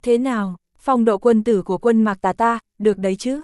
Thế nào, phong độ quân tử của Quân Mạc ta, được đấy chứ?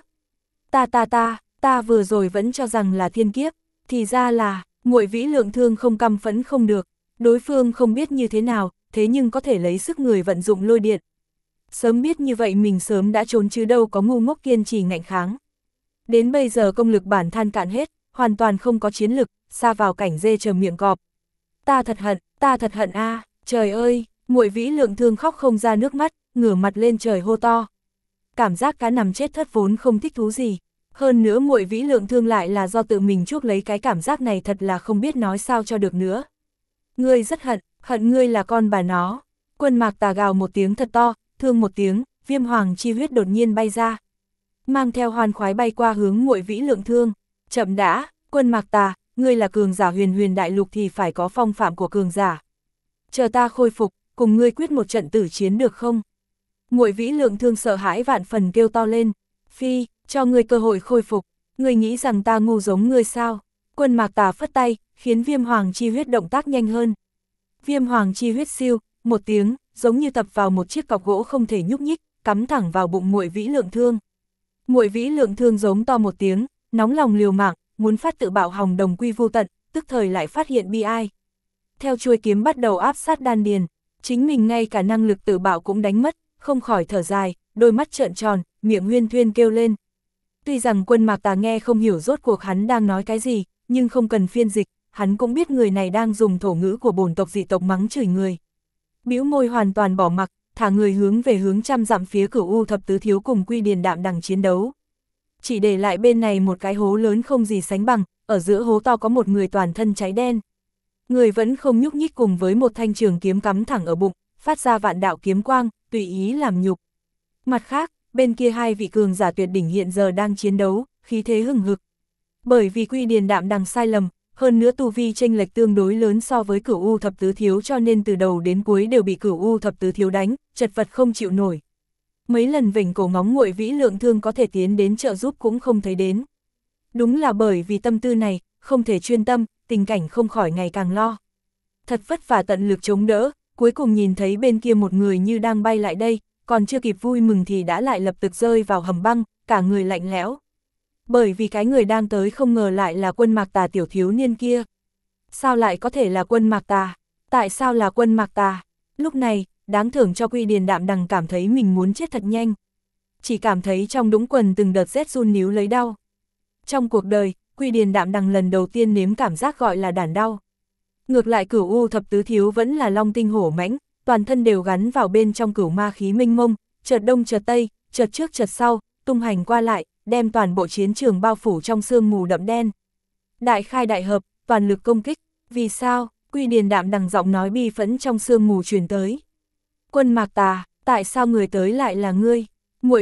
Ta vừa rồi vẫn cho rằng là thiên kiếp, thì ra là, Muội Vĩ Lượng Thương không căm phẫn không được, đối phương không biết như thế nào, thế nhưng có thể lấy sức người vận dụng lôi điện. Sớm biết như vậy mình sớm đã trốn chứ đâu có ngu ngốc kiên trì ngạnh kháng. Đến bây giờ công lực bản than cạn hết, hoàn toàn không có chiến lực, sa vào cảnh dê chờ miệng cọp. Ta thật hận a, trời ơi, Muội Vĩ Lượng Thương khóc không ra nước mắt, ngửa mặt lên trời hô to. Cảm giác cá nằm chết thất vốn không thích thú gì. Hơn nữa Muội Vĩ Lượng Thương lại là do tự mình chuốc lấy cái cảm giác này, thật là không biết nói sao cho được nữa. Ngươi rất hận ngươi là con bà nó. Quân Mạc Tà gào một tiếng thật to, thương một tiếng, viêm hoàng chi huyết đột nhiên bay ra. Mang theo hoan khoái bay qua hướng Muội Vĩ Lượng Thương. Chậm đã, Quân Mạc Tà, ngươi là cường giả huyền đại lục thì phải có phong phạm của cường giả. Chờ ta khôi phục, cùng ngươi quyết một trận tử chiến được không? Muội Vĩ Lượng Thương sợ hãi vạn phần kêu to lên. Phi, cho ngươi cơ hội khôi phục, ngươi nghĩ rằng ta ngu giống ngươi sao? Quân Mạc Tà phất tay, khiến viêm hoàng chi huyết động tác nhanh hơn. Viêm hoàng chi huyết siêu, một tiếng, giống như tập vào một chiếc cọc gỗ không thể nhúc nhích, cắm thẳng vào bụng Muội Vĩ Lượng Thương. Muội Vĩ Lượng Thương giống to một tiếng, nóng lòng liều mạng, muốn phát tự bạo hòng đồng quy vô tận, tức thời lại phát hiện bi ai. Theo chuôi kiếm bắt đầu áp sát đan điền, chính mình ngay cả năng lực tự bạo cũng đánh mất, không khỏi thở dài, đôi mắt trợn tròn, miệng huyên thuyên kêu lên. Tuy rằng Quân Mạc Tà nghe không hiểu rốt cuộc hắn đang nói cái gì, nhưng không cần phiên dịch, hắn cũng biết người này đang dùng thổ ngữ của bổn tộc dị tộc mắng chửi người. Bĩu môi hoàn toàn bỏ mặc, thả người hướng về hướng trăm dặm phía Cửu U Thập Tứ Thiếu cùng Quy Điền Đạm Đằng chiến đấu. Chỉ để lại bên này một cái hố lớn không gì sánh bằng, ở giữa hố to có một người toàn thân cháy đen. Người vẫn không nhúc nhích cùng với một thanh trường kiếm cắm thẳng ở bụng, phát ra vạn đạo kiếm quang, tùy ý làm nhục. Mặt khác, bên kia hai vị cường giả tuyệt đỉnh hiện giờ đang chiến đấu, khí thế hừng hực. Bởi vì Quy Điền Đạm Đằng sai lầm, hơn nữa tu vi chênh lệch tương đối lớn so với Cửu U Thập Tứ Thiếu, cho nên từ đầu đến cuối đều bị Cửu U Thập Tứ Thiếu đánh, chật vật không chịu nổi. Mấy lần vểnh cổ ngóng Muội Vĩ Lượng Thương có thể tiến đến trợ giúp cũng không thấy đến. Đúng là bởi vì tâm tư này, không thể chuyên tâm, tình cảnh không khỏi ngày càng lo. Thật vất vả tận lực chống đỡ, cuối cùng nhìn thấy bên kia một người như đang bay lại đây, còn chưa kịp vui mừng thì đã lại lập tức rơi vào hầm băng, cả người lạnh lẽo. Bởi vì cái người đang tới không ngờ lại là Quân Mạc Tà tiểu thiếu niên kia. Sao lại có thể là Quân Mạc Tà? Tại sao là Quân Mạc Tà? Lúc này, đáng thưởng cho Quy Điền Đạm Đằng cảm thấy mình muốn chết thật nhanh. Chỉ cảm thấy trong đũng quần từng đợt rét run níu lấy đau. Trong cuộc đời, Quy Điền Đạm Đằng lần đầu tiên nếm cảm giác gọi là đản đau. Ngược lại Cửu U Thập Tứ Thiếu vẫn là long tinh hổ mãnh, toàn thân đều gắn vào bên trong cửu ma khí mênh mông, chợt đông chợt tây, chợt trước chợt sau, tung hành qua lại, đem toàn bộ chiến trường bao phủ trong sương mù đậm đen. Đại khai đại hợp, toàn lực công kích, vì sao? Quy Điền Đạm Đằng giọng nói bi phẫn trong sương mù truyền tới. Quân Mạc Tà, tại sao người tới lại là ngươi? Muội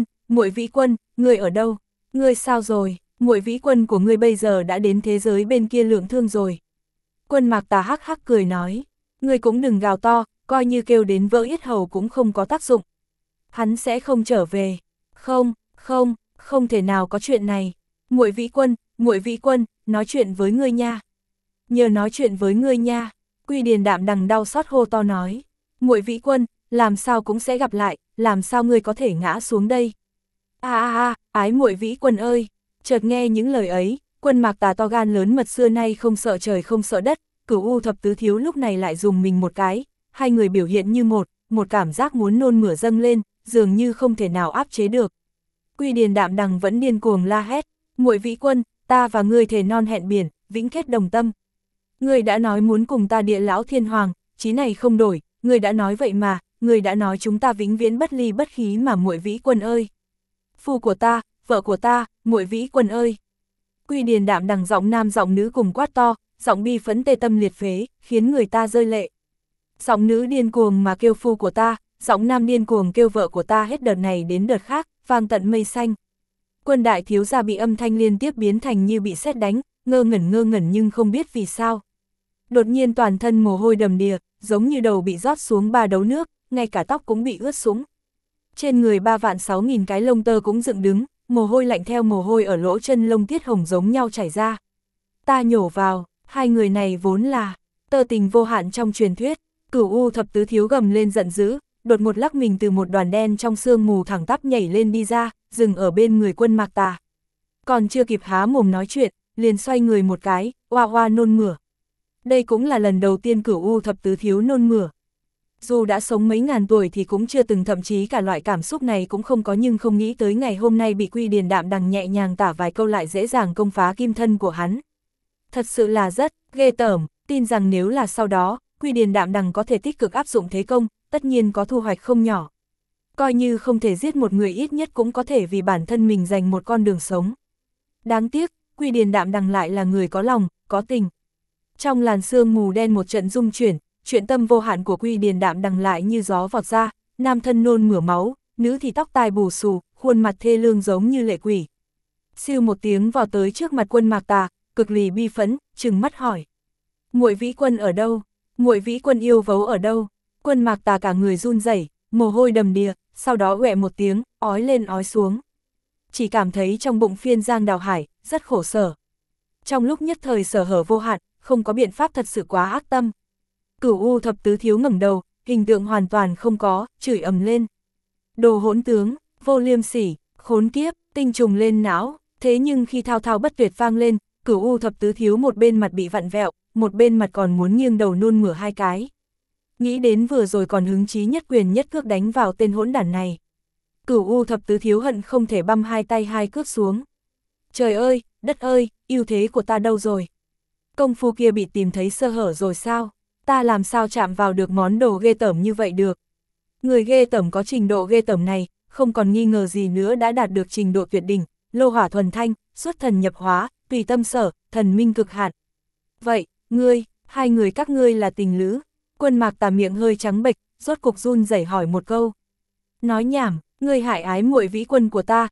Vĩ Quân, ngươi ở đâu? Ngươi sao rồi? Muội Vĩ Quân của ngươi bây giờ đã đến thế giới bên kia Lượng Thương rồi. Quân Mạc Tà hắc hắc cười nói, ngươi cũng đừng gào to, coi như kêu đến vỡ yết hầu cũng không có tác dụng. Hắn sẽ không trở về. Không thể nào có chuyện này. Muội Vĩ Quân, nói chuyện với ngươi nha. Nhờ nói chuyện với ngươi nha. Quy Điền Đạm Đằng đau xót hô to nói. Muội Vĩ Quân, làm sao cũng sẽ gặp lại, làm sao ngươi có thể ngã xuống đây? Ái Muội Vĩ Quân ơi. Chợt nghe những lời ấy, Quân Mạc Tà to gan lớn mật xưa nay không sợ trời không sợ đất, Cửu U Thập Tứ Thiếu lúc này lại dùng mình một cái, hai người biểu hiện như một cảm giác muốn nôn mửa dâng lên, dường như không thể nào áp chế được. Quy Điền Đạm Đằng vẫn điên cuồng la hét, Muội Vĩ Quân, ta và ngươi thề non hẹn biển, vĩnh kết đồng tâm. Ngươi đã nói muốn cùng ta Địa Lão Thiên Hoàng, chí này không đổi, ngươi đã nói vậy mà, ngươi đã nói chúng ta vĩnh viễn bất ly bất khí mà Muội Vĩ Quân ơi. Phu của ta, vợ của ta, Muội Vĩ Quân ơi. Quy Điền Đạm Đằng giọng nam giọng nữ cùng quát to, giọng bi phẫn tê tâm liệt phế, khiến người ta rơi lệ. Giọng nữ điên cuồng mà kêu phu của ta, giọng nam điên cuồng kêu vợ của ta, hết đợt này đến đợt khác, vang tận mây xanh. Quân đại thiếu gia bị âm thanh liên tiếp biến thành như bị sét đánh, ngơ ngẩn nhưng không biết vì sao. Đột nhiên toàn thân mồ hôi đầm đìa, giống như đầu bị rót xuống 3 đấu nước, ngay cả tóc cũng bị ướt sũng. Trên người 3.600.000 cái lông tơ cũng dựng đứng, mồ hôi lạnh theo mồ hôi ở lỗ chân lông tiết hồng giống nhau chảy ra. Ta nhổ vào, hai người này vốn là tơ tình vô hạn trong truyền thuyết. Cửu U Thập Tứ Thiếu gầm lên giận dữ, đột ngột lắc mình từ một đoàn đen trong sương mù thẳng tắp nhảy lên đi ra, dừng ở bên người Quân Mạc Tà. Còn chưa kịp há mồm nói chuyện, liền xoay người một cái, oa oa nôn mửa. Đây cũng là lần đầu tiên Cửu U thập tứ thiếu nôn mửa. Dù đã sống mấy ngàn tuổi thì cũng chưa từng, thậm chí cả loại cảm xúc này cũng không có, nhưng không nghĩ tới ngày hôm nay bị Quy Điền Đạm Đằng nhẹ nhàng tả vài câu lại dễ dàng công phá kim thân của hắn. Thật sự là rất ghê tởm, tin rằng nếu là sau đó, Quy Điền Đạm Đằng có thể tích cực áp dụng thế công, tất nhiên có thu hoạch không nhỏ. Coi như không thể giết một người, ít nhất cũng có thể vì bản thân mình giành một con đường sống. Đáng tiếc, Quy Điền Đạm Đằng lại là người có lòng, có tình. Trong làn sương mù đen một trận rung chuyển, chuyện tâm vô hạn của Quy Điền Đạm Đằng lại như gió vọt ra, nam thân nôn mửa máu, nữ thì tóc tai bù xù, khuôn mặt thê lương giống như lệ quỷ. Siêu một tiếng vào tới trước mặt Quân Mạc Tà, cực lì bi phẫn, trừng mắt hỏi: "Muội Vĩ Quân ở đâu? Muội Vĩ Quân yêu vấu ở đâu?" Quân Mạc Tà cả người run rẩy, mồ hôi đầm đìa, sau đó oẹ một tiếng, ói lên ói xuống. Chỉ cảm thấy trong bụng phiên giang đào hải, rất khổ sở. Trong lúc nhất thời sở hở vô hạn, không có biện pháp, thật sự quá ác tâm. Cửu U thập tứ thiếu ngẩng đầu, hình tượng hoàn toàn không có, chửi ầm lên: "Đồ hỗn tướng, vô liêm sỉ, khốn kiếp!" Tinh trùng lên não. Thế nhưng khi thao thao bất tuyệt vang lên, Cửu U thập tứ thiếu một bên mặt bị vặn vẹo, một bên mặt còn muốn nghiêng đầu nôn mửa hai cái. Nghĩ đến vừa rồi còn hứng chí nhất quyền nhất cước đánh vào tên hỗn đản này. Cửu U thập tứ thiếu hận không thể băm hai tay hai cước xuống. Trời ơi, đất ơi, ưu thế của ta đâu rồi? Công phu kia bị tìm thấy sơ hở rồi sao? Ta làm sao chạm vào được món đồ ghê tởm như vậy được? Người ghê tởm có trình độ ghê tởm này, không còn nghi ngờ gì nữa đã đạt được trình độ tuyệt đỉnh, lô hỏa thuần thanh, xuất thần nhập hóa, tùy tâm sở, thần minh cực hạn. Vậy, hai người các ngươi là tình lữ? Quân Mạc Tà miệng hơi trắng bệch, rốt cục run rẩy hỏi một câu. Nói nhảm, ngươi hại ái muội Vĩ Quân của ta,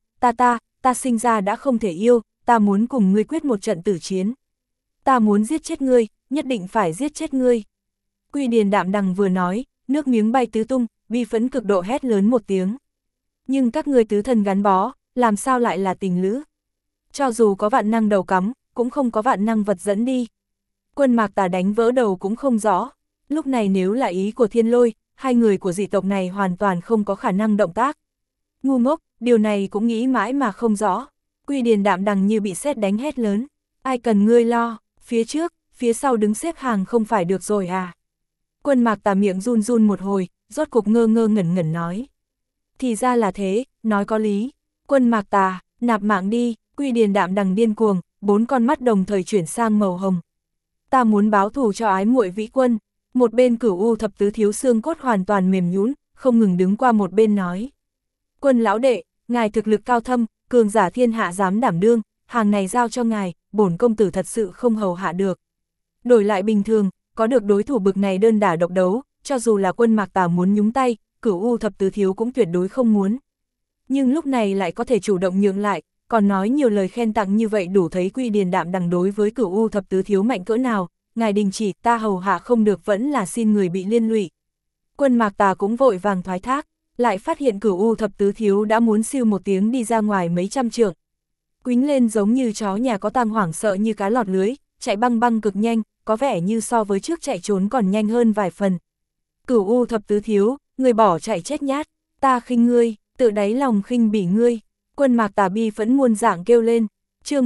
ta sinh ra đã không thể yêu, ta muốn cùng ngươi quyết một trận tử chiến. Ta muốn giết chết ngươi, nhất định phải giết chết ngươi. Quy Điền Đạm Đằng vừa nói, nước miếng bay tứ tung, bi phẫn cực độ hét lớn một tiếng. Nhưng các ngươi tứ thân gắn bó, làm sao lại là tình lữ? Cho dù có vạn năng đầu cắm, cũng không có vạn năng vật dẫn đi. Quân Mạc Tà đánh vỡ đầu cũng không rõ. Lúc này nếu là ý của Thiên Lôi, hai người của dị tộc này hoàn toàn không có khả năng động tác. Ngu ngốc, điều này cũng nghĩ mãi mà không rõ. Quy Điền Đạm Đằng như bị sét đánh hét lớn. Ai cần ngươi lo, phía trước, phía sau đứng xếp hàng không phải được rồi à? Quân Mạc Tà miệng run run một hồi, rốt cục ngơ ngơ ngẩn ngẩn nói. Thì ra là thế, nói có lý. Quân Mạc Tà, nạp mạng đi. Quy Điền Đạm Đằng điên cuồng, bốn con mắt đồng thời chuyển sang màu hồng. Ta muốn báo thù cho ái muội Vĩ Quân. Một bên Cửu U thập tứ thiếu xương cốt hoàn toàn mềm nhũn, không ngừng đứng qua một bên nói. Quân lão đệ, ngài thực lực cao thâm, cường giả thiên hạ dám đảm đương, hàng này giao cho ngài, bổn công tử thật sự không hầu hạ được. Đổi lại bình thường, có được đối thủ bực này đơn đả độc đấu, cho dù là Quân Mạc Tà muốn nhúng tay, Cửu U thập tứ thiếu cũng tuyệt đối không muốn. Nhưng lúc này lại có thể chủ động nhượng lại, còn nói nhiều lời khen tặng như vậy, đủ thấy Quy Điền Đạm Đằng đối với Cửu U thập tứ thiếu mạnh cỡ nào. Ngài đình chỉ, ta hầu hạ không được, vẫn là xin người bị liên lụy. Quân Mạc Tà cũng vội vàng thoái thác, lại phát hiện Cửu U thập tứ thiếu đã muốn siêu một tiếng đi ra ngoài mấy trăm trượng. Quýnh lên giống như chó nhà có tang, hoảng sợ như cá lọt lưới, chạy băng băng cực nhanh, có vẻ như so với trước chạy trốn còn nhanh hơn vài phần. Cửu U thập tứ thiếu, người bỏ chạy chết nhát, ta khinh ngươi, tự đáy lòng khinh bỉ ngươi. Quân Mạc Tà bi phẫn muôn dạng kêu lên. Chương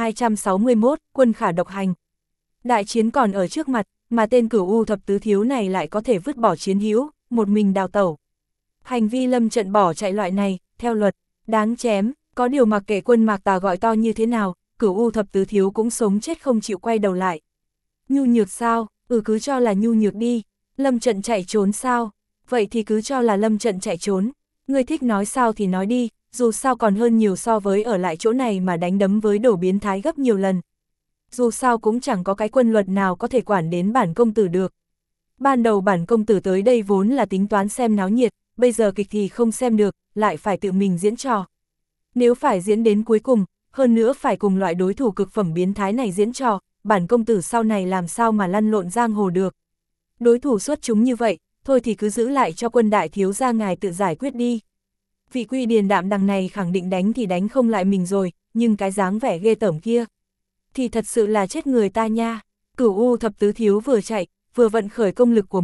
1261, quân khả độc hành. Đại chiến còn ở trước mặt, mà tên Cửu U thập tứ thiếu này lại có thể vứt bỏ chiến hữu, một mình đào tẩu. Hành vi lâm trận bỏ chạy loại này, theo luật, đáng chém, có điều mặc kệ Quân Mạc Tà gọi to như thế nào, Cửu U thập tứ thiếu cũng sống chết không chịu quay đầu lại. Nhu nhược sao? Cứ cho là nhu nhược đi. Lâm trận chạy trốn sao? Vậy thì cứ cho là lâm trận chạy trốn. Ngươi thích nói sao thì nói đi, dù sao còn hơn nhiều so với ở lại chỗ này mà đánh đấm với đổ biến thái gấp nhiều lần. Dù sao cũng chẳng có cái quân luật nào có thể quản đến bản công tử được. Ban đầu bản công tử tới đây vốn là tính toán xem náo nhiệt, bây giờ kịch thì không xem được, lại phải tự mình diễn trò. Nếu phải diễn đến cuối cùng, hơn nữa phải cùng loại đối thủ cực phẩm biến thái này diễn trò, bản công tử sau này làm sao mà lăn lộn giang hồ được. Đối thủ xuất chúng như vậy, thôi thì cứ giữ lại cho Quân đại thiếu gia ngài tự giải quyết đi. Vị Quy Điền Đạm Đằng này khẳng định đánh thì đánh không lại mình rồi, nhưng cái dáng vẻ ghê tởm kia thì thật sự là chết người ta nha. Cửu U thập tứ thiếu vừa chạy, vừa vận khởi công lực của mình,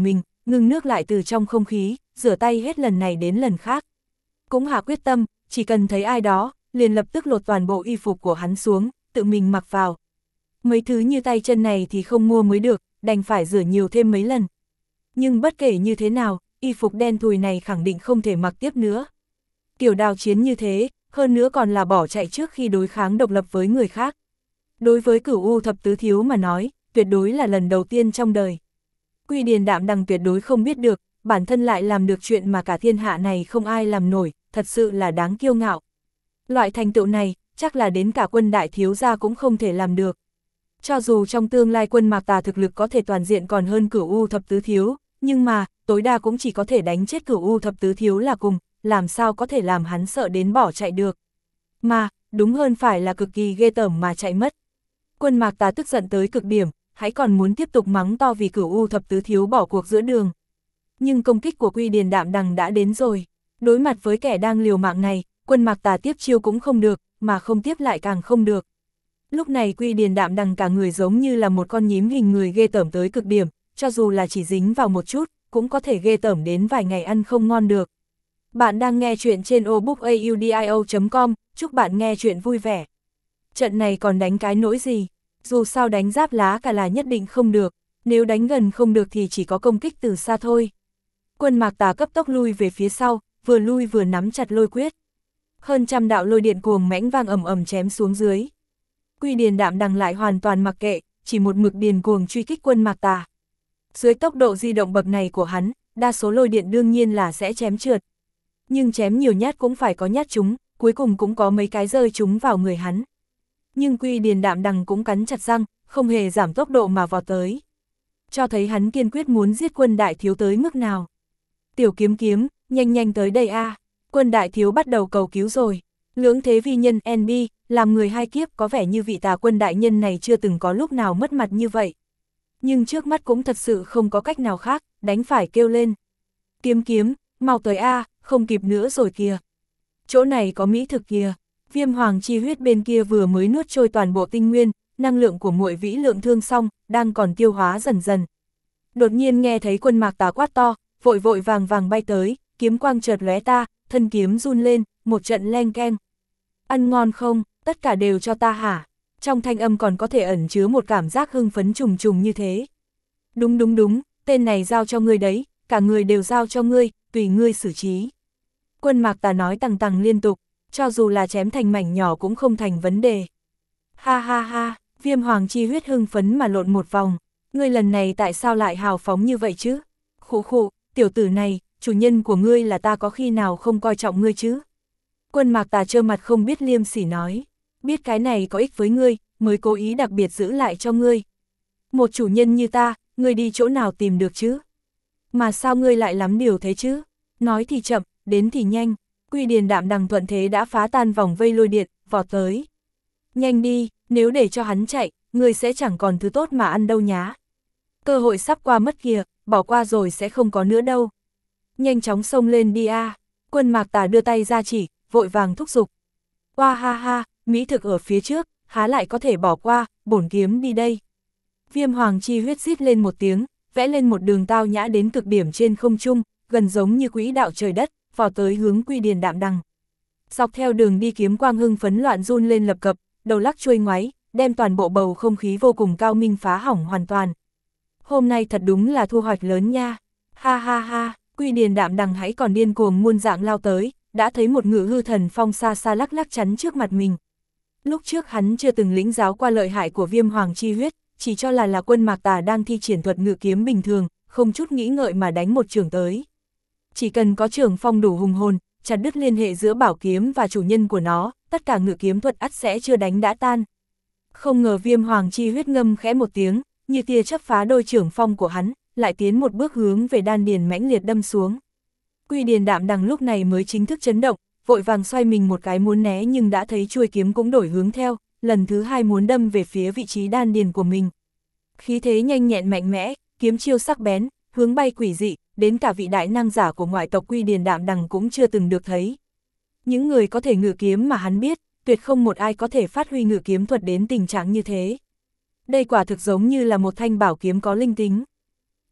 ngưng nước lại từ trong không khí, rửa tay hết lần này đến lần khác. Cũng hạ quyết tâm, chỉ cần thấy ai đó, liền lập tức lột toàn bộ y phục của hắn xuống, tự mình mặc vào. Mấy thứ như tay chân này thì không mua mới được, đành phải rửa nhiều thêm mấy lần. Nhưng bất kể như thế nào, y phục đen thùi này khẳng định không thể mặc tiếp nữa. Kiểu đào chiến như thế, hơn nữa còn là bỏ chạy trước khi đối kháng độc lập với người khác. Đối với Cửu U thập tứ thiếu mà nói, tuyệt đối là lần đầu tiên trong đời. Quy Điền Đạm Đằng tuyệt đối không biết được, bản thân lại làm được chuyện mà cả thiên hạ này không ai làm nổi, thật sự là đáng kiêu ngạo. Loại thành tựu này, chắc là đến cả Quân đại thiếu gia cũng không thể làm được. Cho dù trong tương lai Quân Mạc Tà thực lực có thể toàn diện còn hơn Cửu U thập tứ thiếu, nhưng mà, tối đa cũng chỉ có thể đánh chết Cửu U thập tứ thiếu là cùng, làm sao có thể làm hắn sợ đến bỏ chạy được. Mà, đúng hơn phải là cực kỳ ghê tởm mà chạy mất. Quân Mạc Tà tức giận tới cực điểm, hãy còn muốn tiếp tục mắng to vì Cửu U thập tứ thiếu bỏ cuộc giữa đường. Nhưng công kích của Quy Điền Đạm Đằng đã đến rồi. Đối mặt với kẻ đang liều mạng này, Quân Mạc Tà tiếp chiêu cũng không được, mà không tiếp lại càng không được. Lúc này Quy Điền Đạm Đằng cả người giống như là một con nhím hình người ghê tởm tới cực điểm, cho dù là chỉ dính vào một chút, cũng có thể ghê tởm đến vài ngày ăn không ngon được. Bạn đang nghe chuyện trên obookaudio.com, chúc bạn nghe chuyện vui vẻ. Trận này còn đánh cái nỗi gì? Dù sao đánh giáp lá cả là nhất định không được, nếu đánh gần không được thì chỉ có công kích từ xa thôi. Quân Mạc Tà cấp tốc lui về phía sau, vừa lui vừa nắm chặt lôi quyết. Hơn trăm đạo lôi điện cuồng mãnh vang ầm ầm chém xuống dưới. Quy Điền Đạm Đằng lại hoàn toàn mặc kệ, chỉ một mực điền cuồng truy kích Quân Mạc Tà. Dưới tốc độ di động bậc này của hắn, đa số lôi điện đương nhiên là sẽ chém trượt. Nhưng chém nhiều nhát cũng phải có nhát trúng, cuối cùng cũng có mấy cái rơi trúng vào người hắn. Nhưng Quy Điền Đạm Đằng cũng cắn chặt răng, không hề giảm tốc độ mà vọt tới. Cho thấy hắn kiên quyết muốn giết Quân đại thiếu tới mức nào. Tiểu kiếm kiếm, nhanh nhanh tới đây a. Quân đại thiếu bắt đầu cầu cứu rồi. Lưỡng thế vi nhân NB, làm người hai kiếp có vẻ như vị Tà Quân đại nhân này chưa từng có lúc nào mất mặt như vậy. Nhưng trước mắt cũng thật sự không có cách nào khác, đánh phải kêu lên. Kiếm kiếm, mau tới a, không kịp nữa rồi kìa. Chỗ này có mỹ thực kìa. Viêm hoàng chi huyết bên kia vừa mới nuốt trôi toàn bộ tinh nguyên, năng lượng của muội vĩ lượng thương xong, đang còn tiêu hóa dần dần. Đột nhiên nghe thấy Quân Mạc Tà quát to, vội vội vàng vàng bay tới, kiếm quang chợt lóe ta, thân kiếm run lên, một trận leng keng. Ăn ngon không, tất cả đều cho ta hả? Trong thanh âm còn có thể ẩn chứa một cảm giác hưng phấn trùng trùng như thế. Đúng đúng đúng, tên này giao cho ngươi đấy, cả người đều giao cho ngươi, tùy ngươi xử trí. Quân Mạc Tà nói tằng tằng liên tục, cho dù là chém thành mảnh nhỏ cũng không thành vấn đề. Ha ha ha, Viêm hoàng chi huyết hưng phấn mà lộn một vòng, ngươi lần này tại sao lại hào phóng như vậy chứ? Khụ khụ, tiểu tử này, chủ nhân của ngươi là ta có khi nào không coi trọng ngươi chứ? Quân Mạc Tà trơ mặt không biết liêm sỉ nói, biết cái này có ích với ngươi, mới cố ý đặc biệt giữ lại cho ngươi. Một chủ nhân như ta, ngươi đi chỗ nào tìm được chứ? Mà sao ngươi lại lắm điều thế chứ? Nói thì chậm, đến thì nhanh. Quy Điền Đạm Đằng thuận thế đã phá tan vòng vây lôi điện, vọt tới. Nhanh đi, nếu để cho hắn chạy, ngươi sẽ chẳng còn thứ tốt mà ăn đâu nhá. Cơ hội sắp qua mất kìa, bỏ qua rồi sẽ không có nữa đâu. Nhanh chóng xông lên đi a. Quân Mạc Tà đưa tay ra chỉ, vội vàng thúc giục. Oa ha ha, mỹ thực ở phía trước, há lại có thể bỏ qua, bổn kiếm đi đây. Viêm hoàng chi huyết rít lên một tiếng, vẽ lên một đường tao nhã đến cực điểm trên không trung, gần giống như quỹ đạo trời đất, vào tới hướng Quy Điền Đạm Đằng. Dọc theo đường đi kiếm quang hưng phấn loạn run lên lập cập, đầu lắc chuôi ngoáy, đem toàn bộ bầu không khí vô cùng cao minh phá hỏng hoàn toàn. Hôm nay thật đúng là thu hoạch lớn nha. Ha ha ha, Quy Điền Đạm Đằng hãy còn điên cuồng muôn dạng lao tới, đã thấy một ngự hư thần phong xa xa lắc lắc chắn trước mặt mình. Lúc trước hắn chưa từng lĩnh giáo qua lợi hại của viêm hoàng chi huyết, chỉ cho là Quân Mạc Tà đang thi triển thuật ngự kiếm bình thường, không chút nghĩ ngợi mà đánh một chưởng tới. Chỉ cần có trường phong đủ hùng hồn, chặt đứt liên hệ giữa bảo kiếm và chủ nhân của nó, tất cả ngự kiếm thuật ắt sẽ chưa đánh đã tan. Không ngờ viêm hoàng chi huyết ngâm khẽ một tiếng, như tia chớp phá đôi trường phong của hắn, lại tiến một bước hướng về đan điền mãnh liệt đâm xuống. Quy Điền Đạm Đằng lúc này mới chính thức chấn động, vội vàng xoay mình một cái muốn né nhưng đã thấy chuôi kiếm cũng đổi hướng theo, lần thứ hai muốn đâm về phía vị trí đan điền của mình. Khí thế nhanh nhẹn mạnh mẽ, kiếm chiêu sắc bén, hướng bay quỷ dị, đến cả vị đại năng giả của ngoại tộc Quy Điền Đạm Đằng cũng chưa từng được thấy. Những người có thể ngự kiếm mà hắn biết, tuyệt không một ai có thể phát huy ngự kiếm thuật đến tình trạng như thế. Đây quả thực giống như là một thanh bảo kiếm có linh tính.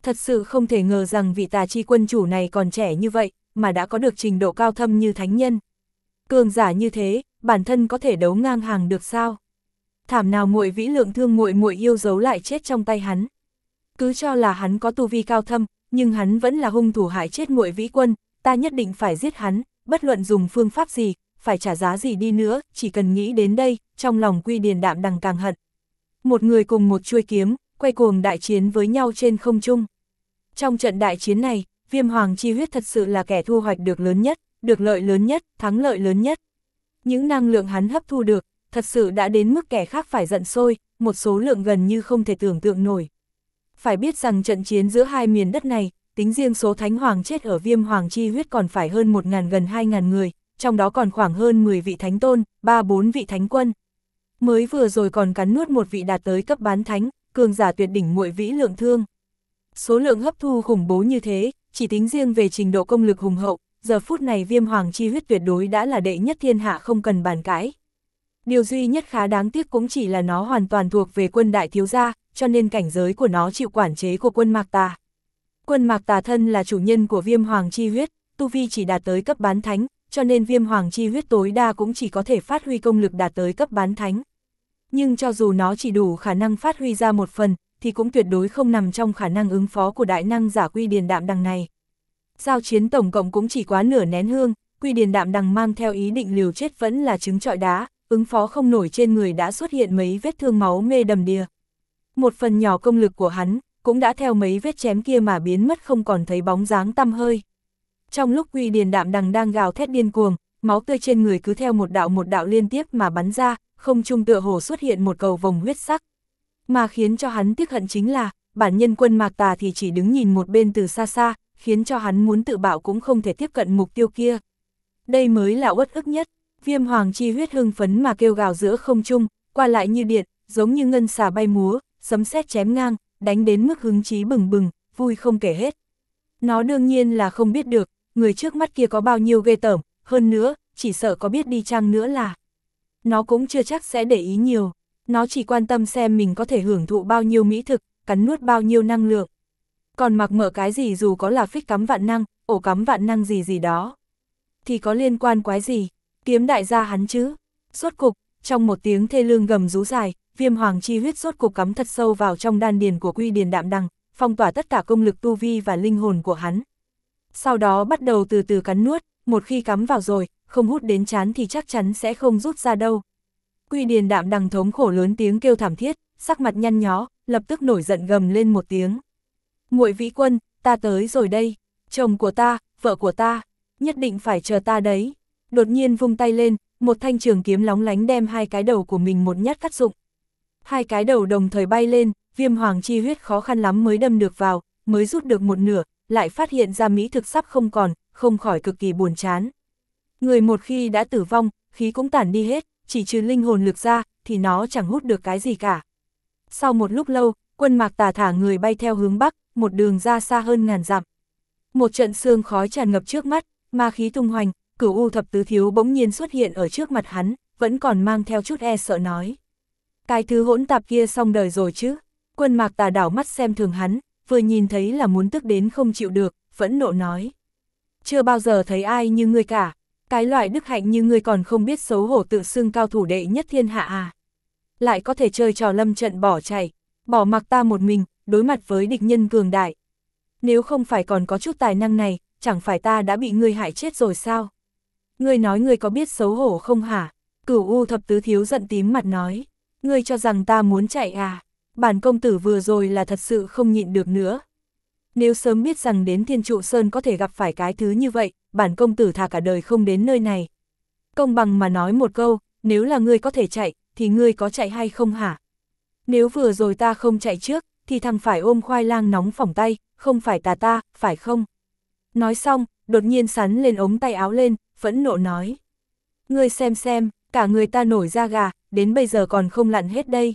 Thật sự không thể ngờ rằng vị Tà Chi quân chủ này còn trẻ như vậy, mà đã có được trình độ cao thâm như thánh nhân. Cường giả như thế, bản thân có thể đấu ngang hàng được sao? Thảm nào muội Vĩ Lượng Thương muội muội yêu dấu lại chết trong tay hắn. Cứ cho là hắn có tu vi cao thâm, nhưng hắn vẫn là hung thủ hại chết muội Vĩ Quân, ta nhất định phải giết hắn, bất luận dùng phương pháp gì, phải trả giá gì đi nữa, chỉ cần nghĩ đến đây, trong lòng Quy Điền Đạm Đằng càng hận. Một người cùng một chuôi kiếm, quay cuồng đại chiến với nhau trên không trung. Trong trận đại chiến này, Viêm Hoàng chi huyết thật sự là kẻ thu hoạch được lớn nhất, được lợi lớn nhất, thắng lợi lớn nhất. Những năng lượng hắn hấp thu được, thật sự đã đến mức kẻ khác phải giận sôi, một số lượng gần như không thể tưởng tượng nổi. Phải biết rằng trận chiến giữa hai miền đất này, tính riêng số thánh hoàng chết ở Viêm Hoàng chi huyết còn phải hơn 1.000 gần 2.000 người, trong đó còn khoảng hơn 10 vị thánh tôn, 3-4 vị thánh quân. Mới vừa rồi còn cắn nuốt một vị đạt tới cấp bán thánh, cường giả tuyệt đỉnh muội Vĩ Lượng Thương. Số lượng hấp thu khủng bố như thế, chỉ tính riêng về trình độ công lực hùng hậu, giờ phút này Viêm Hoàng chi huyết tuyệt đối đã là đệ nhất thiên hạ không cần bàn cãi. Điều duy nhất khá đáng tiếc cũng chỉ là nó hoàn toàn thuộc về Quân đại thiếu gia, cho nên cảnh giới của nó chịu quản chế của Quân Mạc Tà. Quân Mạc Tà thân là chủ nhân của Viêm Hoàng chi huyết, tu vi chỉ đạt tới cấp bán thánh, cho nên Viêm Hoàng chi huyết tối đa cũng chỉ có thể phát huy công lực đạt tới cấp bán thánh. Nhưng cho dù nó chỉ đủ khả năng phát huy ra một phần, thì cũng tuyệt đối không nằm trong khả năng ứng phó của đại năng giả Quy Điền Đạm Đằng này. Giao chiến tổng cộng cũng chỉ quá nửa nén hương, Quy Điền Đạm Đằng mang theo ý định liều chết vẫn là trứng trọi đá, ứng phó không nổi trên người đã xuất hiện mấy vết thương máu mê đầm đìa. Một phần nhỏ công lực của hắn, cũng đã theo mấy vết chém kia mà biến mất không còn thấy bóng dáng tăm hơi. Trong lúc Quy Điền Đạm Đằng đang gào thét điên cuồng, máu tươi trên người cứ theo một đạo liên tiếp mà bắn ra, không trung tựa hồ xuất hiện một cầu vồng huyết sắc. Mà khiến cho hắn tiếc hận chính là, bản nhân Quân Mạc Tà thì chỉ đứng nhìn một bên từ xa xa, khiến cho hắn muốn tự bạo cũng không thể tiếp cận mục tiêu kia. Đây mới là uất ức nhất. Viêm Hoàng chi huyết hưng phấn mà kêu gào giữa không trung, qua lại như điện, giống như ngân xà bay múa, sấm sét chém ngang, đánh đến mức hứng chí bừng bừng, vui không kể hết. Nó đương nhiên là không biết được, người trước mắt kia có bao nhiêu ghê tởm, hơn nữa, chỉ sợ có biết đi chăng nữa là. Nó cũng chưa chắc sẽ để ý nhiều, nó chỉ quan tâm xem mình có thể hưởng thụ bao nhiêu mỹ thực, cắn nuốt bao nhiêu năng lượng. Còn mặc mở cái gì dù có là phích cắm vạn năng, ổ cắm vạn năng gì gì đó, thì có liên quan quái gì, kiếm đại gia hắn chứ. Rốt cục, trong một tiếng thê lương gầm rú dài, Viêm Hoàng chi huyết rốt cục cắm thật sâu vào trong đan điền của Quy Điền Đạm Đằng, phong tỏa tất cả công lực tu vi và linh hồn của hắn. Sau đó bắt đầu từ từ cắn nuốt, một khi cắm vào rồi, không hút đến chán thì chắc chắn sẽ không rút ra đâu. Quy Điền Đạm Đằng thống khổ lớn tiếng kêu thảm thiết, sắc mặt nhăn nhó, lập tức nổi giận gầm lên một tiếng. Muội Vĩ Quân, ta tới rồi đây, chồng của ta, vợ của ta, nhất định phải chờ ta đấy. Đột nhiên vung tay lên, một thanh trường kiếm lóng lánh đem hai cái đầu của mình một nhát cắt rụng. Hai cái đầu đồng thời bay lên, Viêm Hoàng chi huyết khó khăn lắm mới đâm được vào, mới rút được một nửa, lại phát hiện ra mỹ thực sắp không còn, không khỏi cực kỳ buồn chán. Người một khi đã tử vong, khí cũng tản đi hết, chỉ trừ linh hồn lực ra, thì nó chẳng hút được cái gì cả. Sau một lúc lâu, Quân Mạc Tà thả người bay theo hướng bắc, một đường ra xa hơn ngàn dặm. Một trận sương khói tràn ngập trước mắt, ma khí tung hoành, Cửu U thập tứ thiếu bỗng nhiên xuất hiện ở trước mặt hắn, vẫn còn mang theo chút e sợ nói. Cái thứ hỗn tạp kia xong đời rồi chứ. Quân Mạc Tà đảo mắt xem thường hắn, vừa nhìn thấy là muốn tức đến không chịu được, phẫn nộ nói. Chưa bao giờ thấy ai như ngươi cả, cái loại đức hạnh như ngươi còn không biết xấu hổ tự xưng cao thủ đệ nhất thiên hạ à. Lại có thể chơi trò lâm trận bỏ chạy, bỏ mặc ta một mình, đối mặt với địch nhân cường đại. Nếu không phải còn có chút tài năng này, chẳng phải ta đã bị ngươi hại chết rồi sao? Ngươi nói ngươi có biết xấu hổ không hả? Cửu U thập tứ thiếu giận tím mặt nói. Ngươi cho rằng ta muốn chạy à? Bản công tử vừa rồi là thật sự không nhịn được nữa. Nếu sớm biết rằng đến Thiên Trụ Sơn có thể gặp phải cái thứ như vậy, bản công tử thà cả đời không đến nơi này. Công bằng mà nói một câu, nếu là ngươi có thể chạy, thì ngươi có chạy hay không hả? Nếu vừa rồi ta không chạy trước, thì thằng phải ôm khoai lang nóng phỏng tay, không phải ta, phải không? Nói xong, đột nhiên sắn lên ống tay áo lên, phẫn nộ nói. Ngươi xem, cả người ta nổi da gà, đến bây giờ còn không lặn hết đây.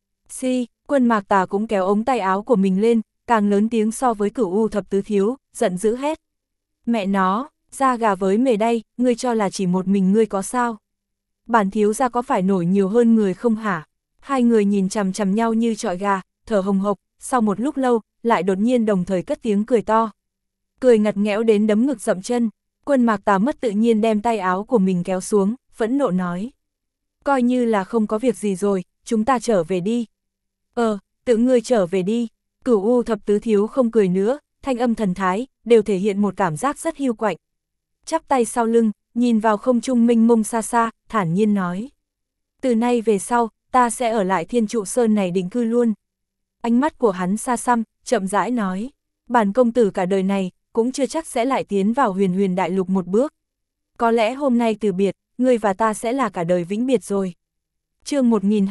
Quân Mạc Tà cũng kéo ống tay áo của mình lên, càng lớn tiếng so với Cửu U thập tứ thiếu, giận dữ hét. Mẹ nó, da gà với mề đây, ngươi cho là chỉ một mình ngươi có sao? Bản thiếu gia có phải nổi nhiều hơn người không hả? Hai người nhìn chằm chằm nhau như trọi gà, thở hồng hộc, sau một lúc lâu, lại đột nhiên đồng thời cất tiếng cười to. Cười ngặt nghẽo đến đấm ngực dậm chân, Quân Mạc Tà mất tự nhiên đem tay áo của mình kéo xuống, phẫn nộ nói. Coi như là không có việc gì rồi, chúng ta trở về đi. Tự ngươi trở về đi. Cửu U Thập Tứ Thiếu không cười nữa, thanh âm thần thái, đều thể hiện một cảm giác rất hiu quạnh. Chắp tay sau lưng, nhìn vào không trung mênh mông xa xa, thản nhiên nói. Từ nay về sau, ta sẽ ở lại Thiên Trụ Sơn này định cư luôn. Ánh mắt của hắn xa xăm, chậm rãi nói. Bản công tử cả đời này, cũng chưa chắc sẽ lại tiến vào huyền huyền đại lục một bước. Có lẽ hôm nay từ biệt, ngươi và ta sẽ là cả đời vĩnh biệt rồi. Chương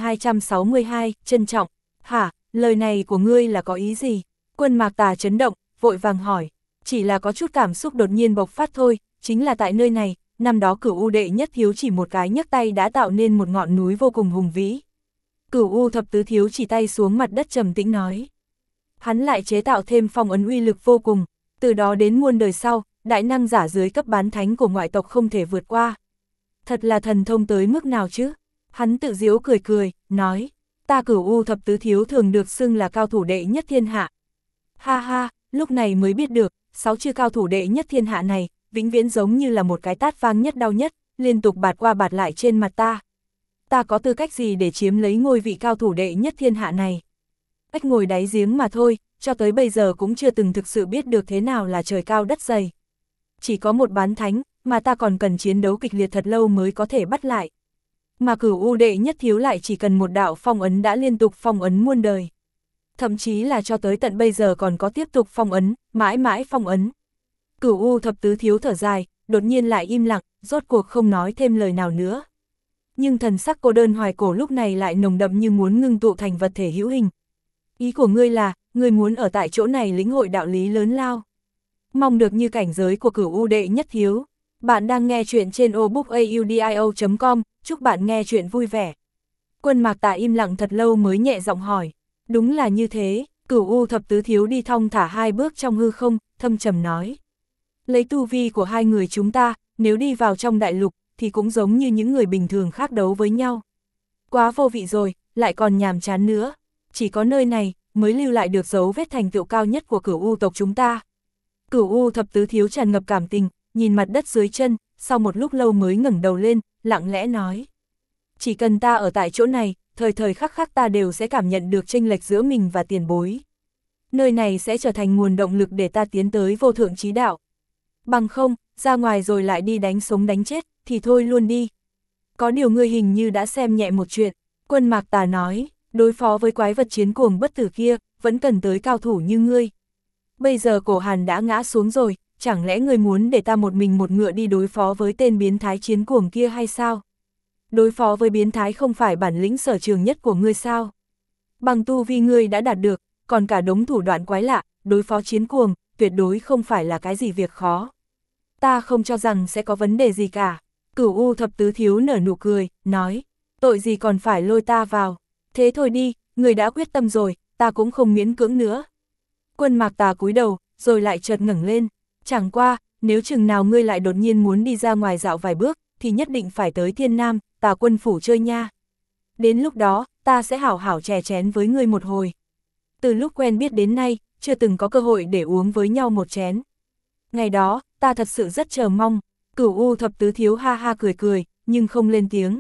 1262, trân trọng. Hả, lời này của ngươi là có ý gì? Quân Mạc Tà chấn động, vội vàng hỏi. Chỉ là có chút cảm xúc đột nhiên bộc phát thôi, chính là tại nơi này, năm đó Cửu U đệ nhất thiếu chỉ một cái nhấc tay đã tạo nên một ngọn núi vô cùng hùng vĩ. Cửu U Thập Tứ Thiếu chỉ tay xuống mặt đất trầm tĩnh nói. Hắn lại chế tạo thêm phong ấn uy lực vô cùng, từ đó đến muôn đời sau, đại năng giả dưới cấp bán thánh của ngoại tộc không thể vượt qua. Thật là thần thông tới mức nào chứ? Hắn tự giễu cười cười, nói, ta Cửu U Thập Tứ Thiếu thường được xưng là cao thủ đệ nhất thiên hạ. Ha ha, lúc này mới biết được, 6 chữ cao thủ đệ nhất thiên hạ này, vĩnh viễn giống như là một cái tát vang nhất đau nhất, liên tục bạt qua bạt lại trên mặt ta. Ta có tư cách gì để chiếm lấy ngôi vị cao thủ đệ nhất thiên hạ này? Ếch ngồi đáy giếng mà thôi, cho tới bây giờ cũng chưa từng thực sự biết được thế nào là trời cao đất dày. Chỉ có một bán thánh, mà ta còn cần chiến đấu kịch liệt thật lâu mới có thể bắt lại. Mà Cửu U đệ nhất thiếu lại chỉ cần một đạo phong ấn đã liên tục phong ấn muôn đời. Thậm chí là cho tới tận bây giờ còn có tiếp tục phong ấn, mãi mãi phong ấn. Cửu U Thập Tứ Thiếu thở dài, đột nhiên lại im lặng, rốt cuộc không nói thêm lời nào nữa. Nhưng thần sắc cô đơn hoài cổ lúc này lại nồng đậm như muốn ngưng tụ thành vật thể hữu hình. Ý của ngươi là, ngươi muốn ở tại chỗ này lĩnh hội đạo lý lớn lao. Mong được như cảnh giới của Cửu U đệ nhất thiếu. Bạn đang nghe chuyện trên obookaudio.com, chúc bạn nghe chuyện vui vẻ. Quân Mạc Tà im lặng thật lâu mới nhẹ giọng hỏi. Đúng là như thế, Cửu U Thập Tứ Thiếu đi thong thả 2 bước trong hư không, thâm trầm nói. Lấy tu vi của hai người chúng ta, nếu đi vào trong đại lục, thì cũng giống như những người bình thường khác đấu với nhau. Quá vô vị rồi, lại còn nhàm chán nữa. Chỉ có nơi này, mới lưu lại được dấu vết thành tựu cao nhất của Cửu U tộc chúng ta. Cửu U Thập Tứ Thiếu tràn ngập cảm tình, nhìn mặt đất dưới chân, sau một lúc lâu mới ngẩng đầu lên, lặng lẽ nói. Chỉ cần ta ở tại chỗ này, thời thời khắc khắc ta đều sẽ cảm nhận được chênh lệch giữa mình và tiền bối. Nơi này sẽ trở thành nguồn động lực để ta tiến tới vô thượng chí đạo. Bằng không, ra ngoài rồi lại đi đánh sống đánh chết, thì thôi luôn đi. Có điều ngươi hình như đã xem nhẹ một chuyện, Quân Mạc Tà nói, đối phó với quái vật chiến cuồng bất tử kia, vẫn cần tới cao thủ như ngươi. Bây giờ Cổ Hàn đã ngã xuống rồi, chẳng lẽ ngươi muốn để ta một mình một ngựa đi đối phó với tên biến thái chiến cuồng kia hay sao? Đối phó với biến thái không phải bản lĩnh sở trường nhất của ngươi sao? Bằng tu vi ngươi đã đạt được, còn cả đống thủ đoạn quái lạ, đối phó chiến cuồng, tuyệt đối không phải là cái gì việc khó. Ta không cho rằng sẽ có vấn đề gì cả. Cửu U Thập Tứ Thiếu nở nụ cười, nói, tội gì còn phải lôi ta vào. Thế thôi đi, người đã quyết tâm rồi, ta cũng không miễn cưỡng nữa. Quân Mạc Tà cúi đầu, rồi lại chợt ngẩng lên. Chẳng qua, nếu chừng nào ngươi lại đột nhiên muốn đi ra ngoài dạo vài bước, thì nhất định phải tới Thiên Nam, Tà Quân phủ chơi nha. Đến lúc đó, ta sẽ hảo hảo chè chén với ngươi một hồi. Từ lúc quen biết đến nay, chưa từng có cơ hội để uống với nhau một chén. Ngày đó, ta thật sự rất chờ mong. Cửu U Thập Tứ Thiếu ha ha cười cười, nhưng không lên tiếng.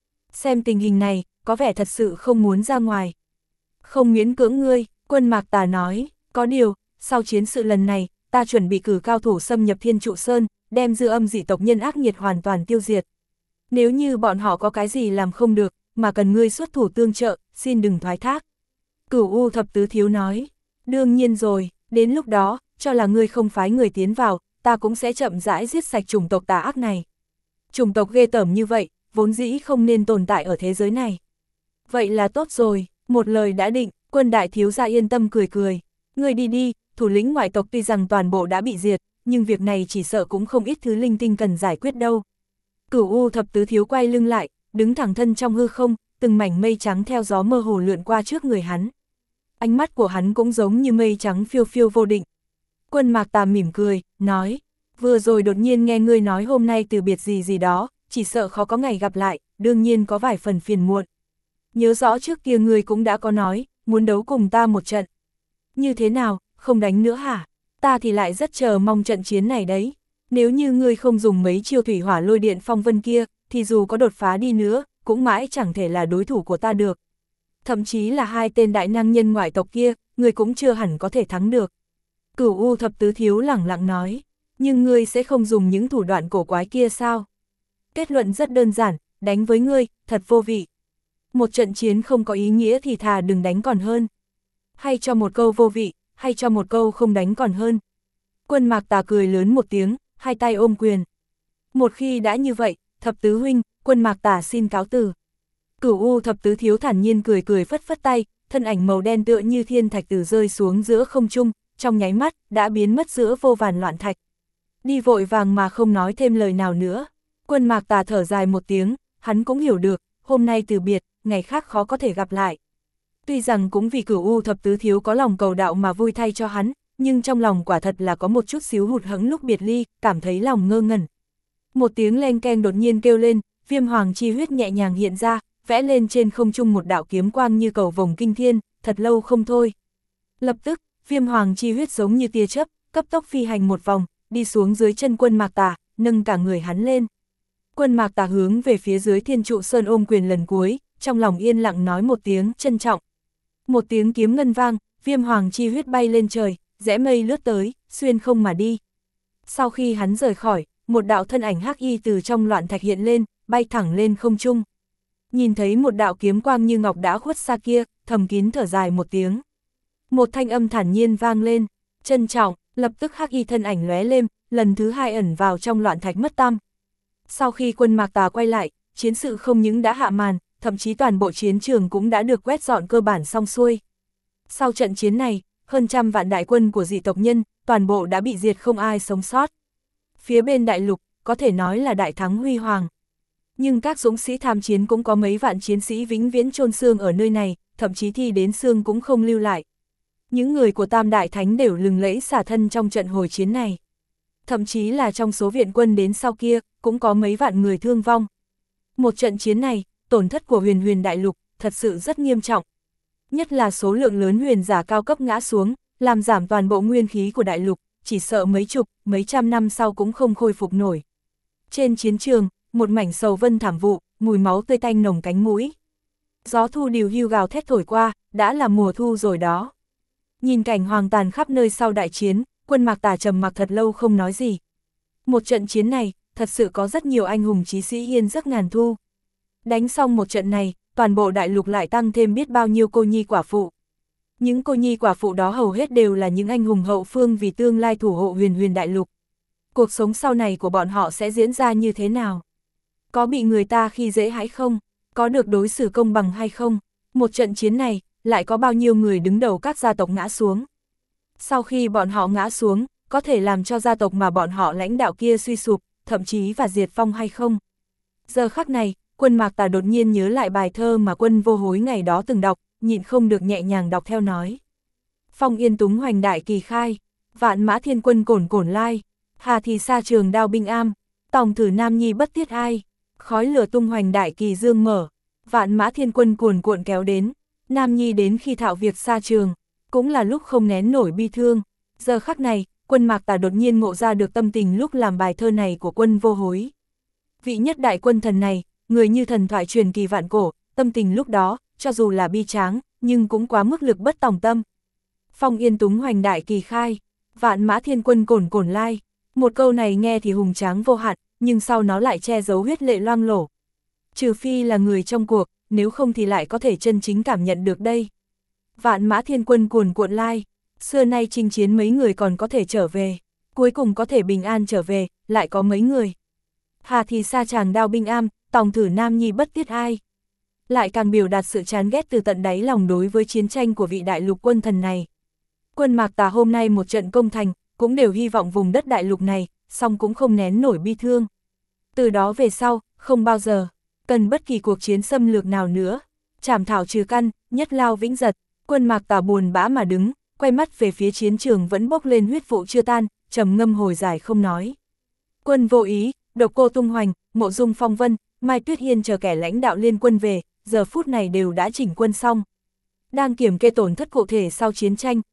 Xem tình hình này, có vẻ thật sự không muốn ra ngoài. Không miễn cưỡng ngươi, Quân Mạc Tà nói, có điều, sau chiến sự lần này, ta chuẩn bị cử cao thủ xâm nhập Thiên Trụ Sơn, đem dư âm dị tộc nhân ác nghiệt hoàn toàn tiêu diệt. Nếu như bọn họ có cái gì làm không được, mà cần ngươi xuất thủ tương trợ, xin đừng thoái thác. Cửu U Thập Tứ Thiếu nói, đương nhiên rồi, đến lúc đó, cho là ngươi không phái người tiến vào, ta cũng sẽ chậm rãi giết sạch chủng tộc tà ác này. Chủng tộc ghê tởm như vậy, vốn dĩ không nên tồn tại ở thế giới này. Vậy là tốt rồi, một lời đã định, Quân đại thiếu gia yên tâm cười cười. Ngươi đi đi, thủ lĩnh ngoại tộc tuy rằng toàn bộ đã bị diệt, nhưng việc này chỉ sợ cũng không ít thứ linh tinh cần giải quyết đâu. Cửu U Thập Tứ Thiếu quay lưng lại, đứng thẳng thân trong hư không, từng mảnh mây trắng theo gió mơ hồ lượn qua trước người hắn. Ánh mắt của hắn cũng giống như mây trắng phiêu phiêu vô định. Quân Mạc Tà mỉm cười, nói, vừa rồi đột nhiên nghe ngươi nói hôm nay từ biệt gì gì đó, chỉ sợ khó có ngày gặp lại, đương nhiên có vài phần phiền muộn. Nhớ rõ trước kia ngươi cũng đã có nói, muốn đấu cùng ta một trận. Như thế nào, không đánh nữa hả? Ta thì lại rất chờ mong trận chiến này đấy. Nếu như ngươi không dùng mấy chiêu thủy hỏa lôi điện phong vân kia, thì dù có đột phá đi nữa, cũng mãi chẳng thể là đối thủ của ta được. Thậm chí là hai tên đại năng nhân ngoại tộc kia, ngươi cũng chưa hẳn có thể thắng được. Cửu U thập tứ thiếu lẳng lặng nói, nhưng ngươi sẽ không dùng những thủ đoạn cổ quái kia sao? Kết luận rất đơn giản, đánh với ngươi, thật vô vị. Một trận chiến không có ý nghĩa thì thà đừng đánh còn hơn. Hay cho một câu vô vị, hay cho một câu không đánh còn hơn. Quân Mạc Tà cười lớn một tiếng, hai tay ôm quyền. Một khi đã như vậy, thập tứ huynh, Quân Mạc Tà xin cáo từ. Cửu U thập tứ thiếu thản nhiên cười cười phất phất tay, thân ảnh màu đen tựa như thiên thạch tử rơi xuống giữa không trung, trong nháy mắt, đã biến mất giữa vô vàn loạn thạch. Đi vội vàng mà không nói thêm lời nào nữa. Quân Mạc Tà thở dài một tiếng, hắn cũng hiểu được, hôm nay từ biệt, ngày khác khó có thể gặp lại. Tuy rằng cũng vì Cửu U thập tứ thiếu có lòng cầu đạo mà vui thay cho hắn, nhưng trong lòng quả thật là có một chút xíu hụt hẫng lúc biệt ly, cảm thấy lòng ngơ ngẩn. Một tiếng leng keng đột nhiên kêu lên, Viêm Hoàng chi huyết nhẹ nhàng hiện ra, vẽ lên trên không trung một đạo kiếm quang như cầu vồng kinh thiên, thật lâu không thôi. Lập tức, Viêm Hoàng chi huyết giống như tia chớp, cấp tốc phi hành một vòng, đi xuống dưới chân Quân Mạc Tà, nâng cả người hắn lên. Quân Mạc Tà hướng về phía dưới Thiên Trụ Sơn ôm quyền lần cuối, trong lòng yên lặng nói một tiếng trân trọng. Một tiếng kiếm ngân vang, Viêm Hoàng chi huyết bay lên trời, rẽ mây lướt tới, xuyên không mà đi. Sau khi hắn rời khỏi, một đạo thân ảnh hắc y từ trong loạn thạch hiện lên, bay thẳng lên không trung. Nhìn thấy một đạo kiếm quang như ngọc đã khuất xa kia, thầm kín thở dài một tiếng. Một thanh âm thản nhiên vang lên, trân trọng, lập tức hắc y thân ảnh lóe lên, lần thứ hai ẩn vào trong loạn thạch mất tăm. Sau khi Quân Mạc Tà quay lại, chiến sự không những đã hạ màn, thậm chí toàn bộ chiến trường cũng đã được quét dọn cơ bản xong xuôi. Sau trận chiến này, hơn trăm vạn đại quân của dị tộc nhân, toàn bộ đã bị diệt không ai sống sót. Phía bên đại lục, có thể nói là đại thắng huy hoàng. Nhưng các dũng sĩ tham chiến cũng có mấy vạn chiến sĩ vĩnh viễn chôn xương ở nơi này, thậm chí thi đến xương cũng không lưu lại. Những người của Tam Đại Thánh đều lừng lẫy xả thân trong trận hồi chiến này. Thậm chí là trong số viện quân đến sau kia, cũng có mấy vạn người thương vong. Một trận chiến này, tổn thất của huyền huyền đại lục, thật sự rất nghiêm trọng. Nhất là số lượng lớn huyền giả cao cấp ngã xuống, làm giảm toàn bộ nguyên khí của đại lục, chỉ sợ mấy chục, mấy trăm năm sau cũng không khôi phục nổi. Trên chiến trường, một mảnh sầu vân thảm vụ, mùi máu tươi tanh nồng cánh mũi. Gió thu điều hưu gào thét thổi qua, đã là mùa thu rồi đó. Nhìn cảnh hoang tàn khắp nơi sau đại chiến, Quân Mạc Tà trầm mặc thật lâu không nói gì. Một trận chiến này, thật sự có rất nhiều anh hùng chí sĩ hiên giấc ngàn thu. Đánh xong một trận này, toàn bộ đại lục lại tăng thêm biết bao nhiêu cô nhi quả phụ. Những cô nhi quả phụ đó hầu hết đều là những anh hùng hậu phương vì tương lai thủ hộ huyền huyền đại lục. Cuộc sống sau này của bọn họ sẽ diễn ra như thế nào? Có bị người ta khi dễ hay không? Có được đối xử công bằng hay không? Một trận chiến này, lại có bao nhiêu người đứng đầu các gia tộc ngã xuống? Sau khi bọn họ ngã xuống, có thể làm cho gia tộc mà bọn họ lãnh đạo kia suy sụp, thậm chí và diệt vong hay không? Giờ khắc này, Quân Mạc Tà đột nhiên nhớ lại bài thơ mà Quân Vô Hối ngày đó từng đọc, nhịn không được nhẹ nhàng đọc theo nói. Phong yên túng hoành đại kỳ khai, vạn mã thiên quân cổn cổn lai, hà thì xa trường đao binh am, tòng thử nam nhi bất tiết ai, khói lửa tung hoành đại kỳ dương mở, vạn mã thiên quân cuồn cuộn kéo đến, nam nhi đến khi thạo việc xa trường, cũng là lúc không nén nổi bi thương. Giờ khắc này, Quân Mạc Tà đột nhiên ngộ ra được tâm tình lúc làm bài thơ này của Quân Vô Hối. Vị nhất đại quân thần này, người như thần thoại truyền kỳ vạn cổ, tâm tình lúc đó, cho dù là bi tráng, nhưng cũng quá mức lực bất tòng tâm. Phong yên túng hoành đại kỳ khai, vạn mã thiên quân cổn cổn lai. Một câu này nghe thì hùng tráng vô hạn, nhưng sau nó lại che giấu huyết lệ loang lổ. Trừ phi là người trong cuộc, nếu không thì lại có thể chân chính cảm nhận được đây. Vạn mã thiên quân cuồn cuộn lai, xưa nay chinh chiến mấy người còn có thể trở về, cuối cùng có thể bình an trở về, lại có mấy người. Hà thì xa chàng đao binh am, tòng thử nam nhi bất tiết ai. Lại càng biểu đạt sự chán ghét từ tận đáy lòng đối với chiến tranh của vị đại lục quân thần này. Quân Mạc Tà hôm nay một trận công thành, cũng đều hy vọng vùng đất đại lục này, song cũng không nén nổi bi thương. Từ đó về sau, không bao giờ cần bất kỳ cuộc chiến xâm lược nào nữa. Trảm thảo trừ căn, nhất lao vĩnh giật. Quân Mạc Tà buồn bã mà đứng, quay mắt về phía chiến trường vẫn bốc lên huyết vụ chưa tan, trầm ngâm hồi dài không nói. Quân Vô Ý, Độc Cô tung hoành, Mộ Dung Phong Vân, Mai Tuyết Hiên chờ kẻ lãnh đạo liên quân về, giờ phút này đều đã chỉnh quân xong. Đang kiểm kê tổn thất cụ thể sau chiến tranh,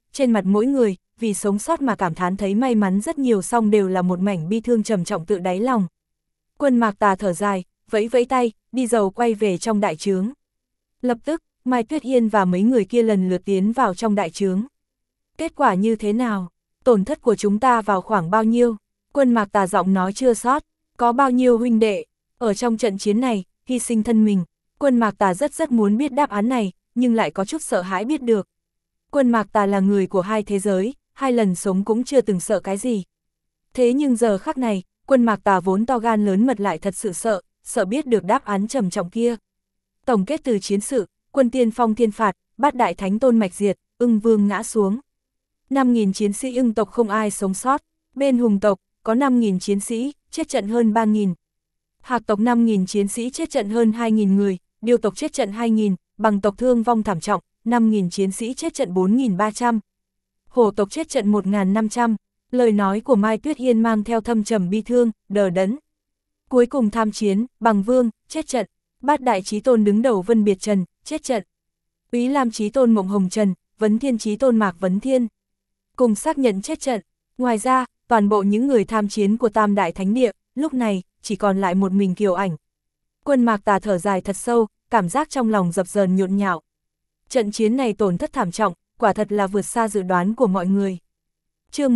trên mặt mỗi người, vì sống sót mà cảm thán thấy may mắn rất nhiều, song đều là một mảnh bi thương trầm trọng tự đáy lòng. Quân Mạc Tà thở dài, vẫy vẫy tay, đi dầu quay về trong đại trướng. Lập tức, Mai Tuyết Yên và mấy người kia lần lượt tiến vào trong đại trướng. Kết quả như thế nào? Tổn thất của chúng ta vào khoảng bao nhiêu? Quân Mạc Tà giọng nói chưa sót, có bao nhiêu huynh đệ? Ở trong trận chiến này, hy sinh thân mình. Quân Mạc Tà rất muốn biết đáp án này, nhưng lại có chút sợ hãi biết được. Quân Mạc Tà là người của hai thế giới, 2 lần sống cũng chưa từng sợ cái gì. Thế nhưng giờ khắc này, Quân Mạc Tà vốn to gan lớn mật lại thật sự sợ biết được đáp án trầm trọng kia. Tổng kết từ chiến sự, quân tiên phong thiên phạt, bát đại thánh tôn mạch diệt, Ưng Vương ngã xuống. 5.000 chiến sĩ Ưng tộc không ai sống sót, bên Hùng tộc có 5.000 chiến sĩ, chết trận hơn 3.000. Hạc tộc 5.000 chiến sĩ chết trận hơn 2.000 người, Điêu tộc chết trận 2.000, Bằng tộc thương vong thảm trọng, 5.000 chiến sĩ chết trận 4.300. Hổ tộc chết trận 1.500. Lời nói của Mai Tuyết Yên mang theo thâm trầm bi thương, đờ đẫn. Cuối cùng tham chiến, Bằng Vương, chết trận. Bát đại chí tôn đứng đầu Vân Biệt Trần, chết trận. Úy Lam chí tôn Mộng Hồng Trần, Vấn Thiên chí tôn Mạc Vấn Thiên cùng xác nhận chết trận. Ngoài ra, toàn bộ những người tham chiến của Tam Đại Thánh Địa, lúc này, chỉ còn lại một mình Kiều Ảnh. Quân Mạc Tà thở dài thật sâu, cảm giác trong lòng dập dờn nhộn nhạo. Trận chiến này tổn thất thảm trọng, quả thật là vượt xa dự đoán của mọi người. Chương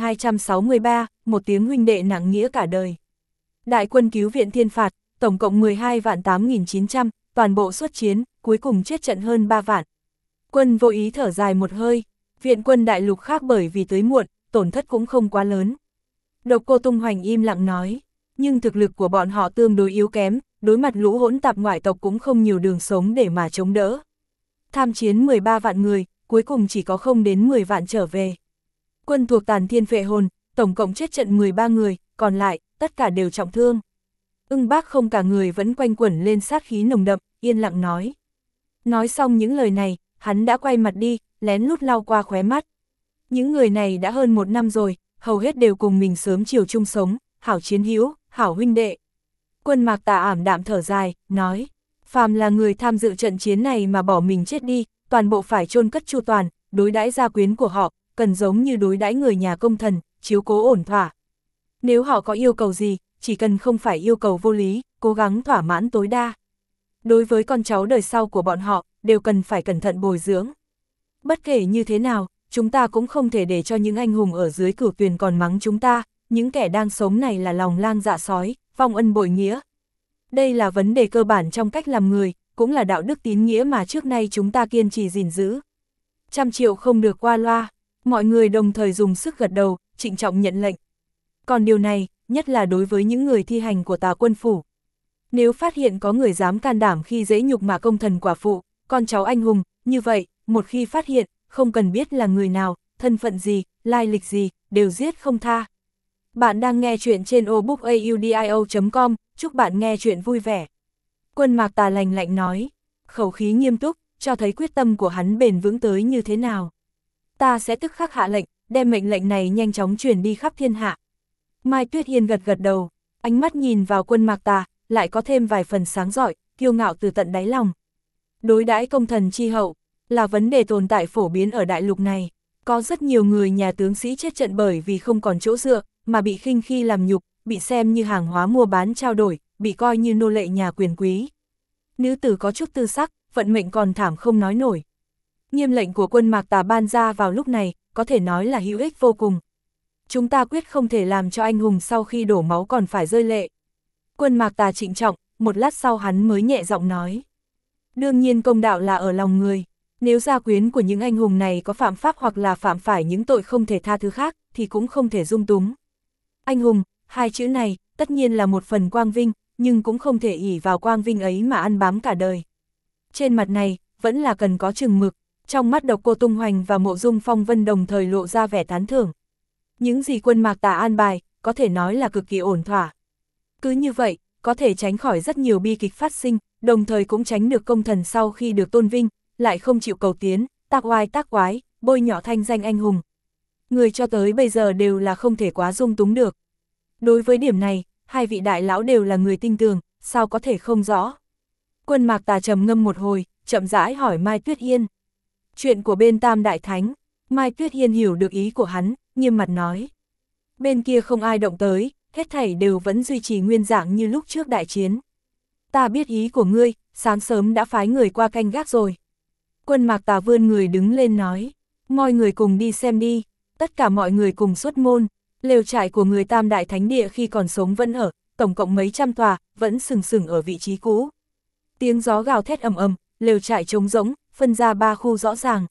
1263, một tiếng huynh đệ nặng nghĩa cả đời. Đại quân cứu viện thiên phạt, tổng cộng 12 vạn 8.900, toàn bộ xuất chiến, cuối cùng chết trận hơn 3 vạn. Quân Vô Ý thở dài một hơi, viện quân đại lục khác bởi vì tới muộn, tổn thất cũng không quá lớn. Độc Cô Tung Hoành im lặng nói, nhưng thực lực của bọn họ tương đối yếu kém, đối mặt lũ hỗn tạp ngoại tộc cũng không nhiều đường sống để mà chống đỡ. Tham chiến 13 vạn người, cuối cùng chỉ có không đến 10 vạn trở về. Quân thuộc Tàn Thiên Phệ Hồn, tổng cộng chết trận 13 người, còn lại, tất cả đều trọng thương. Ưng Bác không cả người vẫn quanh quẩn lên sát khí nồng đậm, yên lặng nói. Nói xong những lời này, hắn đã quay mặt đi, lén lút lau qua khóe mắt. Những người này đã hơn 1 năm rồi, hầu hết đều cùng mình sớm chiều chung sống, hảo chiến hữu, hảo huynh đệ. Quân Mạc Tà ảm đạm thở dài, nói, phàm là người tham dự trận chiến này mà bỏ mình chết đi, toàn bộ phải chôn cất chu toàn, đối đãi gia quyến của họ, cần giống như đối đãi người nhà công thần, chiếu cố ổn thỏa. Nếu họ có yêu cầu gì, chỉ cần không phải yêu cầu vô lý, cố gắng thỏa mãn tối đa. Đối với con cháu đời sau của bọn họ, đều cần phải cẩn thận bồi dưỡng. Bất kể như thế nào, chúng ta cũng không thể để cho những anh hùng ở dưới Cửu Tuyền còn mắng chúng ta, những kẻ đang sống này là lòng lang dạ sói, vong ân bội nghĩa. Đây là vấn đề cơ bản trong cách làm người, cũng là đạo đức tín nghĩa mà trước nay chúng ta kiên trì gìn giữ. 100 triệu không được qua loa, mọi người đồng thời dùng sức gật đầu, trịnh trọng nhận lệnh. Còn điều này, nhất là đối với những người thi hành của Tà Quân Phủ. Nếu phát hiện có người dám can đảm khi dễ nhục mạ công thần quả phụ, con cháu anh hùng, như vậy, một khi phát hiện, không cần biết là người nào, thân phận gì, lai lịch gì, đều giết không tha. Bạn đang nghe chuyện trên obookaudio.com, chúc bạn nghe chuyện vui vẻ. Quân Mạc Tà lạnh lạnh nói, khẩu khí nghiêm túc, cho thấy quyết tâm của hắn bền vững tới như thế nào. Ta sẽ tức khắc hạ lệnh, đem mệnh lệnh này nhanh chóng truyền đi khắp thiên hạ. Mai Tuyết Yên gật gật đầu, ánh mắt nhìn vào Quân Mạc Tà, lại có thêm vài phần sáng rọi, kiêu ngạo từ tận đáy lòng. Đối đãi công thần chi hậu, là vấn đề tồn tại phổ biến ở đại lục này. Có rất nhiều người nhà tướng sĩ chết trận bởi vì không còn chỗ dựa, mà bị khinh khi làm nhục, bị xem như hàng hóa mua bán trao đổi, bị coi như nô lệ nhà quyền quý. Nữ tử có chút tư sắc, vận mệnh còn thảm không nói nổi. Nghiêm lệnh của Quân Mạc Tà ban ra vào lúc này, có thể nói là hữu ích vô cùng. Chúng ta quyết không thể làm cho anh hùng sau khi đổ máu còn phải rơi lệ. Quân Mạc Tà trịnh trọng, một lát sau hắn mới nhẹ giọng nói. Đương nhiên công đạo là ở lòng người. Nếu gia quyến của những anh hùng này có phạm pháp hoặc là phạm phải những tội không thể tha thứ khác, thì cũng không thể dung túng. Anh hùng, hai chữ này, tất nhiên là một phần quang vinh, nhưng cũng không thể ỷ vào quang vinh ấy mà ăn bám cả đời. Trên mặt này, vẫn là cần có chừng mực, trong mắt Độc Cô Tung Hoành và Mộ Dung Phong Vân đồng thời lộ ra vẻ tán thưởng. Những gì Quân Mạc Tà an bài, có thể nói là cực kỳ ổn thỏa. Cứ như vậy, có thể tránh khỏi rất nhiều bi kịch phát sinh, đồng thời cũng tránh được công thần sau khi được tôn vinh, lại không chịu cầu tiến, tác oai tác quái, bôi nhọ thanh danh anh hùng. Người cho tới bây giờ đều là không thể quá dung túng được. Đối với điểm này, hai vị đại lão đều là người tinh tường, sao có thể không rõ. Quân Mạc Tà trầm ngâm một hồi, chậm rãi hỏi Mai Tuyết Yên. Chuyện của bên Tam Đại Thánh, Mai Tuyết Hiên hiểu được ý của hắn, nghiêm mặt nói. Bên kia không ai động tới, hết thảy đều vẫn duy trì nguyên dạng như lúc trước đại chiến. Ta biết ý của ngươi, sáng sớm đã phái người qua canh gác rồi. Quân Mạc Tà vươn người đứng lên nói, mọi người cùng đi xem đi, tất cả mọi người cùng xuất môn, lều trại của người Tam Đại Thánh Địa khi còn sống vẫn ở, tổng cộng mấy trăm tòa, vẫn sừng sừng ở vị trí cũ. Tiếng gió gào thét ầm ầm, lều trại trống rỗng, phân ra 3 khu rõ ràng.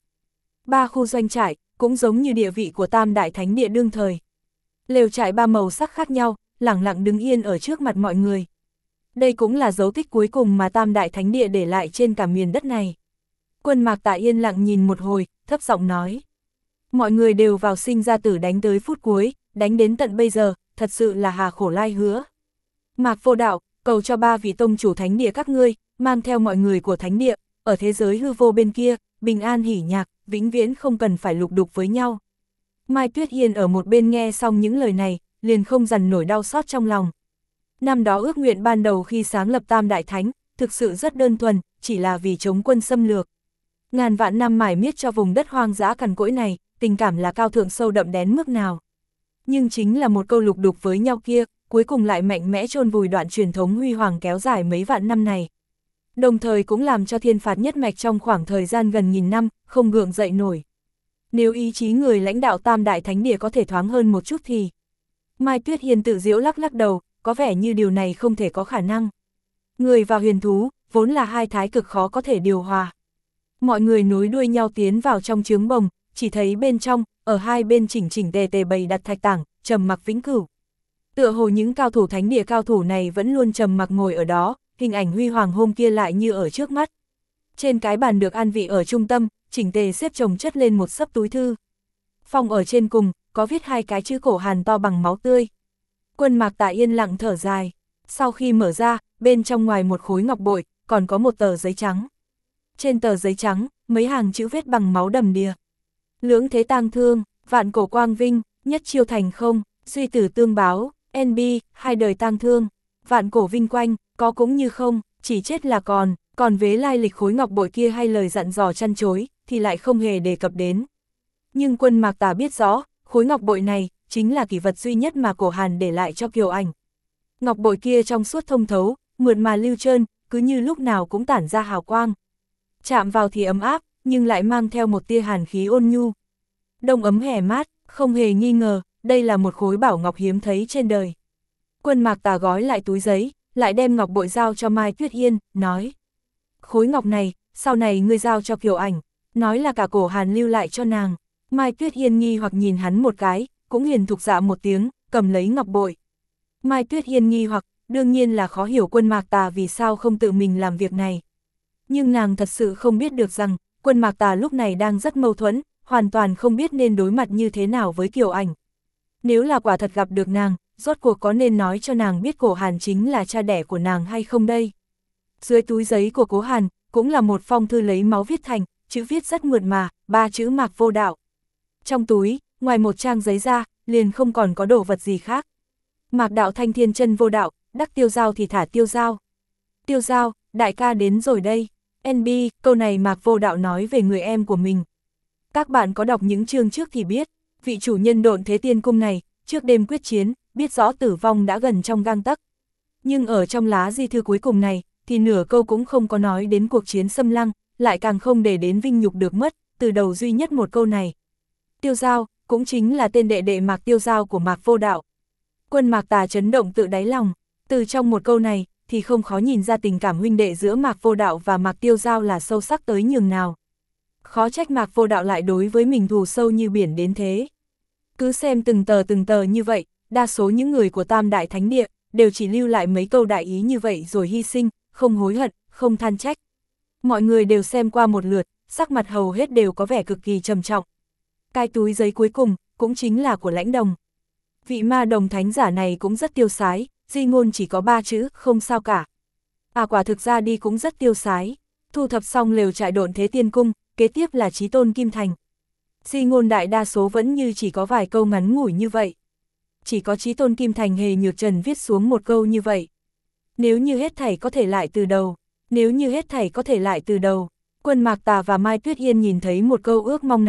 3 khu doanh trại, cũng giống như địa vị của Tam Đại Thánh Địa đương thời. Lều trại 3 màu sắc khác nhau, lẳng lặng đứng yên ở trước mặt mọi người. Đây cũng là dấu tích cuối cùng mà Tam Đại Thánh Địa để lại trên cả miền đất này. Quân Mạc Tà yên lặng nhìn một hồi, thấp giọng nói. Mọi người đều vào sinh ra tử đánh tới phút cuối, đánh đến tận bây giờ, thật sự là hà khổ lai hứa. Mạc Vô Đạo, cầu cho 3 vị tông chủ Thánh Địa các ngươi, mang theo mọi người của Thánh Địa, ở thế giới hư vô bên kia, bình an hỉ nhạc, vĩnh viễn không cần phải lục đục với nhau. Mai Tuyết Hiên ở một bên nghe xong những lời này, liền không dằn nổi đau xót trong lòng. Năm đó ước nguyện ban đầu khi sáng lập Tam Đại Thánh, thực sự rất đơn thuần, chỉ là vì chống quân xâm lược. Ngàn vạn năm mải miết cho vùng đất hoang dã cằn cỗi này, tình cảm là cao thượng sâu đậm đến mức nào. Nhưng chính là một câu lục đục với nhau kia, cuối cùng lại mạnh mẽ chôn vùi đoạn truyền thống huy hoàng kéo dài mấy vạn năm này. Đồng thời cũng làm cho Thiên Phạt nhất mạch trong khoảng thời gian gần nghìn năm, không gượng dậy nổi. Nếu ý chí người lãnh đạo Tam Đại Thánh Địa có thể thoáng hơn một chút thì... Mai Tuyết Hiên tự giễu lắc lắc đầu, có vẻ như điều này không thể có khả năng. Người và huyền thú, vốn là hai thái cực khó có thể điều hòa. Mọi người nối đuôi nhau tiến vào trong trướng bồng, chỉ thấy bên trong, ở hai bên chỉnh chỉnh tề tề bày đặt thạch tảng, trầm mặc vĩnh cửu. Tựa hồ những cao thủ Thánh Địa cao thủ này vẫn luôn trầm mặc ngồi ở đó, hình ảnh huy hoàng hôm kia lại như ở trước mắt. Trên cái bàn được an vị ở trung tâm, chỉnh tề xếp chồng chất lên một xấp túi thư. Phòng ở trên cùng, có viết 2 cái chữ cổ Hàn to bằng máu tươi. Quân Mạc Tà yên lặng thở dài. Sau khi mở ra, bên trong ngoài một khối ngọc bội, còn có một tờ giấy trắng. Trên tờ giấy trắng, mấy hàng chữ viết bằng máu đầm đìa. Lưỡng thế tang thương, vạn cổ quang vinh, nhất chiêu thành không, suy tử tương báo, NB, 2 đời tang thương, vạn cổ vinh quanh, có cũng như không, chỉ chết là còn vế lai lịch khối ngọc bội kia hay lời dặn dò chăn chối, thì lại không hề đề cập đến. Nhưng Quân Mạc Tà biết rõ, khối ngọc bội này, chính là kỷ vật duy nhất mà cổ Hàn để lại cho Kiều Ảnh. Ngọc bội kia trong suốt thông thấu, mượt mà lưu trơn, cứ như lúc nào cũng tản ra hào quang. Chạm vào thì ấm áp, nhưng lại mang theo một tia hàn khí ôn nhu. Đông ấm hè mát, không hề nghi ngờ, đây là một khối bảo ngọc hiếm thấy trên đời. Quân Mạc Tà gói lại túi giấy, lại đem ngọc bội giao cho Mai Tuyết Hiên, nói. Khối ngọc này, sau này ngươi giao cho Kiều Ảnh, nói là cả cổ Hàn lưu lại cho nàng. Mai Tuyết Hiên nghi hoặc nhìn hắn một cái, cũng hiền thục dạ một tiếng, cầm lấy ngọc bội. Mai Tuyết Hiên nghi hoặc, đương nhiên là khó hiểu Quân Mạc Tà vì sao không tự mình làm việc này. Nhưng nàng thật sự không biết được rằng, Quân Mạc Tà lúc này đang rất mâu thuẫn, hoàn toàn không biết nên đối mặt như thế nào với Kiều Ảnh. Nếu là quả thật gặp được nàng, rốt cuộc có nên nói cho nàng biết cổ Hàn chính là cha đẻ của nàng hay không đây? Dưới túi giấy của cố Hàn, cũng là một phong thư lấy máu viết thành, chữ viết rất mượt mà, 3 chữ Mạc Vô Đạo. Trong túi, ngoài một trang giấy ra, liền không còn có đồ vật gì khác. Mạc Đạo thanh thiên chân vô đạo, đắc tiêu giao thì thả tiêu giao. Tiêu giao, đại ca đến rồi đây. NB, câu này Mạc Vô Đạo nói về người em của mình. Các bạn có đọc những chương trước thì biết, vị chủ nhân Độn Thế Tiên Cung này, trước đêm quyết chiến, biết rõ tử vong đã gần trong gang tấc. Nhưng ở trong lá di thư cuối cùng này, thì nửa câu cũng không có nói đến cuộc chiến xâm lăng, lại càng không để đến vinh nhục được mất, từ đầu duy nhất một câu này. Tiêu Giao, cũng chính là tên đệ đệ Mạc Tiêu Giao của Mạc Vô Đạo. Quân Mạc Tà chấn động tự đáy lòng, từ trong một câu này, thì không khó nhìn ra tình cảm huynh đệ giữa Mạc Vô Đạo và Mạc Tiêu Giao là sâu sắc tới nhường nào. Khó trách Mạc Vô Đạo lại đối với mình thù sâu như biển đến thế. Cứ xem từng tờ như vậy, đa số những người của Tam Đại Thánh Địa, đều chỉ lưu lại mấy câu đại ý như vậy rồi hy sinh, không hối hận, không than trách. Mọi người đều xem qua một lượt, sắc mặt hầu hết đều có vẻ cực kỳ trầm trọng. Cái túi giấy cuối cùng, cũng chính là của Lãnh Đồng. Vị ma đồng thánh giả này cũng rất tiêu sái, di ngôn chỉ có 3 chữ, không sao cả. Quả thực ra đi cũng rất tiêu sái. Thu thập xong lều trại Độn Thế Tiên Cung, kế tiếp là Chí Tôn Kim Thành. Di ngôn đại đa số vẫn như chỉ có vài câu ngắn ngủi như vậy. Chỉ có Chí Tôn Kim Thành Hề Nhược Trần viết xuống một câu như vậy. Nếu như hết thảy có thể lại từ đầu, nếu như hết thảy có thể lại từ đầu. Quân Mạc Tà và Mai Tuyết Hiên nhìn thấy một câu ước mong này,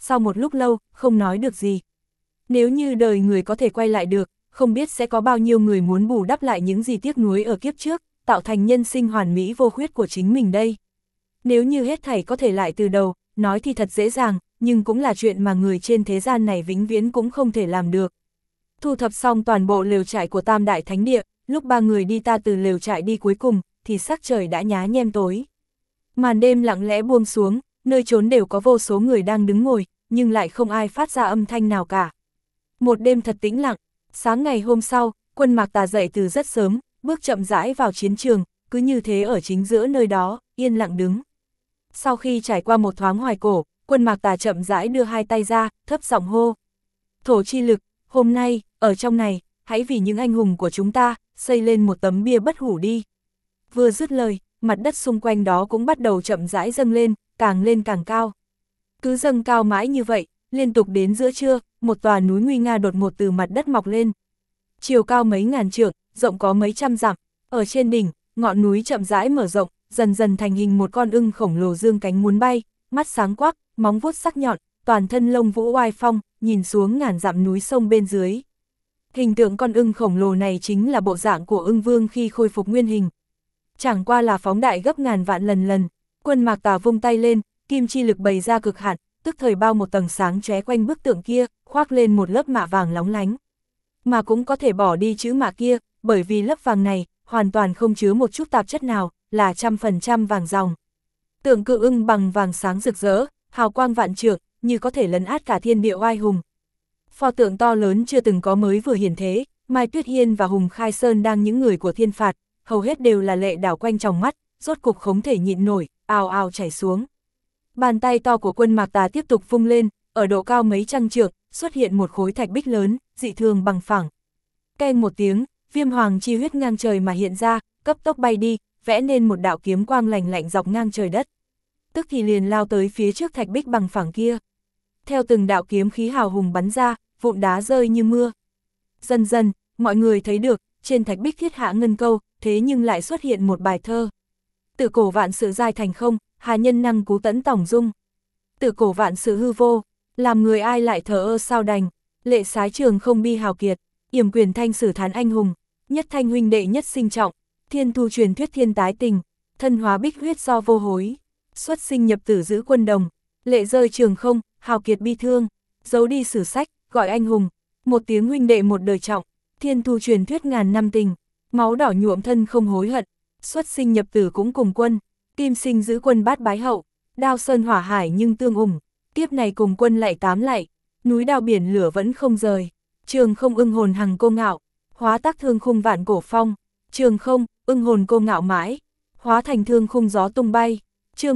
sau một lúc lâu, không nói được gì. Nếu như đời người có thể quay lại được, không biết sẽ có bao nhiêu người muốn bù đắp lại những gì tiếc nuối ở kiếp trước, tạo thành nhân sinh hoàn mỹ vô khuyết của chính mình đây. Nếu như hết thảy có thể lại từ đầu, nói thì thật dễ dàng, nhưng cũng là chuyện mà người trên thế gian này vĩnh viễn cũng không thể làm được. Thu thập xong toàn bộ lều trại của Tam Đại Thánh Địa, lúc ba người đi ta từ lều trại đi cuối cùng, thì sắc trời đã nhá nhem tối. Màn đêm lặng lẽ buông xuống, nơi trốn đều có vô số người đang đứng ngồi, nhưng lại không ai phát ra âm thanh nào cả. Một đêm thật tĩnh lặng, sáng ngày hôm sau, Quân Mạc Tà dậy từ rất sớm, bước chậm rãi vào chiến trường, cứ như thế ở chính giữa nơi đó, yên lặng đứng. Sau khi trải qua một thoáng hoài cổ, Quân Mạc Tà chậm rãi đưa hai tay ra, thấp giọng hô. Thổ chi lực, hôm nay, ở trong này, hãy vì những anh hùng của chúng ta, xây lên một tấm bia bất hủ đi. Vừa dứt lời, mặt đất xung quanh đó cũng bắt đầu chậm rãi dâng lên càng cao. Cứ dâng cao mãi như vậy, liên tục đến giữa trưa, một tòa núi nguy nga đột ngột từ mặt đất mọc lên. Chiều cao mấy ngàn trượng, rộng có mấy trăm dặm, ở trên đỉnh, ngọn núi chậm rãi mở rộng, dần dần thành hình một con ưng khổng lồ dương cánh muốn bay, mắt sáng quắc, móng vuốt sắc nhọn, toàn thân lông vũ oai phong, nhìn xuống ngàn dặm núi sông bên dưới. Hình tượng con ưng khổng lồ này chính là bộ dạng của ưng vương khi khôi phục nguyên hình. Chẳng qua là phóng đại gấp ngàn vạn lần. Quân Mạc Tà vung tay lên, kim chi lực bày ra cực hạn, tức thời bao một tầng sáng chóe quanh bức tượng kia, khoác lên một lớp mạ vàng lóng lánh. Mà cũng có thể bỏ đi chữ mạ kia, bởi vì lớp vàng này hoàn toàn không chứa một chút tạp chất nào, là 100% vàng ròng. Tượng cự ưng bằng vàng sáng rực rỡ, hào quang vạn trượng, như có thể lấn át cả thiên địa oai hùng. Pho tượng to lớn chưa từng có mới vừa hiển thế, Mai Tuyết Hiên và Hùng Khai Sơn đang những người của thiên phạt, hầu hết đều là lệ đảo quanh trong mắt, rốt cục không thể nhịn nổi, ào ào chảy xuống. Bàn tay to của Quân Mạc Tà tiếp tục vung lên, ở độ cao mấy trăm trượng, xuất hiện một khối thạch bích lớn, dị thường bằng phẳng. Keng một tiếng, viêm hoàng chi huyết ngang trời mà hiện ra, cấp tốc bay đi, vẽ nên một đạo kiếm quang lành lạnh dọc ngang trời đất. Tức thì liền lao tới phía trước thạch bích bằng phẳng kia. Theo từng đạo kiếm khí hào hùng bắn ra, vụn đá rơi như mưa. Dần dần, mọi người thấy được, trên thạch bích thiết hạ ngân câu, thế nhưng lại xuất hiện một bài thơ. Tự cổ vạn sự giai thành không, hà nhân năng cú tẫn tổng dung. Tự cổ vạn sự hư vô, làm người ai lại thờ ơ sao đành. Lệ sái trường không bi hào kiệt, yểm quyền thanh sử thán anh hùng. Nhất thanh huynh đệ nhất sinh trọng, thiên thu truyền thuyết thiên tái tình. Thân hóa bích huyết do vô hối, xuất sinh nhập tử giữ quân đồng. Lệ rơi trường không, hào kiệt bi thương, giấu đi sử sách, gọi anh hùng. Một tiếng huynh đệ một đời trọng, thiên thu truyền thuyết ngàn năm tình. Máu đỏ nhuộm thân không hối hận, xuất sinh nhập tử cũng cùng quân. Kim sinh giữ quân bát bái hậu, đao sơn hỏa hải nhưng tương ủng. Tiếp này cùng quân lại tám lại, núi đao biển lửa vẫn không rời. Trường không ưng hồn hằng cô ngạo, hóa tác thương khung vạn cổ phong. Trường không, ưng hồn cô ngạo mãi, hóa thành thương khung gió tung bay. Chương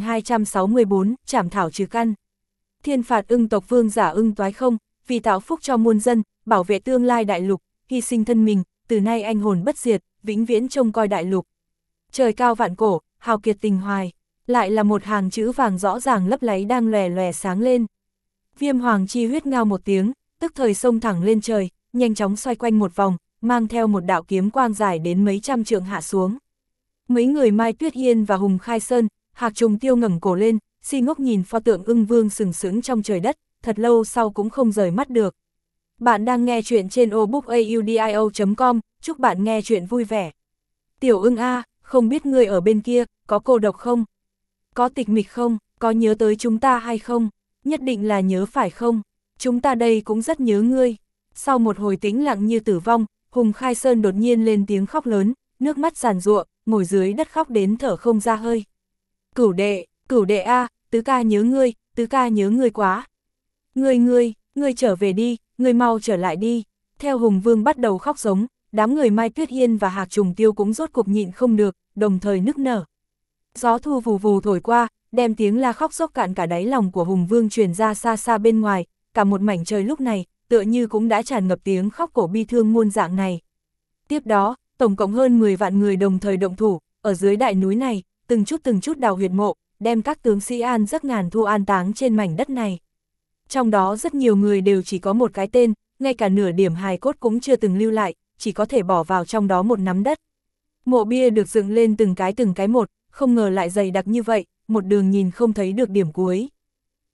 1264, Trảm thảo trừ căn. Thiên phạt ưng tộc vương giả ưng toái không, vì tạo phúc cho muôn dân, bảo vệ tương lai đại lục, hy sinh thân mình, từ nay anh hồn bất diệt, vĩnh viễn trông coi đại lục. Trời cao vạn cổ, hào kiệt tình hoài, lại là một hàng chữ vàng rõ ràng lấp láy đang lòe lòe sáng lên. Viêm hoàng chi huyết ngao một tiếng, tức thời xông thẳng lên trời, nhanh chóng xoay quanh một vòng, mang theo một đạo kiếm quang dài đến mấy trăm trượng hạ xuống. Mấy người Mai Tuyết Hiên và Hùng Khai Sơn, Hạc Trùng Tiêu ngẩng cổ lên, si ngốc nhìn pho tượng ưng vương sừng sững trong trời đất, thật lâu sau cũng không rời mắt được. Bạn đang nghe chuyện trên obookaudio.com, chúc bạn nghe chuyện vui vẻ. Tiểu ưng a, không biết ngươi ở bên kia, có cô độc không? Có tịch mịch không? Có nhớ tới chúng ta hay không? Nhất định là nhớ phải không? Chúng ta đây cũng rất nhớ ngươi. Sau một hồi tĩnh lặng như tử vong, Hùng Khai Sơn đột nhiên lên tiếng khóc lớn, nước mắt giàn giụa, ngồi dưới đất khóc đến thở không ra hơi. Cửu đệ a, tứ ca nhớ ngươi, tứ ca nhớ ngươi quá. Ngươi trở về đi, ngươi mau trở lại đi. Theo Hùng Vương bắt đầu khóc giống, đám người Mai Tuyết Hiên và Hạc Trùng Tiêu cũng rốt cục nhịn không được, đồng thời nức nở. Gió thu vù vù thổi qua, đem tiếng la khóc dốc cạn cả đáy lòng của Hùng Vương truyền ra xa xa bên ngoài, cả một mảnh trời lúc này, tựa như cũng đã tràn ngập tiếng khóc cổ bi thương muôn dạng này. Tiếp đó, tổng cộng hơn 10 vạn người đồng thời động thủ, ở dưới đại núi này, từng chút đào huyệt mộ, đem các tướng sĩ an giấc ngàn thu an táng trên mảnh đất này. Trong đó rất nhiều người đều chỉ có một cái tên, ngay cả nửa điểm hài cốt cũng chưa từng lưu lại, chỉ có thể bỏ vào trong đó một nắm đất. Mộ bia được dựng lên từng cái một, không ngờ lại dày đặc như vậy, một đường nhìn không thấy được điểm cuối.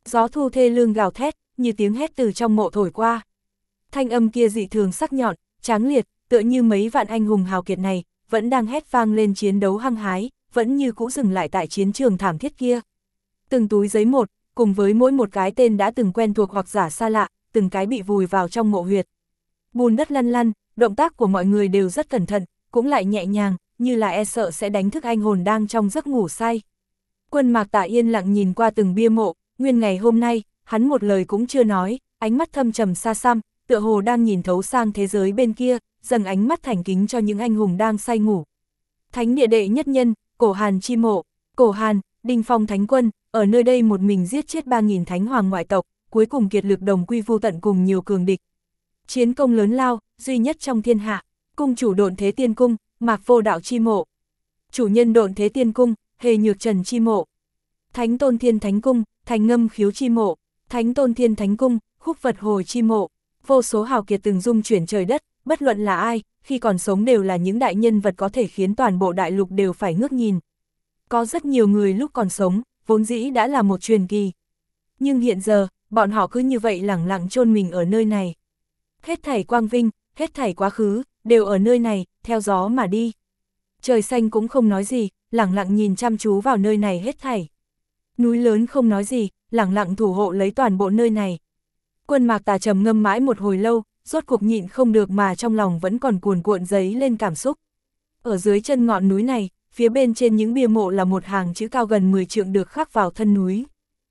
Gió thu thê lương gào thét, như tiếng hét từ trong mộ thổi qua. Thanh âm kia dị thường sắc nhọn, tráng liệt, tựa như mấy vạn anh hùng hào kiệt này, vẫn đang hét vang lên chiến đấu hăng hái, vẫn như cũ dừng lại tại chiến trường thảm thiết kia. Từng túi giấy một, cùng với mỗi một cái tên đã từng quen thuộc hoặc giả xa lạ, từng cái bị vùi vào trong mộ huyệt. Bùn đất lăn lăn, động tác của mọi người đều rất cẩn thận, cũng lại nhẹ nhàng, như là e sợ sẽ đánh thức anh hồn đang trong giấc ngủ say. Quân Mạc Tà yên lặng nhìn qua từng bia mộ, nguyên ngày hôm nay, hắn một lời cũng chưa nói, ánh mắt thâm trầm xa xăm, tựa hồ đang nhìn thấu sang thế giới bên kia, dâng ánh mắt thành kính cho những anh hùng đang say ngủ. Thánh địa đệ nhất nhân, Cổ Hàn chi mộ, Cổ Hàn, Đinh Phong Thánh Quân, ở nơi đây một mình giết chết 3.000 thánh hoàng ngoại tộc, cuối cùng kiệt lực đồng quy vu tận cùng nhiều cường địch. Chiến công lớn lao, duy nhất trong thiên hạ, cung chủ Độn Thế Tiên Cung, Mạc Vô Đạo chi mộ. Chủ nhân Độn Thế Tiên Cung, Hề Nhược Trần chi mộ. Thánh Tôn Thiên Thánh Cung, Thành Ngâm Khiếu chi mộ. Thánh Tôn Thiên Thánh Cung, Khúc Vật Hồi chi mộ. Vô số hào kiệt từng dung chuyển trời đất, bất luận là ai, khi còn sống đều là những đại nhân vật có thể khiến toàn bộ đại lục đều phải ngước nhìn. Có rất nhiều người lúc còn sống, vốn dĩ đã là một truyền kỳ. Nhưng hiện giờ, bọn họ cứ như vậy lẳng lặng chôn mình ở nơi này. Hết thảy quang vinh, hết thảy quá khứ, đều ở nơi này, theo gió mà đi. Trời xanh cũng không nói gì, lẳng lặng nhìn chăm chú vào nơi này hết thảy. Núi lớn không nói gì, lẳng lặng thủ hộ lấy toàn bộ nơi này. Quân Mạc Tà trầm ngâm mãi một hồi lâu, rốt cuộc nhịn không được mà trong lòng vẫn còn cuồn cuộn dấy lên cảm xúc. Ở dưới chân ngọn núi này, phía bên trên những bia mộ là một hàng chữ cao gần 10 trượng được khắc vào thân núi.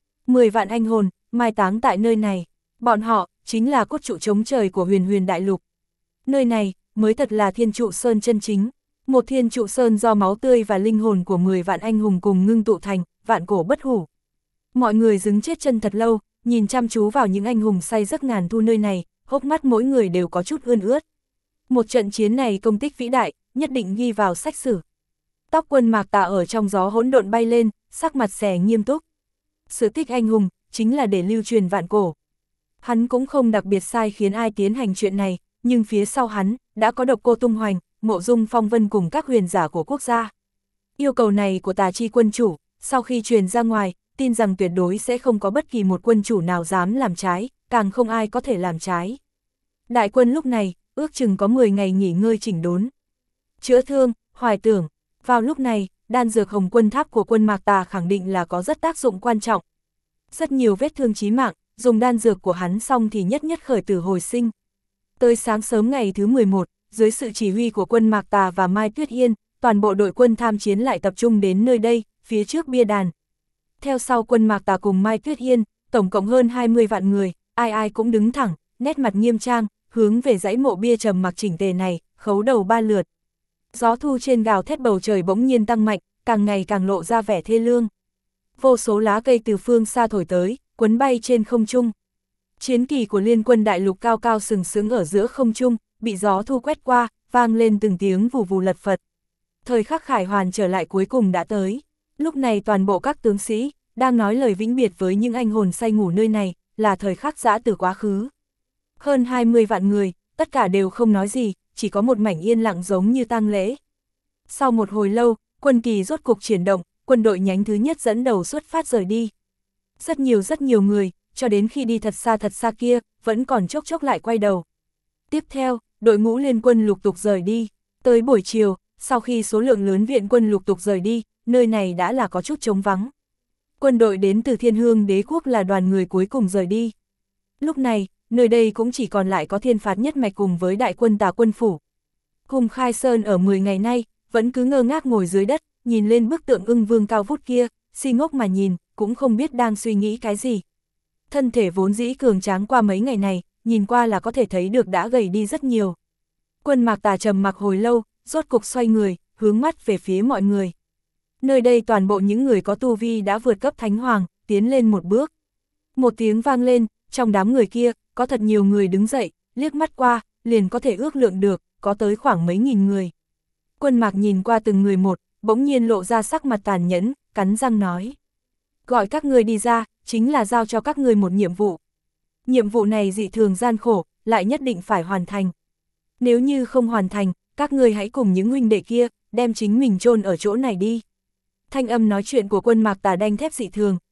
10 vạn anh hồn, mai táng tại nơi này. Bọn họ, chính là cốt trụ chống trời của huyền huyền đại lục. Nơi này, mới thật là thiên trụ sơn chân chính. Một thiên trụ sơn do máu tươi và linh hồn của 10 vạn anh hùng cùng ngưng tụ thành, vạn cổ bất hủ. Mọi người đứng chết chân thật lâu, nhìn chăm chú vào những anh hùng say giấc ngàn thu nơi này, hốc mắt mỗi người đều có chút ươn ướt. Một trận chiến này công tích vĩ đại, nhất định ghi vào sách sử. Tóc Quân Mạc Tà ở trong gió hỗn độn bay lên, sắc mặt xẻ nghiêm túc. Sự tích anh hùng, chính là để lưu truyền vạn cổ. Hắn cũng không đặc biệt sai khiến ai tiến hành chuyện này, nhưng phía sau hắn, đã có Độc Cô Tung Hoành, Mộ Dung Phong Vân cùng các huyền giả của quốc gia. Yêu cầu này của Tà Chi quân chủ, sau khi truyền ra ngoài, tin rằng tuyệt đối sẽ không có bất kỳ một quân chủ nào dám làm trái, càng không ai có thể làm trái. Đại quân lúc này, ước chừng có 10 ngày nghỉ ngơi chỉnh đốn. Chữa thương, hoài tưởng, vào lúc này, đan dược Hồng Quân Tháp của Quân Mạc Tà khẳng định là có rất tác dụng quan trọng. Rất nhiều vết thương chí mạng, dùng đan dược của hắn xong thì nhất nhất khởi tử hồi sinh. Tới sáng sớm ngày thứ 11, dưới sự chỉ huy của Quân Mạc Tà và Mai Tuyết Yên, toàn bộ đội quân tham chiến lại tập trung đến nơi đây, phía trước bia đàn. Theo sau Quân Mạc Tà cùng Mai Tuyết Yên, tổng cộng hơn 20 vạn người, ai ai cũng đứng thẳng, nét mặt nghiêm trang, hướng về dãy mộ bia trầm mặc chỉnh tề này, khấu đầu 3 lượt. Gió thu trên gào thét bầu trời bỗng nhiên tăng mạnh, càng ngày càng lộ ra vẻ thê lương. Vô số lá cây từ phương xa thổi tới, quấn bay trên không trung. Chiến kỳ của Liên Quân đại lục cao cao sừng sững ở giữa không trung, bị gió thu quét qua, vang lên từng tiếng vù vù lật phật. Thời khắc khải hoàn trở lại cuối cùng đã tới. Lúc này toàn bộ các tướng sĩ, đang nói lời vĩnh biệt với những anh hồn say ngủ nơi này, là thời khắc giã từ quá khứ. Hơn 20 vạn người, tất cả đều không nói gì, chỉ có một mảnh yên lặng giống như tang lễ. Sau một hồi lâu, quân kỳ rốt cục chuyển động, quân đội nhánh thứ nhất dẫn đầu xuất phát rời đi. Rất nhiều người, cho đến khi đi thật xa kia, vẫn còn chốc chốc lại quay đầu. Tiếp theo, đội ngũ liên quân lục tục rời đi. Tới buổi chiều, sau khi số lượng lớn viện quân lục tục rời đi, nơi này đã là có chút trống vắng. Quân đội đến từ Thiên Hương Đế quốc là đoàn người cuối cùng rời đi. Lúc này, nơi đây cũng chỉ còn lại có Thiên Phạt Nhất Mạch cùng với đại quân Tà Quân Phủ. Hùng Khai Sơn ở 10 ngày nay, vẫn cứ ngơ ngác ngồi dưới đất, nhìn lên bức tượng ưng vương cao vút kia, si ngốc mà nhìn, cũng không biết đang suy nghĩ cái gì. Thân thể vốn dĩ cường tráng qua mấy ngày này, nhìn qua là có thể thấy được đã gầy đi rất nhiều. Quân Mạc Tà trầm mặc hồi lâu, rốt cục xoay người, hướng mắt về phía mọi người. Nơi đây toàn bộ những người có tu vi đã vượt cấp Thánh Hoàng, tiến lên một bước. Một tiếng vang lên, trong đám người kia, có thật nhiều người đứng dậy, liếc mắt qua, liền có thể ước lượng được, có tới khoảng mấy nghìn người. Quân Mạc nhìn qua từng người một, bỗng nhiên lộ ra sắc mặt tàn nhẫn, cắn răng nói. Gọi các ngươi đi ra, chính là giao cho các ngươi một nhiệm vụ. Nhiệm vụ này dị thường gian khổ, lại nhất định phải hoàn thành. Nếu như không hoàn thành, các ngươi hãy cùng những huynh đệ kia, đem chính mình chôn ở chỗ này đi. Thanh âm nói chuyện của Quân Mạc Tà đanh thép dị thường,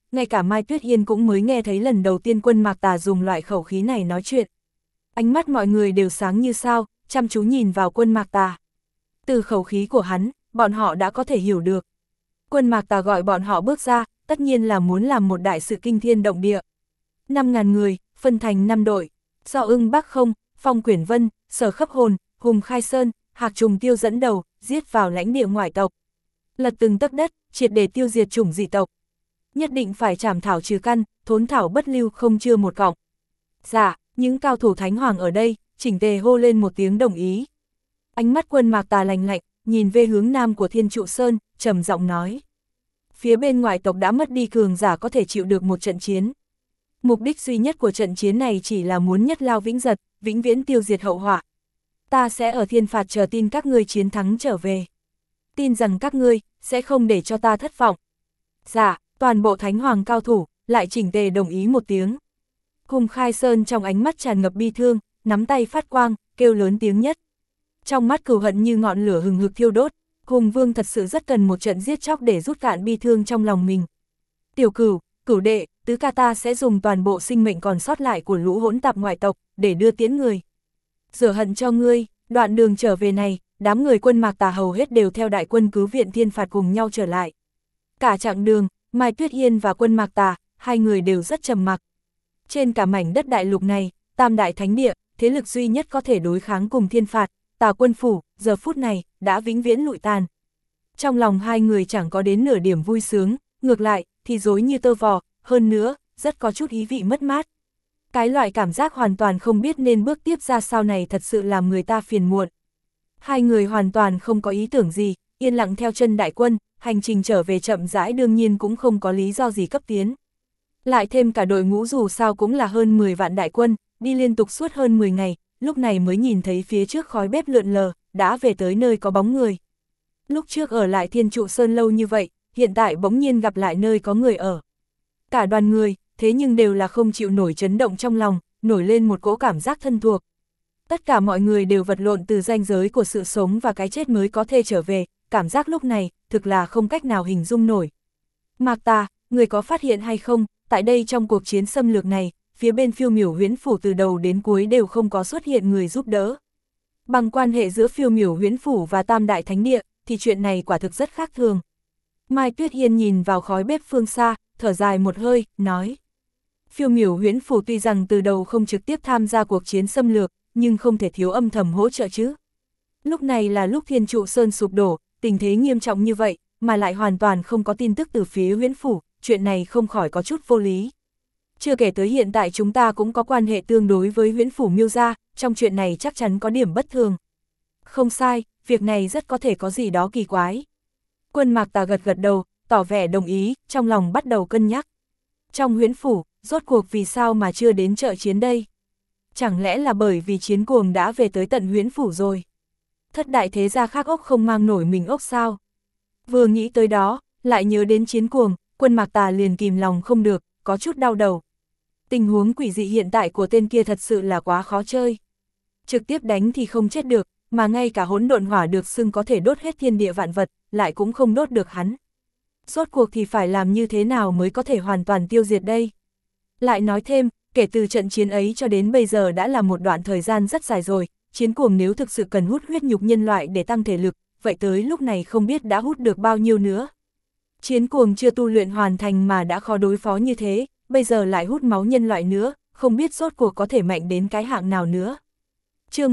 ngay cả Mai Tuyết Hiên cũng mới nghe thấy lần đầu tiên Quân Mạc Tà dùng loại khẩu khí này nói chuyện. Ánh mắt mọi người đều sáng như sao, chăm chú nhìn vào Quân Mạc Tà. Từ khẩu khí của hắn, bọn họ đã có thể hiểu được. Quân Mạc Tà gọi bọn họ bước ra, tất nhiên là muốn làm một đại sự kinh thiên động địa. 5.000 người, phân thành 5 đội, do Ưng Bắc Không, Phong Quyển Vân, Sở Khấp Hồn, Hùng Khai Sơn, Hạc Trùng Tiêu dẫn đầu, giết vào lãnh địa ngoại tộc. Lật từng tấc đất, triệt để tiêu diệt chủng dị tộc. Nhất định phải trảm thảo trừ căn, thốn thảo bất lưu không chừa một cọng. Dạ, những cao thủ thánh hoàng ở đây, chỉnh tề hô lên một tiếng đồng ý. Ánh mắt Quân Mạc Tà lạnh lạnh, nhìn về hướng nam của Thiên Trụ Sơn, trầm giọng nói. Phía bên ngoại tộc đã mất đi cường giả có thể chịu được một trận chiến. Mục đích duy nhất của trận chiến này chỉ là muốn nhất lao vĩnh giật, vĩnh viễn tiêu diệt hậu họa. Ta sẽ ở thiên phạt chờ tin các ngươi chiến thắng trở về. Tin rằng các ngươi sẽ không để cho ta thất vọng. Dạ, toàn bộ thánh hoàng cao thủ lại chỉnh tề đồng ý một tiếng. Hùng Khai Sơn trong ánh mắt tràn ngập bi thương, nắm tay phát quang, kêu lớn tiếng nhất. Trong mắt cừu hận như ngọn lửa hừng hực thiêu đốt, Hùng Vương thật sự rất cần một trận giết chóc để rút cạn bi thương trong lòng mình. Tiểu Cửu, Cửu đệ, tứ ca ta sẽ dùng toàn bộ sinh mệnh còn sót lại của lũ hỗn tạp ngoại tộc để đưa tiễn người. Rửa hận cho ngươi, đoạn đường trở về này, đám người Quân Mạc Tà hầu hết đều theo đại quân cứu viện thiên phạt cùng nhau trở lại. Cả chặng đường, Mai Tuyết Hiên và Quân Mạc Tà, hai người đều rất trầm mặc. Trên cả mảnh đất đại lục này, Tam Đại Thánh Địa, thế lực duy nhất có thể đối kháng cùng thiên phạt, Tà Quân Phủ, giờ phút này, đã vĩnh viễn lụi tàn. Trong lòng hai người chẳng có đến nửa điểm vui sướng, ngược lại, thì rối như tơ vò, hơn nữa, rất có chút ý vị mất mát. Cái loại cảm giác hoàn toàn không biết nên bước tiếp ra sao này thật sự làm người ta phiền muộn. Hai người hoàn toàn không có ý tưởng gì, yên lặng theo chân đại quân, hành trình trở về chậm rãi đương nhiên cũng không có lý do gì cấp tiến. Lại thêm cả đội ngũ dù sao cũng là hơn 10 vạn đại quân, đi liên tục suốt hơn 10 ngày, lúc này mới nhìn thấy phía trước khói bếp lượn lờ, đã về tới nơi có bóng người. Lúc trước ở lại Thiên Trụ Sơn lâu như vậy, hiện tại bỗng nhiên gặp lại nơi có người ở. Cả đoàn người, thế nhưng đều là không chịu nổi chấn động trong lòng, nổi lên một cỗ cảm giác thân thuộc. Tất cả mọi người đều vật lộn từ ranh giới của sự sống và cái chết mới có thể trở về, cảm giác lúc này, thực là không cách nào hình dung nổi. Mạc Tà, người có phát hiện hay không, tại đây trong cuộc chiến xâm lược này, phía bên Phiêu Miểu Huyễn Phủ từ đầu đến cuối đều không có xuất hiện người giúp đỡ. Bằng quan hệ giữa Phiêu Miểu Huyễn Phủ và Tam Đại Thánh Địa, thì chuyện này quả thực rất khác thường. Mai Tuyết Hiên nhìn vào khói bếp phương xa, thở dài một hơi, nói. Phiêu Miểu Huyễn Phủ tuy rằng từ đầu không trực tiếp tham gia cuộc chiến xâm lược, nhưng không thể thiếu âm thầm hỗ trợ chứ. Lúc này là lúc Thiên Trụ Sơn sụp đổ, tình thế nghiêm trọng như vậy, mà lại hoàn toàn không có tin tức từ phía Huyễn Phủ, chuyện này không khỏi có chút vô lý. Chưa kể tới hiện tại chúng ta cũng có quan hệ tương đối với Huyễn Phủ Miêu gia, trong chuyện này chắc chắn có điểm bất thường. Không sai, việc này rất có thể có gì đó kỳ quái. Quân Mạc Tà gật gật đầu, tỏ vẻ đồng ý, trong lòng bắt đầu cân nhắc. Trong Huyễn Phủ, rốt cuộc vì sao mà chưa đến trợ chiến đây? Chẳng lẽ là bởi vì chiến cuồng đã về tới tận Huyễn Phủ rồi? Thất đại thế gia khác ốc không mang nổi mình ốc sao? Vừa nghĩ tới đó, lại nhớ đến chiến cuồng, Quân Mạc Tà liền kìm lòng không được, có chút đau đầu. Tình huống quỷ dị hiện tại của tên kia thật sự là quá khó chơi. Trực tiếp đánh thì không chết được, mà ngay cả hỗn độn hỏa được xưng có thể đốt hết thiên địa vạn vật, lại cũng không đốt được hắn. Rốt cuộc thì phải làm như thế nào mới có thể hoàn toàn tiêu diệt đây? Lại nói thêm, kể từ trận chiến ấy cho đến bây giờ đã là một đoạn thời gian rất dài rồi, chiến cuồng nếu thực sự cần hút huyết nhục nhân loại để tăng thể lực, vậy tới lúc này không biết đã hút được bao nhiêu nữa. Chiến cuồng chưa tu luyện hoàn thành mà đã khó đối phó như thế, bây giờ lại hút máu nhân loại nữa, không biết rốt cuộc có thể mạnh đến cái hạng nào nữa. Chương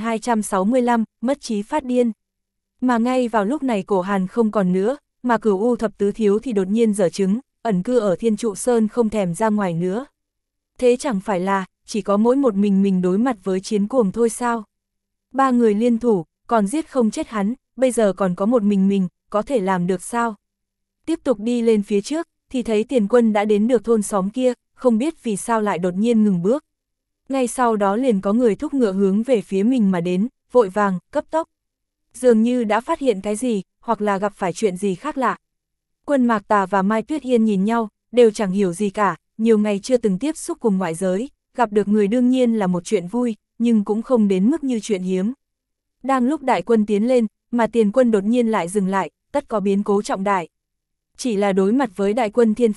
1265, mất trí phát điên. Mà ngay vào lúc này Cổ Hàn không còn nữa, mà Cửu U thập tứ thiếu thì đột nhiên giở trứng, ẩn cư ở Thiên Trụ Sơn không thèm ra ngoài nữa. Thế chẳng phải là, chỉ có mỗi một mình đối mặt với chiến cuồng thôi sao? Ba người liên thủ, còn giết không chết hắn, bây giờ còn có một mình, có thể làm được sao? Tiếp tục đi lên phía trước, thì thấy Tiền Quân đã đến được thôn xóm kia, không biết vì sao lại đột nhiên ngừng bước. Ngay sau đó liền có người thúc ngựa hướng về phía mình mà đến, vội vàng, cấp tốc. Dường như đã phát hiện cái gì, hoặc là gặp phải chuyện gì khác lạ. Quân Mạc Tà và Mai Tuyết Hiên nhìn nhau, đều chẳng hiểu gì cả, nhiều ngày chưa từng tiếp xúc cùng ngoại giới, gặp được người đương nhiên là một chuyện vui, nhưng cũng không đến mức như chuyện hiếm. Đang lúc đại quân tiến lên, mà Tiền Quân đột nhiên lại dừng lại, tất có biến cố trọng đại. Chỉ là đối mặt với đại quân thiên phạt,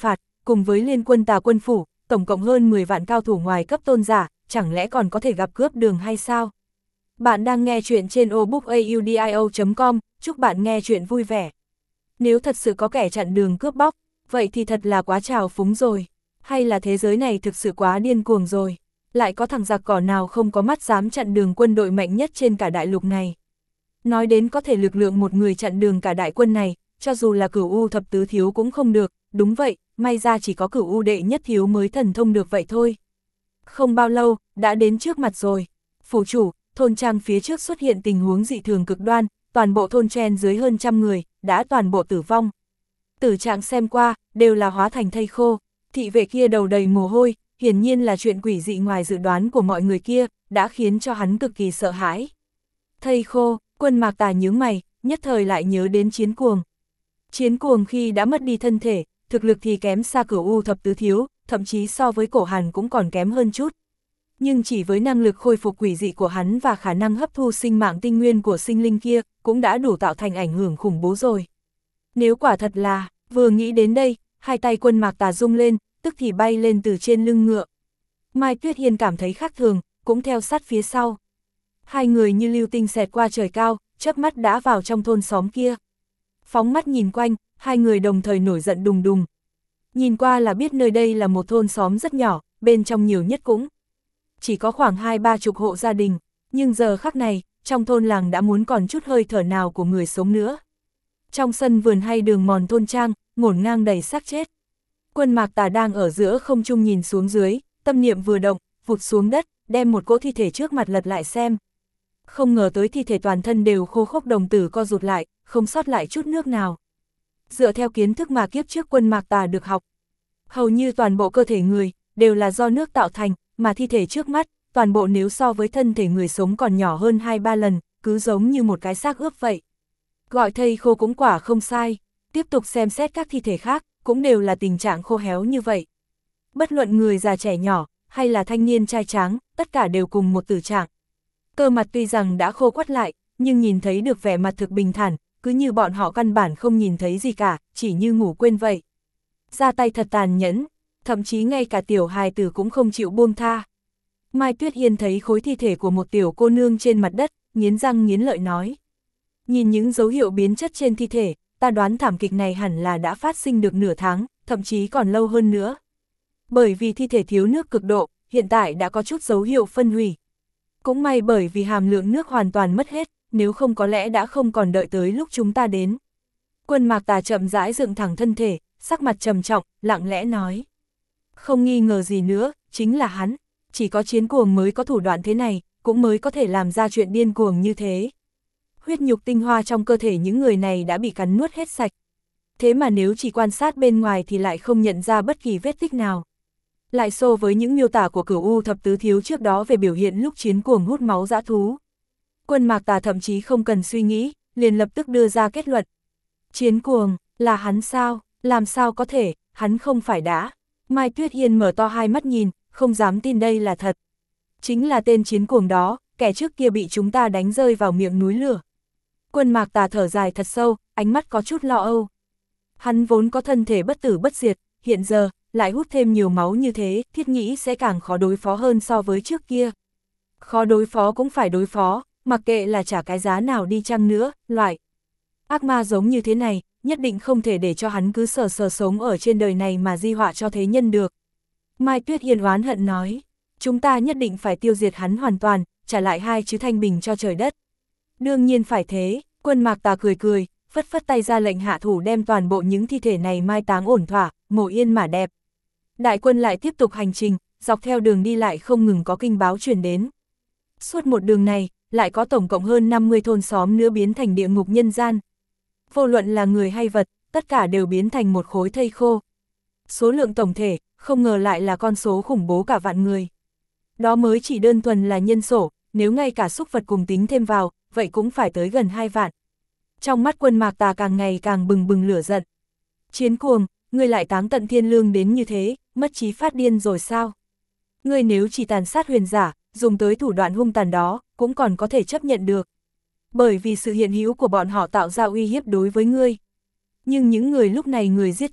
cùng với liên quân Tà Quân Phủ, tổng cộng hơn 10 vạn cao thủ ngoài cấp tôn giả, chẳng lẽ còn có thể gặp cướp đường hay sao? Bạn đang nghe chuyện trên obookaudio.com, chúc bạn nghe chuyện vui vẻ. Nếu thật sự có kẻ chặn đường cướp bóc, vậy thì thật là quá trào phúng rồi. Hay là thế giới này thực sự quá điên cuồng rồi? Lại có thằng giặc cỏ nào không có mắt dám chặn đường quân đội mạnh nhất trên cả đại lục này? Nói đến có thể lực lượng một người chặn đường cả đại quân này, cho dù là Cửu U thập tứ thiếu cũng không được, đúng vậy, may ra chỉ có Cửu U đệ nhất thiếu mới thần thông được vậy thôi. Không bao lâu, đã đến trước mặt rồi. Phủ chủ, thôn trang phía trước xuất hiện tình huống dị thường cực đoan, toàn bộ thôn chen dưới hơn 100 người, đã toàn bộ tử vong. Tử trạng xem qua, đều là hóa thành thây khô, thị vệ kia đầu đầy mồ hôi, hiển nhiên là chuyện quỷ dị ngoài dự đoán của mọi người kia, đã khiến cho hắn cực kỳ sợ hãi. Thây khô, Quân Mạc Tà nhướng mày, nhất thời lại nhớ đến Chiến Cuồng. Chiến Cuồng khi đã mất đi thân thể, thực lực thì kém xa Cửu U thập tứ thiếu, thậm chí so với Cổ Hàn cũng còn kém hơn chút. Nhưng chỉ với năng lực khôi phục quỷ dị của hắn và khả năng hấp thu sinh mạng tinh nguyên của sinh linh kia, cũng đã đủ tạo thành ảnh hưởng khủng bố rồi. Nếu quả thật là, vừa nghĩ đến đây, hai tay Quân Mạc Tà rung lên, tức thì bay lên từ trên lưng ngựa. Mai Tuyết Hiên cảm thấy khác thường, cũng theo sát phía sau. Hai người như lưu tinh xẹt qua trời cao, chớp mắt đã vào trong thôn xóm kia. Phóng mắt nhìn quanh, hai người đồng thời nổi giận đùng đùng. Nhìn qua là biết nơi đây là một thôn xóm rất nhỏ, bên trong nhiều nhất cũng chỉ có khoảng 20-30 hộ gia đình, nhưng giờ khắc này, trong thôn làng đã muốn còn chút hơi thở nào của người sống nữa. Trong sân vườn hay đường mòn thôn trang, ngổn ngang đầy xác chết. Quân Mạc Tà đang ở giữa không trung nhìn xuống dưới, tâm niệm vừa động, vụt xuống đất, đem một cỗ thi thể trước mặt lật lại xem. Không ngờ tới thi thể toàn thân đều khô khốc, đồng tử co rụt lại, không sót lại chút nước nào. Dựa theo kiến thức mà kiếp trước Quân Mạc Tà được học, hầu như toàn bộ cơ thể người đều là do nước tạo thành, mà thi thể trước mắt, toàn bộ nếu so với thân thể người sống còn nhỏ hơn 2-3 lần, cứ giống như một cái xác ướp vậy. Gọi thây khô cũng quả không sai, tiếp tục xem xét các thi thể khác, cũng đều là tình trạng khô héo như vậy. Bất luận người già trẻ nhỏ, hay là thanh niên trai tráng, tất cả đều cùng một tử trạng. Cơ mặt tuy rằng đã khô quắt lại, nhưng nhìn thấy được vẻ mặt thực bình thản, cứ như bọn họ căn bản không nhìn thấy gì cả, chỉ như ngủ quên vậy. Ra tay thật tàn nhẫn, thậm chí ngay cả tiểu hài tử cũng không chịu buông tha. Mai Tuyết Hiên thấy khối thi thể của một tiểu cô nương trên mặt đất, nghiến răng nghiến lợi nói. Nhìn những dấu hiệu biến chất trên thi thể, ta đoán thảm kịch này hẳn là đã phát sinh được nửa tháng, thậm chí còn lâu hơn nữa. Bởi vì thi thể thiếu nước cực độ, hiện tại đã có chút dấu hiệu phân hủy. Cũng may bởi vì hàm lượng nước hoàn toàn mất hết, nếu không có lẽ đã không còn đợi tới lúc chúng ta đến. Quân Mạc Tà chậm rãi dựng thẳng thân thể, sắc mặt trầm trọng, lặng lẽ nói. Không nghi ngờ gì nữa, chính là hắn, chỉ có Chiến Cuồng mới có thủ đoạn thế này, cũng mới có thể làm ra chuyện điên cuồng như thế. Huyết nhục tinh hoa trong cơ thể những người này đã bị cắn nuốt hết sạch. Thế mà nếu chỉ quan sát bên ngoài thì lại không nhận ra bất kỳ vết tích nào. Lại so với những miêu tả của Cửu U thập tứ thiếu trước đó về biểu hiện lúc Chiến Cuồng hút máu dã thú. Quân Mạc Tà thậm chí không cần suy nghĩ, liền lập tức đưa ra kết luận. Chiến Cuồng, là hắn sao? Làm sao có thể, hắn không phải đã. Mai Tuyết Hiên mở to hai mắt nhìn, không dám tin đây là thật. Chính là tên Chiến Cuồng đó, kẻ trước kia bị chúng ta đánh rơi vào miệng núi lửa. Quân Mạc Tà thở dài thật sâu, ánh mắt có chút lo âu. Hắn vốn có thân thể bất tử bất diệt, hiện giờ, lại hút thêm nhiều máu như thế, thiết nghĩ sẽ càng khó đối phó hơn so với trước kia. Khó đối phó cũng phải đối phó, mặc kệ là trả cái giá nào đi chăng nữa, loại ác ma giống như thế này, nhất định không thể để cho hắn cứ sờ sống ở trên đời này mà di họa cho thế nhân được. Mai Tuyết Hiên oán hận nói, chúng ta nhất định phải tiêu diệt hắn hoàn toàn, trả lại hai chữ thanh bình cho trời đất. Đương nhiên phải thế, Quân Mạc Tà cười cười, phất phất tay ra lệnh hạ thủ đem toàn bộ những thi thể này mai táng ổn thỏa, mộ yên mà đẹp. Đại quân lại tiếp tục hành trình, dọc theo đường đi lại không ngừng có kinh báo truyền đến. Suốt một đường này, lại có tổng cộng hơn 50 thôn xóm nữa biến thành địa ngục nhân gian. Vô luận là người hay vật, tất cả đều biến thành một khối thây khô. Số lượng tổng thể, không ngờ lại là con số khủng bố cả vạn người. Đó mới chỉ đơn thuần là nhân sổ, nếu ngay cả súc vật cùng tính thêm vào, vậy cũng phải tới gần 2 vạn. Trong mắt Quân Mạc Tà càng ngày càng bừng bừng lửa giận. Chiến Cuồng, ngươi lại táng tận thiên lương đến như thế, mất trí phát điên rồi sao? Ngươi nếu chỉ tàn sát huyền giả, dùng tới thủ đoạn hung tàn đó, cũng còn có thể chấp nhận được. Bởi vì sự hiện hữu của bọn họ tạo ra uy hiếp đối với ngươi. Nhưng những người lúc này người giết chết,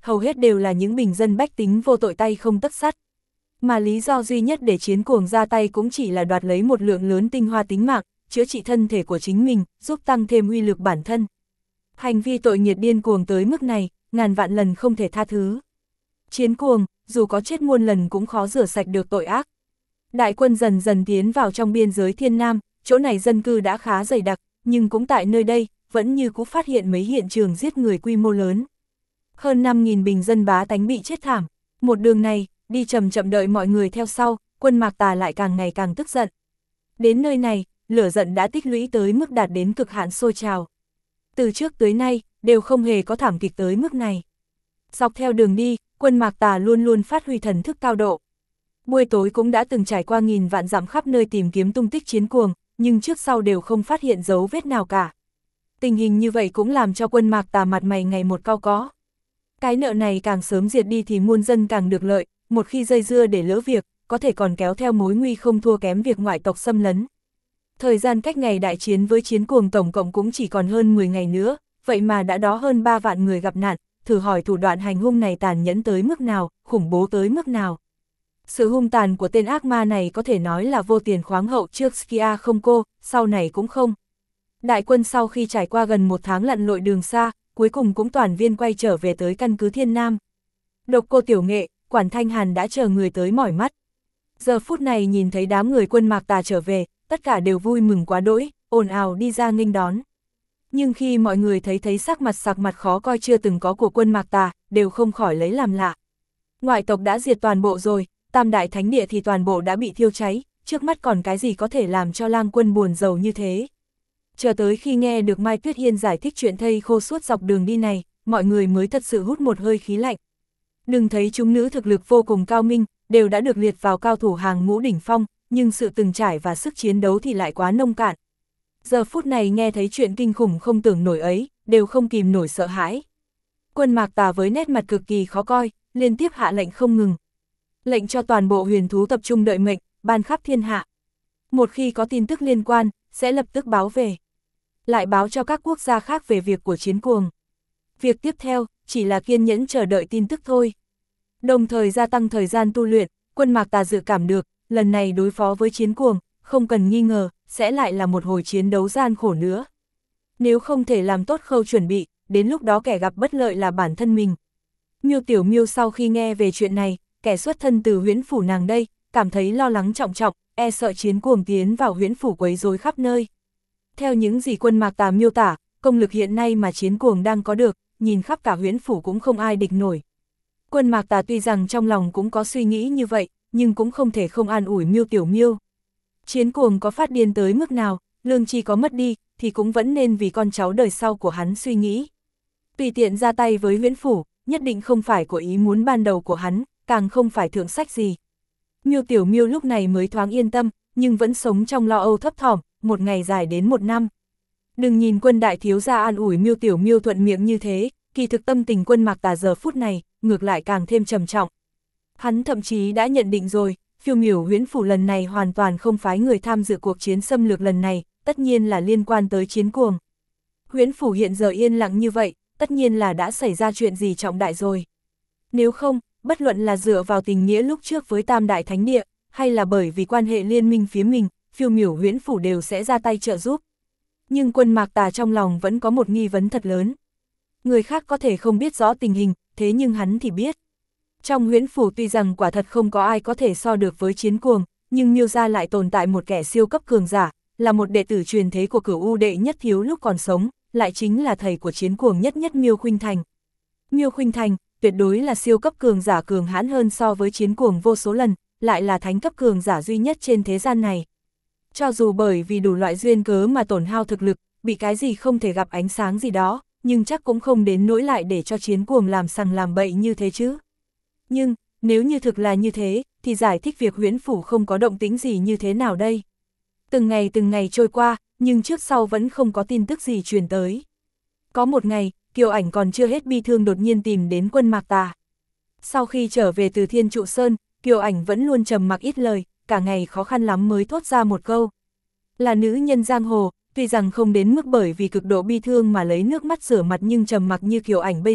hầu hết đều là những bình dân bách tính vô tội tay không tấc sắt. Mà lý do duy nhất để Chiến Cuồng ra tay cũng chỉ là đoạt lấy một lượng lớn tinh hoa tính mạng, chữa trị thân thể của chính mình, giúp tăng thêm uy lực bản thân. Hành vi tội nghiệt điên cuồng tới mức này, ngàn vạn lần không thể tha thứ. Chiến Cuồng, dù có chết muôn lần cũng khó rửa sạch được tội ác. Đại quân dần dần tiến vào trong biên giới Thiên Nam, chỗ này dân cư đã khá dày đặc, nhưng cũng tại nơi đây, vẫn như cũ phát hiện mấy hiện trường giết người quy mô lớn. Hơn 5.000 bình dân bá tánh bị chết thảm. Một đường này, đi chậm chậm đợi mọi người theo sau, quân Mạc Tà lại càng ngày càng tức giận. Đến nơi này, lửa giận đã tích lũy tới mức đạt đến cực hạn sôi trào. Từ trước tới nay, đều không hề có thảm kịch tới mức này. Dọc theo đường đi, quân Mạc Tà luôn luôn phát huy thần thức cao độ. Buổi tối cũng đã từng trải qua nghìn vạn dặm khắp nơi tìm kiếm tung tích Chiến Cuồng, nhưng trước sau đều không phát hiện dấu vết nào cả. Tình hình như vậy cũng làm cho quân Mạc Tà mặt mày ngày một cau có. Cái nợ này càng sớm diệt đi thì muôn dân càng được lợi, một khi dây dưa để lỡ việc, có thể còn kéo theo mối nguy không thua kém việc ngoại tộc xâm lấn. Thời gian cách ngày đại chiến với Chiến Cuồng tổng cộng cũng chỉ còn hơn 10 ngày nữa, vậy mà đã đó hơn 3 vạn người gặp nạn, thử hỏi thủ đoạn hành hung này tàn nhẫn tới mức nào, khủng bố tới mức nào. Sự hung tàn của tên ác ma này có thể nói là vô tiền khoáng hậu, trước Skia không cô, sau này cũng không. Đại quân sau khi trải qua gần 1 tháng lặn lội đường xa, cuối cùng cũng toàn viên quay trở về tới căn cứ Thiên Nam. Độc Cô Tiểu Nghệ, Quản Thanh Hàn đã chờ người tới mỏi mắt. Giờ phút này nhìn thấy đám người quân Mạc Tà trở về, tất cả đều vui mừng quá đỗi, ồn ào đi ra nghênh đón. Nhưng khi mọi người thấy sắc mặt khó coi chưa từng có của quân Mạc Tà, đều không khỏi lấy làm lạ. Ngoại tộc đã diệt toàn bộ rồi, Tam Đại Thánh Địa thì toàn bộ đã bị thiêu cháy, trước mắt còn cái gì có thể làm cho Lang Quân buồn rầu như thế. Chờ tới khi nghe được Mai Tuyết Hiên giải thích chuyện thây khô suốt dọc đường đi này, mọi người mới thật sự hút một hơi khí lạnh. Đừng thấy chúng nữ thực lực vô cùng cao minh, đều đã được liệt vào cao thủ hàng ngũ đỉnh phong, nhưng sự từng trải và sức chiến đấu thì lại quá nông cạn. Giờ phút này nghe thấy chuyện kinh khủng không tưởng nổi ấy, đều không kìm nổi sợ hãi. Quân Mạc Tà với nét mặt cực kỳ khó coi, liên tiếp hạ lệnh không ngừng. Lệnh cho toàn bộ huyền thú tập trung đợi mệnh, ban khắp thiên hạ. Một khi có tin tức liên quan, sẽ lập tức báo về. Lại báo cho các quốc gia khác về việc của Chiến Cuồng. Việc tiếp theo, chỉ là kiên nhẫn chờ đợi tin tức thôi. Đồng thời gia tăng thời gian tu luyện, quân Mạc Tà dự cảm được, lần này đối phó với Chiến Cuồng, không cần nghi ngờ, sẽ lại là một hồi chiến đấu gian khổ nữa. Nếu không thể làm tốt khâu chuẩn bị, đến lúc đó kẻ gặp bất lợi là bản thân mình. Miêu Tiểu Miêu sau khi nghe về chuyện này, kẻ xuất thân từ Huyễn Phủ nàng đây, cảm thấy lo lắng trọng trọng, e sợ Chiến Cuồng tiến vào Huyễn Phủ quấy rối khắp nơi. Theo những gì quân Mạc Tà miêu tả, công lực hiện nay mà Chiến Cuồng đang có được, nhìn khắp cả Huyễn Phủ cũng không ai địch nổi. Quân Mạc Tà tuy rằng trong lòng cũng có suy nghĩ như vậy, nhưng cũng không thể không an ủi Miêu Tiểu Miêu. Chiến Cuồng có phát điên tới mức nào, lương tri có mất đi, thì cũng vẫn nên vì con cháu đời sau của hắn suy nghĩ. Tùy tiện ra tay với Huyễn Phủ, nhất định không phải của ý muốn ban đầu của hắn, càng không phải thượng sách gì. Miêu Tiểu Miêu lúc này mới thoáng yên tâm, nhưng vẫn sống trong lo âu thấp thỏm, một ngày dài đến 1 năm. Đừng nhìn quân đại thiếu gia an ủi Miêu Tiểu Miêu thuận miệng như thế, kỳ thực tâm tình quân Mạc Tà giờ phút này, ngược lại càng thêm trầm trọng. Hắn thậm chí đã nhận định rồi, Phiêu Miểu Huyễn Phủ lần này hoàn toàn không phái người tham dự cuộc chiến xâm lược lần này, tất nhiên là liên quan tới Chiến Cuồng. Huyễn Phủ hiện giờ yên lặng như vậy, tất nhiên là đã xảy ra chuyện gì trọng đại rồi. Nếu không, bất luận là dựa vào tình nghĩa lúc trước với Tam Đại Thánh Địa, hay là bởi vì quan hệ liên minh phía mình, Phiêu Miểu Huyễn Phủ đều sẽ ra tay trợ giúp. Nhưng quân Mạc Tà trong lòng vẫn có một nghi vấn thật lớn. Người khác có thể không biết rõ tình hình, thế nhưng hắn thì biết. Trong Huyễn Phủ tuy rằng quả thật không có ai có thể so được với Chiến Cuồng, nhưng Miêu gia lại tồn tại một kẻ siêu cấp cường giả, là một đệ tử truyền thế của Cửu U đệ nhất thiếu lúc còn sống, lại chính là thầy của Chiến Cuồng nhất Miêu Khuynh Thành. Miêu Khuynh Thành tuyệt đối là siêu cấp cường giả cường hãn hơn so với Chiến Cuồng vô số lần, lại là thánh cấp cường giả duy nhất trên thế gian này. Cho dù bởi vì đủ loại duyên cớ mà tổn hao thực lực, bị cái gì không thể gặp ánh sáng gì đó, nhưng chắc cũng không đến nỗi lại để cho Chiến Cuồng làm sằng làm bậy như thế chứ. Nhưng, nếu như thực là như thế, thì giải thích việc Huyễn Phủ không có động tĩnh gì như thế nào đây? Từng ngày trôi qua, nhưng trước sau vẫn không có tin tức gì truyền tới. Có một ngày, Kiều Ảnh còn chưa hết bi thương đột nhiên tìm đến quân Mạc Tà. Sau khi trở về từ Thiên Trụ Sơn, Kiều Ảnh vẫn luôn trầm mặc ít lời, cả ngày khó khăn lắm mới thốt ra một câu. Là nữ nhân giang hồ, tuy rằng không đến mức bởi vì cực độ bi thương mà lấy nước mắt rửa mặt, nhưng trầm mặc như Kiều Ảnh bây giờ,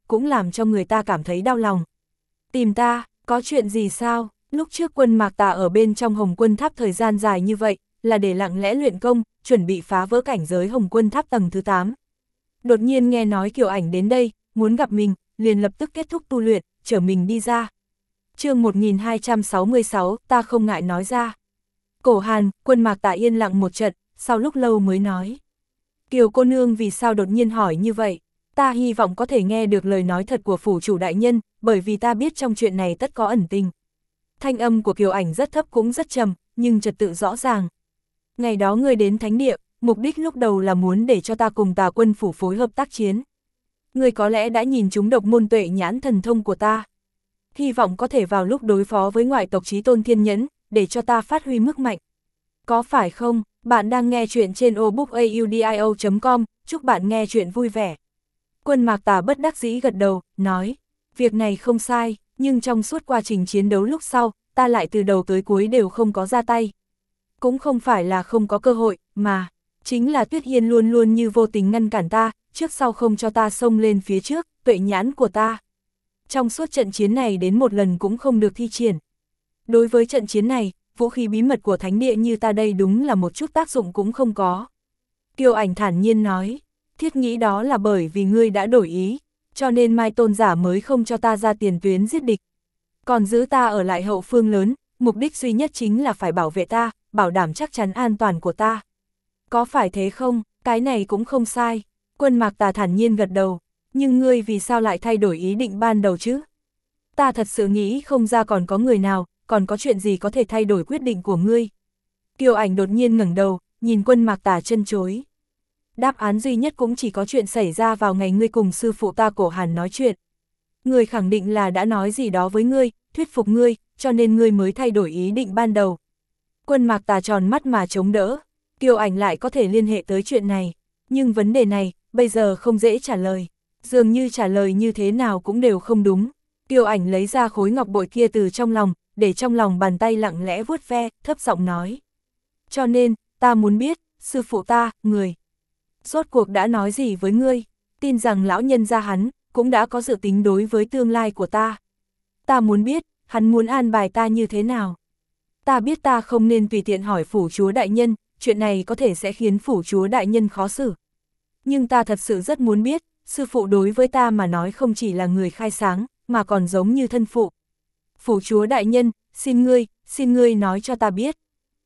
cũng làm cho người ta cảm thấy đau lòng. Tìm ta, có chuyện gì sao? Lúc trước Quân Mạc Tà ở bên trong Hồng Quân Tháp thời gian dài như vậy, là để lặng lẽ luyện công, chuẩn bị phá vỡ cảnh giới Hồng Quân Tháp tầng thứ 8. Đột nhiên nghe nói Kiều Ảnh đến đây, muốn gặp mình, liền lập tức kết thúc tu luyện, chở mình đi ra. chương 1266, ta không ngại nói ra. Cổ Hàn, Quân Mạc Tà yên lặng một trận, sau lúc lâu mới nói. Kiều cô nương vì sao đột nhiên hỏi như vậy? Ta hy vọng có thể nghe được lời nói thật của phủ chủ đại nhân, bởi vì ta biết trong chuyện này tất có ẩn tình. Thanh âm của Kiều Ảnh rất thấp cũng rất trầm, nhưng trật tự rõ ràng. Ngày đó ngươi đến thánh địa, mục đích lúc đầu là muốn để cho ta cùng Tà Quân phủ phối hợp tác chiến. Ngươi có lẽ đã nhìn trúng độc môn tuệ nhãn thần thông của ta. Hy vọng có thể vào lúc đối phó với ngoại tộc Chí Tôn Thiên Nhẫn, để cho ta phát huy mức mạnh. Có phải không? Bạn đang nghe chuyện trên obookaudio.com, chúc bạn nghe chuyện vui vẻ. Quân Mạc Tà bất đắc dĩ gật đầu, nói, việc này không sai, nhưng trong suốt quá trình chiến đấu lúc sau, ta lại từ đầu tới cuối đều không có ra tay. Cũng không phải là không có cơ hội, mà chính là Tuyết Hiên luôn luôn như vô tình ngăn cản ta, trước sau không cho ta xông lên phía trước, tuệ nhãn của ta. Trong suốt trận chiến này đến một lần cũng không được thi triển. Đối với trận chiến này, vũ khí bí mật của thánh địa như ta đây đúng là một chút tác dụng cũng không có. Kiều Ảnh thản nhiên nói, thiết nghĩ đó là bởi vì ngươi đã đổi ý, cho nên Mai Tôn giả mới không cho ta ra tiền tuyến giết địch. Còn giữ ta ở lại hậu phương lớn, mục đích duy nhất chính là phải bảo vệ ta, bảo đảm chắc chắn an toàn của ta. Có phải thế không? Cái này cũng không sai. Quân Mạc Tà thản nhiên gật đầu, nhưng ngươi vì sao lại thay đổi ý định ban đầu chứ? Ta thật sự nghĩ không ra còn có người nào, còn có chuyện gì có thể thay đổi quyết định của ngươi. Kiều Ảnh đột nhiên ngẩng đầu, nhìn Quân Mạc Tà chân chối. Đáp án duy nhất cũng chỉ có chuyện xảy ra vào ngày ngươi cùng sư phụ ta Cổ Hàn nói chuyện. Ngươi khẳng định là đã nói gì đó với ngươi, thuyết phục ngươi, cho nên ngươi mới thay đổi ý định ban đầu. Quân Mạc Tà tròn mắt mà chống đỡ, Kiều Ảnh lại có thể liên hệ tới chuyện này, nhưng vấn đề này, bây giờ không dễ trả lời, dường như trả lời như thế nào cũng đều không đúng. Kiều Ảnh lấy ra khối ngọc bội kia từ trong lòng, để trong lòng bàn tay lặng lẽ vuốt ve, thấp giọng nói. Cho nên, ta muốn biết, sư phụ ta, người rốt cuộc đã nói gì với ngươi, tin rằng lão nhân gia hắn, cũng đã có dự tính đối với tương lai của ta. Ta muốn biết, hắn muốn an bài ta như thế nào. Ta biết ta không nên tùy tiện hỏi phủ chúa đại nhân, chuyện này có thể sẽ khiến phủ chúa đại nhân khó xử. Nhưng ta thật sự rất muốn biết, sư phụ đối với ta mà nói không chỉ là người khai sáng, mà còn giống như thân phụ. Phủ chúa đại nhân, xin ngươi nói cho ta biết.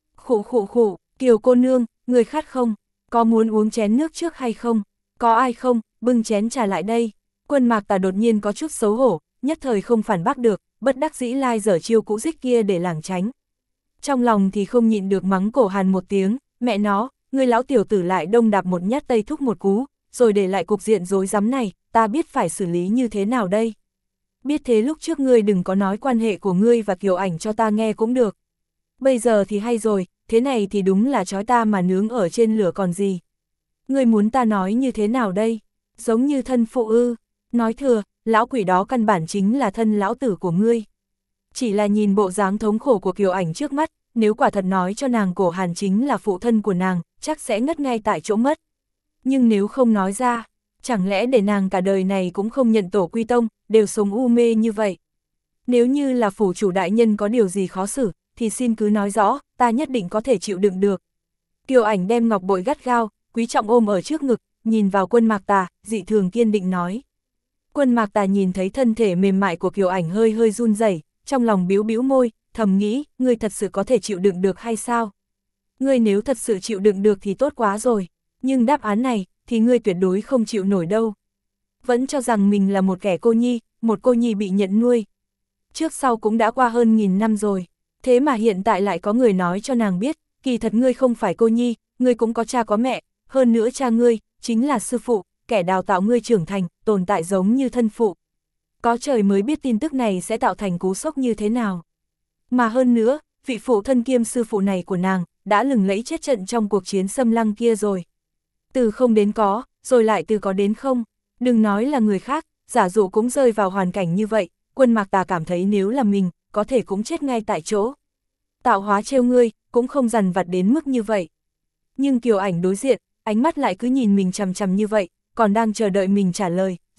Khụ, Kiều cô nương, người khát không? Có muốn uống chén nước trước hay không? Có ai không? Bưng chén trà lại đây. Quân Mạc Tà đột nhiên có chút xấu hổ, nhất thời không phản bác được, bất đắc dĩ lai dở chiêu cũ dích kia để lảng tránh. Trong lòng thì không nhịn được mắng Cổ Hàn một tiếng, mẹ nó, ngươi lão tiểu tử lại đông đạp một nhát tây thúc một cú, rồi để lại cục diện rối rắm này, ta biết phải xử lý như thế nào đây. Biết thế lúc trước ngươi đừng có nói quan hệ của ngươi và Kiều Ảnh cho ta nghe cũng được. Bây giờ thì hay rồi, thế này thì đúng là trói ta mà nướng ở trên lửa còn gì. Ngươi muốn ta nói như thế nào đây? Giống như thân phụ ư? Nói thừa, lão quỷ đó căn bản chính là thân lão tử của ngươi. Chỉ là nhìn bộ dáng thống khổ của Kiều Ảnh trước mắt, nếu quả thật nói cho nàng Cổ Hàn chính là phụ thân của nàng, chắc sẽ ngất ngay tại chỗ mất. Nhưng nếu không nói ra, chẳng lẽ để nàng cả đời này cũng không nhận tổ quy tông, đều sống u mê như vậy. Nếu như là phủ chủ đại nhân có điều gì khó xử, thì xin cứ nói rõ, ta nhất định có thể chịu đựng được. Kiều Ảnh đem ngọc bội gắt gao, quý trọng ôm ở trước ngực, nhìn vào Quân Mạc Tà, dị thường kiên định nói. Quân Mạc Tà nhìn thấy thân thể mềm mại của Kiều Ảnh hơi hơi run rẩy, trong lòng bĩu bĩu môi, thầm nghĩ, ngươi thật sự có thể chịu đựng được hay sao? Ngươi nếu thật sự chịu đựng được thì tốt quá rồi, nhưng đáp án này, thì ngươi tuyệt đối không chịu nổi đâu. Vẫn cho rằng mình là một kẻ cô nhi, một cô nhi bị nhận nuôi. Trước sau cũng đã qua hơn 1000 năm rồi, thế mà hiện tại lại có người nói cho nàng biết, kỳ thật ngươi không phải cô nhi, ngươi cũng có cha có mẹ, hơn nữa cha ngươi, chính là sư phụ, kẻ đào tạo ngươi trưởng thành, tồn tại giống như thân phụ. Có trời mới biết tin tức này sẽ tạo thành cú sốc như thế nào. Mà hơn nữa, vị phụ thân kiêm sư phụ này của nàng, đã lừng lẫy chết trận trong cuộc chiến xâm lăng kia rồi. Từ không đến có, rồi lại từ có đến không, đừng nói là người khác, giả dụ cũng rơi vào hoàn cảnh như vậy, Quân Mạc Tà cảm thấy nếu là mình, có thể cũng chết ngay tại chỗ. Tạo hóa trêu ngươi, cũng không dằn vặt đến mức như vậy. Nhưng Kiều Ảnh đối diện, ánh mắt lại cứ nhìn mình chằm chằm như vậy, còn đang chờ đợi mình trả lời,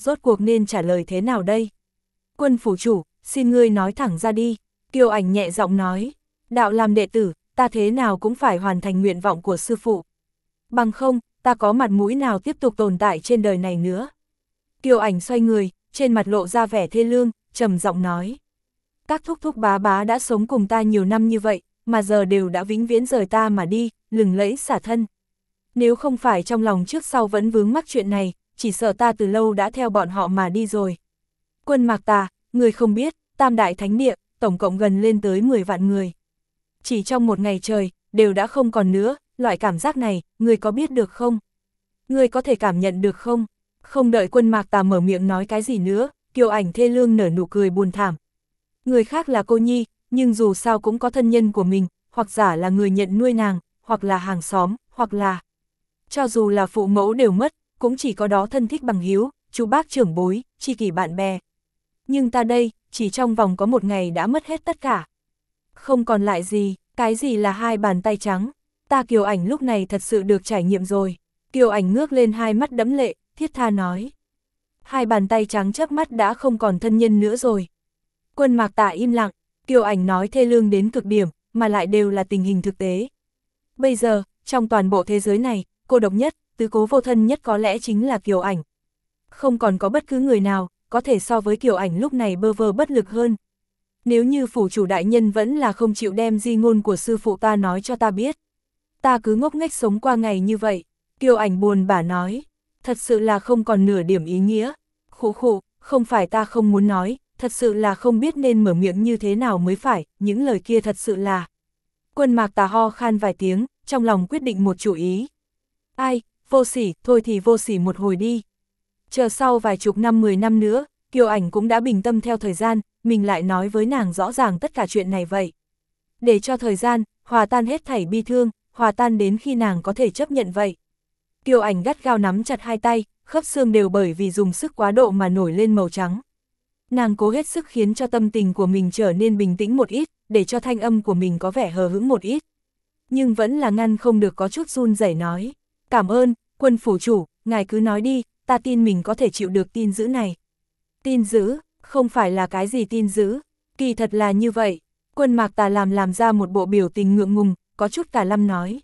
rốt cuộc nên trả lời thế nào đây? Quân phủ chủ, xin ngươi nói thẳng ra đi, Kiều Ảnh nhẹ giọng nói, đạo làm đệ tử, ta thế nào cũng phải hoàn thành nguyện vọng của sư phụ. Bằng không, ta có mặt mũi nào tiếp tục tồn tại trên đời này nữa. Kiều Ảnh xoay người, trên mặt lộ ra vẻ thê lương, trầm giọng nói. Các thúc thúc bá bá đã sống cùng ta nhiều năm như vậy, mà giờ đều đã vĩnh viễn rời ta mà đi, lừng lẫy xả thân. Nếu không phải trong lòng trước sau vẫn vướng mắc chuyện này, chỉ sợ ta từ lâu đã theo bọn họ mà đi rồi. Quân Mạc Tà, người không biết, Tam Đại Thánh Địa, tổng cộng gần lên tới 10 vạn người. Chỉ trong một ngày trời, đều đã không còn nữa, loại cảm giác này, người có biết được không? Người có thể cảm nhận được không? Không đợi Quân Mạc Tà mở miệng nói cái gì nữa, Kiều Ảnh thê lương nở nụ cười buồn thảm. Người khác là cô nhi, nhưng dù sao cũng có thân nhân của mình, hoặc giả là người nhận nuôi nàng, hoặc là hàng xóm, hoặc là... Cho dù là phụ mẫu đều mất, cũng chỉ có đó thân thích bằng hiếu, chú bác trưởng bối, tri kỷ bạn bè. Nhưng ta đây, chỉ trong vòng có một ngày đã mất hết tất cả. Không còn lại gì, cái gì là hai bàn tay trắng. Ta Kiều Ảnh lúc này thật sự được trải nghiệm rồi. Kiều Ảnh ngước lên hai mắt đẫm lệ, thiết tha nói. Hai bàn tay trắng chớp mắt đã không còn thân nhân nữa rồi. Quân Mạc Tà im lặng, Kiều Ảnh nói thê lương đến cực điểm, mà lại đều là tình hình thực tế. Bây giờ, trong toàn bộ thế giới này, cô độc nhất, tứ cố vô thân nhất có lẽ chính là Kiều Ảnh. Không còn có bất cứ người nào, có thể so với Kiều Ảnh lúc này bơ vơ bất lực hơn. Nếu như phủ chủ đại nhân vẫn là không chịu đem di ngôn của sư phụ ta nói cho ta biết. Ta cứ ngốc nghếch sống qua ngày như vậy, Kiều Ảnh buồn bã nói. Thật sự là không còn nửa điểm ý nghĩa. Khụ khụ, không phải ta không muốn nói, thật sự là không biết nên mở miệng như thế nào mới phải, những lời kia thật sự là... Quân Mạc Tà ho khan vài tiếng, trong lòng quyết định một chủ ý. Ai, vô sỉ, thôi thì vô sỉ một hồi đi. Chờ sau vài chục năm 10 năm nữa, Kiều Ảnh cũng đã bình tâm theo thời gian, mình lại nói với nàng rõ ràng tất cả chuyện này vậy. Để cho thời gian, hòa tan hết thảy bi thương, hòa tan đến khi nàng có thể chấp nhận vậy. Kiều Ảnh gắt gao nắm chặt hai tay, khớp xương đều bởi vì dùng sức quá độ mà nổi lên màu trắng. Nàng cố hết sức khiến cho tâm tình của mình trở nên bình tĩnh một ít, để cho thanh âm của mình có vẻ hờ hững một ít. Nhưng vẫn là ngăn không được có chút run rẩy nói. Cảm ơn, Quân phủ chủ, ngài cứ nói đi, ta tin mình có thể chịu được tin dữ này. Tin dữ, không phải là cái gì tin dữ, kỳ thật là như vậy. Quân Mạc Tà làm ra một bộ biểu tình ngượng ngùng, có chút cả lâm nói.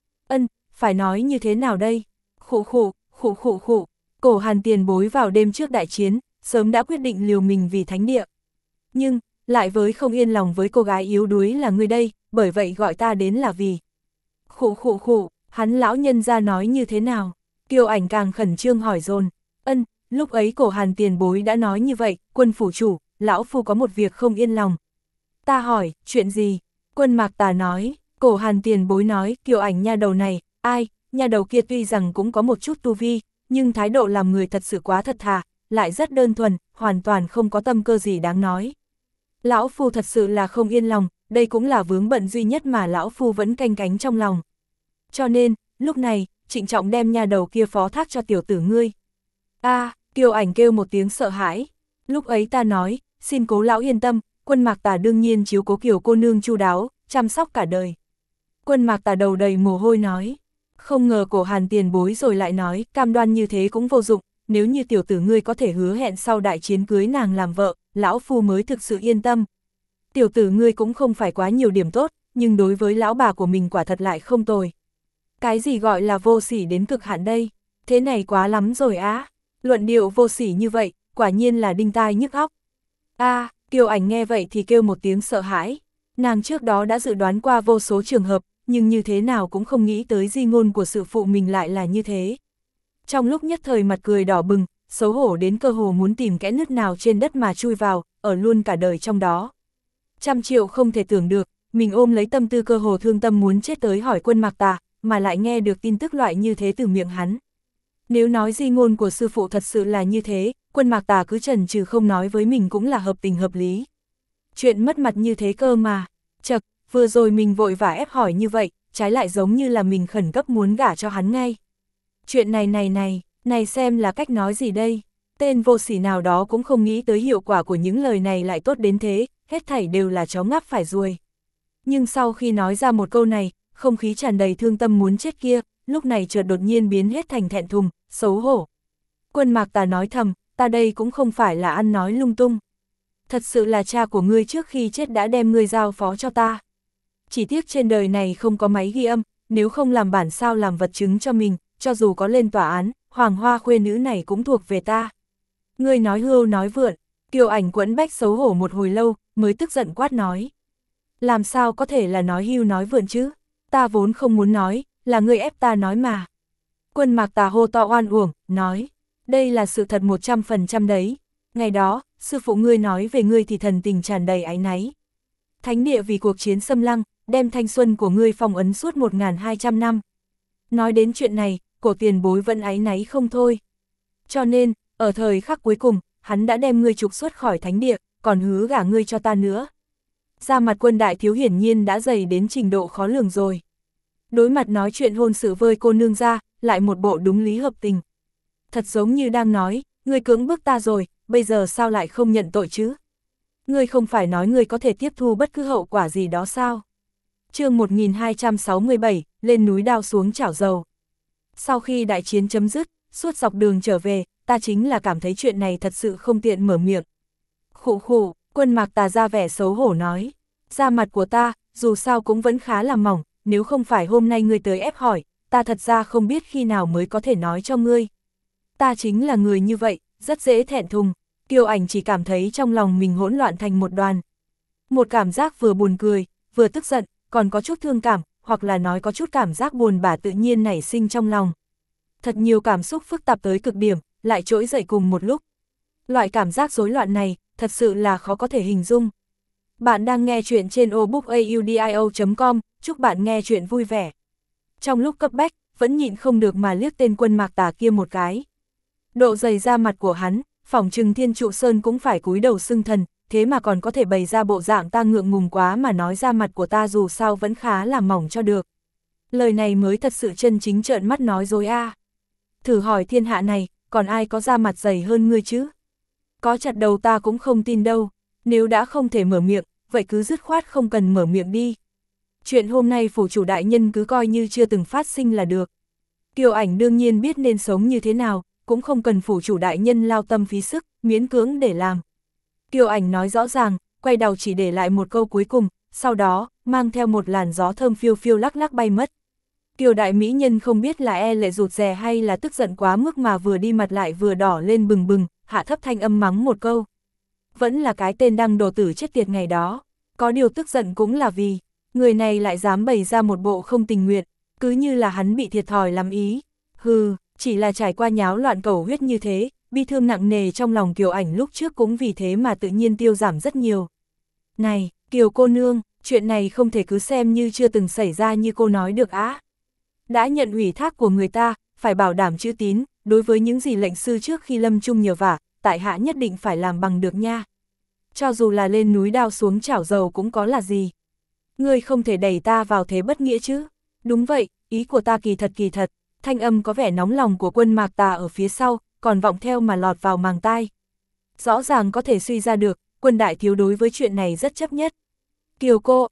Phải nói như thế nào đây? Khụ khụ, khụ khụ khụ, Cổ Hàn tiền bối vào đêm trước đại chiến, sớm đã quyết định liều mình vì thánh địa. Nhưng, lại với không yên lòng với cô gái yếu đuối là ngươi đây, bởi vậy gọi ta đến là vì. Khụ khụ khụ, hắn lão nhân ra nói như thế nào? Kiều Ảnh càng khẩn trương hỏi dồn. Lúc ấy Cổ Hàn tiền bối đã nói như vậy, Quân phủ chủ, lão phu có một việc không yên lòng. Ta hỏi, chuyện gì? Quân Mạc Tà nói, Cổ Hàn tiền bối nói, Kiều Ảnh nha đầu này, ai, nha đầu kia tuy rằng cũng có một chút tu vi, nhưng thái độ làm người thật sự quá thật thà, lại rất đơn thuần, hoàn toàn không có tâm cơ gì đáng nói. Lão phu thật sự là không yên lòng, đây cũng là vướng bận duy nhất mà lão phu vẫn canh cánh trong lòng. Cho nên, lúc này, trịnh trọng đem nha đầu kia phó thác cho tiểu tử ngươi. Kiều Ảnh kêu một tiếng sợ hãi. Lúc ấy ta nói, xin cố lão yên tâm, Quân Mạc Tà đương nhiên chiếu cố Kiều cô nương chu đáo, chăm sóc cả đời. Quân Mạc Tà đầu đầy mồ hôi nói. Không ngờ Cổ Hàn tiền bối rồi lại nói, cam đoan như thế cũng vô dụng, nếu như tiểu tử ngươi có thể hứa hẹn sau đại chiến cưới nàng làm vợ, lão phu mới thực sự yên tâm. Tiểu tử ngươi cũng không phải quá nhiều điểm tốt, nhưng đối với lão bà của mình quả thật lại không tồi. Cái gì gọi là vô sỉ đến cực hạn đây? Thế này quá lắm rồi á. Luận điệu vô sỉ như vậy, quả nhiên là đinh tai nhức óc. Kiều Ảnh nghe vậy thì kêu một tiếng sợ hãi. Nàng trước đó đã dự đoán qua vô số trường hợp, nhưng như thế nào cũng không nghĩ tới di ngôn của sự phụ mình lại là như thế. Trong lúc nhất thời mặt cười đỏ bừng, xấu hổ đến cơ hồ muốn tìm kẽ nứt nào trên đất mà chui vào, ở luôn cả đời trong đó. 100 triệu không thể tưởng được, mình ôm lấy tâm tư cơ hồ thương tâm muốn chết tới hỏi Quân Mạc Tà, mà lại nghe được tin tức loại như thế từ miệng hắn. Nếu nói di ngôn của sư phụ thật sự là như thế, Quân Mạc Tà cứ chần chừ không nói với mình cũng là hợp tình hợp lý. Chuyện mất mặt như thế cơ mà. Chậc, vừa rồi mình vội vã ép hỏi như vậy, trái lại giống như là mình khẩn cấp muốn gả cho hắn ngay. Chuyện này xem là cách nói gì đây? Tên vô sỉ nào đó cũng không nghĩ tới hiệu quả của những lời này lại tốt đến thế, hết thảy đều là chó ngáp phải ruồi. Nhưng sau khi nói ra một câu này, không khí tràn đầy thương tâm muốn chết kia, lúc này chợt đột nhiên biến hết thành thẹn thùng, xấu hổ. Quân Mạc Tà nói thầm, ta đây cũng không phải là ăn nói lung tung. Thật sự là cha của ngươi trước khi chết đã đem ngươi giao phó cho ta. Chỉ tiếc trên đời này không có máy ghi âm, nếu không làm bản sao làm vật chứng cho mình, cho dù có lên tòa án, Hoàng Hoa khuê nữ này cũng thuộc về ta. Ngươi nói hưu nói vượn, Kiều Ảnh quẫn bách xấu hổ một hồi lâu, mới tức giận quát nói. Làm sao có thể là nói hưu nói vượn chứ? Ta vốn không muốn nói, là ngươi ép ta nói mà. Quân Mạc Tà hô to oan uổng, nói. Đây là sự thật 100% đấy. Ngày đó, sư phụ ngươi nói về ngươi thì thần tình tràn đầy áy náy. Thánh địa vì cuộc chiến xâm lăng, đem thanh xuân của ngươi phong ấn suốt 1200 năm. Nói đến chuyện này, cổ tiền bối vẫn áy náy không thôi. Cho nên, ở thời khắc cuối cùng, hắn đã đem ngươi trục xuất khỏi thánh địa, còn hứa gả ngươi cho ta nữa. Da mặt Quân đại thiếu hiển nhiên đã dày đến trình độ khó lường rồi. Đối mặt nói chuyện hôn sự với cô nương ra, lại một bộ đúng lý hợp tình. Thật giống như đang nói, ngươi cưỡng bức ta rồi, bây giờ sao lại không nhận tội chứ? Ngươi không phải nói ngươi có thể tiếp thu bất cứ hậu quả gì đó sao? Chương 1267, lên núi đao xuống chảo dầu. Sau khi đại chiến chấm dứt, suốt dọc đường trở về, ta chính là cảm thấy chuyện này thật sự không tiện mở miệng. Khụ khụ, Quân Mạc Tà ra vẻ xấu hổ nói. Da mặt của ta, dù sao cũng vẫn khá là mỏng, nếu không phải hôm nay ngươi tới ép hỏi, ta thật ra không biết khi nào mới có thể nói cho ngươi. Ta chính là người như vậy, rất dễ thẹn thùng. Kiều Ảnh chỉ cảm thấy trong lòng mình hỗn loạn thành một đoàn. Một cảm giác vừa buồn cười, vừa tức giận, còn có chút thương cảm, hoặc là nói có chút cảm giác buồn bã tự nhiên nảy sinh trong lòng. Thật nhiều cảm xúc phức tạp tới cực điểm, lại trỗi dậy cùng một lúc. Loại cảm giác rối loạn này, thật sự là khó có thể hình dung. Bạn đang nghe chuyện trên obookaudio.com, chúc bạn nghe chuyện vui vẻ. Trong lúc cấp bách, vẫn nhịn không được mà liếc tên Quân Mạc Tà kia một cái. Độ dày da mặt của hắn, phỏng chừng Thiên Trụ Sơn cũng phải cúi đầu xưng thần, thế mà còn có thể bày ra bộ dạng ta ngượng ngùng quá mà nói da mặt của ta dù sao vẫn khá là mỏng cho được. Lời này mới thật sự chân chính trợn mắt nói dối a. Thử hỏi thiên hạ này, còn ai có da mặt dày hơn ngươi chứ? Có chặt đầu ta cũng không tin đâu, nếu đã không thể mở miệng, vậy cứ dứt khoát không cần mở miệng đi. Chuyện hôm nay phủ chủ đại nhân cứ coi như chưa từng phát sinh là được. Kiều Ảnh đương nhiên biết nên sống như thế nào, cũng không cần phủ chủ đại nhân lao tâm phí sức, miễn cưỡng để làm. Kiều Ảnh nói rõ ràng, quay đầu chỉ để lại một câu cuối cùng, sau đó, mang theo một làn gió thơm phiêu phiêu lắc lắc bay mất. Kiều đại mỹ nhân không biết là e lệ rụt rè hay là tức giận quá mức mà vừa đi mặt lại vừa đỏ lên bừng bừng, hạ thấp thanh âm mắng một câu. Vẫn là cái tên đăng đồ tử chết tiệt ngày đó, có điều tức giận cũng là vì, người này lại dám bày ra một bộ không tình nguyện, cứ như là hắn bị thiệt thòi lắm ý. Hừ, chỉ là trải qua nháo loạn cầu huyết như thế, bi thương nặng nề trong lòng Kiều Ảnh lúc trước cũng vì thế mà tự nhiên tiêu giảm rất nhiều. Này, Kiều cô nương, chuyện này không thể cứ xem như chưa từng xảy ra như cô nói được á. Đã nhận ủy thác của người ta, phải bảo đảm chữ tín, đối với những gì lệnh sư trước khi lâm chung nhờ vả, tại hạ nhất định phải làm bằng được nha. Cho dù là lên núi đao xuống chảo dầu cũng có là gì. Ngươi không thể đẩy ta vào thế bất nghĩa chứ. Đúng vậy, ý của ta kỳ thật, thanh âm có vẻ nóng lòng của Quân Mạc Tà ở phía sau, còn vọng theo mà lọt vào màng tai. Rõ ràng có thể suy ra được, Quân đại thiếu đối với chuyện này rất chấp nhất. Kiều cô,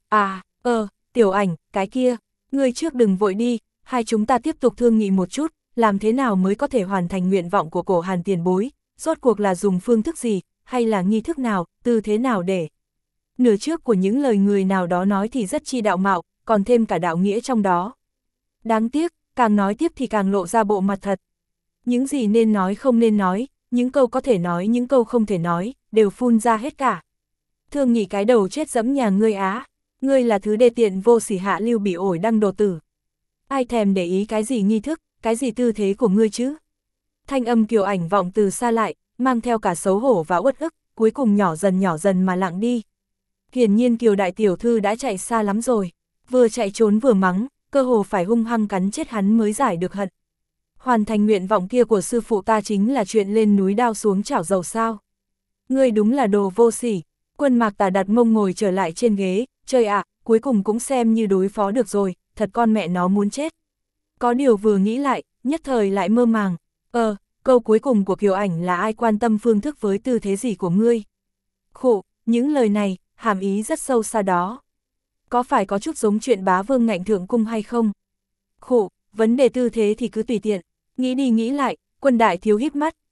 Tiểu Ảnh, cái kia, ngươi trước đừng vội đi, hai chúng ta tiếp tục thương nghị một chút, làm thế nào mới có thể hoàn thành nguyện vọng của cổ Hàn tiền bối, rốt cuộc là dùng phương thức gì, hay là nghi thức nào, tư thế nào để. Nửa trước của những lời người nào đó nói thì rất chi đạo mạo, còn thêm cả đạo nghĩa trong đó. Đáng tiếc, càng nói tiếp thì càng lộ ra bộ mặt thật. Những gì nên nói không nên nói, những câu có thể nói những câu không thể nói, đều phun ra hết cả. Thương nghị cái đầu chết dẫm nhà ngươi á, ngươi là thứ đê tiện vô sỉ hạ lưu bị ổi đăng đồ tử. Ai thèm để ý cái gì nghi thức, cái gì tư thế của ngươi chứ? Thanh âm Kiều Ảnh vọng từ xa lại, mang theo cả xấu hổ và uất ức, cuối cùng nhỏ dần mà lặng đi. Hiển nhiên Kiều đại tiểu thư đã chạy xa lắm rồi, vừa chạy trốn vừa mắng, cơ hồ phải hung hăng cắn chết hắn mới giải được hận. Hoàn thành nguyện vọng kia của sư phụ ta chính là chuyện lên núi đao xuống chảo dầu sao? Ngươi đúng là đồ vô sỉ. Quân Mạc Tà đặt mông ngồi trở lại trên ghế, trời ạ, cuối cùng cũng xem như đối phó được rồi, thật con mẹ nó muốn chết. Có điều vừa nghĩ lại, nhất thời lại mơ màng, câu cuối cùng của Kiều Ảnh là ai quan tâm phương thức với tư thế gì của ngươi. Khụ, những lời này, hàm ý rất sâu xa đó. Có phải có chút giống chuyện bá vương ngạnh thượng cung hay không? Khụ, vấn đề tư thế thì cứ tùy tiện, nghĩ đi nghĩ lại, Quân đại thiếu híp mắt,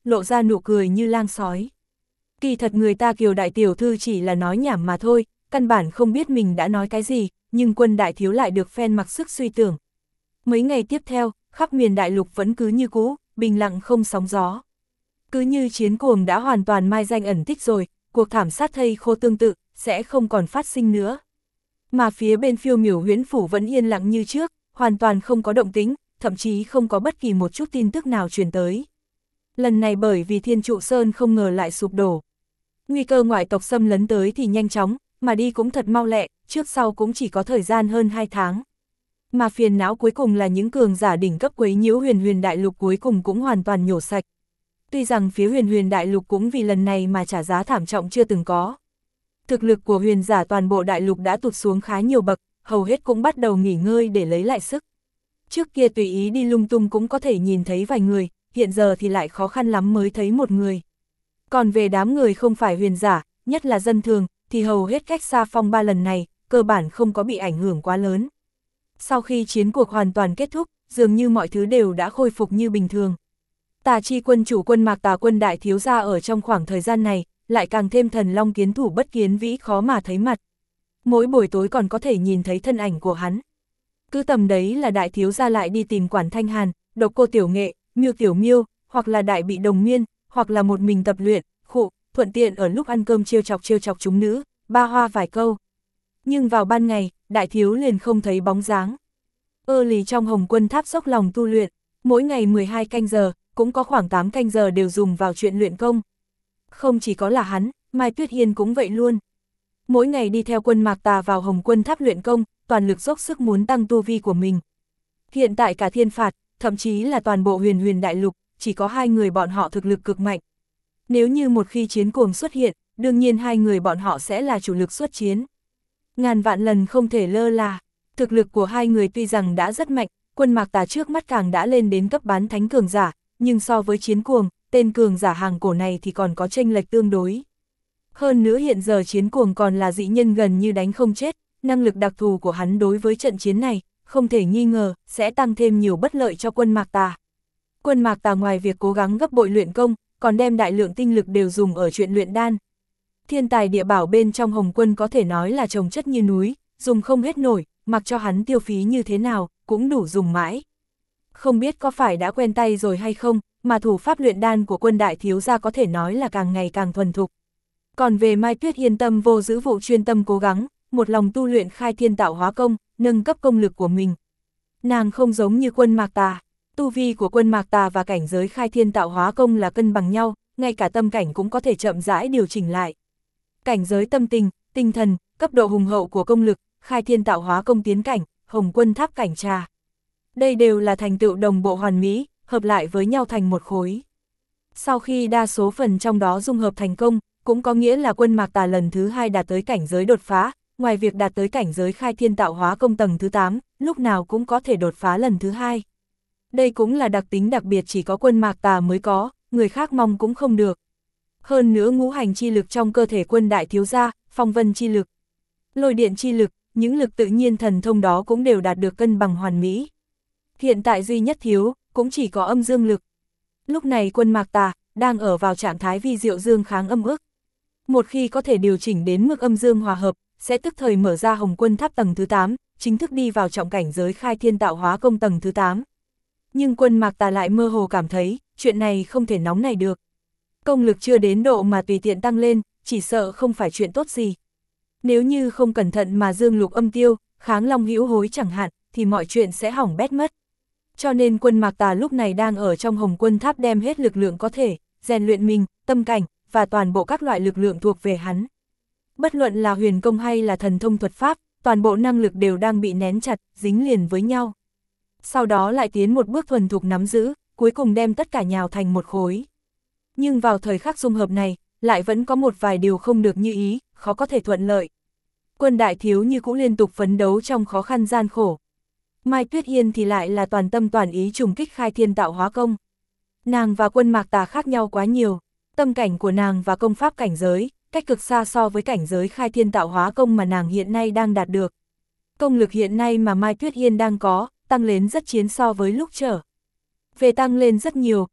lộ ra nụ cười như lang sói. Kỳ thật người ta Kiều đại tiểu thư chỉ là nói nhảm mà thôi, căn bản không biết mình đã nói cái gì, nhưng Quân đại thiếu lại được phen mặc sức suy tưởng. Mấy ngày tiếp theo, khắp miền đại lục vẫn cứ như cũ, bình lặng không sóng gió. Cứ như Chiến Cuồng đã hoàn toàn mai danh ẩn tích rồi, cuộc thảm sát thây khô tương tự, sẽ không còn phát sinh nữa. Mà phía bên Phiêu Miểu Huyễn Phủ vẫn yên lặng như trước, hoàn toàn không có động tĩnh, thậm chí không có bất kỳ một chút tin tức nào truyền tới. Lần này bởi vì Thiên Trụ Sơn không ngờ lại sụp đổ. Nguy cơ ngoại tộc xâm lấn tới thì nhanh chóng, mà đi cũng thật mau lẹ, trước sau cũng chỉ có thời gian hơn 2 tháng. Mà phiền não cuối cùng là những cường giả đỉnh cấp quấy nhiễu huyền đại lục cuối cùng cũng hoàn toàn nhổ sạch. Tuy rằng phía huyền đại lục cũng vì lần này mà trả giá thảm trọng chưa từng có. Thực lực của huyền giả toàn bộ đại lục đã tụt xuống khá nhiều bậc, hầu hết cũng bắt đầu nghỉ ngơi để lấy lại sức. Trước kia tùy ý đi lung tung cũng có thể nhìn thấy vài người, hiện giờ thì lại khó khăn lắm mới thấy một người. Còn về đám người không phải huyền giả, nhất là dân thường, thì hầu hết cách xa phong ba lần này, cơ bản không có bị ảnh hưởng quá lớn. Sau khi chiến cuộc hoàn toàn kết thúc, dường như mọi thứ đều đã khôi phục như bình thường. Tà Chi quân chủ Quân Mạc Tà Quân đại thiếu gia ở trong khoảng thời gian này, lại càng thêm thần long kiến thủ bất kiến vĩ khó mà thấy mặt. Mỗi buổi tối còn có thể nhìn thấy thân ảnh của hắn. Cứ tầm đấy là đại thiếu gia lại đi tìm Quản Thanh Hàn, Độc Cô Tiểu Nghệ, Miêu Tiểu Miêu, hoặc là Đại Bị Đồng Miên, hoặc là một mình tập luyện, thuận tiện ở lúc ăn cơm trêu chọc chúng nữ, ba hoa vài câu. Nhưng vào ban ngày, đại thiếu liền không thấy bóng dáng. Lì trong Hồng Quân Tháp dốc lòng tu luyện, mỗi ngày 12 canh giờ, cũng có khoảng 8 canh giờ đều dùng vào chuyện luyện công. Không chỉ có là hắn, Mai Tuyết Hiên cũng vậy luôn. Mỗi ngày đi theo Quân Mạc Tà vào Hồng Quân Tháp luyện công, toàn lực dốc sức muốn tăng tu vi của mình. Hiện tại cả thiên phạt, thậm chí là toàn bộ huyền đại lục, chỉ có 2 người bọn họ thực lực cực mạnh. Nếu như một khi Chiến Cuồng xuất hiện, đương nhiên 2 người bọn họ sẽ là chủ lực xuất chiến. Ngàn vạn lần không thể lơ là, thực lực của 2 người tuy rằng đã rất mạnh, Quân Mạc Tà trước mắt càng đã lên đến cấp bán thánh cường giả, nhưng so với Chiến Cuồng, tên cường giả hàng cổ này thì còn có chênh lệch tương đối. Hơn nữa hiện giờ Chiến Cuồng còn là dị nhân gần như đánh không chết, năng lực đặc thù của hắn đối với trận chiến này, không thể nghi ngờ, sẽ tăng thêm nhiều bất lợi cho Quân Mạc Tà. Quân Mạc Tà ngoài việc cố gắng gấp bội luyện công, còn đem đại lượng tinh lực đều dùng ở chuyện luyện đan. Thiên tài địa bảo bên trong Hồng Quân có thể nói là chồng chất như núi, dùng không hết nổi, mặc cho hắn tiêu phí như thế nào, cũng đủ dùng mãi. Không biết có phải đã quen tay rồi hay không, mà thủ pháp luyện đan của Quân đại thiếu gia có thể nói là càng ngày càng thuần thục. Còn về Mai Tuyết Hiên tâm vô giữ vụ chuyên tâm cố gắng, một lòng tu luyện khai thiên tạo hóa công, nâng cấp công lực của mình. Nàng không giống như Quân Mạc Tà, tu vi của Quân Mạc Tà và cảnh giới khai thiên tạo hóa công là cân bằng nhau, ngay cả tâm cảnh cũng có thể chậm rãi điều chỉnh lại. Cảnh giới tâm tình, tinh thần, cấp độ hùng hậu của công lực, khai thiên tạo hóa công tiến cảnh, Hồng Quân Tháp cảnh trà. Đây đều là thành tựu đồng bộ hoàn mỹ, hợp lại với nhau thành một khối. Sau khi đa số phần trong đó dung hợp thành công, cũng có nghĩa là Quân Mạc Tà lần thứ 2 đạt tới cảnh giới đột phá, ngoài việc đạt tới cảnh giới khai thiên tạo hóa công tầng thứ 8, lúc nào cũng có thể đột phá lần thứ 2. Đây cũng là đặc tính đặc biệt chỉ có Quân Mạc Tà mới có, người khác mong cũng không được. Hơn nữa ngũ hành chi lực trong cơ thể Quân đại thiếu gia, phong vân chi lực, lôi điện chi lực, những lực tự nhiên thần thông đó cũng đều đạt được cân bằng hoàn mỹ. Hiện tại duy nhất thiếu, cũng chỉ có âm dương lực. Lúc này Quân Mạc Tà đang ở vào trạng thái vi diệu dương kháng âm ức. Một khi có thể điều chỉnh đến mức âm dương hòa hợp, sẽ tức thời mở ra Hồng Quân Tháp tầng thứ 8, chính thức đi vào trọng cảnh giới khai thiên tạo hóa công tầng thứ 8. Nhưng Quân Mạc Tà lại mơ hồ cảm thấy, chuyện này không thể nóng này được. Công lực chưa đến độ mà tùy tiện tăng lên, chỉ sợ không phải chuyện tốt gì. Nếu như không cẩn thận mà dương lục âm tiêu, kháng long hữu hối chẳng hạn, thì mọi chuyện sẽ hỏng bét mất. Cho nên Quân Mạc Tà lúc này đang ở trong Hồng Quân Tháp đem hết lực lượng có thể, rèn luyện mình, tâm cảnh, và toàn bộ các loại lực lượng thuộc về hắn. Bất luận là huyền công hay là thần thông thuật pháp, toàn bộ năng lực đều đang bị nén chặt, dính liền với nhau. Sau đó lại tiến một bước thuần thục nắm giữ, cuối cùng đem tất cả nhào thành một khối. Nhưng vào thời khắc dung hợp này, lại vẫn có một vài điều không được như ý, khó có thể thuận lợi. Quân đại thiếu như cũng liên tục phấn đấu trong khó khăn gian khổ. Mai Tuyết Hiên thì lại là toàn tâm toàn ý trùng kích khai thiên tạo hóa công. Nàng và Quân Mạc Tà khác nhau quá nhiều, tâm cảnh của nàng và công pháp cảnh giới, cách cực xa so với cảnh giới khai thiên tạo hóa công mà nàng hiện nay đang đạt được. Công lực hiện nay mà Mai Tuyết Hiên đang có, tăng lên rất chiến so với lúc trở. Về tăng lên rất nhiều,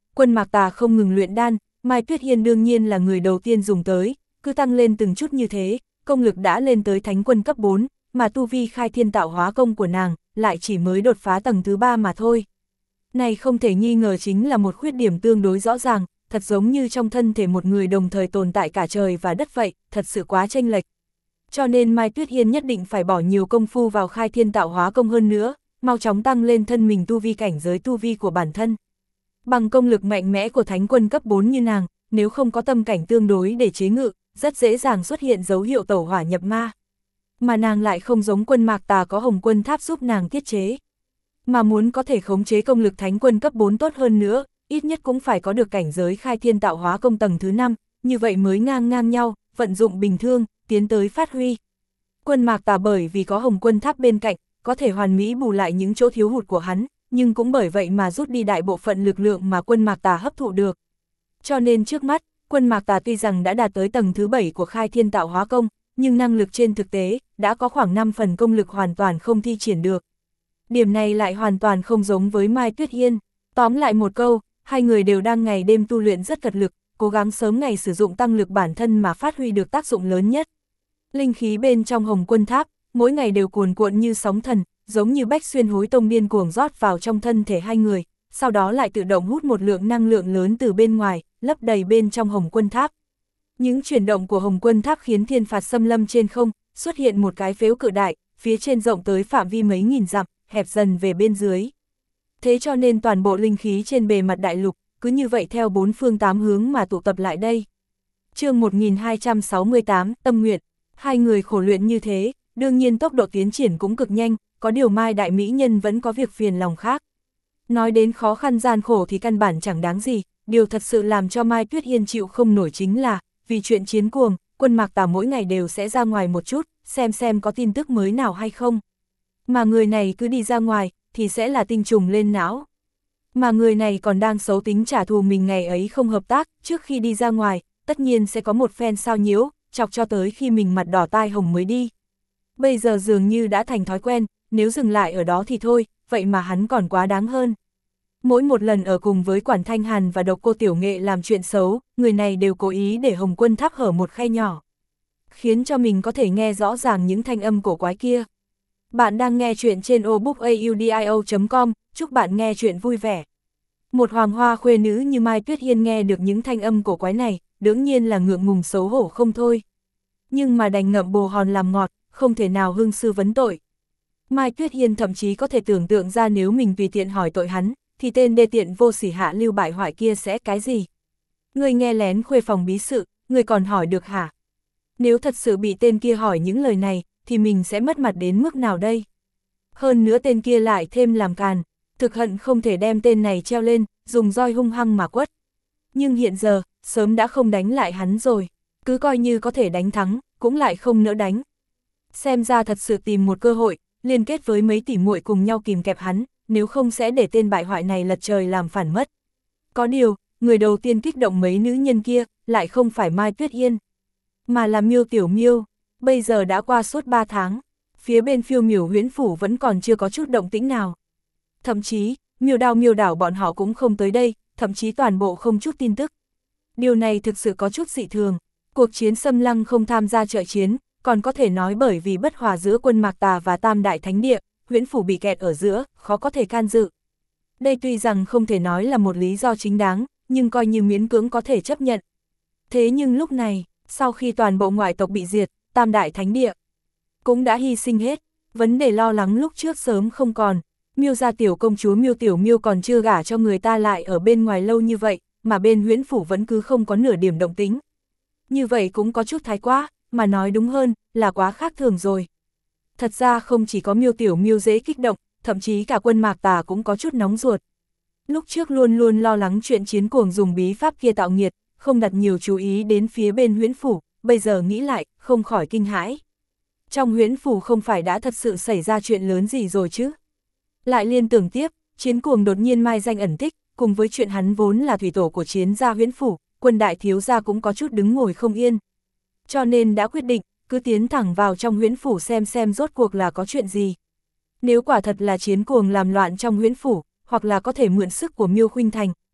Quân Mạc Tà không ngừng luyện đan, Mai Tuyết Hiên đương nhiên là người đầu tiên dùng tới, cứ tăng lên từng chút như thế, công lực đã lên tới thánh quân cấp 4, mà tu vi khai thiên tạo hóa công của nàng lại chỉ mới đột phá tầng thứ 3 mà thôi. Này không thể nghi ngờ chính là một khuyết điểm tương đối rõ ràng, thật giống như trong thân thể một người đồng thời tồn tại cả trời và đất vậy, thật sự quá chênh lệch. Cho nên Mai Tuyết Hiên nhất định phải bỏ nhiều công phu vào khai thiên tạo hóa công hơn nữa, mau chóng tăng lên thân mình tu vi cảnh giới tu vi của bản thân. Bằng công lực mạnh mẽ của thánh quân cấp 4 như nàng, nếu không có tâm cảnh tương đối để chế ngự, rất dễ dàng xuất hiện dấu hiệu tẩu hỏa nhập ma. Mà nàng lại không giống Quân Mạc Tà có Hồng Quân Tháp giúp nàng tiết chế. Mà muốn có thể khống chế công lực thánh quân cấp 4 tốt hơn nữa, ít nhất cũng phải có được cảnh giới khai thiên tạo hóa công tầng thứ 5, như vậy mới ngang ngang nhau, vận dụng bình thường, tiến tới phát huy. Quân Mạc Tà bởi vì có Hồng Quân Tháp bên cạnh, có thể hoàn mỹ bù lại những chỗ thiếu hụt của hắn, nhưng cũng bởi vậy mà rút đi đại bộ phận lực lượng mà Quân Mạc Tà hấp thụ được. Cho nên trước mắt, Quân Mạc Tà tuy rằng đã đạt tới tầng thứ 7 của khai thiên tạo hóa công, nhưng năng lực trên thực tế, đã có khoảng 5 phần công lực hoàn toàn không thi triển được. Điểm này lại hoàn toàn không giống với Mai Tuyết Hiên. Tóm lại một câu, hai người đều đang ngày đêm tu luyện rất cật lực, cố gắng sớm ngày sử dụng tăng lực bản thân mà phát huy được tác dụng lớn nhất. Linh khí bên trong Hồng Quân Tháp, mỗi ngày đều cuồn cuộn như sóng thần, giống như Bách Xuyên hối tông điên cuồng rót vào trong thân thể hai người, sau đó lại tự động hút một lượng năng lượng lớn từ bên ngoài, lấp đầy bên trong Hồng Quân Tháp. Những chuyển động của Hồng Quân Tháp khiến thiên phạt xâm lâm trên không, xuất hiện một cái phếu cự đại, phía trên rộng tới phạm vi mấy nghìn dặm, hẹp dần về bên dưới. Thế cho nên toàn bộ linh khí trên bề mặt đại lục, cứ như vậy theo bốn phương tám hướng mà tụ tập lại đây. Chương 1268, Tâm Nguyện. Hai người khổ luyện như thế, đương nhiên tốc độ tiến triển cũng cực nhanh, có điều Mai Đại Mỹ Nhân vẫn có việc phiền lòng khác. Nói đến khó khăn gian khổ thì căn bản chẳng đáng gì, điều thật sự làm cho Mai Tuyết Hiên chịu không nổi chính là, vì chuyện chiến cuồng, Quân Mạc Tà mỗi ngày đều sẽ ra ngoài một chút, xem có tin tức mới nào hay không. Mà người này cứ đi ra ngoài, thì sẽ là tinh trùng lên não. Mà người này còn đang xấu tính trả thù mình ngày ấy không hợp tác, trước khi đi ra ngoài, tất nhiên sẽ có một phen sao nhiễu, chọc cho tới khi mình mặt đỏ tai hồng mới đi. Bây giờ dường như đã thành thói quen, nếu dừng lại ở đó thì thôi, vậy mà hắn còn quá đáng hơn. Mỗi một lần ở cùng với Quản Thanh Hàn và Độc Cô Tiểu Nghệ làm chuyện xấu, người này đều cố ý để Hồng Quân Tháp hở một khe nhỏ, khiến cho mình có thể nghe rõ ràng những thanh âm cổ quái kia. Bạn đang nghe chuyện trên obookaudio.com, chúc bạn nghe chuyện vui vẻ. Một hoàng hoa khuê nữ như Mai Tuyết Hiên nghe được những thanh âm cổ quái này, đương nhiên là ngượng ngùng xấu hổ không thôi. Nhưng mà đành ngậm bồ hòn làm ngọt, không thể nào hương sư vấn tội. Mai Tuyết Hiên thậm chí có thể tưởng tượng ra nếu mình tùy tiện hỏi tội hắn, thì tên đê tiện vô sỉ hạ lưu bại hoại kia sẽ cái gì? Người nghe lén khuê phòng bí sự, người còn hỏi được hả? Nếu thật sự bị tên kia hỏi những lời này, thì mình sẽ mất mặt đến mức nào đây? Hơn nữa tên kia lại thêm làm càn, thực hận không thể đem tên này treo lên, dùng roi hung hăng mà quất. Nhưng hiện giờ, sớm đã không đánh lại hắn rồi, cứ coi như có thể đánh thắng, cũng lại không nỡ đánh. Xem ra thật sự tìm một cơ hội, liên kết với mấy tỷ muội cùng nhau kìm kẹp hắn, nếu không sẽ để tên bại hoại này lật trời làm phản mất. Có điều, người đầu tiên kích động mấy nữ nhân kia, lại không phải Mai Tuyết Hiên, mà là Miêu Tiểu Miêu. Bây giờ đã qua suốt 3 tháng, phía bên Phiêu Miểu Huyễn Phủ vẫn còn chưa có chút động tĩnh nào. Thậm chí, Miêu Đảo bọn họ cũng không tới đây, thậm chí toàn bộ không chút tin tức. Điều này thực sự có chút dị thường. Cuộc chiến Xâm Lăng không tham gia trợ chiến, còn có thể nói bởi vì bất hòa giữa Quân Mạc Tà và Tam Đại Thánh Địa, Huyễn Phủ bị kẹt ở giữa, khó có thể can dự. Đây tuy rằng không thể nói là một lý do chính đáng, nhưng coi như miễn cưỡng có thể chấp nhận. Thế nhưng lúc này, sau khi toàn bộ ngoại tộc bị diệt, Tam Đại Thánh Địa cũng đã hy sinh hết, vấn đề lo lắng lúc trước sớm không còn. Miêu gia tiểu công chúa Miêu Tiểu Miêu còn chưa gả cho người ta lại ở bên ngoài lâu như vậy, mà bên Huyễn Phủ vẫn cứ không có nửa điểm động tĩnh. Như vậy cũng có chút thái quá, mà nói đúng hơn, là quá khác thường rồi. Thật ra không chỉ có Miêu Tiểu Miêu dễ kích động, thậm chí cả Quân Mạc Tà cũng có chút nóng ruột. Lúc trước luôn luôn lo lắng chuyện chiến cuồng dùng bí pháp kia tạo nghiệt, không đặt nhiều chú ý đến phía bên Huyễn Phủ, bây giờ nghĩ lại, không khỏi kinh hãi. Trong Huyễn Phủ không phải đã thật sự xảy ra chuyện lớn gì rồi chứ? Lại liên tưởng tiếp, chiến cuồng đột nhiên mai danh ẩn tích, cùng với chuyện hắn vốn là thủy tổ của chiến gia Huyễn Phủ, Quân đại thiếu gia cũng có chút đứng ngồi không yên. Cho nên đã quyết định, cứ tiến thẳng vào trong Huyễn Phủ xem rốt cuộc là có chuyện gì. Nếu quả thật là chiến cuồng làm loạn trong Huyễn Phủ, hoặc là có thể mượn sức của Miêu Khuynh Thành,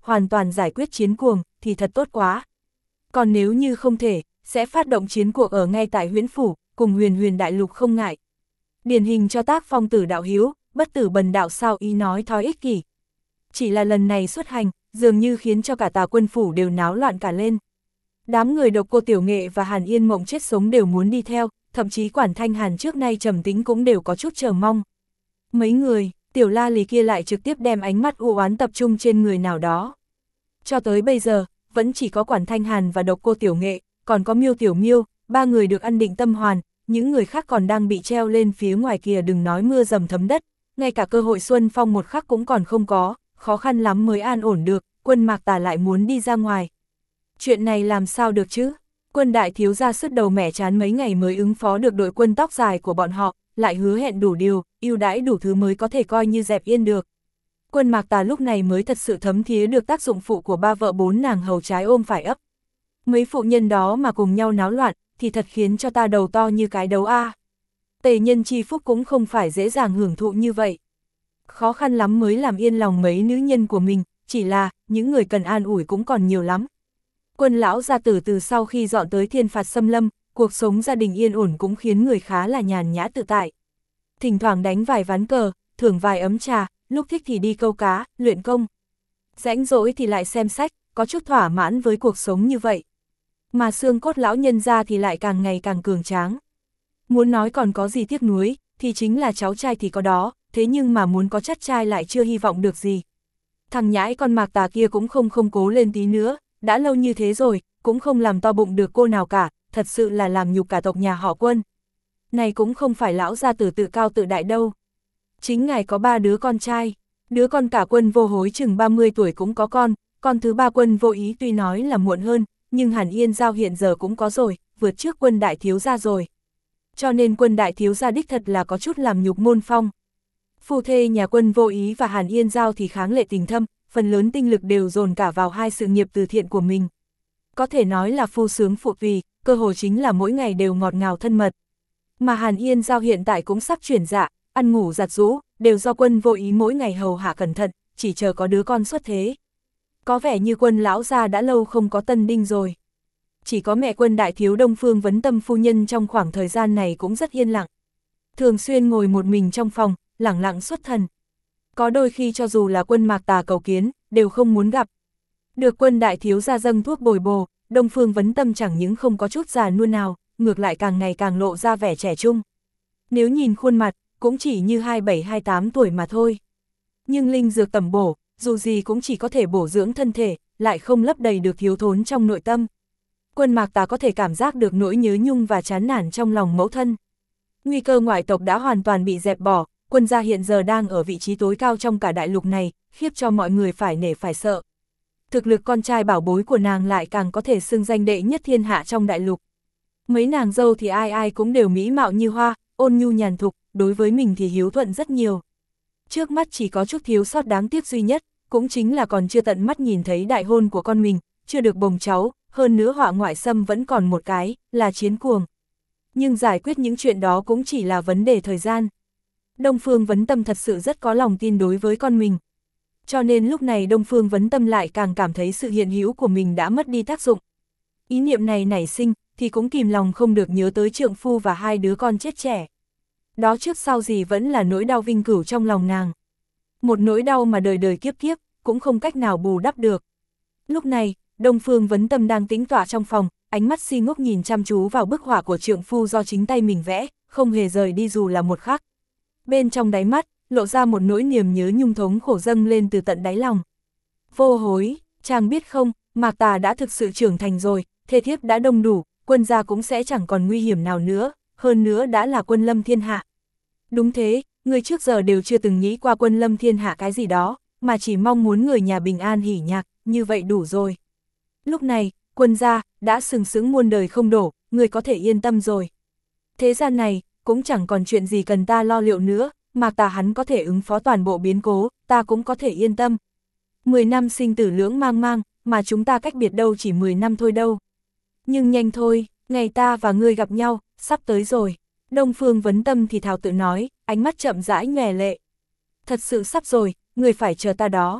hoàn toàn giải quyết chiến cuồng, thì thật tốt quá. Còn nếu như không thể, sẽ phát động chiến cuộc ở ngay tại Huyễn Phủ, cùng Huyền Đại Lục không ngại. Điển hình cho tác phong tử đạo hiếu, bất tử bần đạo sao ý nói thói ích kỷ. Chỉ là lần này xuất hành, dường như khiến cho cả Tà Quân Phủ đều náo loạn cả lên. Đám người Độc Cô Tiểu Nghệ và Hàn Yên Mộng chết sống đều muốn đi theo, thậm chí Quản Thanh Hàn trước nay trầm tính cũng đều có chút chờ mong. Mấy người, Tiểu La Lì kia lại trực tiếp đem ánh mắt u oán tập trung trên người nào đó. Cho tới bây giờ, vẫn chỉ có Quản Thanh Hàn và Độc Cô Tiểu Nghệ, còn có Miêu Tiểu Miêu, ba người được ăn định tâm hoàn, những người khác còn đang bị treo lên phía ngoài kia, đừng nói mưa dầm thấm đất, ngay cả cơ hội xuân phong một khắc cũng còn không có, khó khăn lắm mới an ổn được, Quân Mạc Tà lại muốn đi ra ngoài. Chuyện này làm sao được chứ? Quân đại thiếu gia sứt đầu mẻ chán mấy ngày mới ứng phó được đội quân tóc dài của bọn họ, lại hứa hẹn đủ điều, ưu đãi đủ thứ mới có thể coi như dẹp yên được. Quân Mạc Tà lúc này mới thật sự thấm thía được tác dụng phụ của ba vợ bốn nàng hầu trái ôm phải ấp. Mấy phụ nhân đó mà cùng nhau náo loạn, thì thật khiến cho ta đầu to như cái đấu a. Tề nhân chi phúc cũng không phải dễ dàng hưởng thụ như vậy. Khó khăn lắm mới làm yên lòng mấy nữ nhân của mình, chỉ là, những người cần an ủi cũng còn nhiều lắm. Quân lão gia tử từ sau khi dọn tới Thiên Phạt Xâm Lâm, cuộc sống gia đình yên ổn cũng khiến người khá là nhàn nhã tự tại. Thỉnh thoảng đánh vài ván cờ, thưởng vài ấm trà, lúc thích thì đi câu cá, luyện công. Rãnh rỗi thì lại xem sách, có chút thỏa mãn với cuộc sống như vậy. Mà xương cốt lão nhân gia thì lại càng ngày càng cường tráng. Muốn nói còn có gì tiếc nuối, thì chính là cháu trai thì có đó, thế nhưng mà muốn có chắt trai lại chưa hy vọng được gì. Thằng nhãi con Mạc Tà kia cũng không cố lên tí nữa, đã lâu như thế rồi, cũng không làm to bụng được cô nào cả, thật sự là làm nhục cả tộc nhà họ Quân. Này cũng không phải lão gia tử tự cao tự đại đâu. Chính ngài có 3 đứa con trai, đứa con cả Quân Vô Hối chừng 30 tuổi cũng có con thứ 3 Quân Vô Ý tuy nói là muộn hơn, nhưng Hàn Yên Giao hiện giờ cũng có rồi, vượt trước Quân đại thiếu gia rồi. Cho nên Quân đại thiếu gia đích thật là có chút làm nhục môn phong. Phu thê nhà Quân Vô Ý và Hàn Yên Giao thì kháng lệ tình thâm, phần lớn tinh lực đều dồn cả vào hai sự nghiệp từ thiện của mình. Có thể nói là phu sướng phụ tùy, cơ hội chính là mỗi ngày đều ngọt ngào thân mật. Mà Hàn Yên Giao hiện tại cũng sắp chuyển dạ, ăn ngủ giặt rũ, đều do Quân Vô Ý mỗi ngày hầu hạ cẩn thận, chỉ chờ có đứa con xuất thế. Có vẻ như Quân lão gia đã lâu không có tân đinh rồi. Chỉ có mẹ Quân đại thiếu Đông Phương Vấn Tâm phu nhân trong khoảng thời gian này cũng rất yên lặng. Thường xuyên ngồi một mình trong phòng, lẳng lặng xuất thần. Có đôi khi cho dù là Quân Mạc Tà cầu kiến, đều không muốn gặp. Được Quân đại thiếu gia dâng thuốc bồi bổ, Đông Phương Vấn Tâm chẳng những không có chút già nua nào, ngược lại càng ngày càng lộ ra vẻ trẻ trung. Nếu nhìn khuôn mặt, cũng chỉ như 27-28 tuổi mà thôi. Nhưng linh dược tẩm bổ, dù gì cũng chỉ có thể bổ dưỡng thân thể, lại không lấp đầy được thiếu thốn trong nội tâm. Quân Mạc Tà có thể cảm giác được nỗi nhớ nhung và chán nản trong lòng mẫu thân. Nguy cơ ngoại tộc đã hoàn toàn bị dẹp bỏ, Quân gia hiện giờ đang ở vị trí tối cao trong cả đại lục này, khiếp cho mọi người phải nể phải sợ. Thực lực con trai bảo bối của nàng lại càng có thể xưng danh đệ nhất thiên hạ trong đại lục. Mấy nàng dâu thì ai ai cũng đều mỹ mạo như hoa, ôn nhu nhàn thục, đối với mình thì hiếu thuận rất nhiều. Trước mắt chỉ có chút thiếu sót đáng tiếc duy nhất, cũng chính là còn chưa tận mắt nhìn thấy đại hôn của con mình, chưa được bồng cháu, hơn nữa họa ngoại xâm vẫn còn một cái, là chiến cuồng. Nhưng giải quyết những chuyện đó cũng chỉ là vấn đề thời gian. Đông Phương Vấn Tâm thật sự rất có lòng tin đối với con mình. Cho nên lúc này Đông Phương Vấn Tâm lại càng cảm thấy sự hiện hữu của mình đã mất đi tác dụng. Ý niệm này nảy sinh, thì cũng kìm lòng không được nhớ tới trượng phu và 2 đứa con chết trẻ. Đó trước sau gì vẫn là nỗi đau vinh cửu trong lòng nàng. Một nỗi đau mà đời đời kiếp kiếp, cũng không cách nào bù đắp được. Lúc này, Đông Phương Vấn Tâm đang tĩnh tọa trong phòng, ánh mắt si ngốc nhìn chăm chú vào bức họa của trượng phu do chính tay mình vẽ, không hề rời đi dù là một khắc. Bên trong đáy mắt, lộ ra một nỗi niềm nhớ nhung thống khổ dâng lên từ tận đáy lòng. Vô Hối, chàng biết không, Mạc Tà đã thực sự trưởng thành rồi, thê thiếp đã đông đủ, Quân gia cũng sẽ chẳng còn nguy hiểm nào nữa, hơn nữa đã là quân lâm thiên hạ. Đúng thế, người trước giờ đều chưa từng nghĩ qua quân lâm thiên hạ cái gì đó, mà chỉ mong muốn người nhà bình an hỉ nhạc, như vậy đủ rồi. Lúc này, Quân gia đã sừng sững muôn đời không đổ, người có thể yên tâm rồi. Thế gian này, cũng chẳng còn chuyện gì cần ta lo liệu nữa, Mạc Tà hắn có thể ứng phó toàn bộ biến cố, ta cũng có thể yên tâm. 10 năm sinh tử lưỡng mang mang, mà chúng ta cách biệt đâu chỉ 10 năm thôi đâu. Nhưng nhanh thôi, ngày ta và ngươi gặp nhau, sắp tới rồi. Đông Phương Vấn Tâm thì thào tự nói, ánh mắt chậm rãi nhòe lệ. Thật sự sắp rồi, ngươi phải chờ ta đó.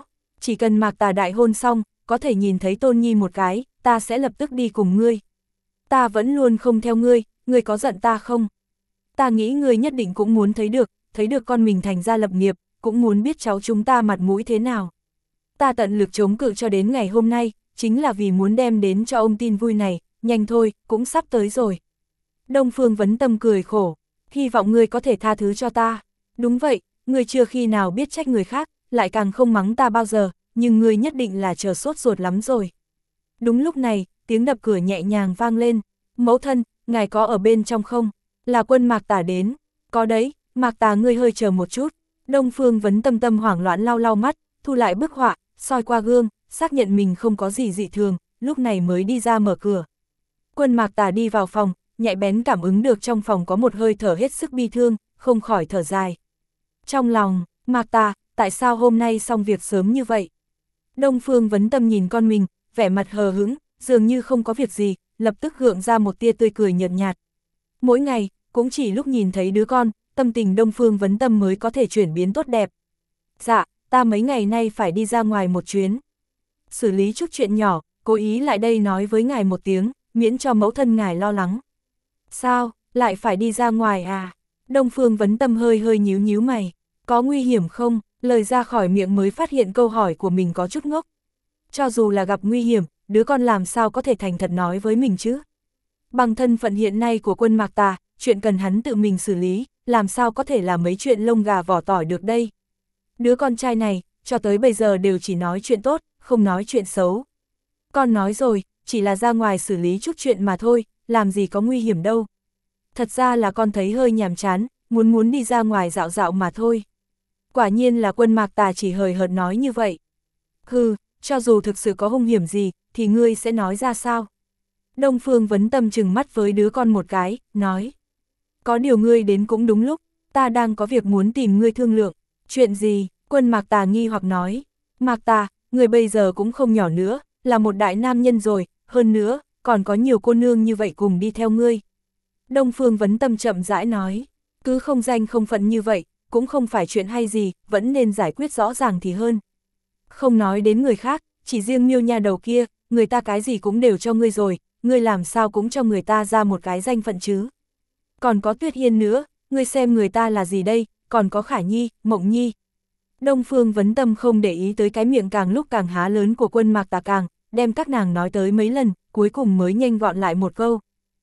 chỉ cần Mạc Tà đại hôn xong, có thể nhìn thấy Tôn Nhi một cái, ta sẽ lập tức đi cùng ngươi. Ta vẫn luôn không theo ngươi, ngươi có giận ta không? Ta nghĩ ngươi nhất định cũng muốn thấy được con mình thành gia lập nghiệp, cũng muốn biết cháu chúng ta mặt mũi thế nào. Ta tận lực chống cự cho đến ngày hôm nay, chính là vì muốn đem đến cho ông tin vui này, nhanh thôi, cũng sắp tới rồi. Đông Phương Vấn Tâm cười khổ, hy vọng ngươi có thể tha thứ cho ta. Đúng vậy, ngươi chưa khi nào biết trách người khác, lại càng không mắng ta bao giờ, nhưng ngươi nhất định là chờ sốt ruột lắm rồi. Đúng lúc này, tiếng đập cửa nhẹ nhàng vang lên. Mẫu thân, ngài có ở bên trong không? Là Quân Mạc Tà đến. Có đấy, Mạc Tà ngươi hơi chờ một chút. Đông Phương Vấn Tâm tâm hoảng loạn lau lau mắt, thu lại bức họa, soi qua gương, xác nhận mình không có gì dị thường, lúc này mới đi ra mở cửa. Quân Mạc Tà đi vào phòng, nhạy bén cảm ứng được trong phòng có một hơi thở hết sức bi thương, không khỏi thở dài. Trong lòng, Mạc Tà, tại sao hôm nay xong việc sớm như vậy? Đông Phương Vấn Tâm nhìn con mình, vẻ mặt hờ hững, dường như không có việc gì, lập tức gượng ra một tia tươi cười nhợt nhạt. Mỗi ngày, cũng chỉ lúc nhìn thấy đứa con, tâm tình Đông Phương Vấn Tâm mới có thể chuyển biến tốt đẹp. Dạ, ta mấy ngày nay phải đi ra ngoài một chuyến. Xử lý chút chuyện nhỏ, cố ý lại đây nói với ngài một tiếng, miễn cho mẫu thân ngài lo lắng. Sao, lại phải đi ra ngoài à? Đông Phương Vấn Tâm hơi hơi nhíu nhíu mày. Có nguy hiểm không? Lời ra khỏi miệng mới phát hiện câu hỏi của mình có chút ngốc. Cho dù là gặp nguy hiểm, đứa con làm sao có thể thành thật nói với mình chứ? Bằng thân phận hiện nay của Quân Mạc Tà, chuyện cần hắn tự mình xử lý, làm sao có thể là mấy chuyện lông gà vỏ tỏi được đây? Đứa con trai này, cho tới bây giờ đều chỉ nói chuyện tốt, không nói chuyện xấu. Con nói rồi, chỉ là ra ngoài xử lý chút chuyện mà thôi, làm gì có nguy hiểm đâu. Thật ra là con thấy hơi nhàm chán, muốn đi ra ngoài dạo dạo mà thôi. Quả nhiên là Quân Mạc Tà chỉ hời hợt nói như vậy. Hừ, cho dù thực sự có hung hiểm gì, thì ngươi sẽ nói ra sao? Đông Phương Vấn Tâm trừng mắt với đứa con một cái, nói. Có điều ngươi đến cũng đúng lúc, ta đang có việc muốn tìm ngươi thương lượng. Chuyện gì? Quân Mạc Tà nghi hoặc nói. Mạc Tà, ngươi bây giờ cũng không nhỏ nữa, là một đại nam nhân rồi, hơn nữa, còn có nhiều cô nương như vậy cùng đi theo ngươi. Đông Phương Vấn Tâm chậm rãi nói. Cứ không danh không phận như vậy, cũng không phải chuyện hay gì, vẫn nên giải quyết rõ ràng thì hơn. Không nói đến người khác, chỉ riêng Miêu nha đầu kia, người ta cái gì cũng đều cho ngươi rồi, ngươi làm sao cũng cho người ta ra một cái danh phận chứ. Còn có Tuyết Hiên nữa, ngươi xem người ta là gì đây, còn có Khả Nhi, Mộng Nhi. Đông Phương Vấn Tâm không để ý tới cái miệng càng lúc càng há lớn của Quân Mạc Tà càng, đem các nàng nói tới mấy lần, cuối cùng mới nhanh gọn lại một câu.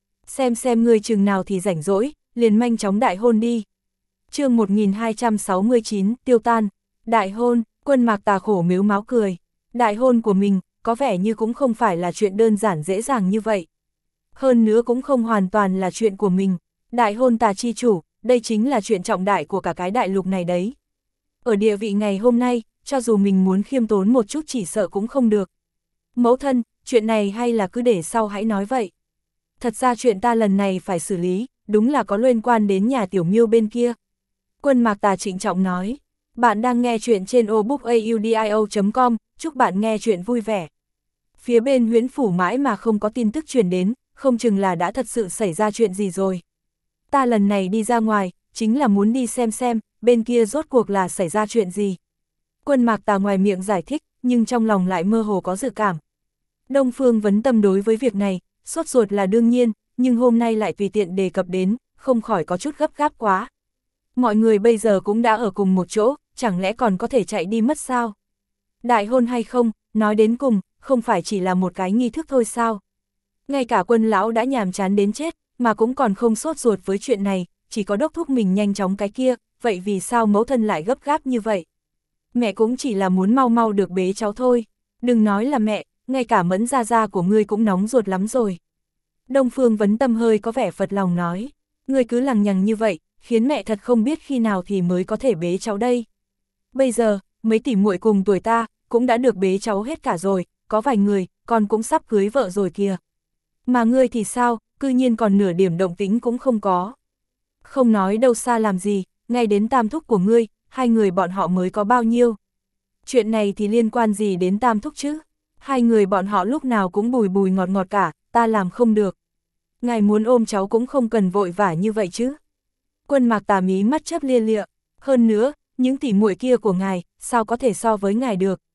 Xem ngươi chừng nào thì rảnh rỗi, liền nhanh chóng đại hôn đi. Chương 1269, tiêu tan. Đại hôn, Quân Mạc Tà khổ mếu máo cười. Đại hôn của mình, có vẻ như cũng không phải là chuyện đơn giản dễ dàng như vậy. Hơn nữa cũng không hoàn toàn là chuyện của mình. Đại hôn Tà chi chủ, đây chính là chuyện trọng đại của cả cái đại lục này đấy. Ở địa vị ngày hôm nay, cho dù mình muốn khiêm tốn một chút chỉ sợ cũng không được. Mẫu thân, chuyện này hay là cứ để sau hãy nói vậy. Thật ra chuyện ta lần này phải xử lý, đúng là có liên quan đến nhà Tiểu Miêu bên kia. Quân Mạc Tà trịnh trọng nói. Bạn đang nghe chuyện trên obookaudio.com, chúc bạn nghe chuyện vui vẻ. Phía bên Huyễn Phủ mãi mà không có tin tức truyền đến, không chừng là đã thật sự xảy ra chuyện gì rồi. Ta lần này đi ra ngoài, chính là muốn đi xem, bên kia rốt cuộc là xảy ra chuyện gì. Quân Mạc Tà ngoài miệng giải thích, nhưng trong lòng lại mơ hồ có dự cảm. Đông Phương Vấn Tâm đối với việc này, sốt ruột là đương nhiên, nhưng hôm nay lại tùy tiện đề cập đến, không khỏi có chút gấp gáp quá. Mọi người bây giờ cũng đã ở cùng một chỗ, chẳng lẽ còn có thể chạy đi mất sao? Đại hôn hay không, nói đến cùng, không phải chỉ là một cái nghi thức thôi sao? Ngay cả Quân lão đã nhàm chán đến chết, mà cũng còn không sốt ruột với chuyện này, chỉ có đốc thúc mình nhanh chóng cái kia, vậy vì sao mẫu thân lại gấp gáp như vậy? Mẹ cũng chỉ là muốn mau mau được bế cháu thôi, đừng nói là mẹ, ngay cả Mẫn gia gia của ngươi cũng nóng ruột lắm rồi. Đông Phương Vấn Tâm hơi có vẻ phật lòng nói, ngươi cứ lằng nhằng như vậy, khiến mẹ thật không biết khi nào thì mới có thể bế cháu đây. Bây giờ, mấy tỷ muội cùng tuổi ta, cũng đã được bế cháu hết cả rồi, có vài người, con cũng sắp cưới vợ rồi kìa. Mà ngươi thì sao, cư nhiên còn nửa điểm động tĩnh cũng không có. Không nói đâu xa làm gì, ngay đến tam thúc của ngươi, hai người bọn họ mới có bao nhiêu. Chuyện này thì liên quan gì đến tam thúc chứ? Hai người bọn họ lúc nào cũng bùi bùi ngọt ngọt cả, ta làm không được. Ngài muốn ôm cháu cũng không cần vội vã như vậy chứ. Quân Mạc Tà mí mắt chớp lia lịa, hơn nữa, những tỷ muội kia của ngài, sao có thể so với ngài được.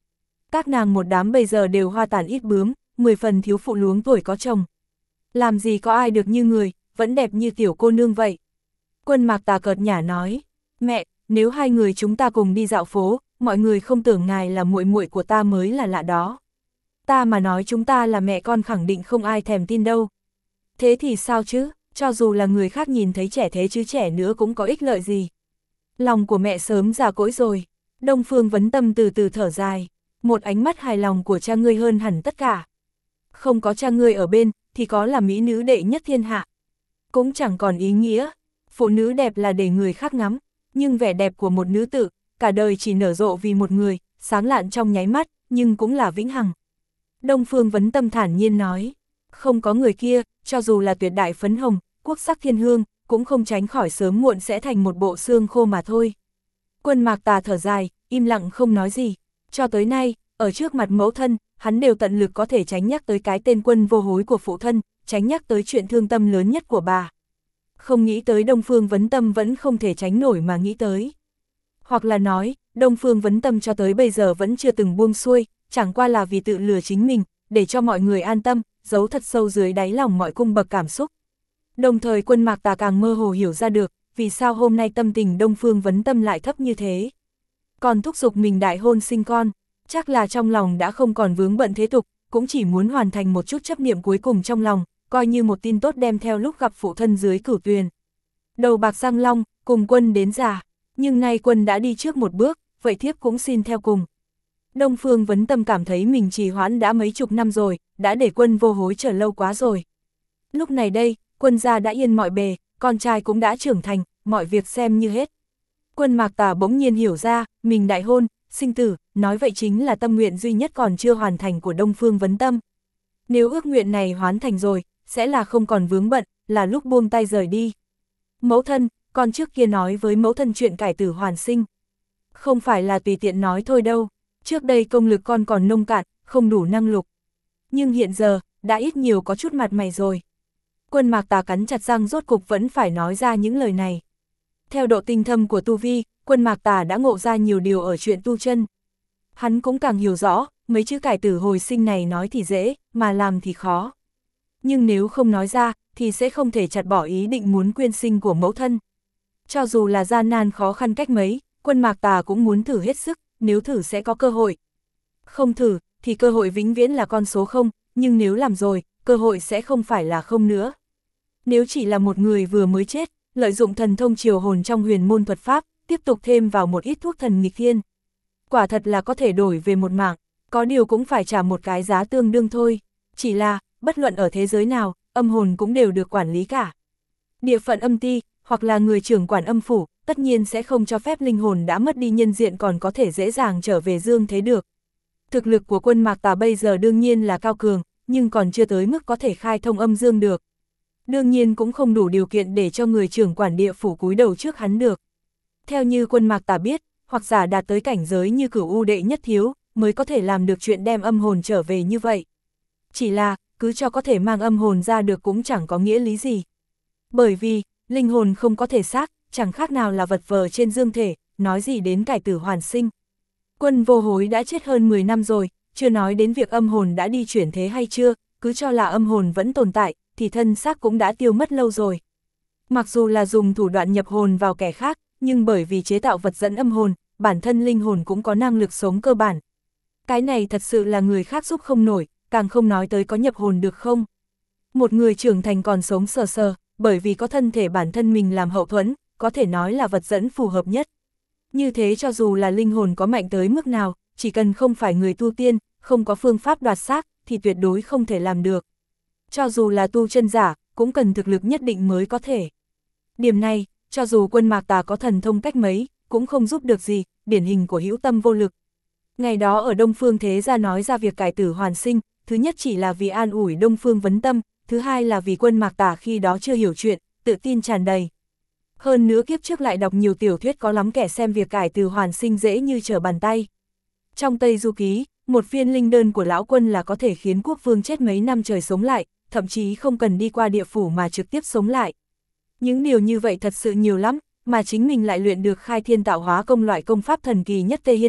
Các nàng một đám bây giờ đều hoa tàn ít bướm, 10 phần thiếu phụ luống tuổi có chồng. Làm gì có ai được như người, vẫn đẹp như tiểu cô nương vậy. Quân Mạc Tà cợt nhả nói, mẹ, nếu hai người chúng ta cùng đi dạo phố, mọi người không tưởng ngài là muội muội của ta mới là lạ đó. Ta mà nói chúng ta là mẹ con khẳng định không ai thèm tin đâu. Thế thì sao chứ, cho dù là người khác nhìn thấy trẻ thế chứ trẻ nữa cũng có ích lợi gì. Lòng của mẹ sớm già cỗi rồi. Đông Phương Vấn Tâm từ từ thở dài, một ánh mắt hài lòng của cha ngươi hơn hẳn tất cả. Không có cha ngươi ở bên, thì có là mỹ nữ đệ nhất thiên hạ. Cũng chẳng còn ý nghĩa, phụ nữ đẹp là để người khác ngắm, nhưng vẻ đẹp của một nữ tử, cả đời chỉ nở rộ vì một người, sáng lạn trong nháy mắt, nhưng cũng là vĩnh hằng. Đông Phương Vấn Tâm thản nhiên nói, không có người kia, cho dù là tuyệt đại phấn hồng, quốc sắc thiên hương, cũng không tránh khỏi sớm muộn sẽ thành một bộ xương khô mà thôi. Quân Mạc Tà thở dài, im lặng không nói gì. Cho tới nay, ở trước mặt mẫu thân, hắn đều tận lực có thể tránh nhắc tới cái tên Quân Vô Hối của phụ thân, tránh nhắc tới chuyện thương tâm lớn nhất của bà. Không nghĩ tới Đông Phương Vấn Tâm vẫn không thể tránh nổi mà nghĩ tới. Hoặc là nói, Đông Phương Vấn Tâm cho tới bây giờ vẫn chưa từng buông xuôi, chẳng qua là vì tự lừa chính mình, để cho mọi người an tâm, giấu thật sâu dưới đáy lòng mọi cung bậc cảm xúc. Đồng thời Quân Mạc Tà càng mơ hồ hiểu ra được, vì sao hôm nay tâm tình Đông Phương Vấn Tâm lại thấp như thế. Còn thúc giục mình đại hôn sinh con, chắc là trong lòng đã không còn vướng bận thế tục, cũng chỉ muốn hoàn thành một chút chấp niệm cuối cùng trong lòng, coi như một tin tốt đem theo lúc gặp phụ thân dưới cửu tuyền. Đầu bạc răng long, cùng Quân đến già, nhưng nay Quân đã đi trước một bước, vậy thiếp cũng xin theo cùng. Đông Phương Vấn Tâm cảm thấy mình trì hoãn đã mấy chục năm rồi, đã để Quân Vô Hối chờ lâu quá rồi. Lúc này đây, Quân gia đã yên mọi bề, con trai cũng đã trưởng thành, mọi việc xem như hết. Quân Mạc Tà bỗng nhiên hiểu ra, mình đại hôn, sinh tử, nói vậy chính là tâm nguyện duy nhất còn chưa hoàn thành của Đông Phương Vấn Tâm. Nếu ước nguyện này hoàn thành rồi, sẽ là không còn vướng bận, là lúc buông tay rời đi. Mẫu thân, con trước kia nói với mẫu thân chuyện cải tử hoàn sinh. Không phải là tùy tiện nói thôi đâu, trước đây công lực con còn nông cạn, không đủ năng lực. Nhưng hiện giờ, đã ít nhiều có chút mặt mày rồi. Quân Mạc Tà cắn chặt răng rốt cục vẫn phải nói ra những lời này. Theo độ tinh thâm của tu vi, Quân Mạc Tà đã ngộ ra nhiều điều ở chuyện tu chân. Hắn cũng càng hiểu rõ, mấy chữ cải tử hồi sinh này nói thì dễ, mà làm thì khó. Nhưng nếu không nói ra, thì sẽ không thể chặt bỏ ý định muốn quyên sinh của mẫu thân. Cho dù là gian nan khó khăn cách mấy, Quân Mạc Tà cũng muốn thử hết sức, nếu thử sẽ có cơ hội. Không thử, thì cơ hội vĩnh viễn là con số 0, nhưng nếu làm rồi, cơ hội sẽ không phải là không nữa. Nếu chỉ là một người vừa mới chết, lợi dụng thần thông triều hồn trong huyền môn thuật pháp, tiếp tục thêm vào một ít thuốc thần nghịch thiên. Quả thật là có thể đổi về một mạng, có điều cũng phải trả một cái giá tương đương thôi. Chỉ là, bất luận ở thế giới nào, âm hồn cũng đều được quản lý cả. Địa phận âm ty, hoặc là người trưởng quản âm phủ, tất nhiên sẽ không cho phép linh hồn đã mất đi nhân diện còn có thể dễ dàng trở về dương thế được. Thực lực của Quân Mạc Tà bây giờ đương nhiên là cao cường, nhưng còn chưa tới mức có thể khai thông âm dương được. Đương nhiên cũng không đủ điều kiện để cho người trưởng quản địa phủ cúi đầu trước hắn được. Theo như Quân Mạc Tà biết, hoặc giả đạt tới cảnh giới như Cửu U đệ nhất thiếu, mới có thể làm được chuyện đem âm hồn trở về như vậy. Chỉ là, cứ cho có thể mang âm hồn ra được cũng chẳng có nghĩa lý gì. Bởi vì, linh hồn không có thể xác, chẳng khác nào là vật vờ trên dương thể, nói gì đến cải tử hoàn sinh. Quân Vô Hối đã chết hơn 10 năm rồi, chưa nói đến việc âm hồn đã đi chuyển thế hay chưa, cứ cho là âm hồn vẫn tồn tại, thì thân xác cũng đã tiêu mất lâu rồi. Mặc dù là dùng thủ đoạn nhập hồn vào kẻ khác, nhưng bởi vì chế tạo vật dẫn âm hồn, bản thân linh hồn cũng có năng lực sống cơ bản. Cái này thật sự là người khác giúp không nổi, càng không nói tới có nhập hồn được không. Một người trưởng thành còn sống sờ sờ, bởi vì có thân thể bản thân mình làm hậu thuẫn, có thể nói là vật dẫn phù hợp nhất. Như thế cho dù là linh hồn có mạnh tới mức nào, chỉ cần không phải người tu tiên, không có phương pháp đoạt xác, thì tuyệt đối không thể làm được. Cho dù là tu chân giả, cũng cần thực lực nhất định mới có thể. Điểm này, cho dù Quân Mạc Tà có thần thông cách mấy, cũng không giúp được gì, điển hình của hữu tâm vô lực. Ngày đó ở Đông Phương Thế Gia nói ra việc cải tử hoàn sinh, thứ nhất chỉ là vì an ủi Đông Phương Vấn Tâm, thứ hai là vì Quân Mạc Tà khi đó chưa hiểu chuyện, tự tin tràn đầy. Hơn nữa kiếp trước lại đọc nhiều tiểu thuyết có lắm kẻ xem việc cải tử hoàn sinh dễ như trở bàn tay. Trong Tây Du Ký, một viên linh đơn của lão Quân là có thể khiến quốc vương chết mấy năm trời sống lại, thậm chí không cần đi qua địa phủ mà trực tiếp sống lại. Những điều như vậy thật sự nhiều lắm, mà chính mình lại luyện được khai thiên tạo hóa công loại công pháp thần kỳ nhất Tây Hiên Hạ,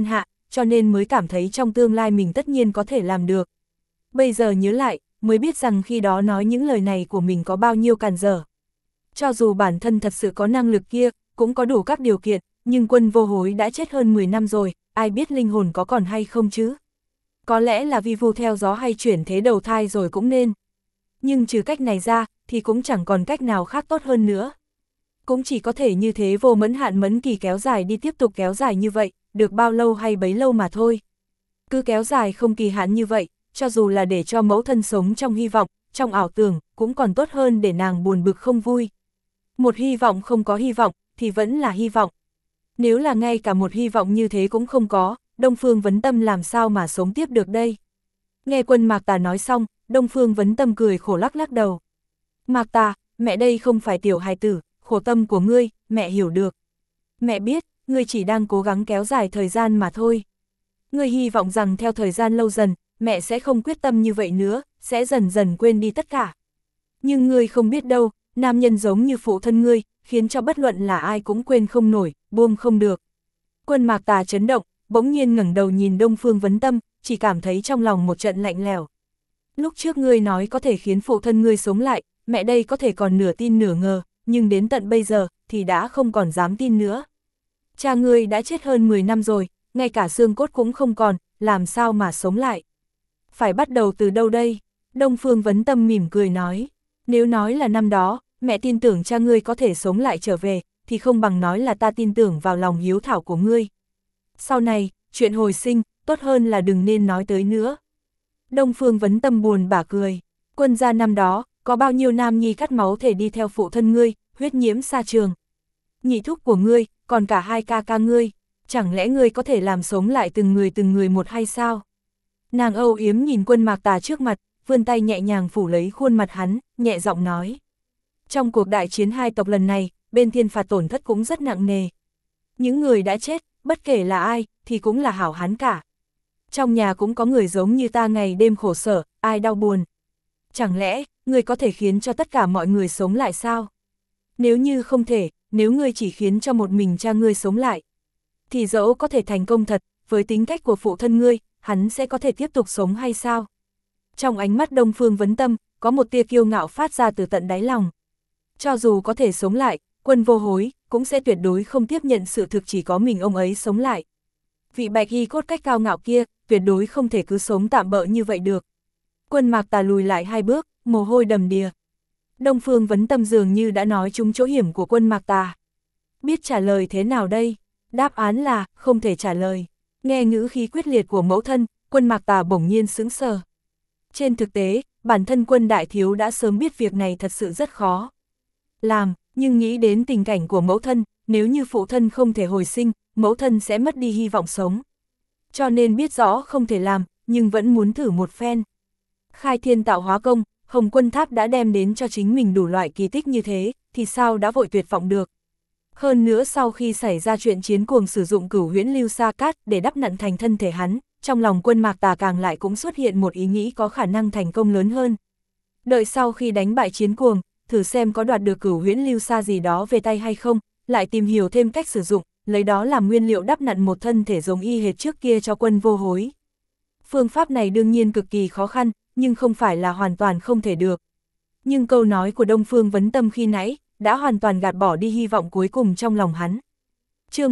cho nên mới cảm thấy trong tương lai mình tất nhiên có thể làm được. Bây giờ nhớ lại, mới biết rằng khi đó nói những lời này của mình có bao nhiêu càn dở. Cho dù bản thân thật sự có năng lực kia, cũng có đủ các điều kiện, nhưng Quân Vô Hối đã chết hơn 10 năm rồi, ai biết linh hồn có còn hay không chứ? Có lẽ là vi vu theo gió hay chuyển thế đầu thai rồi cũng nên. Nhưng trừ cách này ra, thì cũng chẳng còn cách nào khác tốt hơn nữa. Cũng chỉ có thể như thế vô mẫn hạn mẫn kỳ kéo dài đi, tiếp tục kéo dài như vậy, được bao lâu hay bấy lâu mà thôi. Cứ kéo dài không kỳ hạn như vậy, cho dù là để cho mẫu thân sống trong hy vọng, trong ảo tưởng, cũng còn tốt hơn để nàng buồn bực không vui. Một hy vọng không có hy vọng, thì vẫn là hy vọng. Nếu là ngay cả một hy vọng như thế cũng không có, Đông Phương Vấn Tâm làm sao mà sống tiếp được đây? Nghe Quân Mạc Tà nói xong, Đông Phương Vấn Tâm cười khổ lắc lắc đầu. Mạc Tà, mẹ đây không phải tiểu hài tử, khổ tâm của ngươi, mẹ hiểu được. Mẹ biết, ngươi chỉ đang cố gắng kéo dài thời gian mà thôi. Ngươi hy vọng rằng theo thời gian lâu dần, mẹ sẽ không quyết tâm như vậy nữa, sẽ dần dần quên đi tất cả. Nhưng ngươi không biết đâu, nam nhân giống như phụ thân ngươi, khiến cho bất luận là ai cũng quên không nổi, buông không được. Quân Mạc Tà chấn động, bỗng nhiên ngẩng đầu nhìn Đông Phương Vấn Tâm, chỉ cảm thấy trong lòng một trận lạnh lẽo. Lúc trước ngươi nói có thể khiến phụ thân ngươi sống lại, mẹ đây có thể còn nửa tin nửa ngờ, nhưng đến tận bây giờ, thì đã không còn dám tin nữa. Cha ngươi đã chết hơn 10 năm rồi, ngay cả xương cốt cũng không còn, làm sao mà sống lại? Phải bắt đầu từ đâu đây? Đông Phương Vấn Tâm mỉm cười nói, nếu nói là năm đó, mẹ tin tưởng cha ngươi có thể sống lại trở về, thì không bằng nói là ta tin tưởng vào lòng hiếu thảo của ngươi. Sau này, chuyện hồi sinh, tốt hơn là đừng nên nói tới nữa. Đông Phương Vấn Tâm buồn bã cười, Quân gia năm đó, có bao nhiêu nam nhi cắt máu thể đi theo phụ thân ngươi, huyết nhiễm xa trường. Nhị thúc của ngươi, còn cả hai ca ca ngươi, chẳng lẽ ngươi có thể làm sống lại từng người một hay sao? Nàng âu yếm nhìn Quân Mạc Tà trước mặt, vươn tay nhẹ nhàng phủ lấy khuôn mặt hắn, nhẹ giọng nói. Trong cuộc đại chiến hai tộc lần này, bên Thiên Phạt tổn thất cũng rất nặng nề. Những người đã chết, bất kể là ai, thì cũng là hảo hán cả. Trong nhà cũng có người giống như ta ngày đêm khổ sở, ai đau buồn. Chẳng lẽ, ngươi có thể khiến cho tất cả mọi người sống lại sao? Nếu như không thể, nếu ngươi chỉ khiến cho một mình cha ngươi sống lại, thì dẫu có thể thành công thật, với tính cách của phụ thân ngươi, hắn sẽ có thể tiếp tục sống hay sao? Trong ánh mắt Đông Phương Vấn Tâm, có một tia kiêu ngạo phát ra từ tận đáy lòng. Cho dù có thể sống lại, Quân Vô Hối, cũng sẽ tuyệt đối không tiếp nhận sự thực chỉ có mình ông ấy sống lại. Vị bạch y cốt cách cao ngạo kia, tuyệt đối không thể cứ sống tạm bợ như vậy được. Quân Mạc Tà lùi lại 2 bước, mồ hôi đầm đìa. Đông Phương Vấn Tâm dường như đã nói trúng chỗ hiểm của Quân Mạc Tà. Biết trả lời thế nào đây? Đáp án là, không thể trả lời. Nghe ngữ khí quyết liệt của mẫu thân, Quân Mạc Tà bỗng nhiên sững sờ. Trên thực tế, bản thân Quân đại thiếu đã sớm biết việc này thật sự rất khó làm, nhưng nghĩ đến tình cảnh của mẫu thân, nếu như phụ thân không thể hồi sinh, mẫu thân sẽ mất đi hy vọng sống. Cho nên biết rõ không thể làm, nhưng vẫn muốn thử một phen. Khai thiên tạo hóa công, Hồng Quân Tháp đã đem đến cho chính mình đủ loại kỳ tích như thế, thì sao đã vội tuyệt vọng được. Hơn nữa sau khi xảy ra chuyện chiến cuồng sử dụng Cửu Huyễn Lưu Sa Cát để đắp nặn thành thân thể hắn, trong lòng Quân Mạc Tà càng lại cũng xuất hiện một ý nghĩ có khả năng thành công lớn hơn. Đợi sau khi đánh bại chiến cuồng, thử xem có đoạt được Cửu Huyễn Lưu Sa gì đó về tay hay không, lại tìm hiểu thêm cách sử dụng, lấy đó làm nguyên liệu đắp nặn một thân thể giống y hệt trước kia cho Quân Vô Hối. Phương pháp này đương nhiên cực kỳ khó khăn, nhưng không phải là hoàn toàn không thể được. Nhưng câu nói của Đông Phương Vấn Tâm khi nãy, đã hoàn toàn gạt bỏ đi hy vọng cuối cùng trong lòng hắn. Chương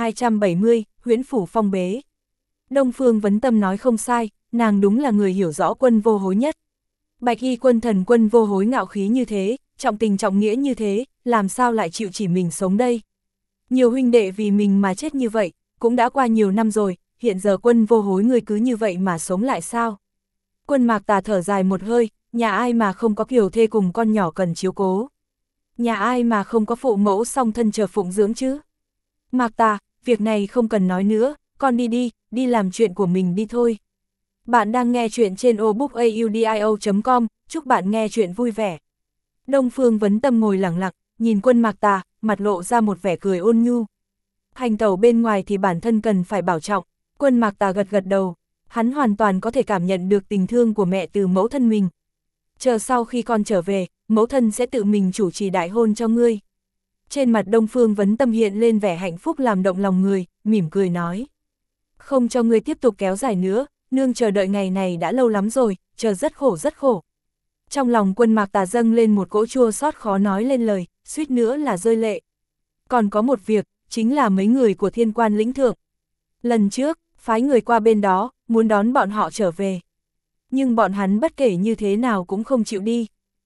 1270, Huyễn Phủ phong bế. Đông Phương Vấn Tâm nói không sai, nàng đúng là người hiểu rõ Quân Vô Hối nhất. Bạch y quân thần Quân Vô Hối ngạo khí như thế, trọng tình trọng nghĩa như thế, làm sao lại chịu chỉ mình sống đây? Nhiều huynh đệ vì mình mà chết như vậy, cũng đã qua nhiều năm rồi, hiện giờ Quân Vô Hối người cứ như vậy mà sống lại sao? Quân Mạc Tà thở dài một hơi, nhà ai mà không có kiều thê cùng con nhỏ cần chiếu cố? Nhà ai mà không có phụ mẫu song thân chờ phụng dưỡng chứ? Mạc Tà, việc này không cần nói nữa, con đi làm chuyện của mình đi thôi. Bạn đang nghe chuyện trên obookaudio.com, chúc bạn nghe chuyện vui vẻ. Đông Phương Vấn Tâm ngồi lặng lặng, nhìn Quân Mạc Tà, mặt lộ ra một vẻ cười ôn nhu. Hành tẩu bên ngoài thì bản thân cần phải bảo trọng. Quân Mạc Tà gật gật đầu, hắn hoàn toàn có thể cảm nhận được tình thương của mẹ từ mẫu thân mình. Chờ sau khi con trở về, mẫu thân sẽ tự mình chủ trì đại hôn cho ngươi. Trên mặt Đông Phương Vấn Tâm hiện lên vẻ hạnh phúc làm động lòng người, mỉm cười nói. Không cho ngươi tiếp tục kéo dài nữa, nương chờ đợi ngày này đã lâu lắm rồi, chờ rất khổ rất khổ. Trong lòng Quân Mạc Tà dâng lên một cỗ chua xót khó nói lên lời, suýt nữa là rơi lệ. Còn có một việc, chính là mấy người của Thiên Quan lĩnh thượng. Lần trước, phái người qua bên đó, muốn đón bọn họ trở về. Nhưng bọn hắn bất kể như thế nào cũng không chịu đi.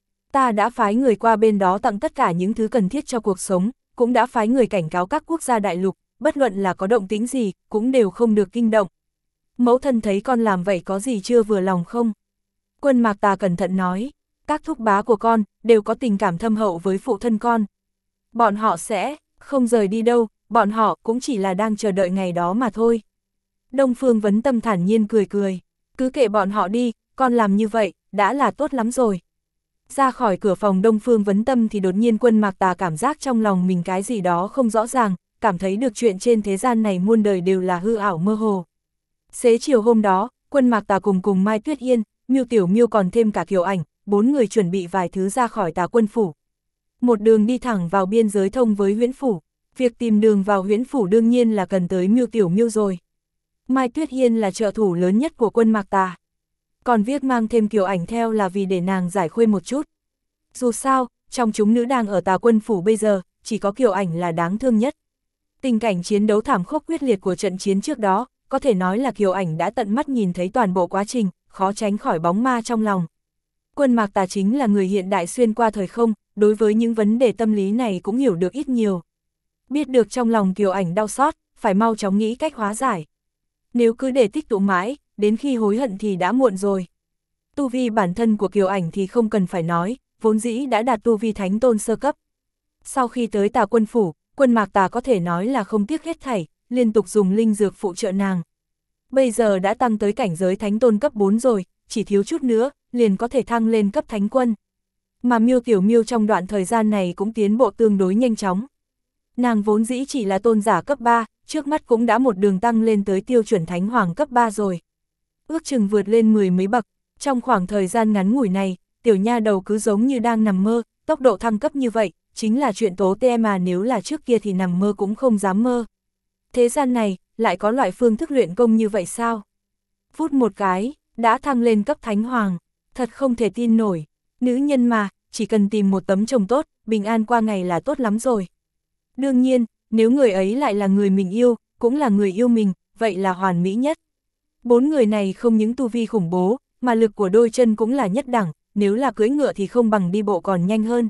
Ta đã phái người qua bên đó tặng tất cả những thứ cần thiết cho cuộc sống, cũng đã phái người cảnh cáo các quốc gia đại lục, bất luận là có động tĩnh gì, cũng đều không được kinh động. Mẫu thân thấy con làm vậy có gì chưa vừa lòng không? Quân Mạc Tà cẩn thận nói, các thúc bá của con đều có tình cảm thâm hậu với phụ thân con. Bọn họ sẽ không rời đi đâu, bọn họ cũng chỉ là đang chờ đợi ngày đó mà thôi. Đông Phương Vấn Tâm thản nhiên cười cười, cứ kệ bọn họ đi, con làm như vậy, đã là tốt lắm rồi. Ra khỏi cửa phòng Đông Phương Vấn Tâm thì đột nhiên Quân Mạc Tà cảm giác trong lòng mình cái gì đó không rõ ràng, cảm thấy được chuyện trên thế gian này muôn đời đều là hư ảo mơ hồ. Xế chiều hôm đó, Quân Mạc Tà cùng Mai Tuyết Yên, Miêu Tiểu Miêu còn thêm cả Kiều Ảnh, 4 người chuẩn bị vài thứ ra khỏi Tà Quân phủ. Một đường đi thẳng vào biên giới thông với Huyễn phủ. Việc tìm đường vào Huyễn phủ đương nhiên là cần tới Miêu Tiểu Miêu rồi. Mai Tuyết Yên là trợ thủ lớn nhất của Quân Mạc Tà. Còn việc mang thêm Kiều Ảnh theo là vì để nàng giải khuây một chút. Dù sao, trong chúng nữ đang ở Tà Quân phủ bây giờ, chỉ có Kiều Ảnh là đáng thương nhất. Tình cảnh chiến đấu thảm khốc quyết liệt của trận chiến trước đó, có thể nói là Kiều Ảnh đã tận mắt nhìn thấy toàn bộ quá trình, khó tránh khỏi bóng ma trong lòng. Quân Mạc Tà chính là người hiện đại xuyên qua thời không, đối với những vấn đề tâm lý này cũng hiểu được ít nhiều. Biết được trong lòng Kiều Ảnh đau xót, phải mau chóng nghĩ cách hóa giải. Nếu cứ để tích tụ mãi, đến khi hối hận thì đã muộn rồi. Tu vi bản thân của Kiều Ảnh thì không cần phải nói, vốn dĩ đã đạt tu vi thánh tôn sơ cấp. Sau khi tới Tà Quân phủ, Quân Mạc Tà có thể nói là không tiếc hết thảy, liên tục dùng linh dược phụ trợ nàng. Bây giờ đã tăng tới cảnh giới thánh tôn cấp 4 rồi, chỉ thiếu chút nữa, liền có thể thăng lên cấp thánh quân. Mà Miêu Tiểu Miêu trong đoạn thời gian này cũng tiến bộ tương đối nhanh chóng. Nàng vốn dĩ chỉ là tôn giả cấp 3, trước mắt cũng đã một đường tăng lên tới tiêu chuẩn thánh hoàng cấp 3 rồi. Ước chừng vượt lên 10 mấy bậc, trong khoảng thời gian ngắn ngủi này, tiểu nha đầu cứ giống như đang nằm mơ, tốc độ thăng cấp như vậy, chính là chuyện tố tê mà nếu là trước kia thì nằm mơ cũng không dám mơ. Thế gian này, lại có loại phương thức luyện công như vậy sao? Vút một cái, đã thăng lên cấp thánh hoàng, thật không thể tin nổi. Nữ nhân mà, chỉ cần tìm một tấm chồng tốt, bình an qua ngày là tốt lắm rồi. Đương nhiên, nếu người ấy lại là người mình yêu, cũng là người yêu mình, vậy là hoàn mỹ nhất. 4 người này không những tu vi khủng bố, mà lực của đôi chân cũng là nhất đẳng, nếu là cưỡi ngựa thì không bằng đi bộ còn nhanh hơn.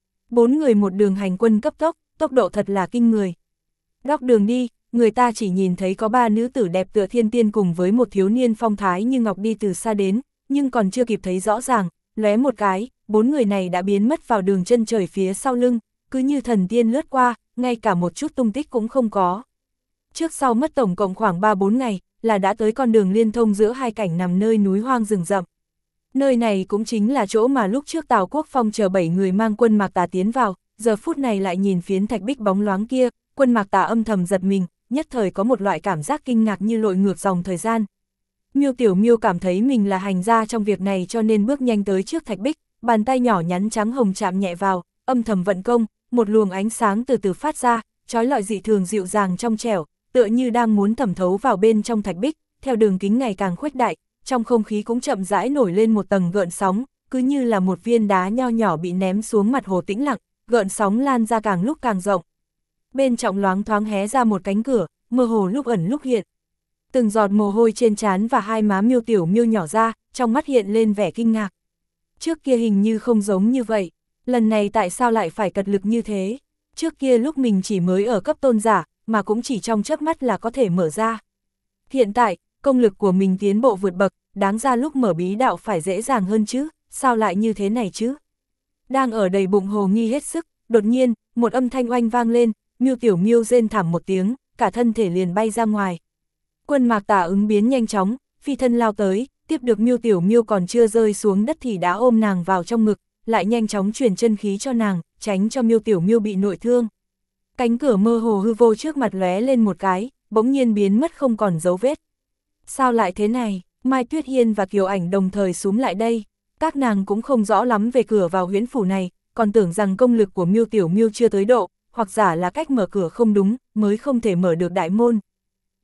4 người một đường hành quân cấp tốc, tốc độ thật là kinh người. Góc đường đi, người ta chỉ nhìn thấy có 3 nữ tử đẹp tựa thiên tiên cùng với một thiếu niên phong thái như ngọc đi từ xa đến, nhưng còn chưa kịp thấy rõ ràng, lóe một cái, 4 người này đã biến mất vào đường chân trời phía sau lưng, cứ như thần tiên lướt qua, ngay cả một chút tung tích cũng không có. Trước sau mất tổng cộng khoảng 3-4 ngày, là đã tới con đường liên thông giữa hai cảnh nằm nơi núi hoang rừng rậm. Nơi này cũng chính là chỗ mà lúc trước Tào Quốc Phong chờ 7 người mang Quân Mạc Tà tiến vào, giờ phút này lại nhìn phiến thạch bích bóng loáng kia, Quân Mạc Tà âm thầm giật mình, nhất thời có một loại cảm giác kinh ngạc như lội ngược dòng thời gian. Miêu Tiểu Miêu cảm thấy mình là hành gia trong việc này cho nên bước nhanh tới trước thạch bích, bàn tay nhỏ nhắn trắng hồng chạm nhẹ vào, âm thầm vận công, một luồng ánh sáng từ từ phát ra, chói lọi dị thường dịu dàng trong trẻo, tựa như đang muốn thẩm thấu vào bên trong thạch bích, theo đường kính ngày càng khuếch đại, trong không khí cũng chậm rãi nổi lên một tầng gợn sóng, cứ như là một viên đá nho nhỏ bị ném xuống mặt hồ tĩnh lặng, gợn sóng lan ra càng lúc càng rộng. Bên trong loáng thoáng hé ra một cánh cửa, mơ hồ lúc ẩn lúc hiện. Từng giọt mồ hôi trên trán và hai má Miêu Tiểu Miêu nhỏ ra, trong mắt hiện lên vẻ kinh ngạc. Trước kia hình như không giống như vậy, lần này tại sao lại phải cật lực như thế? Trước kia lúc mình chỉ mới ở cấp tôn giả, mà cũng chỉ trong chớp mắt là có thể mở ra. Hiện tại, công lực của mình tiến bộ vượt bậc, đáng ra lúc mở bí đạo phải dễ dàng hơn chứ, sao lại như thế này chứ? Đang ở đầy bụng hồ nghi hết sức, đột nhiên, một âm thanh oanh vang lên, Miêu Tiểu Miêu rên thảm một tiếng, cả thân thể liền bay ra ngoài. Quân Mạc Tà ứng biến nhanh chóng, phi thân lao tới, tiếp được Miêu Tiểu Miêu còn chưa rơi xuống đất thì đã ôm nàng vào trong ngực, lại nhanh chóng truyền chân khí cho nàng, tránh cho Miêu Tiểu Miêu bị nội thương. Cánh cửa mơ hồ hư vô trước mặt lóe lên một cái, bỗng nhiên biến mất không còn dấu vết. Sao lại thế này? Mai Tuyết Hiên và Kiều Ảnh đồng thời xúm lại đây. Các nàng cũng không rõ lắm về cửa vào huyễn phủ này, còn tưởng rằng công lực của Miêu Tiểu Miêu chưa tới độ, hoặc giả là cách mở cửa không đúng, mới không thể mở được đại môn.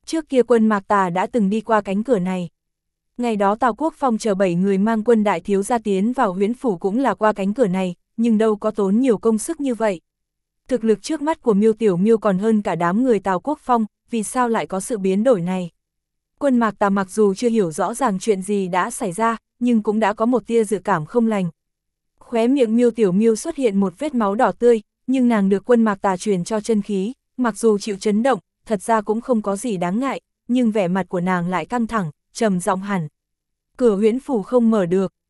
Trước kia quân Mạc Tà đã từng đi qua cánh cửa này. Ngày đó Tào Quốc Phong chờ 7 người mang quân đại thiếu gia tiến vào Huyễn phủ cũng là qua cánh cửa này, nhưng đâu có tốn nhiều công sức như vậy. Thực lực trước mắt của Miêu Tiểu Miêu còn hơn cả đám người Tào Quốc Phong, vì sao lại có sự biến đổi này? Quân Mạc Tà mặc dù chưa hiểu rõ ràng chuyện gì đã xảy ra, nhưng cũng đã có một tia dự cảm không lành. Khóe miệng Miêu Tiểu Miêu xuất hiện một vết máu đỏ tươi, nhưng nàng được quân Mạc Tà truyền cho chân khí, mặc dù chịu chấn động, thật ra cũng không có gì đáng ngại, nhưng vẻ mặt của nàng lại căng thẳng, trầm giọng hẳn. Cửa Huyễn phủ không mở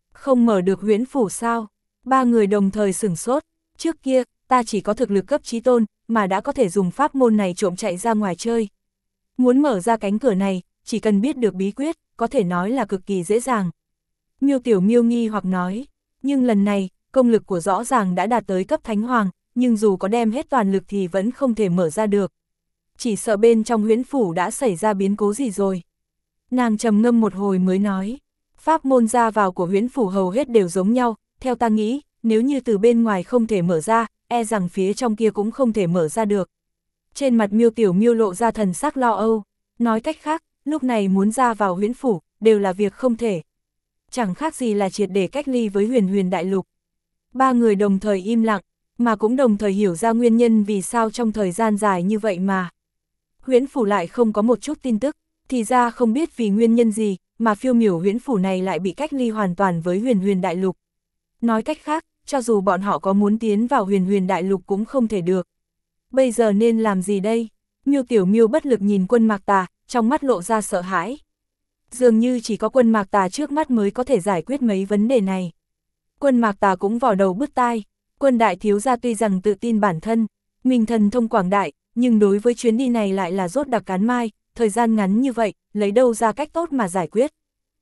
được Huyễn phủ sao? Ba người đồng thời sửng sốt, trước kia, ta chỉ có thực lực cấp chí tôn, mà đã có thể dùng pháp môn này trộm chạy ra ngoài chơi. Muốn mở ra cánh cửa này, chỉ cần biết được bí quyết, có thể nói là cực kỳ dễ dàng. Miêu Tiểu Miêu nghi hoặc nói, nhưng lần này, công lực của rõ ràng đã đạt tới cấp thánh hoàng, nhưng dù có đem hết toàn lực thì vẫn không thể mở ra được. Chỉ sợ bên trong Huyễn phủ đã xảy ra biến cố gì rồi. Nàng trầm ngâm một hồi mới nói, pháp môn ra vào của Huyễn phủ hầu hết đều giống nhau, theo ta nghĩ, nếu như từ bên ngoài không thể mở ra, e rằng phía trong kia cũng không thể mở ra được. Trên mặt Miêu Tiểu Miêu lộ ra thần sắc lo âu, nói cách khác, lúc này muốn ra vào Huyễn phủ, đều là việc không thể. Chẳng khác gì là triệt để cách ly với Huyền Huyền đại lục. Ba người đồng thời im lặng, mà cũng đồng thời hiểu ra nguyên nhân vì sao trong thời gian dài như vậy mà Huyễn phủ lại không có một chút tin tức, thì ra không biết vì nguyên nhân gì, mà phiêu miểu Huyễn phủ này lại bị cách ly hoàn toàn với Huyền Huyền đại lục. Nói cách khác, cho dù bọn họ có muốn tiến vào Huyền Huyền đại lục cũng không thể được. Bây giờ nên làm gì đây? Miêu Tiểu Miêu bất lực nhìn quân Mạc Tà, trong mắt lộ ra sợ hãi. Dường như chỉ có quân Mạc Tà trước mắt mới có thể giải quyết mấy vấn đề này. Quân Mạc Tà cũng vò đầu bứt tai, quân đại thiếu gia tuy rằng tự tin bản thân, mình thần thông quảng đại, nhưng đối với chuyến đi này lại là rốt đặc cán mai, thời gian ngắn như vậy, lấy đâu ra cách tốt mà giải quyết.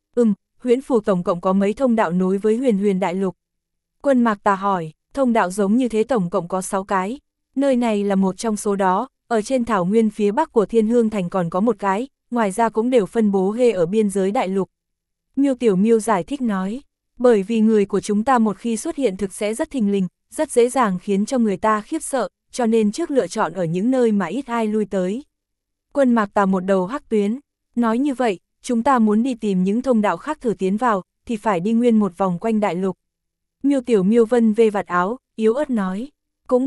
Huyễn phủ tổng cộng có mấy thông đạo nối với Huyền Huyền đại lục? Quân Mạc Tà hỏi, thông đạo giống như thế tổng cộng có 6 cái, nơi này là một trong số đó, ở trên thảo nguyên phía bắc của Thiên Hương Thành còn có một cái, ngoài ra cũng đều phân bố hê ở biên giới đại lục. Miêu Tiểu Miêu giải thích nói, bởi vì người của chúng ta một khi xuất hiện thực sẽ rất thình lình, rất dễ dàng khiến cho người ta khiếp sợ, cho nên trước lựa chọn ở những nơi mà ít ai lui tới. Quân Mạc Tà một đầu hắc tuyến, nói như vậy, chúng ta muốn đi tìm những thông đạo khác thử tiến vào, thì phải đi nguyên một vòng quanh đại lục. Miêu Tiểu Miêu vân vê vạt áo, yếu ớt nói, cũng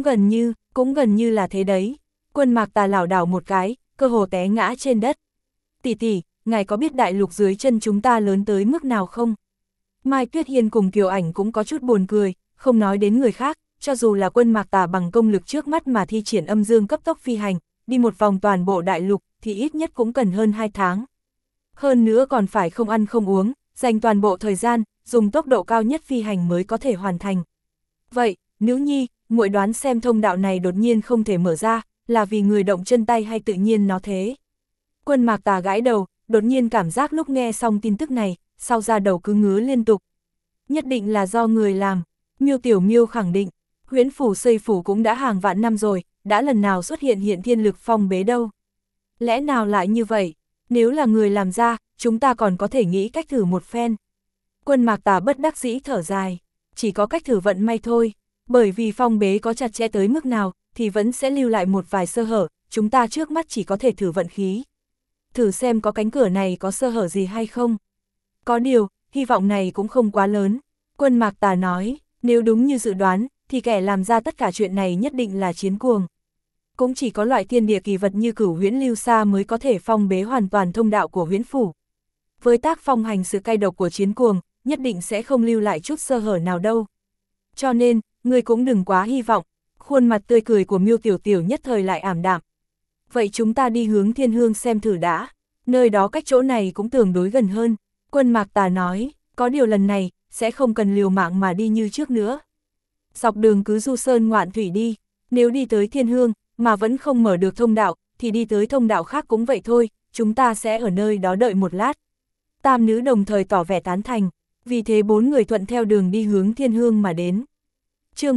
gần như là thế đấy. Quân Mạc Tà lảo đảo một cái, cơ hồ té ngã trên đất. Tỷ tỷ, ngài có biết đại lục dưới chân chúng ta lớn tới mức nào không? Mai Tuyết Hiên cùng Kiều Ảnh cũng có chút buồn cười, không nói đến người khác, cho dù là quân Mạc Tà bằng công lực trước mắt mà thi triển âm dương cấp tốc phi hành, đi một vòng toàn bộ đại lục, thì ít nhất cũng cần hơn 2 tháng. Hơn nữa còn phải không ăn không uống, dành toàn bộ thời gian, dùng tốc độ cao nhất phi hành mới có thể hoàn thành. Vậy, nữ nhi, muội đoán xem thông đạo này đột nhiên không thể mở ra, là vì người động chân tay hay tự nhiên nó thế? Quân Mạc Tà gãi đầu, đột nhiên cảm giác lúc nghe xong tin tức này, sau da đầu cứ ngứa liên tục. Nhất định là do người làm. Miêu Tiểu Miêu khẳng định, Huyễn phủ xây phủ cũng đã hàng vạn năm rồi, đã lần nào xuất hiện thiên lực phong bế đâu. Lẽ nào lại như vậy? Nếu là người làm ra, chúng ta còn có thể nghĩ cách thử một phen. Quân Mạc Tà bất đắc dĩ thở dài, chỉ có cách thử vận may thôi, bởi vì phong bế có chặt chẽ tới mức nào, thì vẫn sẽ lưu lại một vài sơ hở, chúng ta trước mắt chỉ có thể thử vận khí. Thử xem có cánh cửa này có sơ hở gì hay không. Có điều, hy vọng này cũng không quá lớn. Quân Mạc Tà nói, nếu đúng như dự đoán, thì kẻ làm ra tất cả chuyện này nhất định là Chiến Cuồng. Cũng chỉ có loại thiên địa kỳ vật như Cửu Huyễn Lưu Sa mới có thể phong bế hoàn toàn thông đạo của Huyễn phủ. Với tác phong hành sự cay độc của Chiến Cuồng, nhất định sẽ không lưu lại chút sơ hở nào đâu. Cho nên, người cũng đừng quá hy vọng. Khuôn mặt tươi cười của Miêu Tiểu Tiểu nhất thời lại ảm đạm. Vậy chúng ta đi hướng Thiên Hương xem thử đã, nơi đó cách chỗ này cũng tương đối gần hơn. Quân Mạc Tà nói, có điều lần này, sẽ không cần liều mạng mà đi như trước nữa. Dọc đường cứ du sơn ngoạn thủy đi, nếu đi tới Thiên Hương, mà vẫn không mở được thông đạo, thì đi tới thông đạo khác cũng vậy thôi, chúng ta sẽ ở nơi đó đợi một lát. Tam nữ đồng thời tỏ vẻ tán thành, vì thế 4 người thuận theo đường đi hướng Thiên Hương mà đến. Chương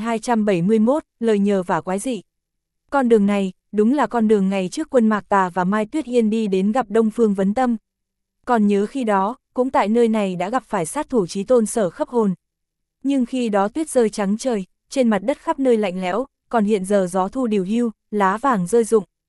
1271, lời nhờ vả quái dị. Con đường này, đúng là con đường ngày trước quân Mạc Tà và Mai Tuyết Hiên đi đến gặp Đông Phương Vấn Tâm. Còn nhớ khi đó, cũng tại nơi này đã gặp phải sát thủ chí tôn Sở Khấp Hồn. Nhưng khi đó tuyết rơi trắng trời, trên mặt đất khắp nơi lạnh lẽo, còn hiện giờ gió thu điều hưu, lá vàng rơi rụng.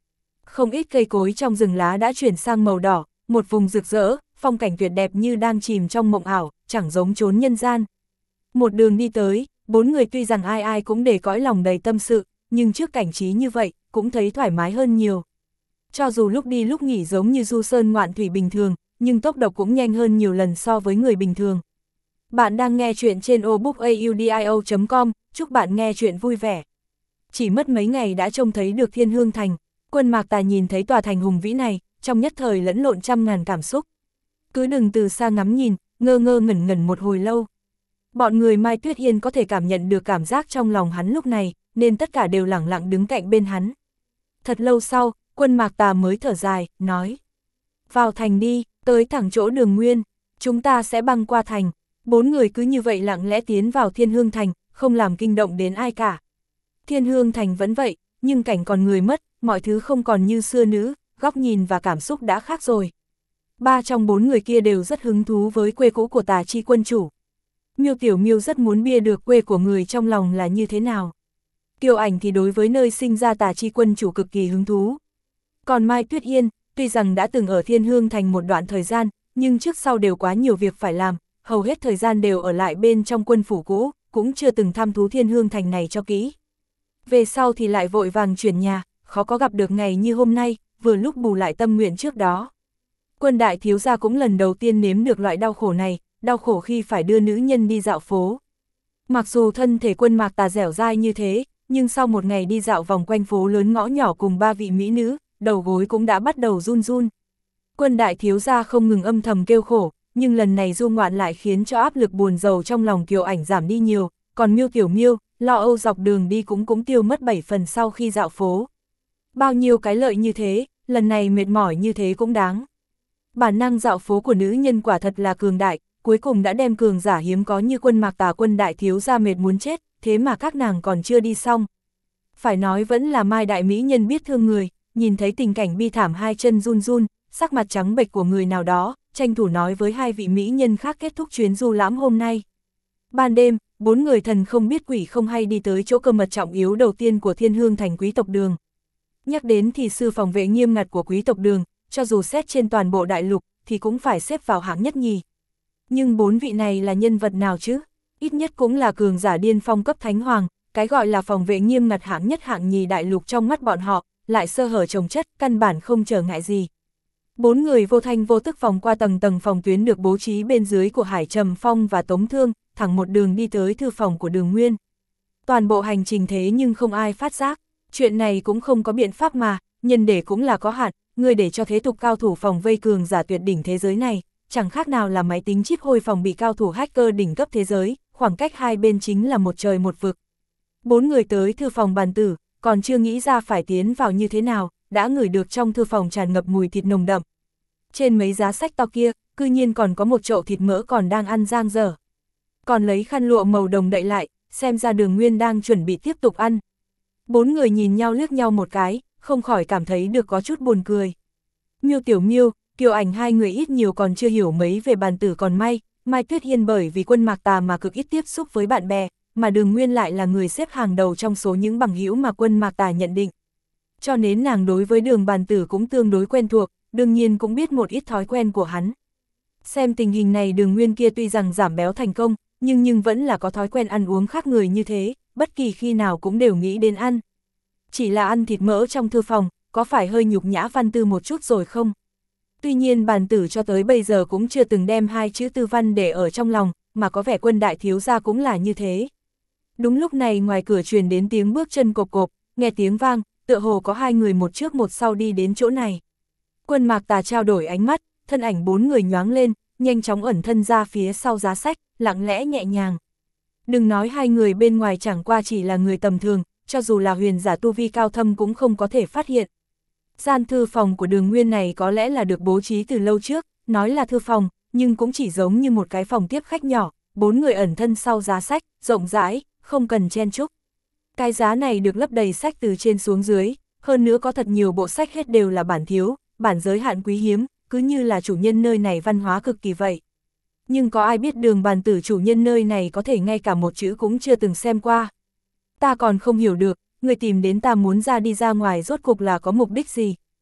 Không ít cây cối trong rừng lá đã chuyển sang màu đỏ, một vùng rực rỡ, phong cảnh tuyệt đẹp như đang chìm trong mộng ảo, chẳng giống chốn nhân gian. Một đường đi tới, bốn người tuy rằng ai ai cũng để cõi lòng đầy tâm sự, nhưng trước cảnh trí như vậy, cũng thấy thoải mái hơn nhiều. Cho dù lúc đi lúc nghỉ giống như du sơn ngoạn thủy bình thường, nhưng tốc độ cũng nhanh hơn nhiều lần so với người bình thường. Bạn đang nghe chuyện trên obookaudio.com, chúc bạn nghe chuyện vui vẻ. Chỉ mất mấy ngày đã trông thấy được Thiên Hương Thành, Quân Mạc Tà nhìn thấy tòa thành hùng vĩ này, trong nhất thời lẫn lộn trăm ngàn cảm xúc. Cứ đừng từ xa ngắm nhìn, ngơ ngơ ngẩn ngẩn một hồi lâu. Bọn người Mai Tuyết Yên có thể cảm nhận được cảm giác trong lòng hắn lúc này, nên tất cả đều lẳng lặng đứng cạnh bên hắn. Thật lâu sau, Quân Mạc Tà mới thở dài, nói: vào thành đi, tới thẳng chỗ Đường Nguyên, chúng ta sẽ băng qua thành. Bốn người cứ như vậy lặng lẽ tiến vào Thiên Hương Thành, không làm kinh động đến ai cả. Thiên Hương Thành vẫn vậy, nhưng cảnh còn người mất, mọi thứ không còn như xưa nữa, góc nhìn và cảm xúc đã khác rồi. Ba trong bốn người kia đều rất hứng thú với quê cũ của Tà Chi quân chủ. Miêu Tiểu Miêu rất muốn biết được quê của người trong lòng là như thế nào. Kiều Ảnh thì đối với nơi sinh ra Tà Chi quân chủ cực kỳ hứng thú. Còn Mai Tuyết Yên, tuy rằng đã từng ở Thiên Hương Thành một đoạn thời gian, nhưng trước sau đều quá nhiều việc phải làm, hầu hết thời gian đều ở lại bên trong quân phủ cũ, cũng chưa từng thăm thú Thiên Hương Thành này cho kỹ. Về sau thì lại vội vàng chuyển nhà, khó có gặp được ngày như hôm nay, vừa lúc bù lại tâm nguyện trước đó. Quân đại thiếu gia cũng lần đầu tiên nếm được loại đau khổ này, đau khổ khi phải đưa nữ nhân đi dạo phố. Mặc dù thân thể Quân Mạc Tà dẻo dai như thế, nhưng sau một ngày đi dạo vòng quanh phố lớn ngõ nhỏ cùng ba vị mỹ nữ, đầu gối cũng đã bắt đầu run run. Quân đại thiếu gia không ngừng âm thầm kêu khổ, nhưng lần này du ngoạn lại khiến cho áp lực buồn rầu trong lòng Kiều Ảnh giảm đi nhiều, còn Miêu Tiểu Miêu, lo âu dọc đường đi cũng tiêu mất 7 phần sau khi dạo phố. Bao nhiêu cái lợi như thế, lần này mệt mỏi như thế cũng đáng. Bản năng dạo phố của nữ nhân quả thật là cường đại, cuối cùng đã đem cường giả hiếm có như Quân Mạc Tà Quân đại thiếu gia mệt muốn chết, thế mà các nàng còn chưa đi xong. Phải nói vẫn là Mai đại mỹ nhân biết thương người, nhìn thấy tình cảnh bi thảm hai chân run run, sắc mặt trắng bệch của người nào đó, tranh thủ nói với hai vị mỹ nhân khác kết thúc chuyến du lãm hôm nay. Ban đêm, bốn người thần không biết quỷ không hay đi tới chỗ cơ mật trọng yếu đầu tiên của Thiên Hương Thành quý tộc Đường. Nhắc đến thì sư phòng vệ nghiêm ngặt của quý tộc Đường, cho dù xét trên toàn bộ đại lục, thì cũng phải xếp vào hạng nhất nhì. Nhưng bốn vị này là nhân vật nào chứ? Ít nhất cũng là cường giả điên phong cấp thánh hoàng, cái gọi là phòng vệ nghiêm ngặt hạng nhất hạng nhì đại lục trong mắt bọn họ, lại sơ hở chồng chất, căn bản không trở ngại gì. Bốn người vô thanh vô tức vòng qua tầng tầng phòng tuyến được bố trí bên dưới của Hải Trầm Phong và Tống Thương, thẳng một đường đi tới thư phòng của Đường Nguyên. Toàn bộ hành trình thế nhưng không ai phát giác, chuyện này cũng không có biện pháp mà, nhân để cũng là có hạn, người để cho thế tục cao thủ phòng vây cường giả tuyệt đỉnh thế giới này, chẳng khác nào là máy tính chip hôi phòng bị cao thủ hacker đỉnh cấp thế giới, khoảng cách hai bên chính là một trời một vực. Bốn người tới thư phòng bàn tử, còn chưa nghĩ ra phải tiến vào như thế nào, đã ngửi được trong thư phòng tràn ngập mùi thịt nồng đậm. Trên mấy giá sách to kia, cư nhiên còn có một chậu thịt mỡ còn đang ăn dang dở. Còn lấy khăn lụa màu đồng đậy lại, xem ra Đường Nguyên đang chuẩn bị tiếp tục ăn. Bốn người nhìn nhau liếc nhau một cái, không khỏi cảm thấy được có chút buồn cười. Miêu Tiểu Miêu, Kiều Ảnh hai người ít nhiều còn chưa hiểu mấy về bàn tử còn may, Mai Tuyết Yên bởi vì Quân Mạc Tà mà cực ít tiếp xúc với bạn bè, mà Đường Nguyên lại là người xếp hàng đầu trong số những bằng hữu mà Quân Mạc Tà nhận định. Cho nên nàng đối với Đường bàn tử cũng tương đối quen thuộc, đương nhiên cũng biết một ít thói quen của hắn. Xem tình hình này Đường Nguyên kia tuy rằng giảm béo thành công, nhưng vẫn là có thói quen ăn uống khác người như thế, bất kỳ khi nào cũng đều nghĩ đến ăn. Chỉ là ăn thịt mỡ trong thư phòng, có phải hơi nhục nhã văn tư một chút rồi không? Tuy nhiên bàn tử cho tới bây giờ cũng chưa từng đem hai chữ tư văn để ở trong lòng, mà có vẻ Quân đại thiếu gia cũng là như thế. Đúng lúc này ngoài cửa truyền đến tiếng bước chân cộp cộp, nghe tiếng vang, tựa hồ có hai người một trước một sau đi đến chỗ này. Quân Mạc Tà trao đổi ánh mắt, thân ảnh bốn người nhoáng lên, nhanh chóng ẩn thân ra phía sau giá sách, lặng lẽ nhẹ nhàng. Đừng nói hai người bên ngoài chẳng qua chỉ là người tầm thường, cho dù là huyền giả tu vi cao thâm cũng không có thể phát hiện. Gian thư phòng của Đường Nguyên này có lẽ là được bố trí từ lâu trước, nói là thư phòng, nhưng cũng chỉ giống như một cái phòng tiếp khách nhỏ, bốn người ẩn thân sau giá sách, rộng rãi, không cần chen chúc. Cái giá này được lấp đầy sách từ trên xuống dưới, hơn nữa có thật nhiều bộ sách hết đều là bản thiếu, bản giới hạn quý hiếm, cứ như là chủ nhân nơi này văn hóa cực kỳ vậy. Nhưng có ai biết Đường bàn tử chủ nhân nơi này có thể ngay cả một chữ cũng chưa từng xem qua. Ta còn không hiểu được, người tìm đến ta muốn ra đi ra ngoài rốt cục là có mục đích gì.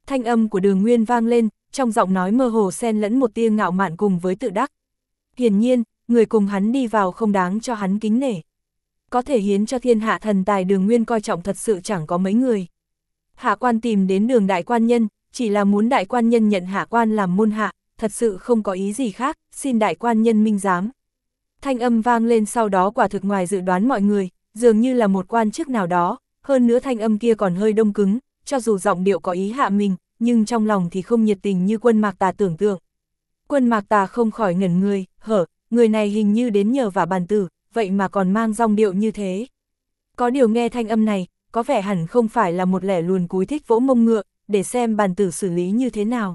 Thanh âm của Đường Nguyên vang lên, trong giọng nói mơ hồ xen lẫn một tia ngạo mạn cùng với tự đắc. Hiển nhiên, người cùng hắn đi vào không đáng cho hắn kính nể. Có thể hiến cho thiên hạ thần tài Đường Nguyên coi trọng thật sự chẳng có mấy người. Hạ quan tìm đến Đường đại quan nhân, chỉ là muốn đại quan nhân nhận hạ quan làm môn hạ, thật sự không có ý gì khác, xin đại quan nhân minh giám. Thanh âm vang lên sau đó quả thực ngoài dự đoán mọi người, dường như là một quan chức nào đó, hơn nữa thanh âm kia còn hơi đông cứng, cho dù giọng điệu có ý hạ mình, nhưng trong lòng thì không nhiệt tình như Quân Mạc Tà tưởng tượng. Quân Mạc Tà không khỏi ngẩn người, người này hình như đến nhờ vả bàn tử, vậy mà còn mang giọng điệu như thế. Có điều nghe thanh âm này, có vẻ hẳn không phải là một lẻ luồn cúi thích vỗ mông ngựa, để xem bàn tử xử lý như thế nào.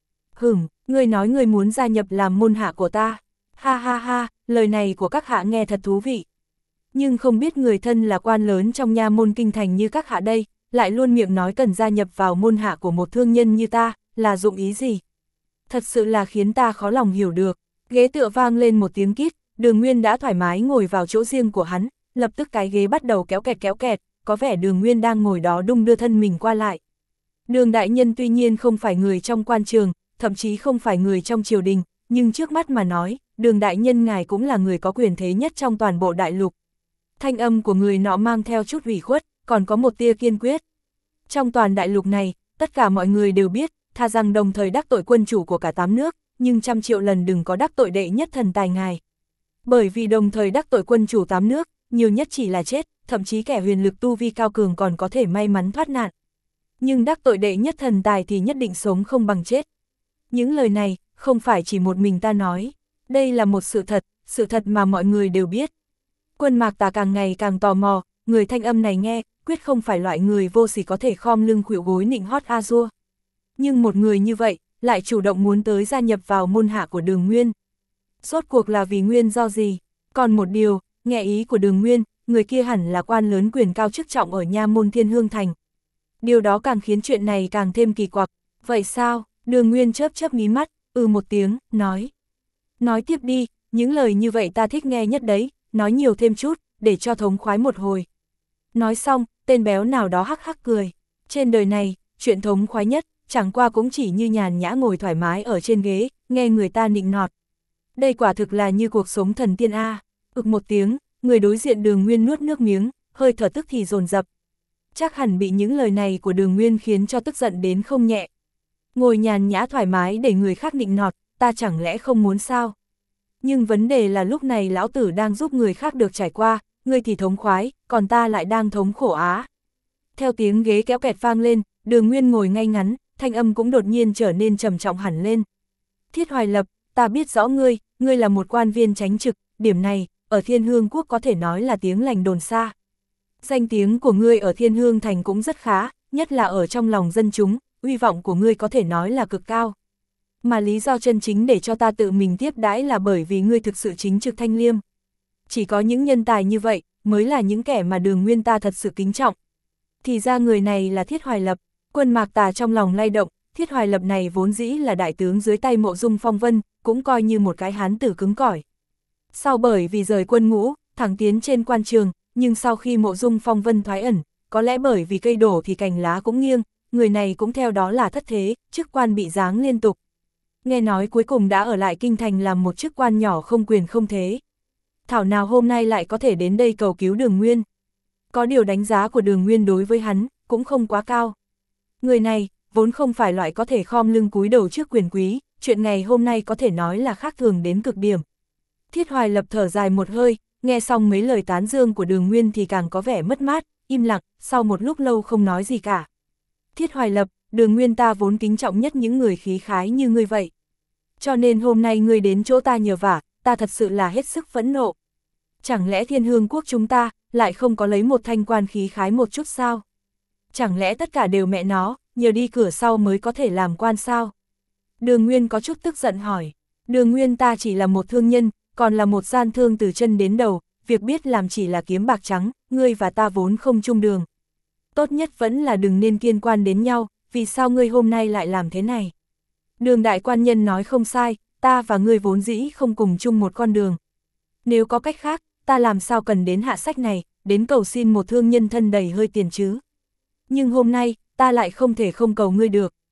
Ngươi nói ngươi muốn gia nhập làm môn hạ của ta. Ha ha ha, lời này của các hạ nghe thật thú vị. Nhưng không biết người thân là quan lớn trong nha môn kinh thành như các hạ đây, lại luôn miệng nói cần gia nhập vào môn hạ của một thương nhân như ta, là dụng ý gì? Thật sự là khiến ta khó lòng hiểu được. Ghế tựa vang lên một tiếng kít, Đường Nguyên đã thoải mái ngồi vào chỗ riêng của hắn, lập tức cái ghế bắt đầu kéo kẹt, có vẻ Đường Nguyên đang ngồi đó đung đưa thân mình qua lại. Đường đại nhân tuy nhiên không phải người trong quan trường, thậm chí không phải người trong triều đình, nhưng trước mắt mà nói, Đường đại nhân ngài cũng là người có quyền thế nhất trong toàn bộ đại lục. Thanh âm của người nọ mang theo chút ủy khuất, còn có một tia kiên quyết. Trong toàn đại lục này, tất cả mọi người đều biết, thà rằng đồng thời đắc tội quân chủ của cả 8 nước, nhưng 100 triệu lần đừng có đắc tội đệ nhất thần tài ngài. Bởi vì đồng thời đắc tội quân chủ 8 nước, nhiều nhất chỉ là chết, thậm chí kẻ huyền lực tu vi cao cường còn có thể may mắn thoát nạn. Nhưng đắc tội đệ nhất thần tài thì nhất định sống không bằng chết. Những lời này, không phải chỉ một mình ta nói, đây là một sự thật mà mọi người đều biết. Quân Mạc Tà càng ngày càng tò mò, người thanh âm này nghe, quyết không phải loại người vô sỉ có thể khom lưng khuỵu gối nịnh hót a dua. Nhưng một người như vậy, lại chủ động muốn tới gia nhập vào môn hạ của Đường Nguyên. Rốt cuộc là vì nguyên do gì? Còn một điều, nghe ý của Đường Nguyên, người kia hẳn là quan lớn quyền cao chức trọng ở nha môn Thiên Hương Thành. Điều đó càng khiến chuyện này càng thêm kỳ quặc. Vậy sao? Đường Nguyên chớp mí mắt, một tiếng, nói. Nói tiếp đi, những lời như vậy ta thích nghe nhất đấy, nói nhiều thêm chút, để cho thống khoái một hồi. Nói xong, tên béo nào đó hắc hắc cười. Trên đời này, chuyện thống khoái nhất, chẳng qua cũng chỉ như nhàn nhã ngồi thoải mái ở trên ghế, nghe người ta nịnh nọt. Đây quả thực là như cuộc sống thần tiên a. Một tiếng, người đối diện Đường Nguyên nuốt nước miếng, hơi thở tức thì dồn dập. Chắc hẳn bị những lời này của Đường Nguyên khiến cho tức giận đến không nhẹ. Ngồi nhàn nhã thoải mái để người khác nịnh nọt, ta chẳng lẽ không muốn sao? Nhưng vấn đề là lúc này lão tử đang giúp người khác được trải qua, ngươi thì thống khoái, còn ta lại đang thống khổ á. Theo tiếng ghế kéo kẹt vang lên, Đường Nguyên ngồi ngay ngắn, thanh âm cũng đột nhiên trở nên trầm trọng hẳn lên. Thiết Hoài Lập, ta biết rõ ngươi là một quan viên chánh trực, điểm này, ở Thiên Hương Quốc có thể nói là tiếng lành đồn xa. Danh tiếng của ngươi ở Thiên Hương Thành cũng rất khá, nhất là ở trong lòng dân chúng, uy vọng của ngươi có thể nói là cực cao. Mà lý do chân chính để cho ta tự mình tiếp đãi là bởi vì ngươi thực sự chính trực thanh liêm. Chỉ có những nhân tài như vậy, mới là những kẻ mà Đường Nguyên ta thật sự kính trọng. Thì ra người này là Thiết Hoài Lập. Quân Mạc Tà trong lòng lay động, Thiết Hoài Lập này vốn dĩ là đại tướng dưới tay Mộ Dung Phong Vân, cũng coi như một cái hán tử cứng cỏi. Sau bởi vì rời quân ngũ, thẳng tiến trên quan trường, nhưng sau khi Mộ Dung Phong Vân thoái ẩn, có lẽ bởi vì cây đổ thì cành lá cũng nghiêng, người này cũng theo đó là thất thế, chức quan bị giáng liên tục. Nghe nói cuối cùng đã ở lại kinh thành làm một chức quan nhỏ không quyền không thế. Thảo nào hôm nay lại có thể đến đây cầu cứu Đường Nguyên. Có điều đánh giá của Đường Nguyên đối với hắn, cũng không quá cao. Người này, vốn không phải loại có thể khom lưng cúi đầu trước quyền quý, chuyện ngày hôm nay có thể nói là khác thường đến cực điểm. Thiết Hoài Lập thở dài một hơi, nghe xong mấy lời tán dương của Đường Nguyên thì càng có vẻ mất mát, im lặng, sau một lúc lâu không nói gì cả. Thiết Hoài Lập, Đường Nguyên ta vốn kính trọng nhất những người khí khái như ngươi vậy. Cho nên hôm nay ngươi đến chỗ ta nhờ vả, ta thật sự là hết sức phẫn nộ. Chẳng lẽ Thiên Hương Quốc chúng ta, lại không có lấy một thanh quan khí khái một chút sao? Chẳng lẽ tất cả đều mẹ nó, nhờ đi cửa sau mới có thể làm quan sao? Đường Nguyên có chút tức giận hỏi. Đường Nguyên ta chỉ là một thương nhân, còn là một gian thương từ chân đến đầu, việc biết làm chỉ là kiếm bạc trắng, ngươi và ta vốn không chung đường. Tốt nhất vẫn là đừng nên kiên quan đến nhau, vì sao ngươi hôm nay lại làm thế này? Đường đại quan nhân nói không sai, ta và ngươi vốn dĩ không cùng chung một con đường. Nếu có cách khác, ta làm sao cần đến hạ sách này, đến cầu xin một thương nhân thân đầy hơi tiền chứ? Nhưng hôm nay, ta lại không thể không cầu ngươi được.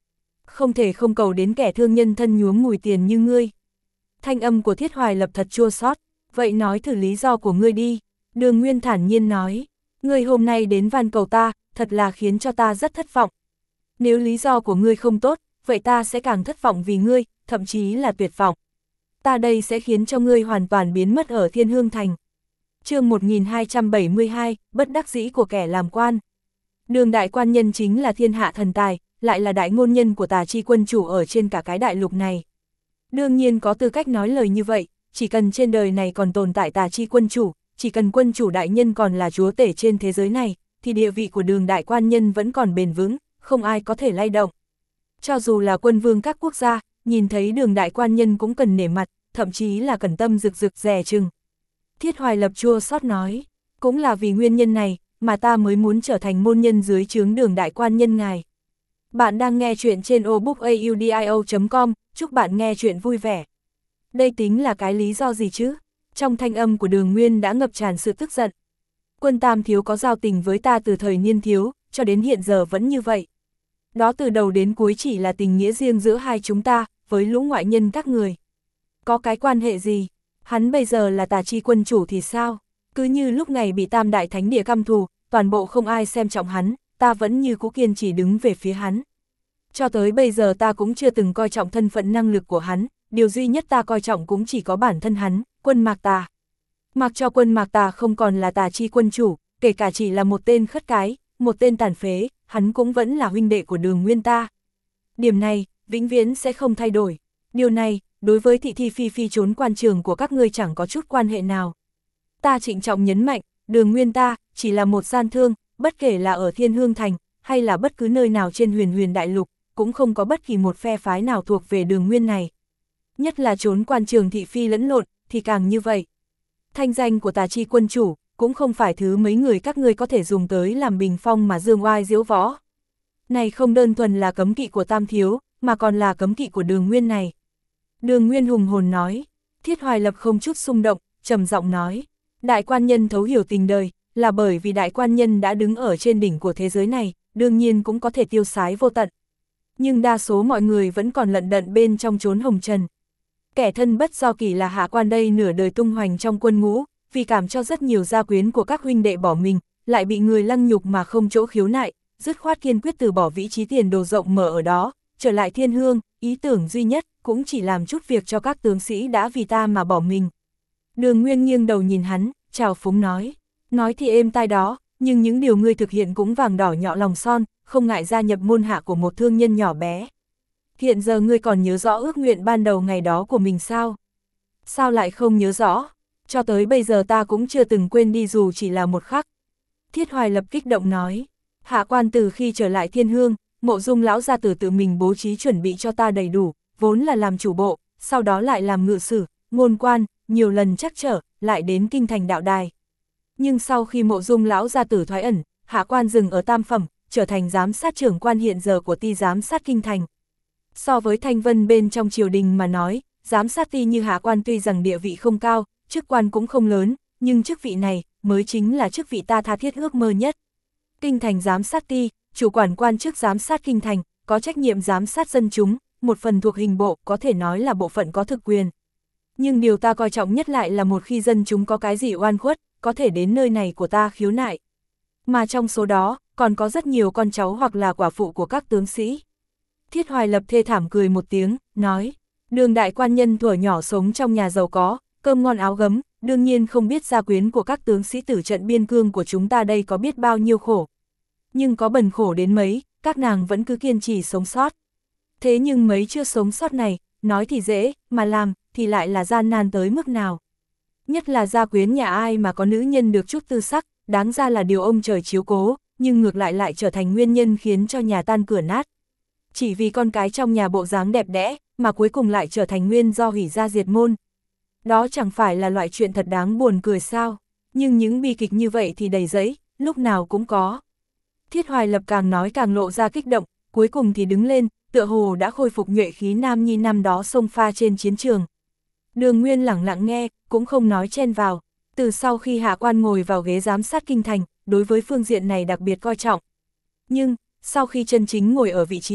Không thể không cầu đến kẻ thương nhân thân nhuốm mùi tiền như ngươi. Thanh âm của Thiết Hoài Lập thật chua xót. Vậy nói thử lý do của ngươi đi. Đường Nguyên thản nhiên nói. Ngươi hôm nay đến van cầu ta, thật là khiến cho ta rất thất vọng. Nếu lý do của ngươi không tốt, vậy ta sẽ càng thất vọng vì ngươi, thậm chí là tuyệt vọng. Ta đây sẽ khiến cho ngươi hoàn toàn biến mất ở Thiên Hương Thành. Chương 1272, bất đắc dĩ của kẻ làm quan. Đường đại quan nhân chính là thiên hạ thần tài, lại là đại ngôn nhân của Tà Chi quân chủ ở trên cả cái đại lục này. Đương nhiên có tư cách nói lời như vậy, chỉ cần trên đời này còn tồn tại Tà Chi quân chủ, chỉ cần quân chủ đại nhân còn là chúa tể trên thế giới này, thì địa vị của đường đại quan nhân vẫn còn bền vững, không ai có thể lay động. Cho dù là quân vương các quốc gia, nhìn thấy đường đại quan nhân cũng cần nể mặt, thậm chí là cẩn tâm rực rực dè chừng. Thiết Hoài Lập chua xót nói, cũng là vì nguyên nhân này, mà ta mới muốn trở thành môn nhân dưới trướng đường đại quan nhân ngài. Bạn đang nghe chuyện trên obookaudio.com, chúc bạn nghe chuyện vui vẻ. Đây tính là cái lý do gì chứ? Trong thanh âm của Đường Nguyên đã ngập tràn sự tức giận. Quân Tam thiếu có giao tình với ta từ thời niên thiếu, cho đến hiện giờ vẫn như vậy. Đó từ đầu đến cuối chỉ là tình nghĩa riêng giữa hai chúng ta, với lũ ngoại nhân các người. Có cái quan hệ gì? Hắn bây giờ là Tà Chi quân chủ thì sao? Cứ như lúc này bị Tam Đại Thánh Địa căm thù, toàn bộ không ai xem trọng hắn, ta vẫn như cũ kiên trì đứng về phía hắn. Cho tới bây giờ ta cũng chưa từng coi trọng thân phận năng lực của hắn, điều duy nhất ta coi trọng cũng chỉ có bản thân hắn, Quân Mạc Tà. Mặc cho Quân Mạc Tà không còn là Tà Chi quân chủ, kể cả chỉ là một tên khất cái, một tên tàn phế, hắn cũng vẫn là huynh đệ của Đường Nguyên ta. Điểm này, vĩnh viễn sẽ không thay đổi. Điều này, đối với thị thi phi phi trốn quan trường của các ngươi chẳng có chút quan hệ nào. Ta trịnh trọng nhấn mạnh, Đường Nguyên ta, chỉ là một gian thương, bất kể là ở Thiên Hương Thành, hay là bất cứ nơi nào trên huyền đại lục, cũng không có bất kỳ một phe phái nào thuộc về Đường Nguyên này. Nhất là trốn quan trường thị phi lẫn lộn, thì càng như vậy. Thanh danh của Tà Chi quân chủ, cũng không phải thứ mấy người các ngươi có thể dùng tới làm bình phong mà dương oai diễu võ. Này không đơn thuần là cấm kỵ của Tam thiếu, mà còn là cấm kỵ của Đường Nguyên này. Đường Nguyên hùng hồn nói. Thiết Hoài Lập không chút xung động, trầm giọng nói. Đại quan nhân thấu hiểu tình đời, là bởi vì đại quan nhân đã đứng ở trên đỉnh của thế giới này, đương nhiên cũng có thể tiêu sái vô tận. Nhưng đa số mọi người vẫn còn lận đận bên trong chốn hồng trần. Kẻ thân bất do kỷ là Hạ Quan đây nửa đời tung hoành trong quân ngũ, vì cảm cho rất nhiều gia quyến của các huynh đệ bỏ mình, lại bị người lăng nhục mà không chỗ khiếu nại, dứt khoát kiên quyết từ bỏ vị trí tiền đồ rộng mở ở đó, trở lại Thiên Hương, ý tưởng duy nhất cũng chỉ làm chút việc cho các tướng sĩ đã vì ta mà bỏ mình. Đường Nguyên nghiêng đầu nhìn hắn, chào phúng nói thì êm tai đó, nhưng những điều ngươi thực hiện cũng vàng đỏ nhọ lòng son, không ngại gia nhập môn hạ của một thương nhân nhỏ bé. Hiện giờ ngươi còn nhớ rõ ước nguyện ban đầu ngày đó của mình sao? Sao lại không nhớ rõ? Cho tới bây giờ ta cũng chưa từng quên đi dù chỉ là một khắc. Thiết Hoài Lập kích động nói. Hạ quan từ khi trở lại Thiên Hương, Mộ Dung lão gia tử tự mình bố trí chuẩn bị cho ta đầy đủ, vốn là làm chủ bộ, sau đó lại làm ngự sử, ngôn quan, nhiều lần trắc trở, lại đến kinh thành đạo đài. Nhưng sau khi Mộ Dung lão gia tử thoái ẩn, hạ quan dừng ở tam phẩm, trở thành giám sát trưởng quan hiện giờ của ty giám sát kinh thành. So với thanh vân bên trong triều đình mà nói, giám sát ty như hạ quan tuy rằng địa vị không cao, chức quan cũng không lớn, nhưng chức vị này mới chính là chức vị ta tha thiết ước mơ nhất. Kinh thành giám sát ty, chủ quản quan chức giám sát kinh thành, có trách nhiệm giám sát dân chúng, một phần thuộc hình bộ, có thể nói là bộ phận có thực quyền. Nhưng điều ta coi trọng nhất lại là một khi dân chúng có cái gì oan khuất, có thể đến nơi này của ta khiếu nại. Mà trong số đó, còn có rất nhiều con cháu hoặc là quả phụ của các tướng sĩ. Thiết Hoài Lập thê thảm cười một tiếng, nói, Đường đại quan nhân thuở nhỏ sống trong nhà giàu có, cơm ngon áo gấm, đương nhiên không biết gia quyến của các tướng sĩ tử trận biên cương của chúng ta đây có biết bao nhiêu khổ. Nhưng có bần khổ đến mấy, các nàng vẫn cứ kiên trì sống sót. Thế nhưng mấy chưa sống sót này, nói thì dễ, mà làm thì lại là gian nan tới mức nào. Nhất là gia quyến nhà ai mà có nữ nhân được chút tư sắc, đáng ra là điều ông trời chiếu cố, nhưng ngược lại trở thành nguyên nhân khiến cho nhà tan cửa nát. Chỉ vì con cái trong nhà bộ dáng đẹp đẽ, mà cuối cùng lại trở thành nguyên do hủy gia diệt môn. Đó chẳng phải là loại chuyện thật đáng buồn cười sao, nhưng những bi kịch như vậy thì đầy rẫy, lúc nào cũng có. Thiết Hoài Lập càng nói càng lộ ra kích động, cuối cùng thì đứng lên, tựa hồ đã khôi phục nhuệ khí nam nhi năm đó xông pha trên chiến trường. Đường Nguyên lẳng lặng nghe, cũng không nói chen vào, từ sau khi hạ quan ngồi vào ghế giám sát kinh thành, đối với phương diện này đặc biệt coi trọng. Nhưng, sau khi chân chính ngồi ở vị trí này,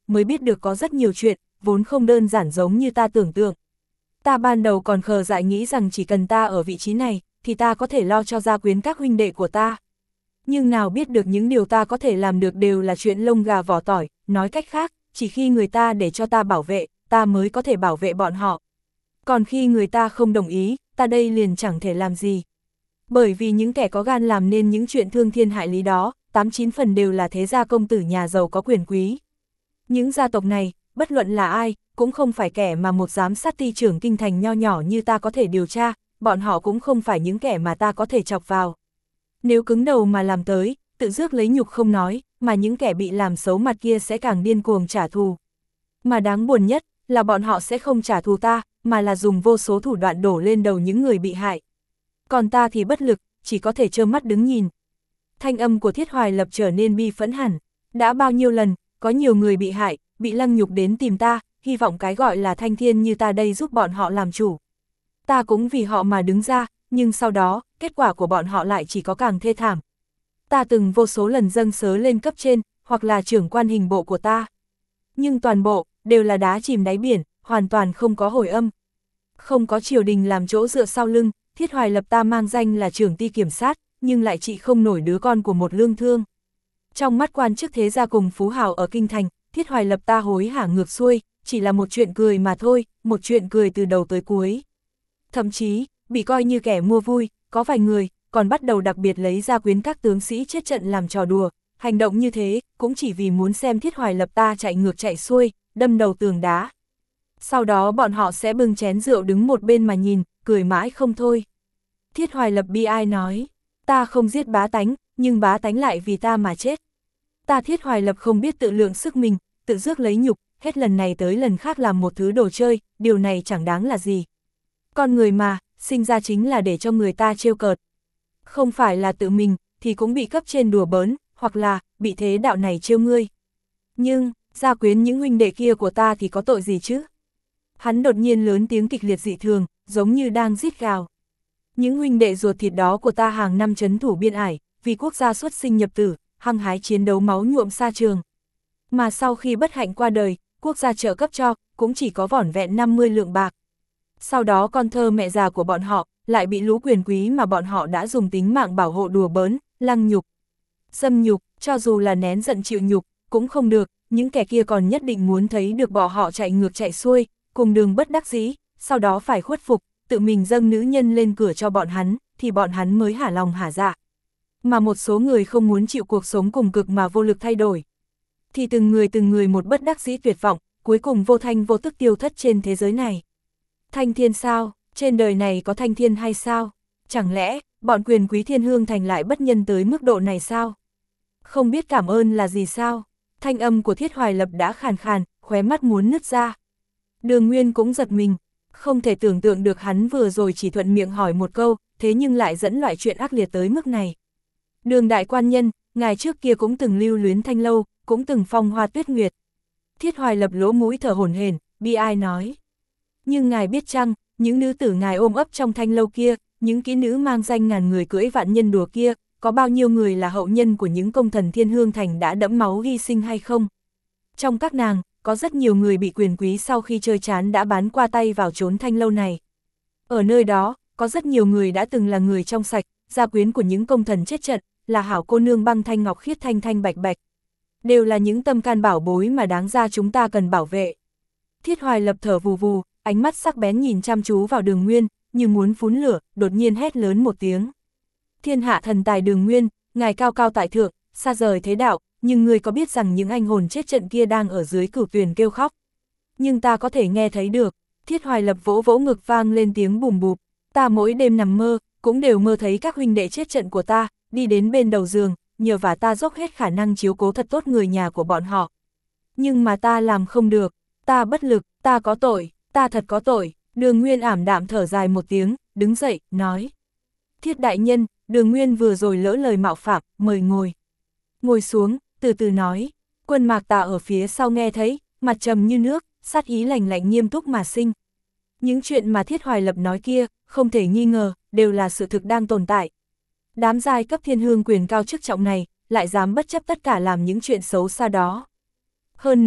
mới biết được có rất nhiều chuyện, vốn không đơn giản giống như ta tưởng tượng. Ta ban đầu còn khờ dại nghĩ rằng chỉ cần ta ở vị trí này, thì ta có thể lo cho gia quyến các huynh đệ của ta. Nhưng nào biết được những điều ta có thể làm được đều là chuyện lông gà vỏ tỏi, nói cách khác, chỉ khi người ta để cho ta bảo vệ, ta mới có thể bảo vệ bọn họ. Còn khi người ta không đồng ý, ta đây liền chẳng thể làm gì. Bởi vì những kẻ có gan làm nên những chuyện thương thiên hại lý đó, 8-9 phần đều là thế gia công tử nhà giàu có quyền quý. Những gia tộc này, bất luận là ai, cũng không phải kẻ mà một giám sát ty trưởng kinh thành nho nhỏ như ta có thể điều tra, bọn họ cũng không phải những kẻ mà ta có thể chọc vào. Nếu cứng đầu mà làm tới, tự rước lấy nhục không nói, mà những kẻ bị làm xấu mặt kia sẽ càng điên cuồng trả thù. Mà đáng buồn nhất là bọn họ sẽ không trả thù ta, mà là dùng vô số thủ đoạn đổ lên đầu những người bị hại. Còn ta thì bất lực, chỉ có thể trơ mắt đứng nhìn. Thanh âm của Thiết Hoài Lập trở nên bi phẫn hẳn. Đã bao nhiêu lần, có nhiều người bị hại, bị lăng nhục đến tìm ta, hy vọng cái gọi là thanh thiên như ta đây giúp bọn họ làm chủ. Ta cũng vì họ mà đứng ra, nhưng sau đó, kết quả của bọn họ lại chỉ có càng thê thảm. Ta từng vô số lần dâng sớ lên cấp trên, hoặc là trưởng quan hình bộ của ta. Nhưng toàn bộ, đều là đá chìm đáy biển, hoàn toàn không có hồi âm. Không có triều đình làm chỗ dựa sau lưng, Thiết Hoài Lập ta mang danh là trưởng ty kiểm sát, nhưng lại trị không nổi đứa con của một lương thương. Trong mắt quan chức thế gia cùng phú hào ở kinh thành, Thiết Hoài Lập ta hối hả ngược xuôi, chỉ là một chuyện cười mà thôi, một chuyện cười từ đầu tới cuối. Thậm chí, bị coi như kẻ mua vui, có vài người, còn bắt đầu đặc biệt lấy gia quyến các tướng sĩ chết trận làm trò đùa, hành động như thế, cũng chỉ vì muốn xem Thiết Hoài Lập ta chạy ngược chạy xuôi, đâm đầu tường đá. Sau đó bọn họ sẽ bưng chén rượu đứng một bên mà nhìn, cười mãi không thôi. Thiết Hoài Lập bi ai nói, ta không giết bá tánh, nhưng bá tánh lại vì ta mà chết. Ta Thiết Hoài Lập không biết tự lượng sức mình, tự rước lấy nhục, hết lần này tới lần khác làm một thứ đồ chơi, điều này chẳng đáng là gì. Con người mà, sinh ra chính là để cho người ta trêu cợt. Không phải là tự mình, thì cũng bị cấp trên đùa bỡn, hoặc là, bị thế đạo này trêu ngươi. Nhưng, gia quyến những huynh đệ kia của ta thì có tội gì chứ? Hắn đột nhiên lớn tiếng kịch liệt dị thường, giống như đang rít gào. Những huynh đệ ruột thịt đó của ta hàng năm trấn thủ biên ải, vì quốc gia xuất sinh nhập tử, hăng hái chiến đấu máu nhuộm xa trường. Mà sau khi bất hạnh qua đời, quốc gia trợ cấp cho, cũng chỉ có vỏn vẹn 50 lượng bạc. Sau đó con thơ mẹ già của bọn họ, lại bị lũ quyền quý mà bọn họ đã dùng tính mạng bảo hộ đùa bỡn, lăng nhục. Xâm nhục, cho dù là nén giận chịu nhục, cũng không được, những kẻ kia còn nhất định muốn thấy được bọn họ chạy ngược chạy xuôi, cùng đường bất đắc dĩ, sau đó phải khuất phục, tự mình dâng nữ nhân lên cửa cho bọn hắn, thì bọn hắn mới hả lòng hả dạ. Mà một số người không muốn chịu cuộc sống cùng cực mà vô lực thay đổi. Thì từng người một bất đắc dĩ tuyệt vọng, cuối cùng vô thanh vô tức tiêu thất trên thế giới này. Thanh thiên sao? Trên đời này có thanh thiên hay sao? Chẳng lẽ, bọn quyền quý Thiên Hương Thành lại bất nhân tới mức độ này sao? Không biết cảm ơn là gì sao? Thanh âm của Thiết Hoài Lập đã khàn khàn, khóe mắt muốn nứt ra. Đường Nguyên cũng giật mình, không thể tưởng tượng được hắn vừa rồi chỉ thuận miệng hỏi một câu, thế nhưng lại dẫn loại chuyện ác liệt tới mức này. Đường đại quan nhân, ngài trước kia cũng từng lưu luyến Thanh Lâu, cũng từng phong hoa tuyết nguyệt. Thiết Hoài Lập lỗ mũi thở hổn hển, bi ai nói. Nhưng ngài biết chăng, những nữ tử ngài ôm ấp trong Thanh Lâu kia, những kỹ nữ mang danh ngàn người cưỡi vạn nhân đùa kia, có bao nhiêu người là hậu nhân của những công thần Thiên Hương Thành đã đẫm máu hy sinh hay không? Trong các nàng, có rất nhiều người bị quyền quý sau khi chơi chán đã bán qua tay vào chốn Thanh Lâu này. Ở nơi đó, có rất nhiều người đã từng là người trong sạch, gia quyến của những công thần chết trận, là hảo cô nương băng thanh ngọc khiết thanh thanh bạch bạch. Đều là những tâm can bảo bối mà đáng ra chúng ta cần bảo vệ. Thiết Hoài Lập thở vù vù, ánh mắt sắc bén nhìn chăm chú vào Đường Nguyên, như muốn phun lửa, đột nhiên hét lớn một tiếng. Thiên hạ thần tài Đường Nguyên, ngài cao cao tại thượng, xa rời thế đạo, nhưng người có biết rằng những anh hồn chết trận kia đang ở dưới cửu tuyền kêu khóc. Nhưng ta có thể nghe thấy được. Thiết Hoài Lập vỗ vỗ ngực vang lên tiếng bùm bụp. Ta mỗi đêm nằm mơ, cũng đều mơ thấy các huynh đệ chết trận của ta, đi đến bên đầu giường, nhờ và ta dốc hết khả năng chiếu cố thật tốt người nhà của bọn họ. Nhưng mà ta làm không được, ta bất lực, ta có tội, ta thật có tội. Đường Nguyên ảm đạm thở dài một tiếng, đứng dậy, nói. Thiết đại nhân, Đường Nguyên vừa rồi lỡ lời mạo phạm, mời ngồi. Ngồi xuống, từ từ nói. Quân Mạc Tà ở phía sau nghe thấy, mặt trầm như nước, sát ý lạnh lạnh nghiêm túc mà sinh. Những chuyện mà Thiết Hoài Lập nói kia, không thể nghi ngờ, đều là sự thực đang tồn tại. Đám giai cấp thiên hương quyền cao chức trọng này, lại dám bất chấp tất cả làm những chuyện xấu xa đó. Hơn nữa,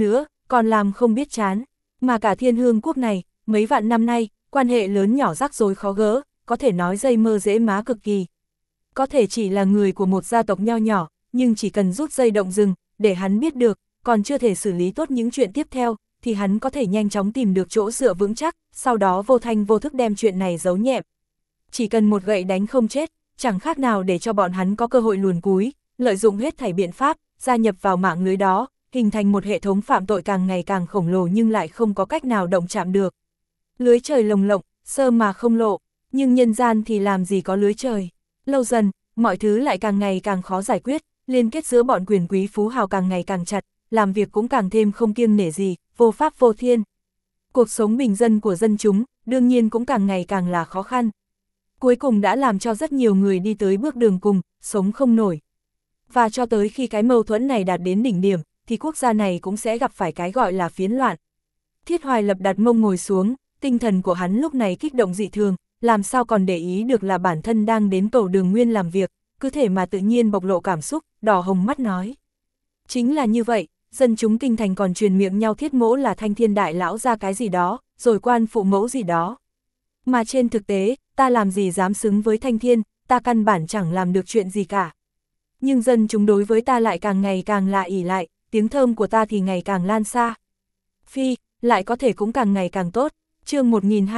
còn làm không biết chán. Mà cả Thiên Hương quốc này, mấy vạn năm nay, quan hệ lớn nhỏ rắc rối khó gỡ, có thể nói dây mơ dễ má cực kỳ. Có thể chỉ là người của một gia tộc nho nhỏ, nhưng chỉ cần rút dây động rừng, để hắn biết được, còn chưa thể xử lý tốt những chuyện tiếp theo, thì hắn có thể nhanh chóng tìm được chỗ dựa vững chắc, sau đó vô thanh vô thức đem chuyện này giấu nhẹm. Chỉ cần một gậy đánh không chết, chẳng khác nào để cho bọn hắn có cơ hội luồn cúi, lợi dụng hết thảy biện pháp, gia nhập vào mạng lưới đó, hình thành một hệ thống phạm tội càng ngày càng khổng lồ nhưng lại không có cách nào động chạm được. Lưới trời lồng lộng, sơ mà không lộ, nhưng nhân gian thì làm gì có lưới trời. Lâu dần, mọi thứ lại càng ngày càng khó giải quyết, liên kết giữa bọn quyền quý phú hào càng ngày càng chặt, làm việc cũng càng thêm không kiêng nể gì, vô pháp vô thiên. Cuộc sống bình dân của dân chúng, đương nhiên cũng càng ngày càng là khó khăn. Cuối cùng đã làm cho rất nhiều người đi tới bước đường cùng, sống không nổi. Và cho tới khi cái mâu thuẫn này đạt đến đỉnh điểm, thì quốc gia này cũng sẽ gặp phải cái gọi là phiến loạn. Thiết Hoài Lập đặt mông ngồi xuống, tinh thần của hắn lúc này kích động dị thường, làm sao còn để ý được là bản thân đang đến cầu Đường Nguyên làm việc, cứ thể mà tự nhiên bộc lộ cảm xúc, đỏ hồng mắt nói. Chính là như vậy, dân chúng kinh thành còn truyền miệng nhau Thiết mỗ là Thanh Thiên đại lão ra cái gì đó, rồi quan phụ mẫu gì đó. Mà trên thực tế, ta làm gì dám xứng với Thanh Thiên, ta căn bản chẳng làm được chuyện gì cả. Nhưng dân chúng đối với ta lại càng ngày càng lạ ỉ lại, tiếng thơm của ta thì ngày càng lan xa. Phi, lại có thể cũng càng ngày càng tốt. Chương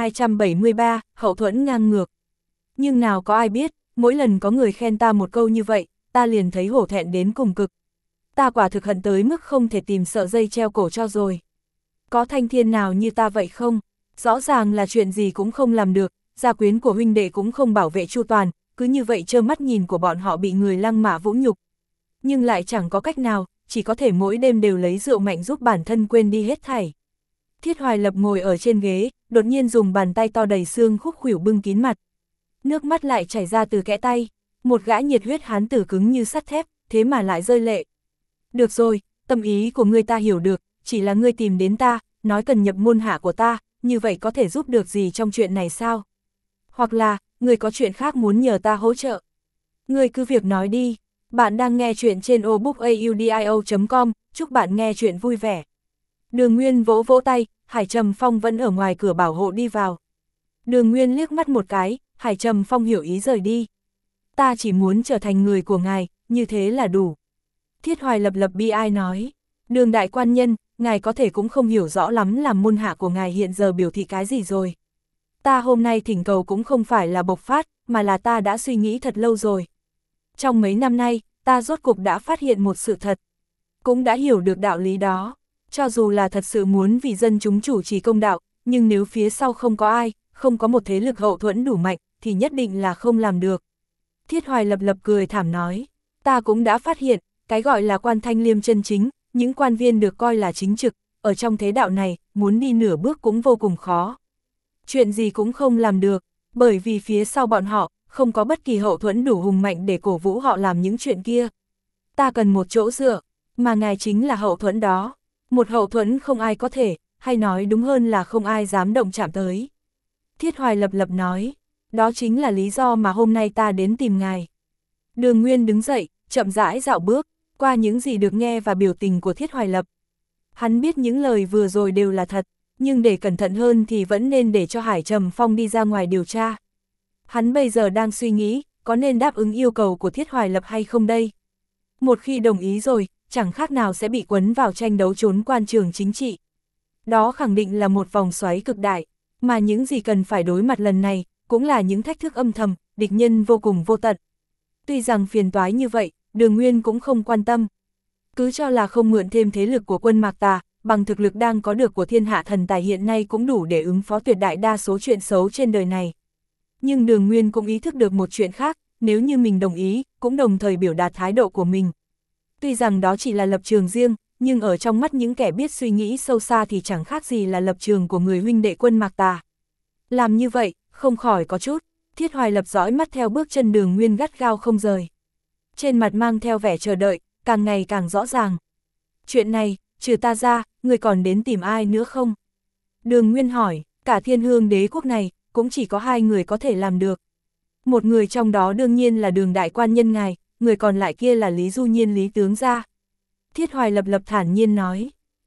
1273, hậu thuẫn ngang ngược. Nhưng nào có ai biết, mỗi lần có người khen ta một câu như vậy, ta liền thấy hổ thẹn đến cùng cực. Ta quả thực hận tới mức không thể tìm sợi dây treo cổ cho rồi. Có Thanh Thiên nào như ta vậy không? Rõ ràng là chuyện gì cũng không làm được, gia quyến của huynh đệ cũng không bảo vệ chu toàn, cứ như vậy trơ mắt nhìn của bọn họ bị người lăng mạ vũ nhục. Nhưng lại chẳng có cách nào, chỉ có thể mỗi đêm đều lấy rượu mạnh giúp bản thân quên đi hết thảy. Thiết Hoài Lập ngồi ở trên ghế, đột nhiên dùng bàn tay to đầy xương khúc khuỷu bưng kín mặt. Nước mắt lại chảy ra từ kẽ tay, một gã nhiệt huyết hán tử cứng như sắt thép, thế mà lại rơi lệ. Được rồi, tâm ý của ngươi ta hiểu được, chỉ là ngươi tìm đến ta, nói cần nhập môn hạ của ta, như vậy có thể giúp được gì trong chuyện này sao? Hoặc là, ngươi có chuyện khác muốn nhờ ta hỗ trợ? Ngươi cứ việc nói đi, bạn đang nghe chuyện trên obookaudio.com, chúc bạn nghe chuyện vui vẻ. Đường Nguyên vỗ vỗ tay, Hải Trầm Phong vẫn ở ngoài cửa bảo hộ đi vào. Đường Nguyên liếc mắt một cái, Hải Trầm Phong hiểu ý rời đi. Ta chỉ muốn trở thành người của ngài, như thế là đủ. Thiết Hoài Lập bi ai nói, Đường đại quan nhân, ngài có thể cũng không hiểu rõ lắm làm môn hạ của ngài hiện giờ biểu thị cái gì rồi. Ta hôm nay thỉnh cầu cũng không phải là bộc phát, mà là ta đã suy nghĩ thật lâu rồi. Trong mấy năm nay, ta rốt cục đã phát hiện một sự thật. Cũng đã hiểu được đạo lý đó. Cho dù là thật sự muốn vì dân chúng chủ trì công đạo, nhưng nếu phía sau không có ai, không có một thế lực hậu thuẫn đủ mạnh, thì nhất định là không làm được. Thiết Hoài Lập cười thảm nói, ta cũng đã phát hiện, cái gọi là quan thanh liêm chân chính, những quan viên được coi là chính trực, ở trong thế đạo này, muốn đi nửa bước cũng vô cùng khó. Chuyện gì cũng không làm được, bởi vì phía sau bọn họ, không có bất kỳ hậu thuẫn đủ hùng mạnh để cổ vũ họ làm những chuyện kia. Ta cần một chỗ dựa, mà ngài chính là hậu thuẫn đó. Một hậu thuẫn không ai có thể, hay nói đúng hơn là không ai dám động chạm tới. Thiết Hoài Lập nói, đó chính là lý do mà hôm nay ta đến tìm ngài. Đường Nguyên đứng dậy, chậm rãi dạo bước, qua những gì được nghe và biểu tình của Thiết Hoài Lập. Hắn biết những lời vừa rồi đều là thật, nhưng để cẩn thận hơn thì vẫn nên để cho Hải Trầm Phong đi ra ngoài điều tra. Hắn bây giờ đang suy nghĩ, có nên đáp ứng yêu cầu của Thiết Hoài Lập hay không đây? Một khi đồng ý rồi, chẳng khác nào sẽ bị quấn vào tranh đấu trốn quan trường chính trị. Đó khẳng định là một vòng xoáy cực đại, mà những gì cần phải đối mặt lần này, cũng là những thách thức âm thầm, địch nhân vô cùng vô tận. Tuy rằng phiền toái như vậy, Đường Nguyên cũng không quan tâm. Cứ cho là không mượn thêm thế lực của quân Mạc Tà, bằng thực lực đang có được của thiên hạ thần tài hiện nay cũng đủ để ứng phó tuyệt đại đa số chuyện xấu trên đời này. Nhưng Đường Nguyên cũng ý thức được một chuyện khác, nếu như mình đồng ý, cũng đồng thời biểu đạt thái độ của mình. Tuy rằng đó chỉ là lập trường riêng, nhưng ở trong mắt những kẻ biết suy nghĩ sâu xa thì chẳng khác gì là lập trường của người huynh đệ quân Mạc Tà. Làm như vậy, không khỏi có chút, Thiết Hoài Lập dõi mắt theo bước chân Đường Nguyên gắt gao không rời. Trên mặt mang theo vẻ chờ đợi, càng ngày càng rõ ràng. Chuyện này, trừ ta ra, người còn đến tìm ai nữa không? Đường Nguyên hỏi, cả Thiên Hương đế quốc này, cũng chỉ có hai người có thể làm được. Một người trong đó đương nhiên là Đường đại quan nhân ngài, người còn lại kia là Lý Du Nhiên Lý tướng gia. Thiết Hoài Lập thản nhiên nói,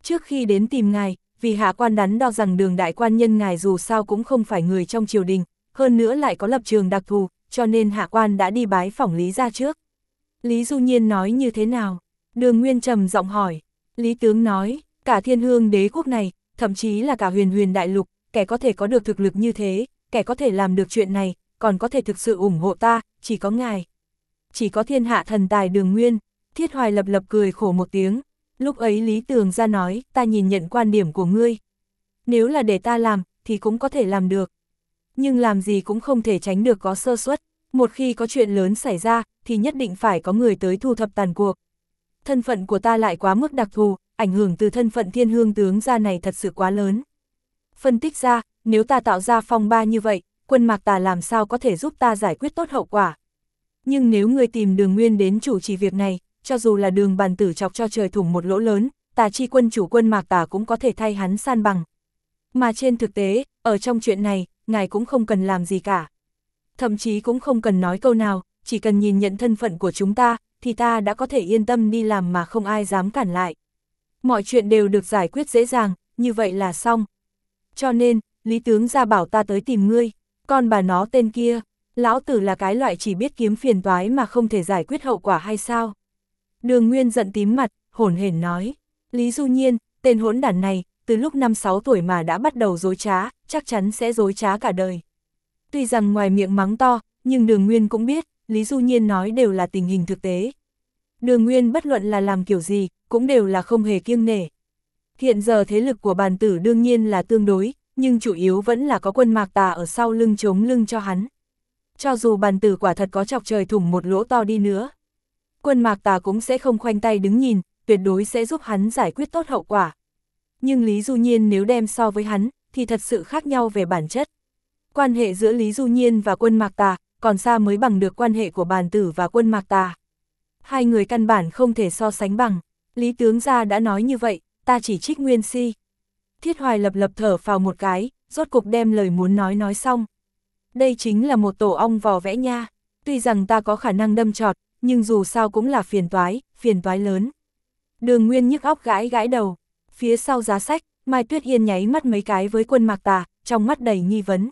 Trước khi đến tìm ngài, vì hạ quan đắn đo rằng Đường đại quan nhân ngài dù sao cũng không phải người trong triều đình, hơn nữa lại có lập trường đặc thù, cho nên hạ quan đã đi bái phỏng Lý gia trước. Lý Du Nhiên nói như thế nào? Đường Nguyên trầm giọng hỏi. Lý tướng nói, cả Thiên Hương đế quốc này, thậm chí là cả Huyền Huyền đại lục, kẻ có thể có được thực lực như thế, kẻ có thể làm được chuyện này, còn có thể thực sự ủng hộ ta, chỉ có ngài. Chỉ có thiên hạ thần tài Đường Nguyên. Thiết Hoài lập lập cười khổ một tiếng. Lúc ấy Lý Tường ra nói, ta nhìn nhận quan điểm của ngươi. Nếu là để ta làm, thì cũng có thể làm được. Nhưng làm gì cũng không thể tránh được có sơ suất. Một khi có chuyện lớn xảy ra, thì nhất định phải có người tới thu thập tàn cuộc. Thân phận của ta lại quá mức đặc thù, ảnh hưởng từ thân phận Thiên Hương tướng gia này thật sự quá lớn. Phân tích ra, nếu ta tạo ra phong ba như vậy, quân Mạc Tà làm sao có thể giúp ta giải quyết tốt hậu quả. Nhưng nếu ngươi tìm Đường Nguyên đến chủ trì việc này, cho dù là Đường bàn tử chọc cho trời thủng một lỗ lớn, Tà chi quân chủ quân Mạc Tà cũng có thể thay hắn san bằng. Mà trên thực tế, ở trong chuyện này, ngài cũng không cần làm gì cả. Thậm chí cũng không cần nói câu nào, chỉ cần nhìn nhận thân phận của chúng ta, thì ta đã có thể yên tâm đi làm mà không ai dám cản lại. Mọi chuyện đều được giải quyết dễ dàng, như vậy là xong. Cho nên, Lý tướng ra bảo ta tới tìm ngươi, con bà nó tên kia, lão tử là cái loại chỉ biết kiếm phiền toái mà không thể giải quyết hậu quả hay sao? Đường Nguyên giận tím mặt, hổn hển nói, Lý Du Nhiên, tên hỗn đản này, từ lúc 5-6 tuổi mà đã bắt đầu dối trá, chắc chắn sẽ dối trá cả đời. Tuy rằng ngoài miệng mắng to, nhưng Đường Nguyên cũng biết, Lý Du Nhiên nói đều là tình hình thực tế. Đường Nguyên bất luận là làm kiểu gì, cũng đều là không hề kiêng nể. Hiện giờ thế lực của bàn tử đương nhiên là tương đối, nhưng chủ yếu vẫn là có quân Mạc Tà ở sau lưng chống lưng cho hắn. Cho dù bàn tử quả thật có chọc trời thủng một lỗ to đi nữa, quân Mạc Tà cũng sẽ không khoanh tay đứng nhìn, tuyệt đối sẽ giúp hắn giải quyết tốt hậu quả. Nhưng Lý Du Nhiên nếu đem so với hắn, thì thật sự khác nhau về bản chất. Quan hệ giữa Lý Du Nhiên và quân Mạc Tà, còn xa mới bằng được quan hệ của bàn tử và quân Mạc Tà. Hai người căn bản không thể so sánh bằng. Lý tướng gia đã nói như vậy, ta chỉ trích Nguyên Si. Thiết Hoài lập lập thở phào một cái, rốt cục đem lời muốn nói xong. Đây chính là một tổ ong vò vẽ nha. Tuy rằng ta có khả năng đâm chọt, nhưng dù sao cũng là phiền toái lớn. Đường Nguyên nhức óc gãi gãi đầu. Phía sau giá sách, Mai Tuyết Yên nháy mắt mấy cái với quân Mạc Tà, trong mắt đầy nghi vấn.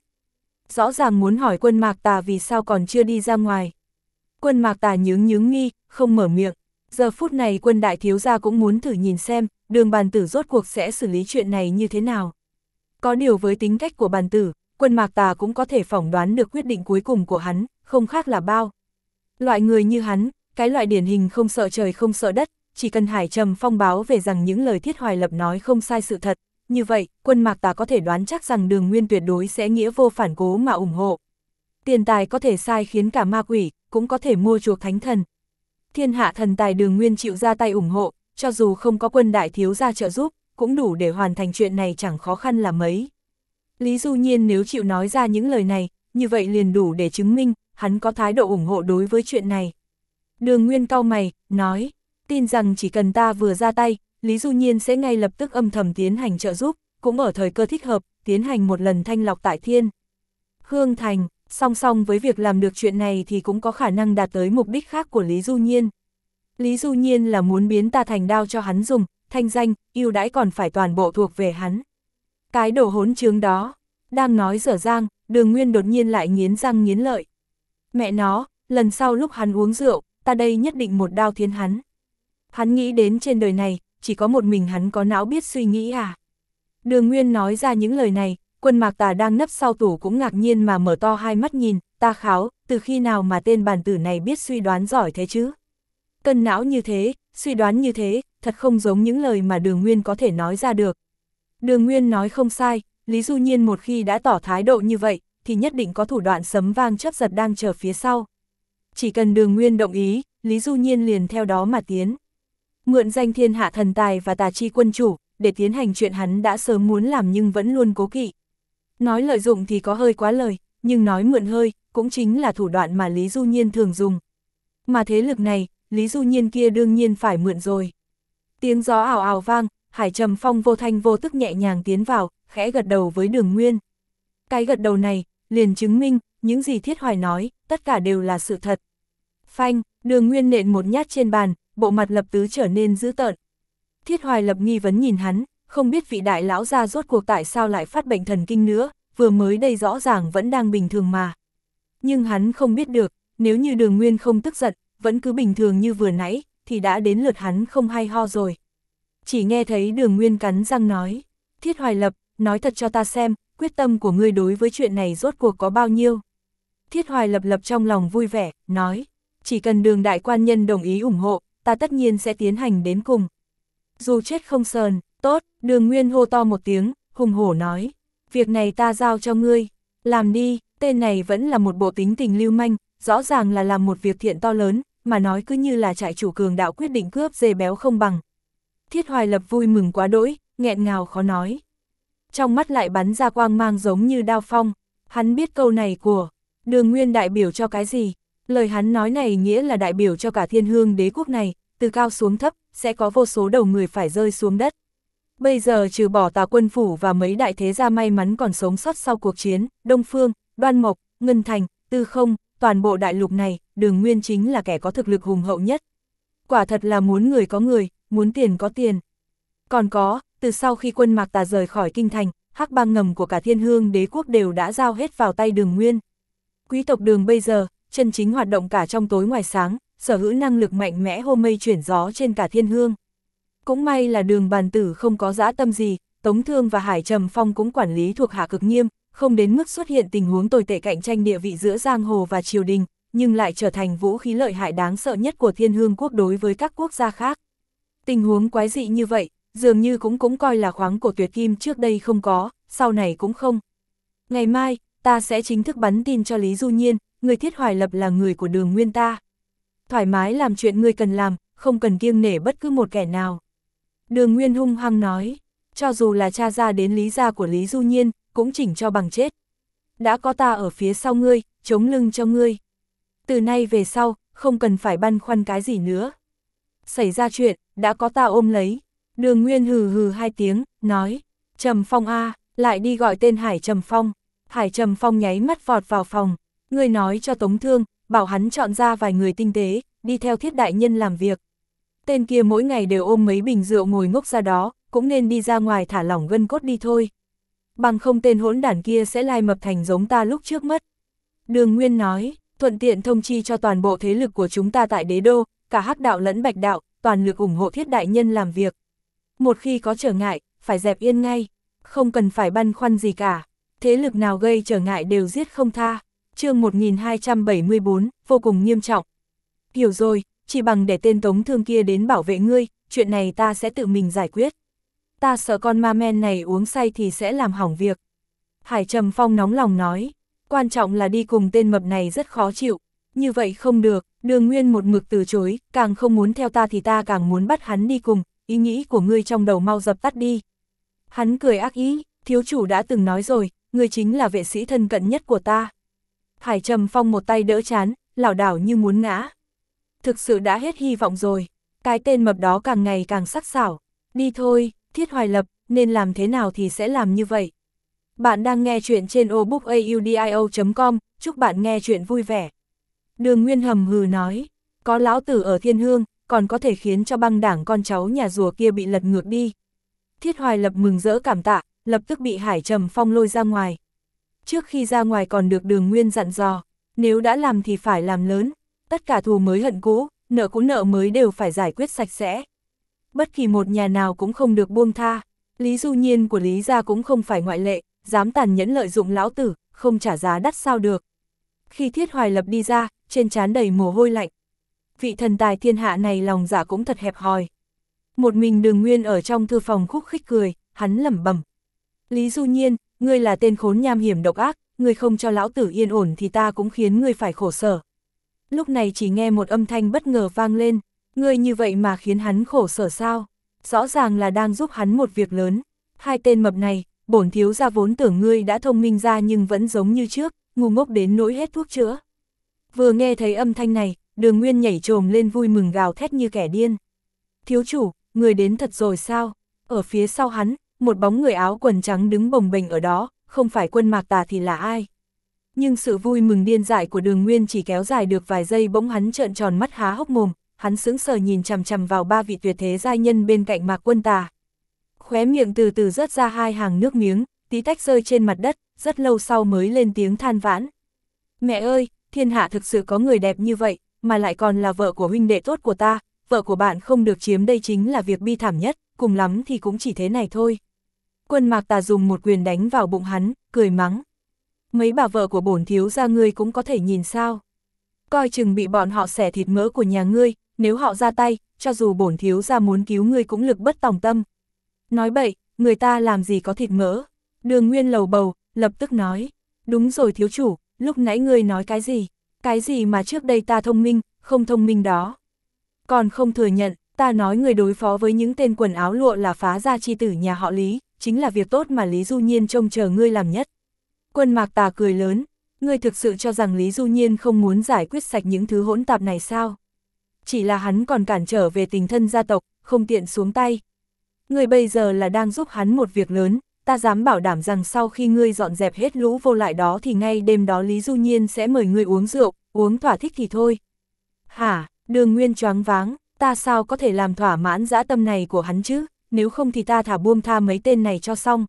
Rõ ràng muốn hỏi quân Mạc Tà vì sao còn chưa đi ra ngoài. Quân Mạc Tà nhướng nghi, không mở miệng. Giờ phút này quân đại thiếu gia cũng muốn thử nhìn xem, Đường bàn tử rốt cuộc sẽ xử lý chuyện này như thế nào. Có điều với tính cách của bàn tử, quân Mạc Tà cũng có thể phỏng đoán được quyết định cuối cùng của hắn, không khác là bao. Loại người như hắn, cái loại điển hình không sợ trời không sợ đất, chỉ cần Hải Trầm Phong báo về rằng những lời Thiết Hoài Lập nói không sai sự thật, như vậy, quân Mạc Tà có thể đoán chắc rằng Đường Nguyên tuyệt đối sẽ nghĩa vô phản cố mà ủng hộ. Tiền tài có thể sai khiến cả ma quỷ, cũng có thể mua chuộc thánh thần. Thiên hạ thần tài Đường Nguyên chịu ra tay ủng hộ, cho dù không có quân đại thiếu gia trợ giúp, cũng đủ để hoàn thành chuyện này chẳng khó khăn là mấy. Lý Du Nhiên nếu chịu nói ra những lời này, như vậy liền đủ để chứng minh, hắn có thái độ ủng hộ đối với chuyện này. Đường Nguyên cau mày, nói, tin rằng chỉ cần ta vừa ra tay, Lý Du Nhiên sẽ ngay lập tức âm thầm tiến hành trợ giúp, cũng ở thời cơ thích hợp, tiến hành một lần thanh lọc tại Thiên Hương Thành, song song với việc làm được chuyện này thì cũng có khả năng đạt tới mục đích khác của Lý Du Nhiên. Lý Du Nhiên là muốn biến ta thành đao cho hắn dùng, thanh danh, ưu đãi còn phải toàn bộ thuộc về hắn. Cái đồ hỗn trướng đó, đang nói dở dang, Đường Nguyên đột nhiên lại nghiến răng nghiến lợi. Mẹ nó, lần sau lúc hắn uống rượu, ta đây nhất định một đao thiến hắn. Hắn nghĩ đến trên đời này, chỉ có một mình hắn có não biết suy nghĩ à. Đường Nguyên nói ra những lời này, quân Mạc Tà đang nấp sau tủ cũng ngạc nhiên mà mở to hai mắt nhìn, ta kháo, từ khi nào mà tên bàn tử này biết suy đoán giỏi thế chứ? Cân não như thế, suy đoán như thế, thật không giống những lời mà Đường Nguyên có thể nói ra được. Đường Nguyên nói không sai, Lý Du Nhiên một khi đã tỏ thái độ như vậy, thì nhất định có thủ đoạn sấm vang chớp giật đang chờ phía sau. Chỉ cần Đường Nguyên đồng ý, Lý Du Nhiên liền theo đó mà tiến. Mượn danh thiên hạ thần tài và tà chi quân chủ, để tiến hành chuyện hắn đã sớm muốn làm nhưng vẫn luôn cố kỵ. Nói lợi dụng thì có hơi quá lời, nhưng nói mượn hơi, cũng chính là thủ đoạn mà Lý Du Nhiên thường dùng. Mà thế lực này, Lý Du Nhiên kia đương nhiên phải mượn rồi. Tiếng gió ào ào vang, Hải Trầm Phong vô thanh vô tức nhẹ nhàng tiến vào, khẽ gật đầu với Đường Nguyên. Cái gật đầu này, liền chứng minh, những gì Thiết Hoài nói, tất cả đều là sự thật. Phanh, Đường Nguyên nện một nhát trên bàn, bộ mặt lập tức trở nên dữ tợn. Thiết Hoài Lập nghi vấn nhìn hắn, không biết vị đại lão gia rốt cuộc tại sao lại phát bệnh thần kinh nữa, vừa mới đây rõ ràng vẫn đang bình thường mà. Nhưng hắn không biết được, nếu như Đường Nguyên không tức giận, vẫn cứ bình thường như vừa nãy, thì đã đến lượt hắn không hay ho rồi. Chỉ nghe thấy Đường Nguyên cắn răng nói, Thiết Hoài Lập, nói thật cho ta xem, quyết tâm của ngươi đối với chuyện này rốt cuộc có bao nhiêu. Thiết Hoài Lập lập trong lòng vui vẻ, nói, chỉ cần Đường đại quan nhân đồng ý ủng hộ, ta tất nhiên sẽ tiến hành đến cùng. Dù chết không sờn, tốt, Đường Nguyên hô to một tiếng, hùng hổ nói, việc này ta giao cho ngươi, làm đi, tên này vẫn là một bộ tính tình lưu manh, rõ ràng là làm một việc thiện to lớn, mà nói cứ như là trại chủ cường đạo quyết định cướp dê béo không bằng. Thiết Hoài Lập vui mừng quá đỗi, nghẹn ngào khó nói. Trong mắt lại bắn ra quang mang giống như đao phong, hắn biết câu này của Đường Nguyên đại biểu cho cái gì, lời hắn nói này nghĩa là đại biểu cho cả Thiên Hương đế quốc này, từ cao xuống thấp, sẽ có vô số đầu người phải rơi xuống đất. Bây giờ trừ bỏ Tào Quân Phủ và mấy đại thế gia may mắn còn sống sót sau cuộc chiến, Đông Phương, Đoan Mộc, Ngân Thành, Tư Không, toàn bộ đại lục này, Đường Nguyên chính là kẻ có thực lực hùng hậu nhất. Quả thật là muốn người có người, muốn tiền có tiền. Còn có, từ sau khi quân Mạc Tà rời khỏi kinh thành, hắc bang ngầm của cả Thiên Hương đế quốc đều đã giao hết vào tay Đường Nguyên. Quý tộc Đường bây giờ, chân chính hoạt động cả trong tối ngoài sáng, sở hữu năng lực mạnh mẽ hô mây chuyển gió trên cả Thiên Hương. Cũng may là Đường bàn tử không có dã tâm gì, Tống Thương và Hải Trầm Phong cũng quản lý thuộc hạ cực nghiêm, không đến mức xuất hiện tình huống tồi tệ cạnh tranh địa vị giữa giang hồ và triều đình, nhưng lại trở thành vũ khí lợi hại đáng sợ nhất của Thiên Hương quốc đối với các quốc gia khác. Tình huống quái dị như vậy, dường như cũng coi là khoáng cổ tuyệt kim trước đây không có, sau này cũng không. Ngày mai, ta sẽ chính thức bắn tin cho Lý Du Nhiên, người Thiết Hoài Lập là người của Đường Nguyên ta. Thoải mái làm chuyện ngươi cần làm, không cần kiêng nể bất cứ một kẻ nào. Đường Nguyên hung hăng nói, cho dù là cha ra đến Lý gia của Lý Du Nhiên, cũng chỉnh cho bằng chết. Đã có ta ở phía sau ngươi, chống lưng cho ngươi. Từ nay về sau, không cần phải băn khoăn cái gì nữa. Xảy ra chuyện, đã có ta ôm lấy. Đường Nguyên hừ hừ hai tiếng, nói, Trầm Phong a, lại đi gọi tên Hải Trầm Phong. Hải Trầm Phong nháy mắt vọt vào phòng, ngươi nói cho Tống Thương, bảo hắn chọn ra vài người tinh tế, đi theo Thiết đại nhân làm việc. Tên kia mỗi ngày đều ôm mấy bình rượu ngồi ngốc ra đó, cũng nên đi ra ngoài thả lỏng gân cốt đi thôi. Bằng không tên hỗn đản kia sẽ lai mập thành giống ta lúc trước mất. Đường Nguyên nói, thuận tiện thông chi cho toàn bộ thế lực của chúng ta tại đế đô, cả hắc đạo lẫn bạch đạo, toàn lực ủng hộ Thiết đại nhân làm việc. Một khi có trở ngại, phải dẹp yên ngay, không cần phải băn khoăn gì cả. Thế lực nào gây trở ngại đều giết không tha. Chương 1274, vô cùng nghiêm trọng. Hiểu rồi, chỉ bằng để tên Tống Thương kia đến bảo vệ ngươi, chuyện này ta sẽ tự mình giải quyết. Ta sợ con ma men này uống say thì sẽ làm hỏng việc. Hải Trầm Phong nóng lòng nói, quan trọng là đi cùng tên mập này rất khó chịu. Như vậy không được, Đường Nguyên một mực từ chối, càng không muốn theo ta thì ta càng muốn bắt hắn đi cùng, ý nghĩ của ngươi trong đầu mau dập tắt đi. Hắn cười ác ý, thiếu chủ đã từng nói rồi, ngươi chính là vệ sĩ thân cận nhất của ta. Hải Trầm Phong một tay đỡ chán, lảo đảo như muốn ngã. Thực sự đã hết hy vọng rồi, cái tên mập đó càng ngày càng sắc sảo. Đi thôi, Thiết Hoài Lập, nên làm thế nào thì sẽ làm như vậy. Bạn đang nghe chuyện trên obookaudio.com, chúc bạn nghe chuyện vui vẻ. Đường Nguyên hầm hừ nói, có lão tử ở Thiên Hương, còn có thể khiến cho băng đảng con cháu nhà rùa kia bị lật ngược đi. Thiết Hoài Lập mừng rỡ cảm tạ, lập tức bị Hải Trầm Phong lôi ra ngoài. Trước khi ra ngoài còn được Đường Nguyên dặn dò, nếu đã làm thì phải làm lớn, tất cả thù mới hận cũ, nợ cũ nợ mới đều phải giải quyết sạch sẽ. Bất kỳ một nhà nào cũng không được buông tha, Lý Du Nhiên của Lý gia cũng không phải ngoại lệ, dám tàn nhẫn lợi dụng lão tử, không trả giá đắt sao được. Khi Thiết Hoài Lập đi ra, trên trán đầy mồ hôi lạnh. Vị thần tài thiên hạ này lòng dạ cũng thật hẹp hòi. Một mình Đường Nguyên ở trong thư phòng khúc khích cười, hắn lẩm bẩm. Lý Du Nhiên, ngươi là tên khốn nham hiểm độc ác, ngươi không cho lão tử yên ổn thì ta cũng khiến ngươi phải khổ sở. Lúc này chỉ nghe một âm thanh bất ngờ vang lên, ngươi như vậy mà khiến hắn khổ sở sao? Rõ ràng là đang giúp hắn một việc lớn. Hai tên mập này, bổn thiếu gia vốn tưởng ngươi đã thông minh ra nhưng vẫn giống như trước, ngu ngốc đến nỗi hết thuốc chữa. Vừa nghe thấy âm thanh này, Đường Nguyên nhảy trồm lên vui mừng gào thét như kẻ điên. Thiếu chủ, người đến thật rồi sao? Ở phía sau hắn, một bóng người áo quần trắng đứng bồng bềnh ở đó, không phải Quân Mạc Tà thì là ai? Nhưng sự vui mừng điên dại của Đường Nguyên chỉ kéo dài được vài giây bỗng hắn trợn tròn mắt há hốc mồm, hắn sững sờ nhìn chằm chằm vào ba vị tuyệt thế giai nhân bên cạnh Mạc Quân Tà. Khóe miệng từ từ rớt ra hai hàng nước miếng, tí tách rơi trên mặt đất, rất lâu sau mới lên tiếng than vãn. Mẹ ơi, thiên hạ thực sự có người đẹp như vậy, mà lại còn là vợ của huynh đệ tốt của ta, vợ của bạn không được chiếm đây chính là việc bi thảm nhất, cùng lắm thì cũng chỉ thế này thôi. Quân Mạc Tà dùng một quyền đánh vào bụng hắn, cười mắng. Mấy bà vợ của bổn thiếu gia ngươi cũng có thể nhìn sao. Coi chừng bị bọn họ xẻ thịt mỡ của nhà ngươi, nếu họ ra tay, cho dù bổn thiếu gia muốn cứu ngươi cũng lực bất tòng tâm. Nói bậy, người ta làm gì có thịt mỡ. Đường Nguyên lầu bầu, lập tức nói. Đúng rồi thiếu chủ, lúc nãy ngươi nói cái gì? Cái gì mà trước đây ta thông minh, không thông minh đó. Còn không thừa nhận, ta nói người đối phó với những tên quần áo lụa là phá gia chi tử nhà họ Lý, chính là việc tốt mà Lý Du Nhiên trông chờ ngươi làm nhất. Quân Mạc Tà cười lớn, ngươi thực sự cho rằng Lý Du Nhiên không muốn giải quyết sạch những thứ hỗn tạp này sao? Chỉ là hắn còn cản trở về tình thân gia tộc, không tiện xuống tay. Ngươi bây giờ là đang giúp hắn một việc lớn, ta dám bảo đảm rằng sau khi ngươi dọn dẹp hết lũ vô lại đó thì ngay đêm đó Lý Du Nhiên sẽ mời ngươi uống rượu, uống thỏa thích thì thôi. Hả, Đường Nguyên choáng váng, ta sao có thể làm thỏa mãn dã tâm này của hắn chứ, nếu không thì ta thả buông tha mấy tên này cho xong.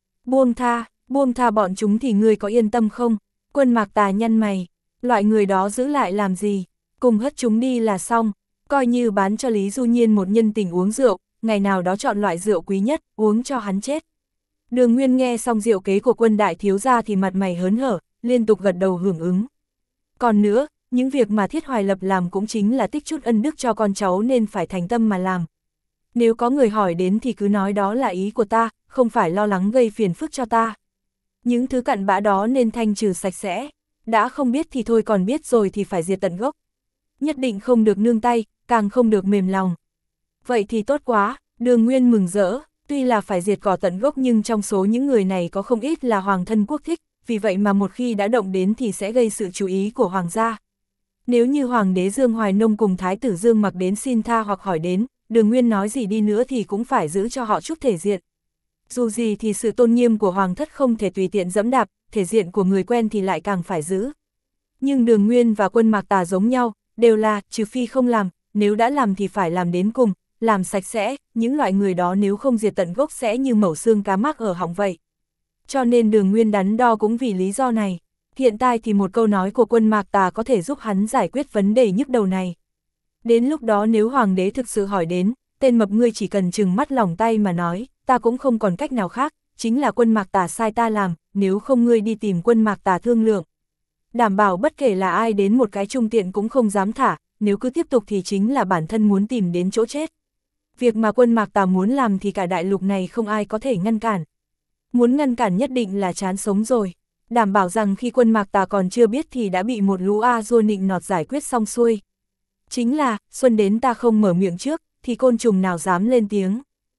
Buông tha bọn chúng thì ngươi có yên tâm không? Quân Mạc Tà nhăn mày, loại người đó giữ lại làm gì, cùng hất chúng đi là xong, coi như bán cho Lý Du Nhiên một nhân tình uống rượu, ngày nào đó chọn loại rượu quý nhất, uống cho hắn chết. Đường Nguyên nghe xong diệu kế của Quân đại thiếu gia thì mặt mày hớn hở, liên tục gật đầu hưởng ứng. Còn nữa, những việc mà Thiết Hoài Lập làm cũng chính là tích chút ân đức cho con cháu nên phải thành tâm mà làm. Nếu có người hỏi đến thì cứ nói đó là ý của ta, không phải lo lắng gây phiền phức cho ta. Những thứ cặn bã đó nên thanh trừ sạch sẽ, đã không biết thì thôi, còn biết rồi thì phải diệt tận gốc. Nhất định không được nương tay, càng không được mềm lòng. Vậy thì tốt quá, Đường Nguyên mừng rỡ, tuy là phải diệt cỏ tận gốc nhưng trong số những người này có không ít là hoàng thân quốc thích, vì vậy mà một khi đã động đến thì sẽ gây sự chú ý của hoàng gia. Nếu như Hoàng đế Dương Hoài Nông cùng Thái tử Dương Mặc đến xin tha hoặc hỏi đến, Đường Nguyên nói gì đi nữa thì cũng phải giữ cho họ chút thể diện. Dù gì thì sự tôn nghiêm của Hoàng thất không thể tùy tiện dẫm đạp, thể diện của người quen thì lại càng phải giữ. Nhưng Đường Nguyên và Quân Mạc Tà giống nhau, đều là, trừ phi không làm, nếu đã làm thì phải làm đến cùng, làm sạch sẽ, những loại người đó nếu không diệt tận gốc sẽ như mẩu xương cá mắc ở họng vậy. Cho nên Đường Nguyên đắn đo cũng vì lý do này. Hiện tại thì một câu nói của Quân Mạc Tà có thể giúp hắn giải quyết vấn đề nhức đầu này. Đến lúc đó nếu Hoàng đế thực sự hỏi đến, tên mập ngươi chỉ cần trừng mắt lỏng tay mà nói, ta cũng không còn cách nào khác, chính là Quân Mạc Tà sai ta làm, nếu không ngươi đi tìm Quân Mạc Tà thương lượng. Đảm bảo bất kể là ai đến một cái trung tiện cũng không dám thả, nếu cứ tiếp tục thì chính là bản thân muốn tìm đến chỗ chết. Việc mà Quân Mạc Tà muốn làm thì cả đại lục này không ai có thể ngăn cản. Muốn ngăn cản nhất định là chán sống rồi. Đảm bảo rằng khi Quân Mạc Tà còn chưa biết thì đã bị một lũ A-dua nịnh nọt giải quyết xong xuôi. Chính là, xuân đến ta không mở miệng trước, thì côn trùng nào dám lên tiếng.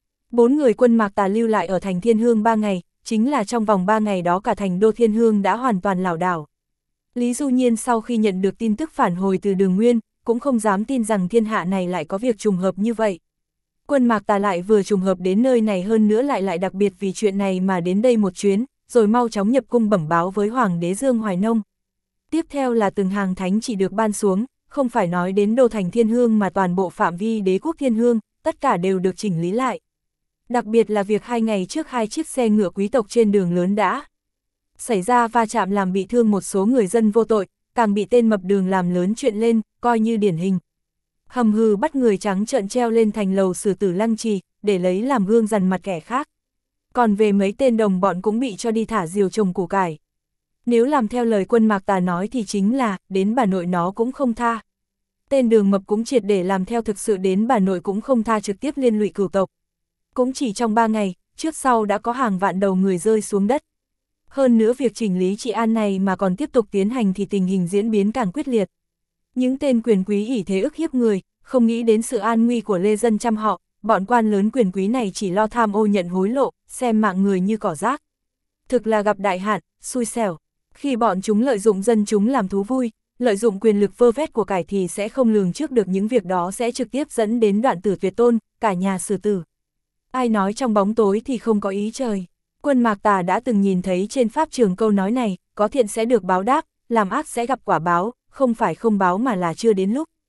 4 người Quân Mạc Tà lưu lại ở thành Thiên Hương 3 ngày, chính là trong vòng 3 ngày đó cả thành đô Thiên Hương đã hoàn toàn lảo đảo. Lý Du Nhiên sau khi nhận được tin tức phản hồi từ Đường Nguyên, cũng không dám tin rằng thiên hạ này lại có việc trùng hợp như vậy. Quân Mạc Tà lại vừa trùng hợp đến nơi này, hơn nữa lại đặc biệt vì chuyện này mà đến đây một chuyến, rồi mau chóng nhập cung bẩm báo với Hoàng đế Dương Hoài Nông. Tiếp theo là từng hàng thánh chỉ được ban xuống, không phải nói đến đô thành Thiên Hương mà toàn bộ phạm vi đế quốc Thiên Hương, tất cả đều được chỉnh lý lại. Đặc biệt là việc 2 ngày trước 2 chiếc xe ngựa quý tộc trên đường lớn đã xảy ra va chạm làm bị thương một số người dân vô tội, càng bị tên mập Đường làm lớn chuyện lên, coi như điển hình. Hầm hừ bắt người trắng trợn treo lên thành lầu xử tử Lăng Trì, để lấy làm gương dằn mặt kẻ khác. Còn về mấy tên đồng bọn cũng bị cho đi thả diều trồng củ cải. Nếu làm theo lời Quân Mạc Tà nói thì chính là, đến bà nội nó cũng không tha. Tên Đường mập cũng triệt để làm theo, thực sự đến bà nội cũng không tha, trực tiếp liên lụy cửu tộc. Cũng chỉ trong 3 ngày, trước sau đã có hàng vạn đầu người rơi xuống đất. Hơn nữa việc chỉnh lý trị an này mà còn tiếp tục tiến hành thì tình hình diễn biến càng quyết liệt. Những tên quyền quý ỷ thế ức hiếp người, không nghĩ đến sự an nguy của lê dân trăm họ, bọn quan lớn quyền quý này chỉ lo tham ô nhận hối lộ, xem mạng người như cỏ rác. Thực là gặp đại hạn, xui xẻo. Khi bọn chúng lợi dụng dân chúng làm thú vui, lợi dụng quyền lực vơ vét của cải thì sẽ không lường trước được những việc đó sẽ trực tiếp dẫn đến đoạn tử tuyệt tôn, cả nhà xử tử. Ai nói trong bóng tối thì không có ý trời. Quân Mạc Tà đã từng nhìn thấy trên pháp trường câu nói này, có thiện sẽ được báo đáp, làm ác sẽ gặp quả báo, không phải không báo mà là chưa đến lúc.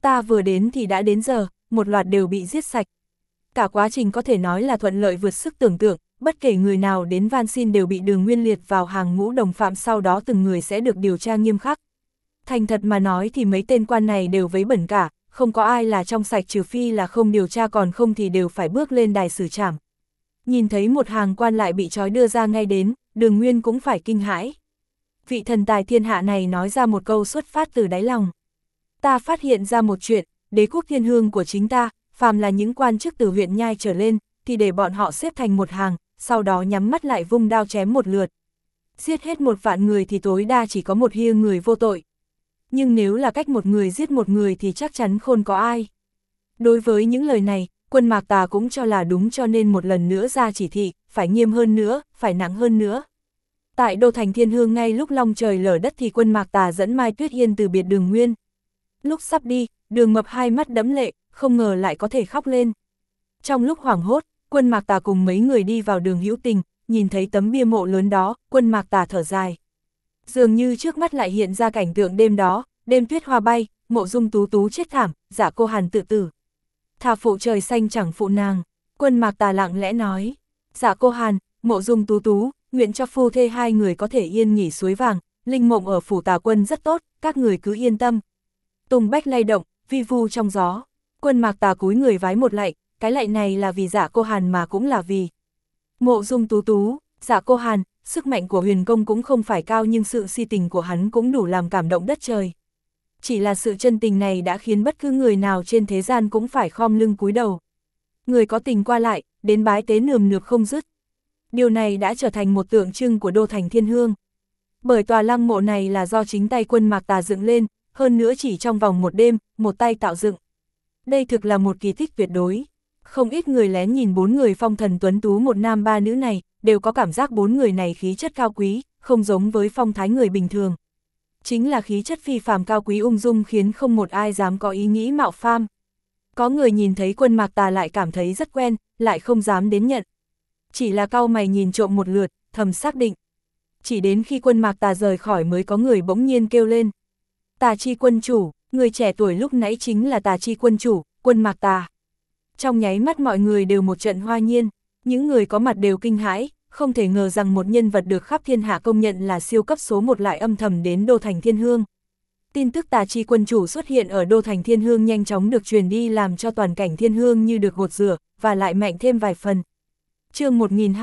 Ta vừa đến thì đã đến giờ, một loạt đều bị giết sạch. Cả quá trình có thể nói là thuận lợi vượt sức tưởng tượng, bất kể người nào đến van xin đều bị Đường Nguyên liệt vào hàng ngũ đồng phạm, sau đó từng người sẽ được điều tra nghiêm khắc. Thành thật mà nói thì mấy tên quan này đều vấy bẩn cả, không có ai là trong sạch, trừ phi là không điều tra, còn không thì đều phải bước lên đài xử trảm. Nhìn thấy một hàng quan lại bị trói đưa ra ngay đến, Đường Nguyên cũng phải kinh hãi. Vị thần tài thiên hạ này nói ra một câu xuất phát từ đáy lòng. Ta phát hiện ra một chuyện, đế quốc thiên hương của chính ta, phàm là những quan chức từ huyện Nhai trở lên, thì để bọn họ xếp thành một hàng, sau đó nhắm mắt lại vung đao chém một lượt. Giết hết 1.000 người thì tối đa chỉ có một hia người vô tội. Nhưng nếu là cách một người giết một người thì chắc chắn không có ai. Đối với những lời này, quân Mạc Tà cũng cho là đúng, cho nên một lần nữa ra chỉ thị, phải nghiêm hơn nữa, phải nặng hơn nữa. Tại đô thành Thiên Hương, ngay lúc long trời lở đất thì quân Mạc Tà dẫn Mai Tuyết Yên từ biệt Đường Nguyên. Lúc sắp đi, Đường Mập hai mắt đẫm lệ, không ngờ lại có thể khóc lên. Trong lúc hoảng hốt, quân Mạc Tà cùng mấy người đi vào Đường Hữu Tình, nhìn thấy tấm bia mộ lớn đó, quân Mạc Tà thở dài. Dường như trước mắt lại hiện ra cảnh tượng đêm đó, đêm tuyết hoa bay, Mộ Dung Tú Tú chết thảm, Dạ Cô Hàn tự tử. Thà phụ trời xanh chẳng phụ nàng, quân Mạc Tà lặng lẽ nói. Dạ Cô Hàn, Mộ Dung Tú Tú, nguyện cho phu thê hai người có thể yên nghỉ suối vàng, linh mộng ở phủ Tà Quân rất tốt, các người cứ yên tâm. Tùng bách lay động, vi vu trong gió. Quân Mạc Tà cúi người vái một lạy, cái lạy này là vì Dạ Cô Hàn mà cũng là vì Mộ Dung Tú Tú. Dạ Cô Hàn, sức mạnh của huyền công cũng không phải cao, nhưng sự si tình của hắn cũng đủ làm cảm động đất trời. Chỉ là sự chân tình này đã khiến bất cứ người nào trên thế gian cũng phải khom lưng cúi đầu. Người có tình qua lại, đến bái tế nườm nượp không dứt. Điều này đã trở thành một tượng trưng của đô thành Thiên Hương. Bởi tòa lăng mộ này là do chính tay quân Mạc Tà dựng lên, hơn nữa chỉ trong vòng một đêm, một tay tạo dựng. Đây thực là một kỳ tích tuyệt đối. Không ít người lén nhìn 4 người phong thần tuấn tú, một nam ba nữ này, đều có cảm giác 4 người này khí chất cao quý, không giống với phong thái người bình thường. Chính là khí chất phi phàm cao quý ung dung khiến không một ai dám có ý nghĩ mạo phàm. Có người nhìn thấy quân Mạc Tà lại cảm thấy rất quen, lại không dám đến nhận. Chỉ là cau mày nhìn trộm một lượt, thầm xác định. Chỉ đến khi quân Mạc Tà rời khỏi mới có người bỗng nhiên kêu lên. Tà Chi quân chủ, người trẻ tuổi lúc nãy chính là Tà Chi quân chủ, quân Mạc Tà. Trong nháy mắt mọi người đều một trận hoa nhiên, những người có mặt đều kinh hãi, không thể ngờ rằng một nhân vật được khắp thiên hạ công nhận là siêu cấp số 1 lại âm thầm đến đô thành Thiên Hương. Tin tức Tà Chi quân chủ xuất hiện ở đô thành Thiên Hương nhanh chóng được truyền đi, làm cho toàn cảnh Thiên Hương như được gột rửa, và lại mạnh thêm vài phần. Chương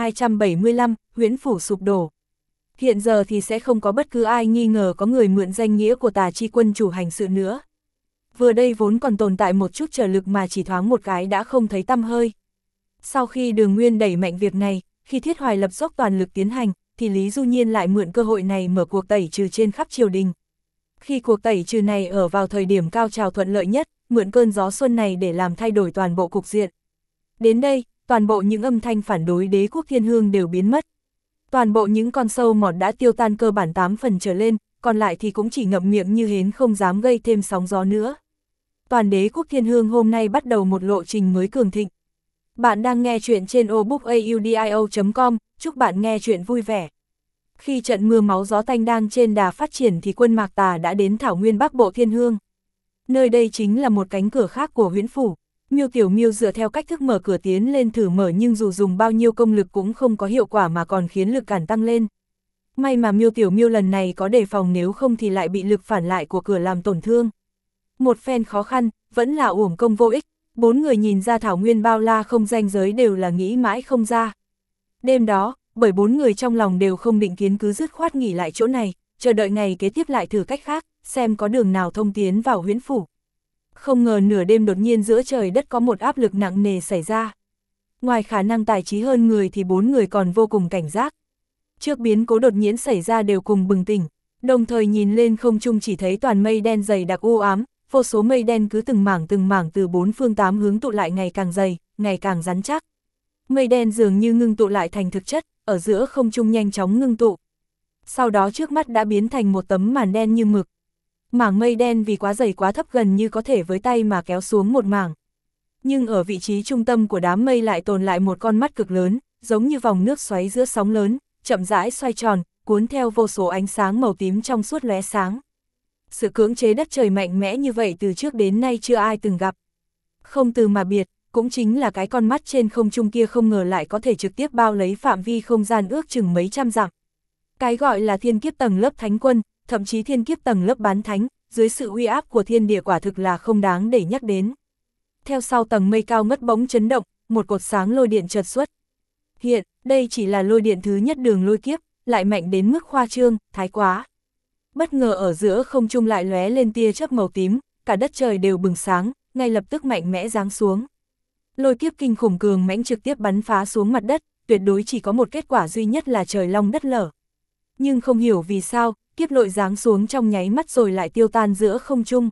1275, huyễn phủ sụp đổ. Hiện giờ thì sẽ không có bất cứ ai nghi ngờ có người mượn danh nghĩa của Tà Chi quân chủ hành sự nữa. Vừa đây vốn còn tồn tại một chút trở lực mà chỉ thoáng một cái đã không thấy tăm hơi. Sau khi Đường Nguyên đẩy mạnh việc này, khi Thiết Hoài lập dốc toàn lực tiến hành, thì Lý Du Nhiên lại mượn cơ hội này mở cuộc tẩy trừ trên khắp triều đình. Khi cuộc tẩy trừ này ở vào thời điểm cao trào thuận lợi nhất, mượn cơn gió xuân này để làm thay đổi toàn bộ cục diện. Đến đây, toàn bộ những âm thanh phản đối đế quốc Thiên Hương đều biến mất. Toàn bộ những con sâu mọt đã tiêu tan cơ bản 8 phần trở lên, còn lại thì cũng chỉ ngậm miệng như hến, không dám gây thêm sóng gió nữa. Toàn đế quốc Thiên Hương hôm nay bắt đầu một lộ trình mới cường thịnh. Bạn đang nghe chuyện trên obookaudio.com, chúc bạn nghe chuyện vui vẻ. Khi trận mưa máu gió tanh đang trên đà phát triển thì quân Mạc Tà đã đến thảo nguyên Bắc Bộ Thiên Hương. Nơi đây chính là một cánh cửa khác của huyễn phủ. Miêu Tiểu Miêu dựa theo cách thức mở cửa tiến lên thử mở, nhưng dù dùng bao nhiêu công lực cũng không có hiệu quả mà còn khiến lực cản tăng lên. May mà Miêu Tiểu Miêu lần này có đề phòng, nếu không thì lại bị lực phản lại của cửa làm tổn thương. Một phen khó khăn, vẫn là uổng công vô ích. 4 người nhìn ra thảo nguyên bao la không ranh giới đều là nghĩ mãi không ra. Đêm đó, bởi 4 người trong lòng đều không định kiến, cứ dứt khoát nghỉ lại chỗ này, chờ đợi ngày kế tiếp lại thử cách khác, xem có đường nào thông tiến vào huyễn phủ. Không ngờ nửa đêm đột nhiên giữa trời đất có một áp lực nặng nề xảy ra. Ngoài khả năng tài trí hơn người thì 4 người còn vô cùng cảnh giác. Trước biến cố đột nhiên xảy ra đều cùng bừng tỉnh, đồng thời nhìn lên không trung chỉ thấy toàn mây đen dày đặc u ám, vô số mây đen cứ từng mảng từ 4 phương 8 hướng tụ lại, ngày càng dày, ngày càng rắn chắc. Mây đen dường như ngưng tụ lại thành thực chất, ở giữa không trung nhanh chóng ngưng tụ. Sau đó trước mắt đã biến thành một tấm màn đen như mực. Mảng mây đen vì quá dày quá thấp gần như có thể với tay mà kéo xuống một mảng. Nhưng ở vị trí trung tâm của đám mây lại tồn lại một con mắt cực lớn, giống như vòng nước xoáy giữa sóng lớn, chậm rãi xoay tròn, cuốn theo vô số ánh sáng màu tím trong suốt lóe sáng. Sự cưỡng chế đất trời mạnh mẽ như vậy từ trước đến nay chưa ai từng gặp. Không từ mà biệt, cũng chính là cái con mắt trên không trung kia không ngờ lại có thể trực tiếp bao lấy phạm vi không gian ước chừng mấy trăm dặm. Cái gọi là thiên kiếp tầng lớp thánh quân, thậm chí thiên kiếp tầng lớp bán thánh, dưới sự uy áp của thiên địa quả thực là không đáng để nhắc đến. Theo sau tầng mây cao ngất bỗng chấn động, một cột sáng lôi điện chợt xuất. Hiện, đây chỉ là lôi điện thứ nhất đường lôi kiếp, lại mạnh đến mức khoa trương, thái quá. Bất ngờ ở giữa không trung lại lóe lên tia chớp màu tím, cả đất trời đều bừng sáng, ngay lập tức mạnh mẽ giáng xuống. Lôi kiếp kinh khủng cường mãnh trực tiếp bắn phá xuống mặt đất, tuyệt đối chỉ có một kết quả duy nhất là trời long đất lở. Nhưng không hiểu vì sao, kiếp lội giáng xuống trong nháy mắt rồi lại tiêu tan giữa không trung.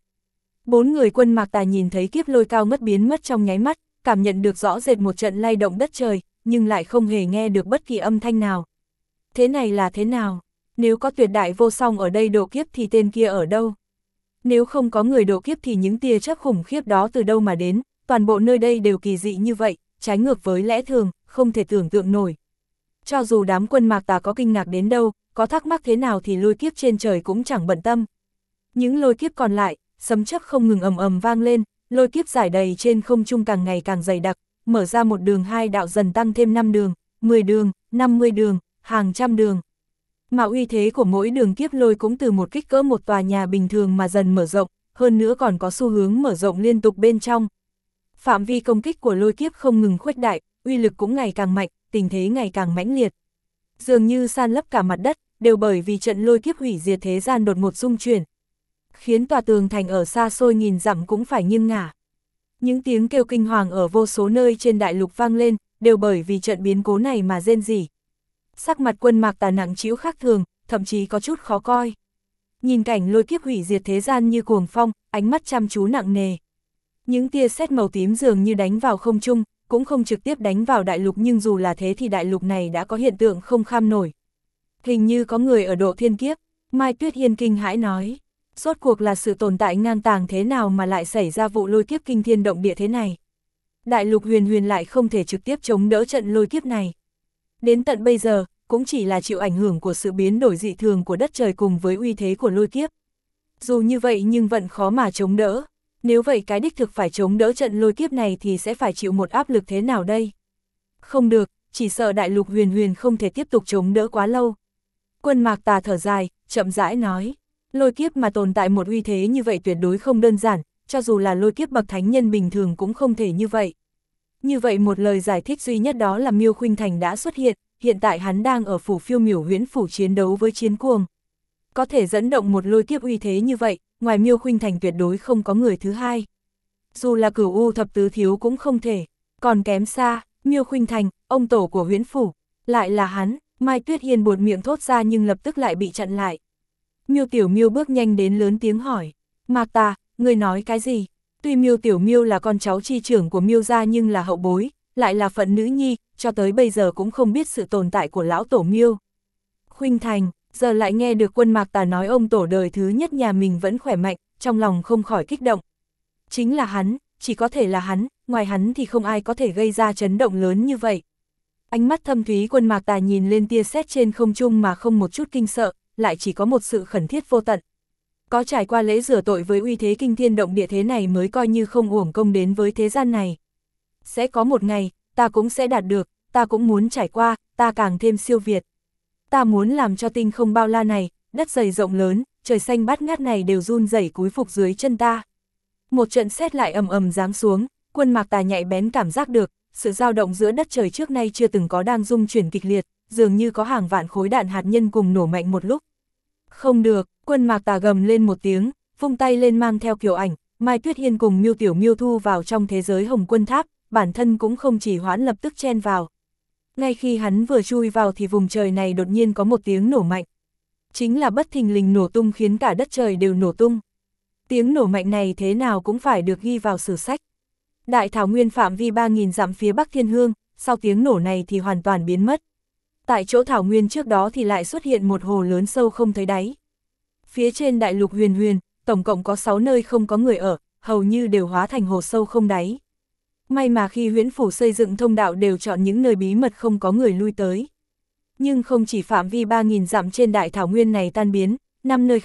4 người quân Mạc Tà nhìn thấy kiếp lôi cao ngất biến mất trong nháy mắt, cảm nhận được rõ rệt một trận lay động đất trời, nhưng lại không hề nghe được bất kỳ âm thanh nào. Thế này là thế nào? Nếu có tuyệt đại vô song ở đây độ kiếp thì tên kia ở đâu? Nếu không có người độ kiếp thì những tia chớp khủng khiếp đó từ đâu mà đến? Toàn bộ nơi đây đều kỳ dị như vậy, trái ngược với lẽ thường, không thể tưởng tượng nổi. Cho dù đám quân Mạc Tà có kinh ngạc đến đâu, có thắc mắc thế nào thì lôi kiếp trên trời cũng chẳng bận tâm. Những lôi kiếp còn lại, sấm chớp không ngừng ầm ầm vang lên, lôi kiếp rải đầy trên không trung càng ngày càng dày đặc, mở ra một đường hai đạo dần tăng thêm 5 đường, 10 đường, 50 đường, hàng trăm đường. Mà uy thế của mỗi đường kiếp lôi cũng từ một kích cỡ một tòa nhà bình thường mà dần mở rộng, hơn nữa còn có xu hướng mở rộng liên tục bên trong. Phạm vi công kích của lôi kiếp không ngừng khuếch đại, uy lực cũng ngày càng mạnh, tình thế ngày càng mãnh liệt. Dường như san lấp cả mặt đất, đều bởi vì trận lôi kiếp hủy diệt thế gian đột ngột rung chuyển, khiến tòa tường thành ở xa xôi nghìn dặm cũng phải nghiêng ngả. Những tiếng kêu kinh hoàng ở vô số nơi trên đại lục vang lên, đều bởi vì trận biến cố này mà rên rỉ. Sắc mặt quân Mạc Tà nặng trĩu khác thường, thậm chí có chút khó coi. Nhìn cảnh lôi kiếp hủy diệt thế gian như cuồng phong, ánh mắt chăm chú nặng nề. Những tia sét màu tím dường như đánh vào không trung, cũng không trực tiếp đánh vào đại lục, nhưng dù là thế thì đại lục này đã có hiện tượng không kham nổi. Hình như có người ở độ thiên kiếp, Mai Tuyết Hiên kinh hãi nói. Rốt cuộc là sự tồn tại ngang tàng thế nào mà lại xảy ra vụ lôi kiếp kinh thiên động địa thế này. Đại lục huyền huyền lại không thể trực tiếp chống đỡ trận lôi kiếp này. Đến tận bây giờ, cũng chỉ là chịu ảnh hưởng của sự biến đổi dị thường của đất trời cùng với uy thế của lôi kiếp. Dù như vậy nhưng vẫn khó mà chống đỡ. Nếu vậy cái đích thực phải chống đỡ trận lôi kiếp này thì sẽ phải chịu một áp lực thế nào đây? Không được, chỉ sợ đại lục huyền huyền không thể tiếp tục chống đỡ quá lâu. Quân Mạc Tà thở dài, chậm rãi nói. Lôi kiếp mà tồn tại một uy thế như vậy tuyệt đối không đơn giản, cho dù là lôi kiếp bậc thánh nhân bình thường cũng không thể như vậy. Như vậy một lời giải thích duy nhất đó là Miêu Khuynh Thành đã xuất hiện tại hắn đang ở phủ Phiêu Miểu Huyễn phủ chiến đấu với Chiến Cuồng. Có thể dẫn động một lôi kiếp uy thế như vậy, ngoài Miêu Khuynh Thành tuyệt đối không có người thứ hai. Dù là Cửu U thập tứ thiếu cũng không thể, còn kém xa, Miêu Khuynh Thành, ông tổ của Huyễn phủ, lại là hắn. Mai Tuyết Hiên buột miệng thốt ra nhưng lập tức lại bị chặn lại. Miêu Tiểu Miêu bước nhanh đến lớn tiếng hỏi, Mạc Tà, ngươi nói cái gì? Tuy Miêu Tiểu Miêu là con cháu chi trưởng của Miêu gia nhưng là hậu bối, lại là phận nữ nhi, cho tới bây giờ cũng không biết sự tồn tại của lão tổ Miêu. Khuynh Thành, giờ lại nghe được quân Mạc Tà nói ông tổ đời thứ nhất nhà mình vẫn khỏe mạnh, trong lòng không khỏi kích động. Chính là hắn, chỉ có thể là hắn, ngoài hắn thì không ai có thể gây ra chấn động lớn như vậy. Ánh mắt thâm thúy quân Mạc Tà nhìn lên tia sét trên không trung mà không một chút kinh sợ, lại chỉ có một sự khẩn thiết vô tận. Có trải qua lễ rửa tội với uy thế kinh thiên động địa thế này mới coi như không uổng công đến với thế gian này. Sẽ có một ngày, ta cũng sẽ đạt được, ta cũng muốn trải qua, ta càng thêm siêu việt. Ta muốn làm cho tinh không bao la này, đất dày rộng lớn, trời xanh bát ngát này đều run rẩy cúi phục dưới chân ta. Một trận sét lại ầm ầm giáng xuống, quân Mạc Tà nhạy bén cảm giác được, sự dao động giữa đất trời trước nay chưa từng có đang rung chuyển kịch liệt, dường như có hàng vạn khối đạn hạt nhân cùng nổ mạnh một lúc. Không được, quân Mạc Tà gầm lên một tiếng, vung tay lên mang theo Kiều Ảnh, Mai Tuyết Hiên cùng Miêu Tiểu Miêu thu vào trong thế giới Hồng Quân Tháp, bản thân cũng không chỉ hoãn lập tức chen vào. Ngay khi hắn vừa chui vào thì vùng trời này đột nhiên có một tiếng nổ mạnh. Chính là bất thình lình nổ tung khiến cả đất trời đều nổ tung. Tiếng nổ mạnh này thế nào cũng phải được ghi vào sử sách. Đại thảo nguyên phạm vi 3.000 dặm phía Bắc Thiên Hương, sau tiếng nổ này thì hoàn toàn biến mất. Tại chỗ thảo nguyên trước đó thì lại xuất hiện một hồ lớn sâu không thấy đáy. Phía trên đại lục huyền huyền, tổng cộng có 6 nơi không có người ở, hầu như đều hóa thành hồ sâu không đáy. May mà khi Huyễn phủ xây dựng thông đạo đều chọn những nơi bí mật không có người lui tới. Nhưng không chỉ phạm vi 3.000 dặm trên đại thảo nguyên này tan biến, 5 nơi khác,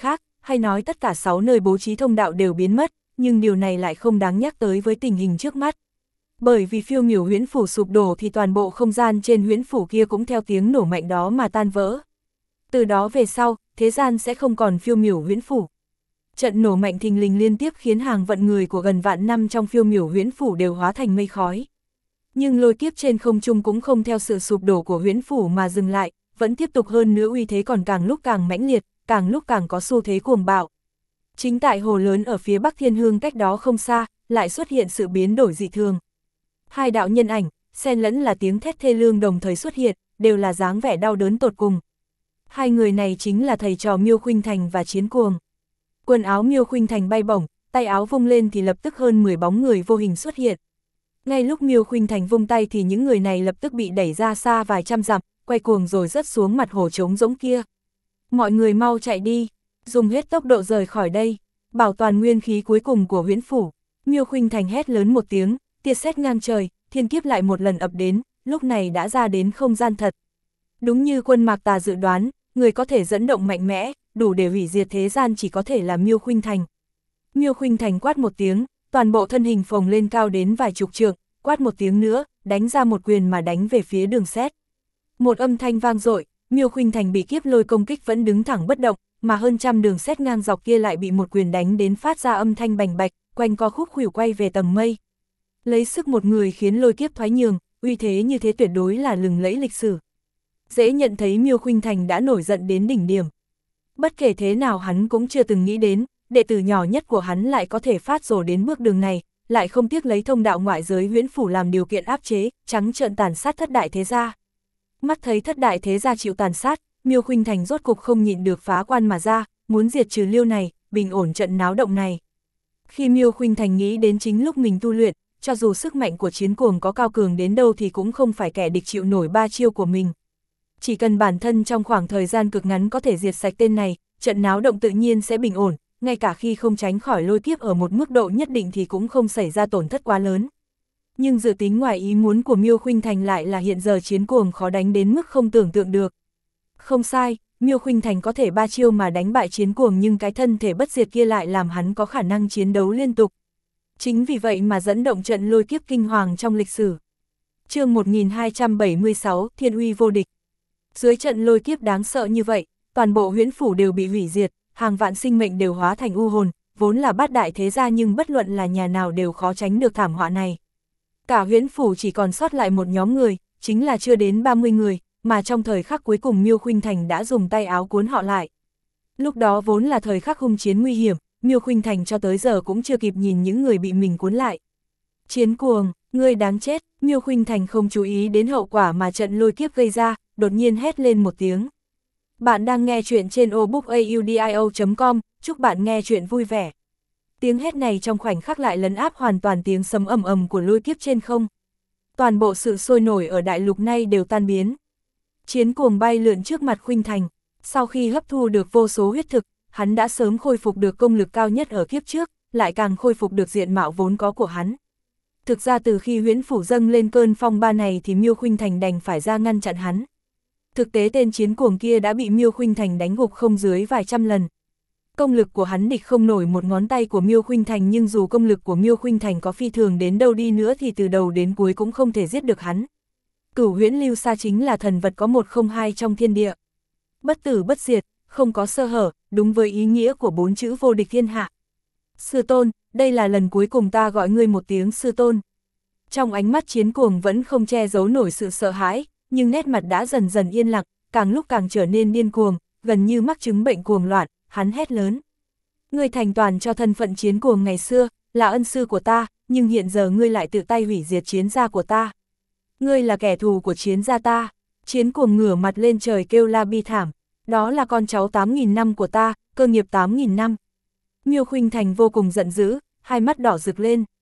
hay nói tất cả 6 nơi bố trí thông đạo đều biến mất, nhưng điều này lại không đáng nhắc tới với tình hình trước mắt. Bởi vì phiêu miểu huyễn phủ sụp đổ thì toàn bộ không gian trên huyễn phủ kia cũng theo tiếng nổ mạnh đó mà tan vỡ. Từ đó về sau, thế gian sẽ không còn phiêu miểu huyễn phủ. Trận nổ mạnh thình lình liên tiếp khiến hàng vận người của gần vạn năm trong phiêu miểu huyễn phủ đều hóa thành mây khói. Nhưng lôi kiếp trên không trung cũng không theo sự sụp đổ của huyễn phủ mà dừng lại, vẫn tiếp tục, hơn nữa uy thế còn càng lúc càng mãnh liệt, càng lúc càng có xu thế cuồng bạo. Chính tại hồ lớn ở phía Bắc Thiên Hương cách đó không xa, lại xuất hiện sự biến đổi dị thường. Hai đạo nhân ảnh, xen lẫn là tiếng thét thê lương đồng thời xuất hiện, đều là dáng vẻ đau đớn tột cùng. Hai người này chính là thầy trò Miêu Khuynh Thành và Chiến Cuồng. Quần áo Miêu Khuynh Thành bay bổng, tay áo vung lên thì lập tức hơn 10 bóng người vô hình xuất hiện. Ngay lúc Miêu Khuynh Thành vung tay thì những người này lập tức bị đẩy ra xa vài trăm dặm, quay cuồng rồi rớt xuống mặt hồ trống rỗng kia. Mọi người mau chạy đi, dùng hết tốc độ rời khỏi đây, bảo toàn nguyên khí cuối cùng của huyễn phủ. Miêu Khuynh Thành hét lớn một tiếng, tia sét ngang trời, thiên kiếp lại một lần ập đến, lúc này đã ra đến không gian thật. Đúng như Quân Mạc Tà dự đoán, người có thể dẫn động mạnh mẽ, đủ để hủy diệt thế gian chỉ có thể là Miêu Khuynh Thành. Miêu Khuynh Thành quát một tiếng, toàn bộ thân hình phồng lên cao đến vài chục trượng, quát một tiếng nữa, đánh ra một quyền mà đánh về phía đường sét. Một âm thanh vang dội, Miêu Khuynh Thành bị kiếp lôi công kích vẫn đứng thẳng bất động, mà hơn trăm đường sét ngang dọc kia lại bị một quyền đánh đến phát ra âm thanh bành bạch, quanh co khúc khuỷu quay về tầng mây. Lấy sức một người khiến lôi kiếp thoái nhường, uy thế như thế tuyệt đối là lừng lẫy lịch sử. Dễ nhận thấy Miêu Khuynh Thành đã nổi giận đến đỉnh điểm. Bất kể thế nào hắn cũng chưa từng nghĩ đến, đệ tử nhỏ nhất của hắn lại có thể phát rồ đến bước đường này, lại không tiếc lấy thông đạo ngoại giới huyễn phủ làm điều kiện áp chế, trắng trợn tàn sát thất đại thế gia. Mắt thấy thất đại thế gia chịu tàn sát, Miêu Khuynh Thành rốt cục không nhịn được phá quan mà ra, muốn diệt trừ Liêu này, bình ổn trận náo động này. Khi Miêu Khuynh Thành nghĩ đến chính lúc mình tu luyện, cho dù sức mạnh của Chiến Cuồng có cao cường đến đâu thì cũng không phải kẻ địch chịu nổi ba chiêu của mình. Chỉ cần bản thân trong khoảng thời gian cực ngắn có thể diệt sạch tên này, trận náo động tự nhiên sẽ bình ổn, ngay cả khi không tránh khỏi lôi kiếp ở một mức độ nhất định thì cũng không xảy ra tổn thất quá lớn. Nhưng dự tính ngoài ý muốn của Miêu Khuynh Thành lại là hiện giờ Chiến Cuồng khó đánh đến mức không tưởng tượng được. Không sai, Miêu Khuynh Thành có thể ba chiêu mà đánh bại Chiến Cuồng, nhưng cái thân thể bất diệt kia lại làm hắn có khả năng chiến đấu liên tục. Chính vì vậy mà dẫn động trận lôi kiếp kinh hoàng trong lịch sử. Chương 1276, Thiên uy vô địch. Dưới trận lôi kiếp đáng sợ như vậy, toàn bộ huyễn phủ đều bị hủy diệt, hàng vạn sinh mệnh đều hóa thành u hồn, vốn là bát đại thế gia nhưng bất luận là nhà nào đều khó tránh được thảm họa này. Cả huyễn phủ chỉ còn sót lại một nhóm người, chính là chưa đến 30 người, mà trong thời khắc cuối cùng Miêu Khuynh Thành đã dùng tay áo cuốn họ lại. Lúc đó vốn là thời khắc hung chiến nguy hiểm, Miêu Khuynh Thành cho tới giờ cũng chưa kịp nhìn những người bị mình cuốn lại. Chiến Cuồng, ngươi đáng chết, Miêu Khuynh Thành không chú ý đến hậu quả mà trận lôi kiếp gây ra, đột nhiên hét lên một tiếng. Bạn đang nghe chuyện trên obookaudio.com, chúc bạn nghe chuyện vui vẻ. Tiếng hét này trong khoảnh khắc lại lấn áp hoàn toàn tiếng sấm ầm ầm của lôi kiếp trên không. Toàn bộ sự sôi nổi ở đại lục này đều tan biến. Chiến Cuồng bay lượn trước mặt Khuynh Thành, sau khi hấp thu được vô số huyết thực, hắn đã sớm khôi phục được công lực cao nhất ở kiếp trước, lại càng khôi phục được diện mạo vốn có của hắn. Thực ra từ khi huyễn phủ dâng lên cơn phong ba này thì Miêu Khuynh Thành đành phải ra ngăn chặn hắn. Thực tế tên Chiến Cuồng kia đã bị Miêu Khuynh Thành đánh gục không dưới vài trăm lần. Công lực của hắn địch không nổi một ngón tay của Miêu Khuynh Thành, nhưng dù công lực của Miêu Khuynh Thành có phi thường đến đâu đi nữa thì từ đầu đến cuối cũng không thể giết được hắn. Cửu huyễn lưu sa chính là thần vật có một không hai trong thiên địa. Bất tử bất diệt, không có sơ hở, đúng với ý nghĩa của 4 chữ vô địch thiên hạ. Sư tôn, đây là lần cuối cùng ta gọi ngươi một tiếng sư tôn. Trong ánh mắt Chiến Cuồng vẫn không che giấu nổi sự sợ hãi, nhưng nét mặt đã dần dần yên lặng, càng lúc càng trở nên điên cuồng, gần như mắc chứng bệnh cuồng loạn, hắn hét lớn. Ngươi thành toàn cho thân phận Chiến Cuồng ngày xưa, là ân sư của ta, nhưng hiện giờ ngươi lại tự tay hủy diệt Chiến gia của ta. Ngươi là kẻ thù của Chiến gia ta. Chiến Cuồng ngửa mặt lên trời kêu la bi thảm. Đó là con cháu 8.000 năm của ta, cơ nghiệp 8.000 năm. Miêu Khuynh Thành vô cùng giận dữ, hai mắt đỏ rực lên,